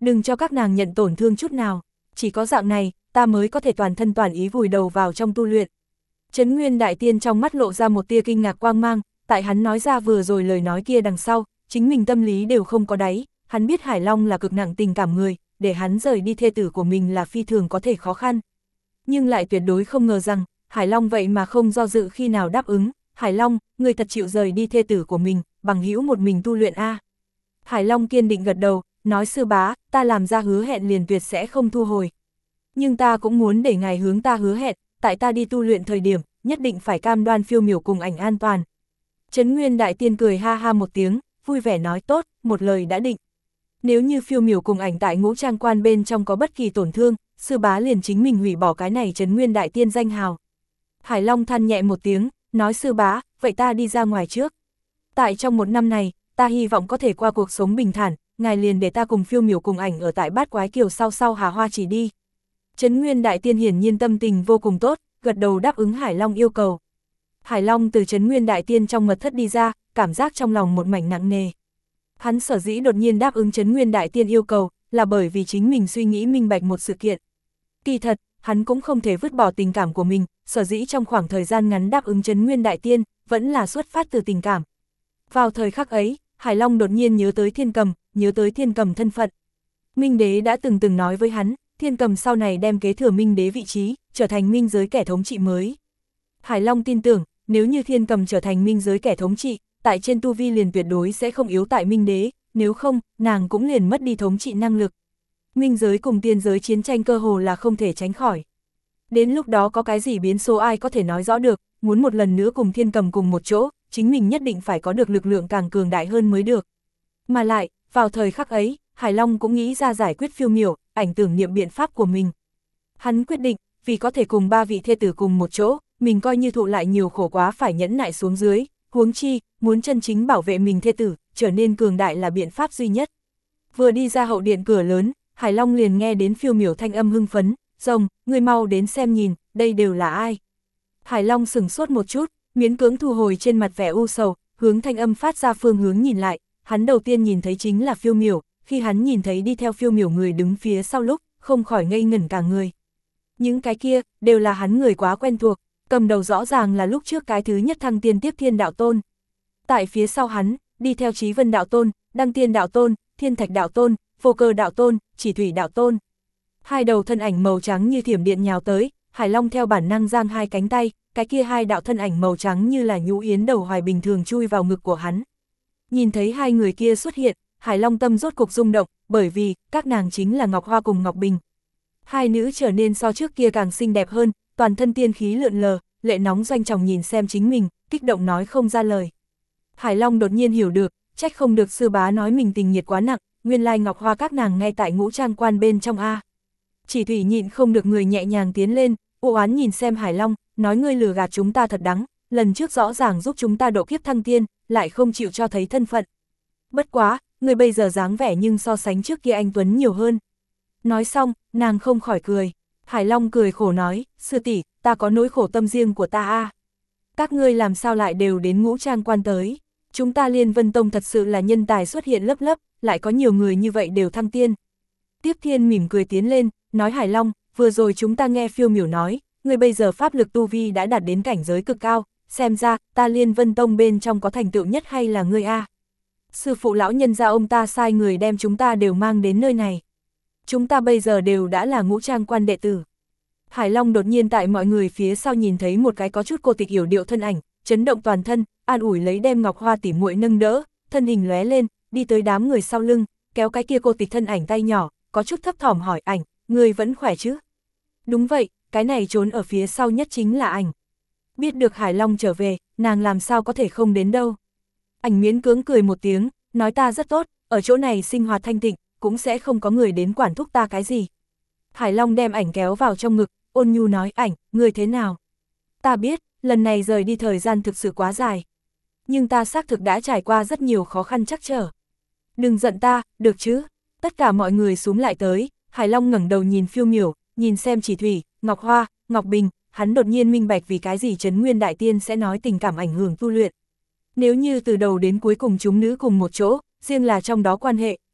Đừng cho các nàng nhận tổn thương chút nào, chỉ có dạng này, ta mới có thể toàn thân toàn ý vùi đầu vào trong tu luyện. Trấn Nguyên Đại Tiên trong mắt lộ ra một tia kinh ngạc quang mang, tại hắn nói ra vừa rồi lời nói kia đằng sau, chính mình tâm lý đều không có đáy, hắn biết Hải Long là cực nặng tình cảm người, để hắn rời đi thê tử của mình là phi thường có thể khó khăn. Nhưng lại tuyệt đối không ngờ rằng, Hải Long vậy mà không do dự khi nào đáp ứng, Hải Long, người thật chịu rời đi thê tử của mình, bằng hữu một mình tu luyện a. Hải Long kiên định gật đầu, nói sư bá, ta làm ra hứa hẹn liền tuyệt sẽ không thu hồi. Nhưng ta cũng muốn để ngài hướng ta hứa hẹn, tại ta đi tu luyện thời điểm, nhất định phải cam đoan Phiêu Miểu cùng ảnh an toàn. Trấn Nguyên Đại Tiên cười ha ha một tiếng, vui vẻ nói tốt, một lời đã định. Nếu như Phiêu Miểu cùng ảnh tại Ngũ Trang Quan bên trong có bất kỳ tổn thương, sư bá liền chính mình hủy bỏ cái này Trấn Nguyên Đại Tiên danh hào. Hải Long than nhẹ một tiếng, nói sư bá, vậy ta đi ra ngoài trước. Tại trong một năm này, ta hy vọng có thể qua cuộc sống bình thản, ngài liền để ta cùng Phiêu Miểu cùng ảnh ở tại Bát Quái Kiều sau Hà Hoa chỉ đi. Trấn Nguyên Đại Tiên hiển nhiên tâm tình vô cùng tốt, gật đầu đáp ứng Hải Long yêu cầu. Hải Long từ Trấn Nguyên Đại Tiên trong mật thất đi ra, cảm giác trong lòng một mảnh nặng nề. Hắn sở dĩ đột nhiên đáp ứng Trấn Nguyên Đại Tiên yêu cầu, là bởi vì chính mình suy nghĩ minh bạch một sự kiện. Kỳ thật, hắn cũng không thể vứt bỏ tình cảm của mình, sở dĩ trong khoảng thời gian ngắn đáp ứng Trấn Nguyên Đại Tiên, vẫn là xuất phát từ tình cảm. Vào thời khắc ấy, Hải Long đột nhiên nhớ tới Thiên Cầm thân phận. Minh Đế đã từng nói với hắn, Thiên Cầm sau này đem kế thừa Minh Đế vị trí, trở thành minh giới kẻ thống trị mới. Hải Long tin tưởng, nếu như Thiên Cầm trở thành minh giới kẻ thống trị, tại trên tu vi liền tuyệt đối sẽ không yếu tại Minh Đế, nếu không, nàng cũng liền mất đi thống trị năng lực. Minh giới cùng tiên giới chiến tranh cơ hồ là không thể tránh khỏi. Đến lúc đó có cái gì biến số ai có thể nói rõ được, muốn một lần nữa cùng Thiên Cầm cùng một chỗ, chính mình nhất định phải có được lực lượng càng cường đại hơn mới được. Mà lại, vào thời khắc ấy, Hải Long cũng nghĩ ra giải quyết Phiêu Miểu, ảnh tưởng niệm biện pháp của mình. Hắn quyết định, vì có thể cùng ba vị thê tử cùng một chỗ, mình coi như thụ lại nhiều khổ quá phải nhẫn nại xuống dưới, huống chi, muốn chân chính bảo vệ mình thê tử, trở nên cường đại là biện pháp duy nhất. Vừa đi ra hậu điện cửa lớn, Hải Long liền nghe đến Phiêu Miểu thanh âm hưng phấn, rồng, ngươi mau đến xem nhìn, đây đều là ai. Hải Long sửng sốt một chút, miễn cưỡng thu hồi trên mặt vẻ u sầu, hướng thanh âm phát ra phương hướng nhìn lại, hắn đầu tiên nhìn thấy chính là Phiêu Miểu, khi hắn nhìn thấy đi theo Phiêu Miểu người đứng phía sau lúc, không khỏi ngây ngẩn cả người. Những cái kia, đều là hắn người quá quen thuộc, cầm đầu rõ ràng là lúc trước cái thứ nhất thăng tiên tiếp Thiên Đạo Tôn. Tại phía sau hắn, đi theo Chí Vân Đạo Tôn, Đăng Tiên Đạo Tôn, Thiên Thạch Đạo Tôn, Vô Cơ Đạo Tôn, Chỉ Thủy Đạo Tôn. Hai đầu thân ảnh màu trắng như thiểm điện nhào tới, Hải Long theo bản năng giang hai cánh tay, cái kia hai đạo thân ảnh màu trắng như là nhũ yến đầu hoài bình thường chui vào ngực của hắn. Nhìn thấy hai người kia xuất hiện, Hải Long tâm rốt cục rung động, bởi vì, các nàng chính là Ngọc Hoa cùng Ngọc Bình. Hai nữ trở nên so trước kia càng xinh đẹp hơn, toàn thân tiên khí lượn lờ, lệ nóng doanh trọng nhìn xem chính mình, kích động nói không ra lời. Hải Long đột nhiên hiểu được, trách không được sư bá nói mình tình nhiệt quá nặng, nguyên lai Ngọc Hoa các nàng ngay tại Ngũ Trang Quan bên trong a. Chỉ Thủy nhịn không được người nhẹ nhàng tiến lên, u oán nhìn xem Hải Long, nói ngươi lừa gạt chúng ta thật đắng, lần trước rõ ràng giúp chúng ta độ kiếp thăng tiên, lại không chịu cho thấy thân phận. Bất quá, người bây giờ dáng vẻ nhưng so sánh trước kia anh tuấn nhiều hơn. Nói xong, nàng không khỏi cười. Hải Long cười khổ nói, sư tỷ, ta có nỗi khổ tâm riêng của ta a. Các ngươi làm sao lại đều đến Ngũ Trang Quan tới? Chúng ta Liên Vân Tông thật sự là nhân tài xuất hiện lớp lớp, lại có nhiều người như vậy đều thăng tiên. Tiếp Thiên mỉm cười tiến lên, nói Hải Long, vừa rồi chúng ta nghe Phiêu Miểu nói, người bây giờ pháp lực tu vi đã đạt đến cảnh giới cực cao, xem ra, ta Liên Vân Tông bên trong có thành tựu nhất hay là ngươi a? Sư phụ lão nhân gia ông ta sai người đem chúng ta đều mang đến nơi này. Chúng ta bây giờ đều đã là Ngũ Trang Quan đệ tử. Hải Long đột nhiên tại mọi người phía sau nhìn thấy một cái có chút cô tịch yểu điệu thân ảnh, chấn động toàn thân, an ủi lấy đem Ngọc Hoa tỉ muội nâng đỡ, thân hình lóe lên, đi tới đám người sau lưng, kéo cái kia cô tịch thân ảnh tay nhỏ, có chút thấp thỏm hỏi ảnh, người vẫn khỏe chứ? Đúng vậy, cái này trốn ở phía sau nhất chính là ảnh. Biết được Hải Long trở về, nàng làm sao có thể không đến đâu. Ảnh miễn cưỡng cười một tiếng, nói ta rất tốt, ở chỗ này sinh hoạt thanh tịnh, cũng sẽ không có người đến quản thúc ta cái gì. Hải Long đem ảnh kéo vào trong ngực, ôn nhu nói ảnh, người thế nào? Ta biết, lần này rời đi thời gian thực sự quá dài. Nhưng ta xác thực đã trải qua rất nhiều khó khăn trắc trở. Đừng giận ta, được chứ? Tất cả mọi người xúm lại tới, Hải Long ngẩng đầu nhìn Phiêu Miểu, nhìn xem Chỉ Thủy, Ngọc Hoa, Ngọc Bình, hắn đột nhiên minh bạch vì cái gì Trấn Nguyên Đại Tiên sẽ nói tình cảm ảnh hưởng tu luyện. Nếu như từ đầu đến cuối cùng chúng nữ cùng một chỗ, riêng là trong đó quan hệ,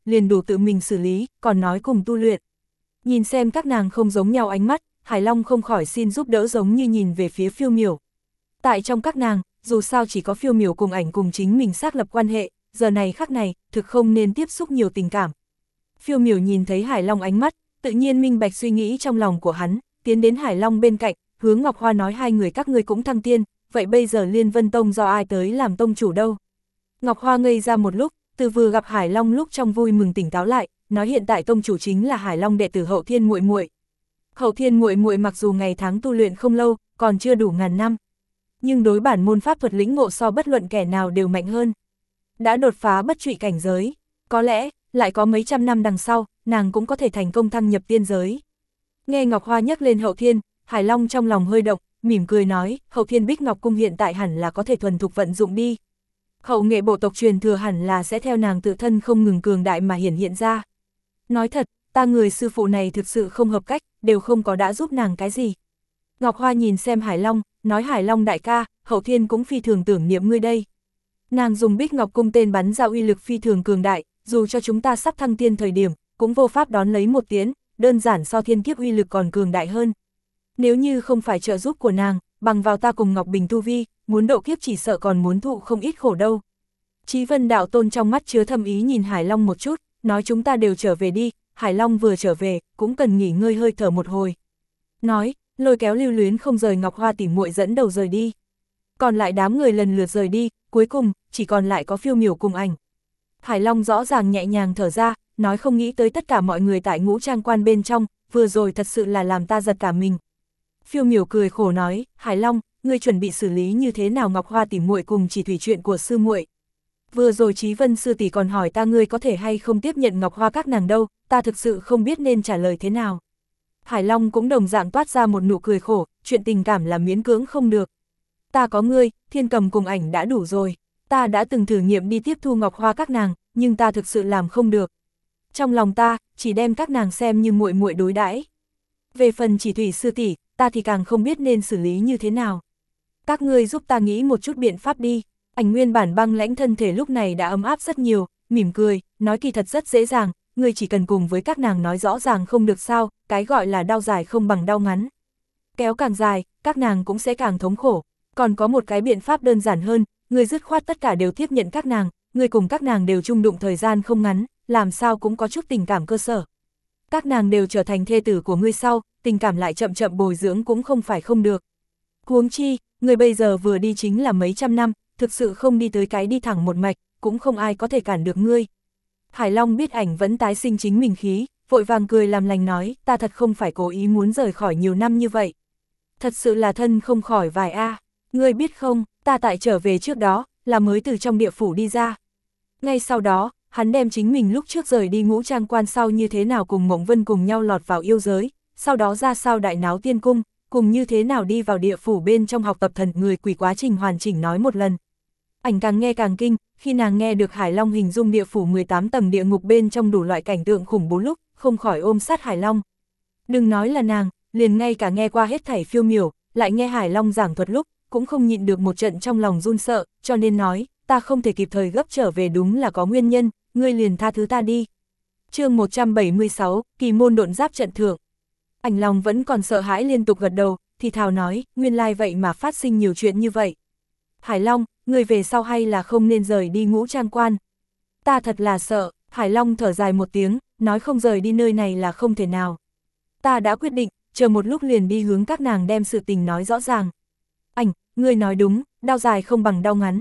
liền đủ tự mình xử lý, còn nói cùng tu luyện. Nhìn xem các nàng không giống nhau ánh mắt, Hải Long không khỏi xin giúp đỡ giống như nhìn về phía Phiêu Miểu. Tại trong các nàng, dù sao chỉ có Phiêu Miểu cùng ảnh cùng chính mình xác lập quan hệ, giờ này khắc này, thực không nên tiếp xúc nhiều tình cảm. Phiêu Miểu nhìn thấy Hải Long ánh mắt, tự nhiên minh bạch suy nghĩ trong lòng của hắn, tiến đến Hải Long bên cạnh, hướng Ngọc Hoa nói hai người các ngươi cũng thăng tiên, vậy bây giờ Liên Vân Tông do ai tới làm tông chủ đâu? Ngọc Hoa ngây ra một lúc, từ vừa gặp Hải Long lúc trong vui mừng tỉnh táo lại, nói hiện tại tông chủ chính là Hải Long đệ tử Hậu Thiên muội muội. Hậu Thiên muội muội mặc dù ngày tháng tu luyện không lâu, còn chưa đủ ngàn năm, nhưng đối bản môn pháp thuật lĩnh ngộ so bất luận kẻ nào đều mạnh hơn. Đã đột phá bất trụy cảnh giới, có lẽ lại có mấy trăm năm đằng sau, nàng cũng có thể thành công thăng nhập tiên giới. Nghe Ngọc Hoa nhắc lên Hậu Thiên, Hải Long trong lòng hơi động, mỉm cười nói, Hậu Thiên Bích Ngọc Cung hiện tại hẳn là có thể thuần thục vận dụng đi. Hậu nghệ bộ tộc truyền thừa hẳn là sẽ theo nàng tự thân không ngừng cường đại mà hiển hiện ra. Nói thật, ta người sư phụ này thực sự không hợp cách, đều không có đã giúp nàng cái gì. Ngọc Hoa nhìn xem Hải Long, nói Hải Long đại ca, Hậu Thiên cũng phi thường tưởng niệm ngươi đây. Nàng dùng Bích Ngọc Cung tên bắn ra uy lực phi thường cường đại, dù cho chúng ta sắp thăng tiên thời điểm, cũng vô pháp đón lấy một tiến, đơn giản so thiên kiếp uy lực còn cường đại hơn. Nếu như không phải trợ giúp của nàng, bằng vào ta cùng Ngọc Bình tu vi, muốn độ kiếp chỉ sợ còn muốn thụ không ít khổ đâu. Chí Vân đạo tôn trong mắt chứa thâm ý nhìn Hải Long một chút, nói chúng ta đều trở về đi, Hải Long vừa trở về, cũng cần nghỉ ngơi hơi thở một hồi. Nói, lôi kéo Lưu Luyến không rời Ngọc Hoa tỉ muội dẫn đầu rời đi. Còn lại đám người lần lượt rời đi, cuối cùng, chỉ còn lại có Phiêu Miểu cùng ảnh. Hải Long rõ ràng nhẹ nhàng thở ra, nói không nghĩ tới tất cả mọi người tại Ngũ Trang Quan bên trong, vừa rồi thật sự là làm ta giật cả mình. Phiêu Miểu cười khổ nói, Hải Long, ngươi chuẩn bị xử lý như thế nào Ngọc Hoa tỉ muội cùng chỉ thủy chuyện của sư muội? Vừa rồi Chí Vân sư tỷ còn hỏi ta ngươi có thể hay không tiếp nhận Ngọc Hoa các nàng đâu, ta thực sự không biết nên trả lời thế nào. Hải Long cũng đồng dạng toát ra một nụ cười khổ, chuyện tình cảm là miễn cưỡng không được. Ta có ngươi, Thiên Cầm cùng ảnh đã đủ rồi, ta đã từng thử nghiệm đi tiếp thu Ngọc Hoa các nàng, nhưng ta thực sự làm không được. Trong lòng ta, chỉ đem các nàng xem như muội muội đối đãi. Về phần chỉ thủy sư tỷ, ta thì càng không biết nên xử lý như thế nào. Các ngươi giúp ta nghĩ một chút biện pháp đi. Ảnh nguyên bản băng lãnh thân thể lúc này đã ấm áp rất nhiều, mỉm cười, nói kỳ thật rất dễ dàng, ngươi chỉ cần cùng với các nàng nói rõ ràng không được sao, cái gọi là đau dài không bằng đau ngắn. Kéo càng dài, các nàng cũng sẽ càng thống khổ. Còn có một cái biện pháp đơn giản hơn, ngươi dứt khoát tất cả đều tiếp nhận các nàng, ngươi cùng các nàng đều chung đụng thời gian không ngắn, làm sao cũng có chút tình cảm cơ sở. Các nàng đều trở thành thê tử của ngươi sau, tình cảm lại chậm chậm bồi dưỡng cũng không phải không được. Huống chi, ngươi bây giờ vừa đi chính là mấy trăm năm, thực sự không đi tới cái đi thẳng một mạch, cũng không ai có thể cản được ngươi. Hải Long biết ảnh vẫn tái sinh chính mình khí, vội vàng cười làm lành nói, ta thật không phải cố ý muốn rời khỏi nhiều năm như vậy. Thật sự là thân không khỏi vài a. Ngươi biết không, ta tại trở về trước đó, là mới từ trong địa phủ đi ra. Ngay sau đó, hắn đem chính mình lúc trước rời đi Ngũ Trang Quan sau như thế nào cùng Mộng Vân cùng nhau lọt vào yêu giới, sau đó ra sao đại náo tiên cung, cùng như thế nào đi vào địa phủ bên trong học tập thần người quỷ quá trình hoàn chỉnh nói một lần. Ảnh càng nghe càng kinh, khi nàng nghe được Hải Long hình dung địa phủ 18 tầng địa ngục bên trong đủ loại cảnh tượng khủng bố lúc, không khỏi ôm sát Hải Long. Đừng nói là nàng, liền ngay cả nghe qua hết thảy Phiêu Miểu, lại nghe Hải Long giảng thuật lúc, cũng không nhịn được một trận trong lòng run sợ, cho nên nói, ta không thể kịp thời gấp trở về đúng là có nguyên nhân, ngươi liền tha thứ ta đi. Chương 176, Kỳ môn độn giáp trận thượng. Ảnh Long vẫn còn sợ hãi liên tục gật đầu, thì thào nói, nguyên lai vậy mà phát sinh nhiều chuyện như vậy. Hải Long, ngươi về sau hay là không nên rời đi Ngũ Trang Quan? Ta thật là sợ. Hải Long thở dài một tiếng, nói không rời đi nơi này là không thể nào. Ta đã quyết định, chờ một lúc liền đi hướng các nàng đem sự tình nói rõ ràng. Ảnh, ngươi nói đúng, đau dài không bằng đau ngắn.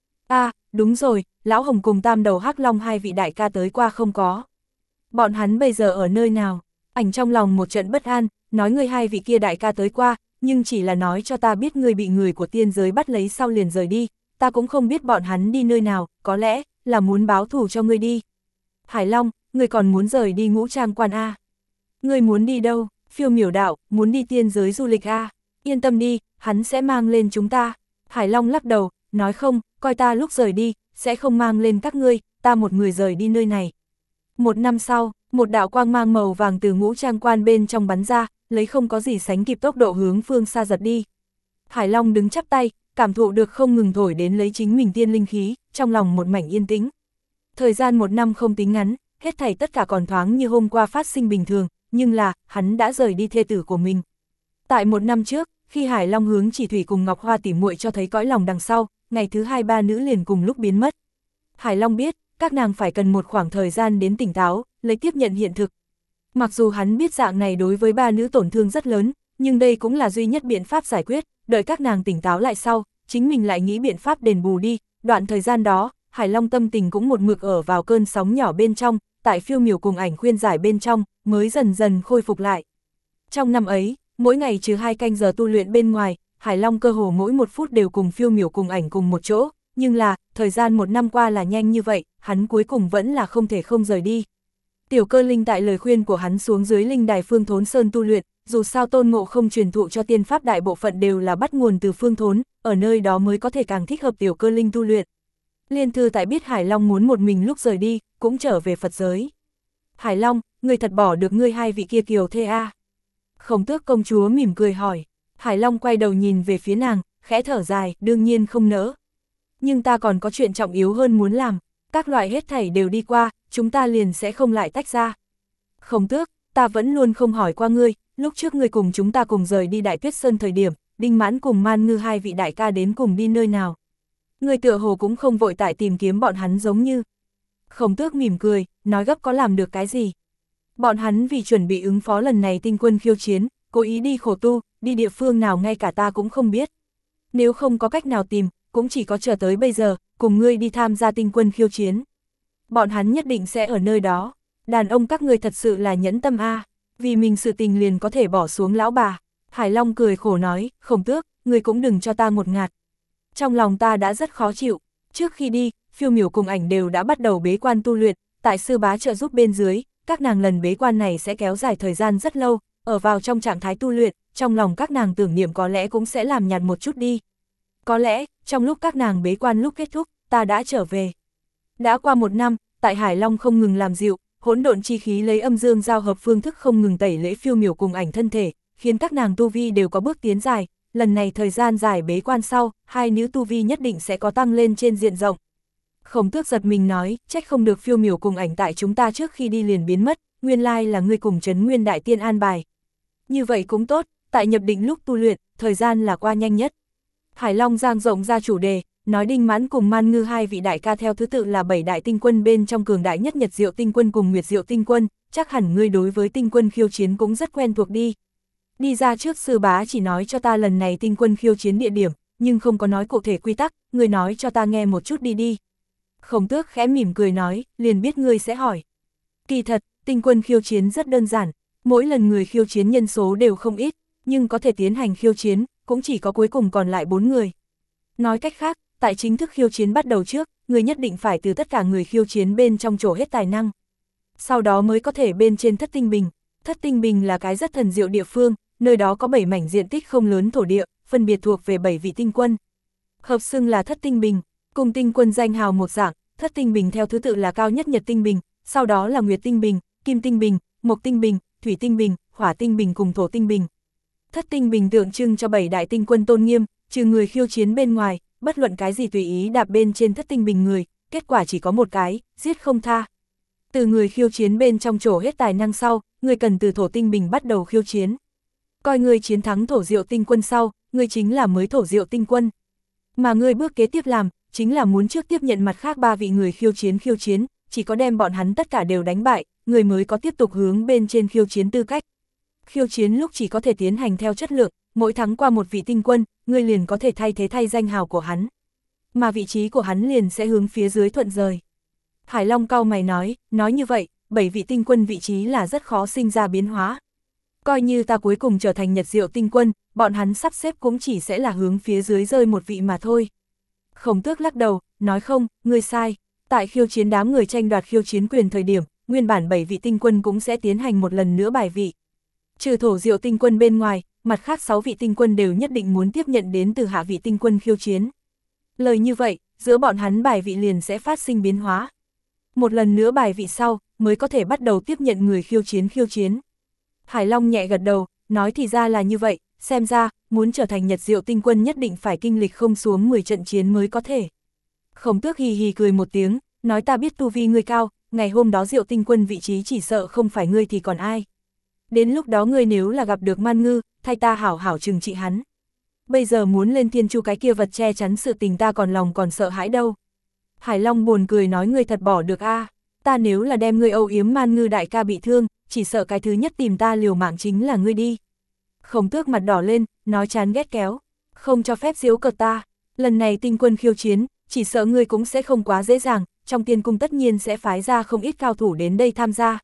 Đúng rồi, Lão Hồng cùng Tam Đầu Hắc Long hai vị đại ca tới qua không có. Bọn hắn bây giờ ở nơi nào? Ảnh trong lòng một trận bất an, nói ngươi hai vị kia đại ca tới qua, nhưng chỉ là nói cho ta biết ngươi bị người của tiên giới bắt lấy sau liền rời đi, ta cũng không biết bọn hắn đi nơi nào, có lẽ là muốn báo thù cho ngươi đi. Hải Long, ngươi còn muốn rời đi Ngũ Trang Quan a? Ngươi muốn đi đâu? Phiêu Miểu đạo, muốn đi tiên giới du lịch a? Yên tâm đi, hắn sẽ mang lên chúng ta. Hải Long lắc đầu, nói không, coi ta lúc rời đi, sẽ không mang lên các ngươi, ta một người rời đi nơi này. Một năm sau, một đạo quang mang màu vàng từ Ngũ Trang Quan bên trong bắn ra, lấy không có gì sánh kịp tốc độ hướng phương xa giật đi. Hải Long đứng chắp tay, cảm thụ được không ngừng thổi đến lấy chính mình tiên linh khí, trong lòng một mảnh yên tĩnh. Thời gian một năm không tính ngắn, hết thảy tất cả còn thoáng như hôm qua phát sinh bình thường, nhưng là, hắn đã rời đi thê tử của mình. Tại một năm trước, khi Hải Long hướng Chỉ Thủy cùng Ngọc Hoa tỉ muội cho thấy cõi lòng đằng sau, ngày thứ hai ba nữ liền cùng lúc biến mất. Hải Long biết, các nàng phải cần một khoảng thời gian đến tỉnh táo, lấy tiếp nhận hiện thực. Mặc dù hắn biết dạng này đối với ba nữ tổn thương rất lớn, nhưng đây cũng là duy nhất biện pháp giải quyết, đợi các nàng tỉnh táo lại sau, chính mình lại nghĩ biện pháp đền bù đi. Đoạn thời gian đó, Hải Long tâm tình cũng một mực ở vào cơn sóng nhỏ bên trong, tại Phiêu Miểu cùng ảnh khuyên giải bên trong, mới dần dần khôi phục lại. Trong năm ấy, mỗi ngày trừ 2 canh giờ tu luyện bên ngoài, Hải Long cơ hồ mỗi 1 phút đều cùng Phiêu Miểu cùng ảnh cùng một chỗ, nhưng là, thời gian 1 năm qua là nhanh như vậy, hắn cuối cùng vẫn là không thể không rời đi. Tiểu Cơ Linh tại lời khuyên của hắn xuống dưới linh đài Phương Thốn Sơn tu luyện, dù sao Tôn Ngộ Không truyền thụ cho tiên pháp đại bộ phận đều là bắt nguồn từ Phương Thốn, ở nơi đó mới có thể càng thích hợp Tiểu Cơ Linh tu luyện. Liên Thư tại biết Hải Long muốn một mình lúc rời đi, cũng trở về Phật giới. Hải Long, người thật bỏ được ngươi hai vị kia kiều thê a? Khổng Tước công chúa mỉm cười hỏi. Hải Long quay đầu nhìn về phía nàng, khẽ thở dài, đương nhiên không nỡ. Nhưng ta còn có chuyện trọng yếu hơn muốn làm, các loại hết thảy đều đi qua, chúng ta liền sẽ không lại tách ra. Khổng Tước, ta vẫn luôn không hỏi qua ngươi, lúc trước ngươi cùng chúng ta cùng rời đi Đại Tuyết Sơn thời điểm, Đinh Mãn cùng Man Ngư hai vị đại ca đến cùng đi nơi nào. Ngươi tựa hồ cũng không vội tại tìm kiếm bọn hắn giống như. Khổng Tước mỉm cười, nói gấp có làm được cái gì. Bọn hắn vì chuẩn bị ứng phó lần này tinh quân khiêu chiến, cố ý đi khổ tu, đi địa phương nào ngay cả ta cũng không biết. Nếu không có cách nào tìm, cũng chỉ có chờ tới bây giờ, cùng ngươi đi tham gia tinh quân khiêu chiến. Bọn hắn nhất định sẽ ở nơi đó. Đàn ông các ngươi thật sự là nhẫn tâm a, vì mình sự tình liền có thể bỏ xuống lão bà. Hải Long cười khổ nói, Khổng Tước, ngươi cũng đừng cho ta một ngạt. Trong lòng ta đã rất khó chịu, trước khi đi, Phiêu Miểu cùng ảnh đều đã bắt đầu bế quan tu luyện, tại sư bá trợ giúp bên dưới, các nàng lần bế quan này sẽ kéo dài thời gian rất lâu, ở vào trong trạng thái tu luyện, trong lòng các nàng tưởng niệm có lẽ cũng sẽ làm nhạt một chút đi. Có lẽ, trong lúc các nàng bế quan lúc kết thúc, ta đã trở về. Đã qua 1 năm, tại Hải Long không ngừng làm dịu, hỗn độn chi khí lấy âm dương giao hợp phương thức không ngừng tẩy lễ Phiêu Miểu cùng ảnh thân thể, khiến các nàng tu vi đều có bước tiến dài. Lần này thời gian dài bế quan sau, hai nữ tu vi nhất định sẽ có tăng lên trên diện rộng. Khổng Tước giật mình nói, trách không được Phiêu Miểu cùng ảnh tại chúng ta trước khi đi liền biến mất, nguyên lai là ngươi cùng Trấn Nguyên Đại Tiên an bài. Như vậy cũng tốt, tại nhập định lúc tu luyện, thời gian là qua nhanh nhất. Hải Long giang rộng ra chủ đề, nói Đinh Mãn cùng Man Ngư hai vị đại ca theo thứ tự là 7 đại tinh quân bên trong cường đại nhất Nhật Diệu tinh quân cùng Nguyệt Diệu tinh quân, chắc hẳn ngươi đối với tinh quân khiêu chiến cũng rất quen thuộc đi. Đi ra trước sư bá chỉ nói cho ta lần này tinh quân khiêu chiến địa điểm, nhưng không có nói cụ thể quy tắc, ngươi nói cho ta nghe một chút đi đi. Khổng Tước khẽ mỉm cười nói, liền biết ngươi sẽ hỏi. Kỳ thật, tinh quân khiêu chiến rất đơn giản, mỗi lần người khiêu chiến nhân số đều không ít, nhưng có thể tiến hành khiêu chiến, cũng chỉ có cuối cùng còn lại 4 người. Nói cách khác, tại chính thức khiêu chiến bắt đầu trước, người nhất định phải từ tất cả người khiêu chiến bên trong trổ hết tài năng. Sau đó mới có thể bên trên Thất Tinh Bình. Thất Tinh Bình là cái rất thần diệu địa phương, nơi đó có 7 mảnh diện tích không lớn thổ địa, phân biệt thuộc về 7 vị tinh quân. Hợp xưng là Thất Tinh Bình, cùng tinh quân danh hào một dạng, Thất Tinh Bình theo thứ tự là cao nhất Nhật Tinh Bình, sau đó là Nguyệt Tinh Bình, Kim Tinh Bình, Mộc Tinh Bình, Thủy Tinh Bình, Hỏa Tinh Bình cùng Thổ Tinh Bình. Thất Tinh Bình tượng trưng cho 7 đại tinh quân tôn nghiêm, trừ người khiêu chiến bên ngoài, bất luận cái gì tùy ý đạp bên trên Thất Tinh Bình người, kết quả chỉ có một cái, giết không tha. Từ người khiêu chiến bên trong trổ hết tài năng sau, người cần từ Thổ Tinh Bình bắt đầu khiêu chiến. Coi người chiến thắng Thổ Diệu tinh quân sau, người chính là mới Thổ Diệu tinh quân. Mà người bước kế tiếp làm, chính là muốn trước tiếp nhận mặt khác 3 vị người khiêu chiến, chỉ có đem bọn hắn tất cả đều đánh bại, người mới có tiếp tục hướng bên trên khiêu chiến tư cách. Khiêu chiến lúc chỉ có thể tiến hành theo chất lượng, mỗi thắng qua một vị tinh quân, người liền có thể thay danh hào của hắn. Mà vị trí của hắn liền sẽ hướng phía dưới thuận rời. Hải Long cau mày nói như vậy, 7 vị tinh quân vị trí là rất khó sinh ra biến hóa. Coi như ta cuối cùng trở thành Nhật Diệu tinh quân, bọn hắn sắp xếp cũng chỉ sẽ là hướng phía dưới rơi một vị mà thôi. Khổng Tước lắc đầu, nói không, ngươi sai. Tại khiêu chiến đám người tranh đoạt khiêu chiến quyền thời điểm, nguyên bản 7 vị tinh quân cũng sẽ tiến hành một lần nữa bài vị. Trừ Thổ Diệu tinh quân bên ngoài, mặt khác 6 vị tinh quân đều nhất định muốn tiếp nhận đến từ hạ vị tinh quân khiêu chiến. Lời như vậy, giữa bọn hắn bài vị liền sẽ phát sinh biến hóa. Một lần nữa bài vị sau, mới có thể bắt đầu tiếp nhận người khiêu chiến. Hải Long nhẹ gật đầu, nói thì ra là như vậy, xem ra, muốn trở thành Nhật Diệu tinh quân nhất định phải kinh lịch không xuống 10 trận chiến mới có thể. Khổng Tước hì hì cười một tiếng, nói ta biết tu vi ngươi cao, ngày hôm đó Diệu Tinh Quân vị trí chỉ sợ không phải ngươi thì còn ai. Đến lúc đó ngươi nếu là gặp được Man Ngư, thay ta hảo hảo trừng trị hắn. Bây giờ muốn lên thiên chu cái kia vật che chắn sự tình ta còn sợ hãi đâu. Hải Long buồn cười nói ngươi thật bỏ được a, ta nếu là đem ngươi âu yếm Man Ngư đại ca bị thương, chỉ sợ cái thứ nhất tìm ta liều mạng chính là ngươi đi. Khổng Tước mặt đỏ lên, nói chán ghét kéo, không cho phép giễu cợt ta, lần này Tinh Quân khiêu chiến, chỉ sợ ngươi cũng sẽ không quá dễ dàng, trong tiên cung tất nhiên sẽ phái ra không ít cao thủ đến đây tham gia.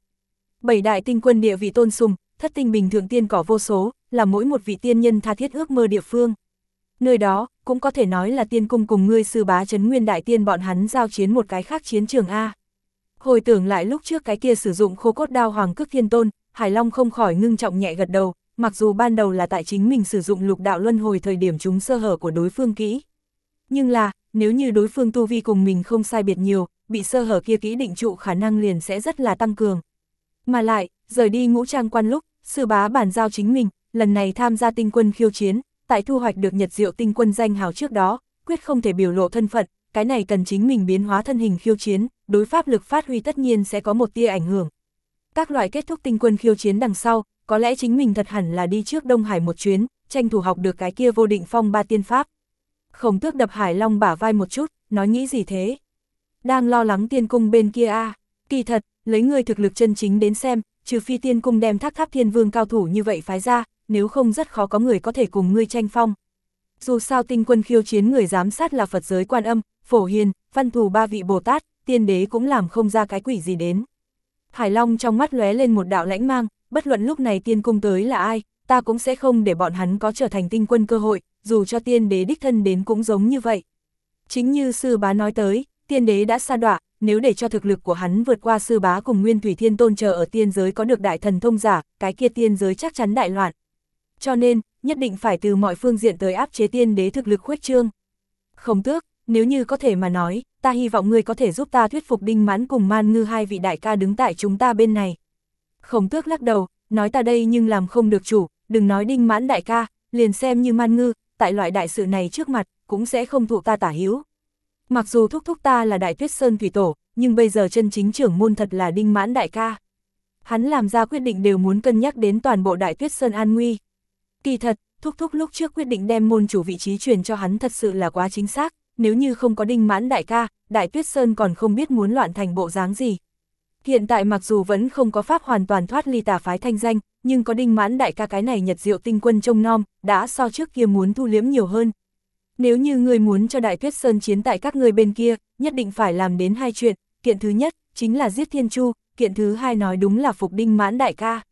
7 đại tinh quân địa vị tôn sùng, thất tinh bình thượng tiên cỏ vô số, là mỗi một vị tiên nhân tha thiết ước mơ địa phương. Nơi đó, cũng có thể nói là tiên cung cùng ngươi sư bá Trấn Nguyên đại tiên bọn hắn giao chiến một cái khác chiến trường A. Hồi tưởng lại lúc trước cái kia sử dụng khô cốt đao Hoàng Cước Thiên Tôn, Hải Long không khỏi ngưng trọng nhẹ gật đầu, mặc dù ban đầu là tại chính mình sử dụng lục đạo luân hồi thời điểm chúng sơ hở của đối phương kỹ. Nhưng là, nếu như đối phương tu vi cùng mình không sai biệt nhiều, bị sơ hở kia kỹ định trụ khả năng liền sẽ rất là tăng cường. Mà lại, rời đi Ngũ Trang Quan lúc, sư bá bản giao chính mình, lần này tham gia tinh quân khiêu chiến, tại thu hoạch được Nhật Diệu Tinh Quân danh hào trước đó, quyết không thể biểu lộ thân phận, cái này cần chính mình biến hóa thân hình khiêu chiến, đối pháp lực phát huy tất nhiên sẽ có một tia ảnh hưởng. Các loại kết thúc tinh quân khiêu chiến đằng sau, có lẽ chính mình thật hẳn là đi trước Đông Hải một chuyến, tranh thủ học được cái kia vô định phong ba tiên pháp. Khổng Tước đập Hải Long bả vai một chút, nói nghĩ gì thế? Đang lo lắng tiên cung bên kia a, kỳ thật, lấy người thực lực chân chính đến xem, trừ phi tiên cung đem Thác Tháp Thiên Vương cao thủ như vậy phái ra, nếu không rất khó có người có thể cùng ngươi tranh phong. Dù sao tinh quân khiêu chiến người giám sát là Phật giới Quan Âm, Phổ Hiền, Văn Thù ba vị Bồ Tát, tiên đế cũng làm không ra cái quỷ gì đến. Hải Long trong mắt lóe lên một đạo lãnh mang, bất luận lúc này tiên cung tới là ai, ta cũng sẽ không để bọn hắn có trở thành tinh quân cơ hội, dù cho tiên đế đích thân đến cũng giống như vậy. Chính như sư bá nói tới, tiên đế đã sa đọa, nếu để cho thực lực của hắn vượt qua sư bá cùng Nguyên Thủy Thiên Tôn chờ ở tiên giới có được đại thần thông giả, cái kia tiên giới chắc chắn đại loạn. Cho nên, nhất định phải từ mọi phương diện tới áp chế tiên đế thực lực khuếch trương. Khổng Tước, nếu như có thể mà nói, ta hy vọng ngươi có thể giúp ta thuyết phục Đinh Mãn cùng Man Ngư hai vị đại ca đứng tại chúng ta bên này. Khổng Tước lắc đầu, nói ta đây nhưng làm không được chủ, đừng nói Đinh Mãn đại ca, liền xem như Man Ngư, tại loại đại sự này trước mặt, cũng sẽ không thụ ta tả hữu. Mặc dù thúc thúc ta là Đại Tuyết Sơn thủy tổ, nhưng bây giờ chân chính trưởng môn thật là Đinh Mãn đại ca. Hắn làm ra quyết định đều muốn cân nhắc đến toàn bộ Đại Tuyết Sơn an nguy. Kỳ thật, thúc thúc lúc trước quyết định đem môn chủ vị trí truyền cho hắn thật sự là quá chính xác, nếu như không có Đinh Mãn đại ca, Đại Tuyết Sơn còn không biết muốn loạn thành bộ dáng gì. Hiện tại mặc dù vẫn không có pháp hoàn toàn thoát ly tà phái thanh danh, nhưng có Đinh Mãn đại ca cái này Nhật Diệu Tinh Quân trông nom, đã so trước kia muốn thu liếm nhiều hơn. Nếu như người muốn cho Đại Tuyết Sơn chiến tại các người bên kia, nhất định phải làm đến hai chuyện, kiện thứ nhất, chính là giết Thiên Chu, kiện thứ hai nói đúng là phục Đinh Mãn đại ca.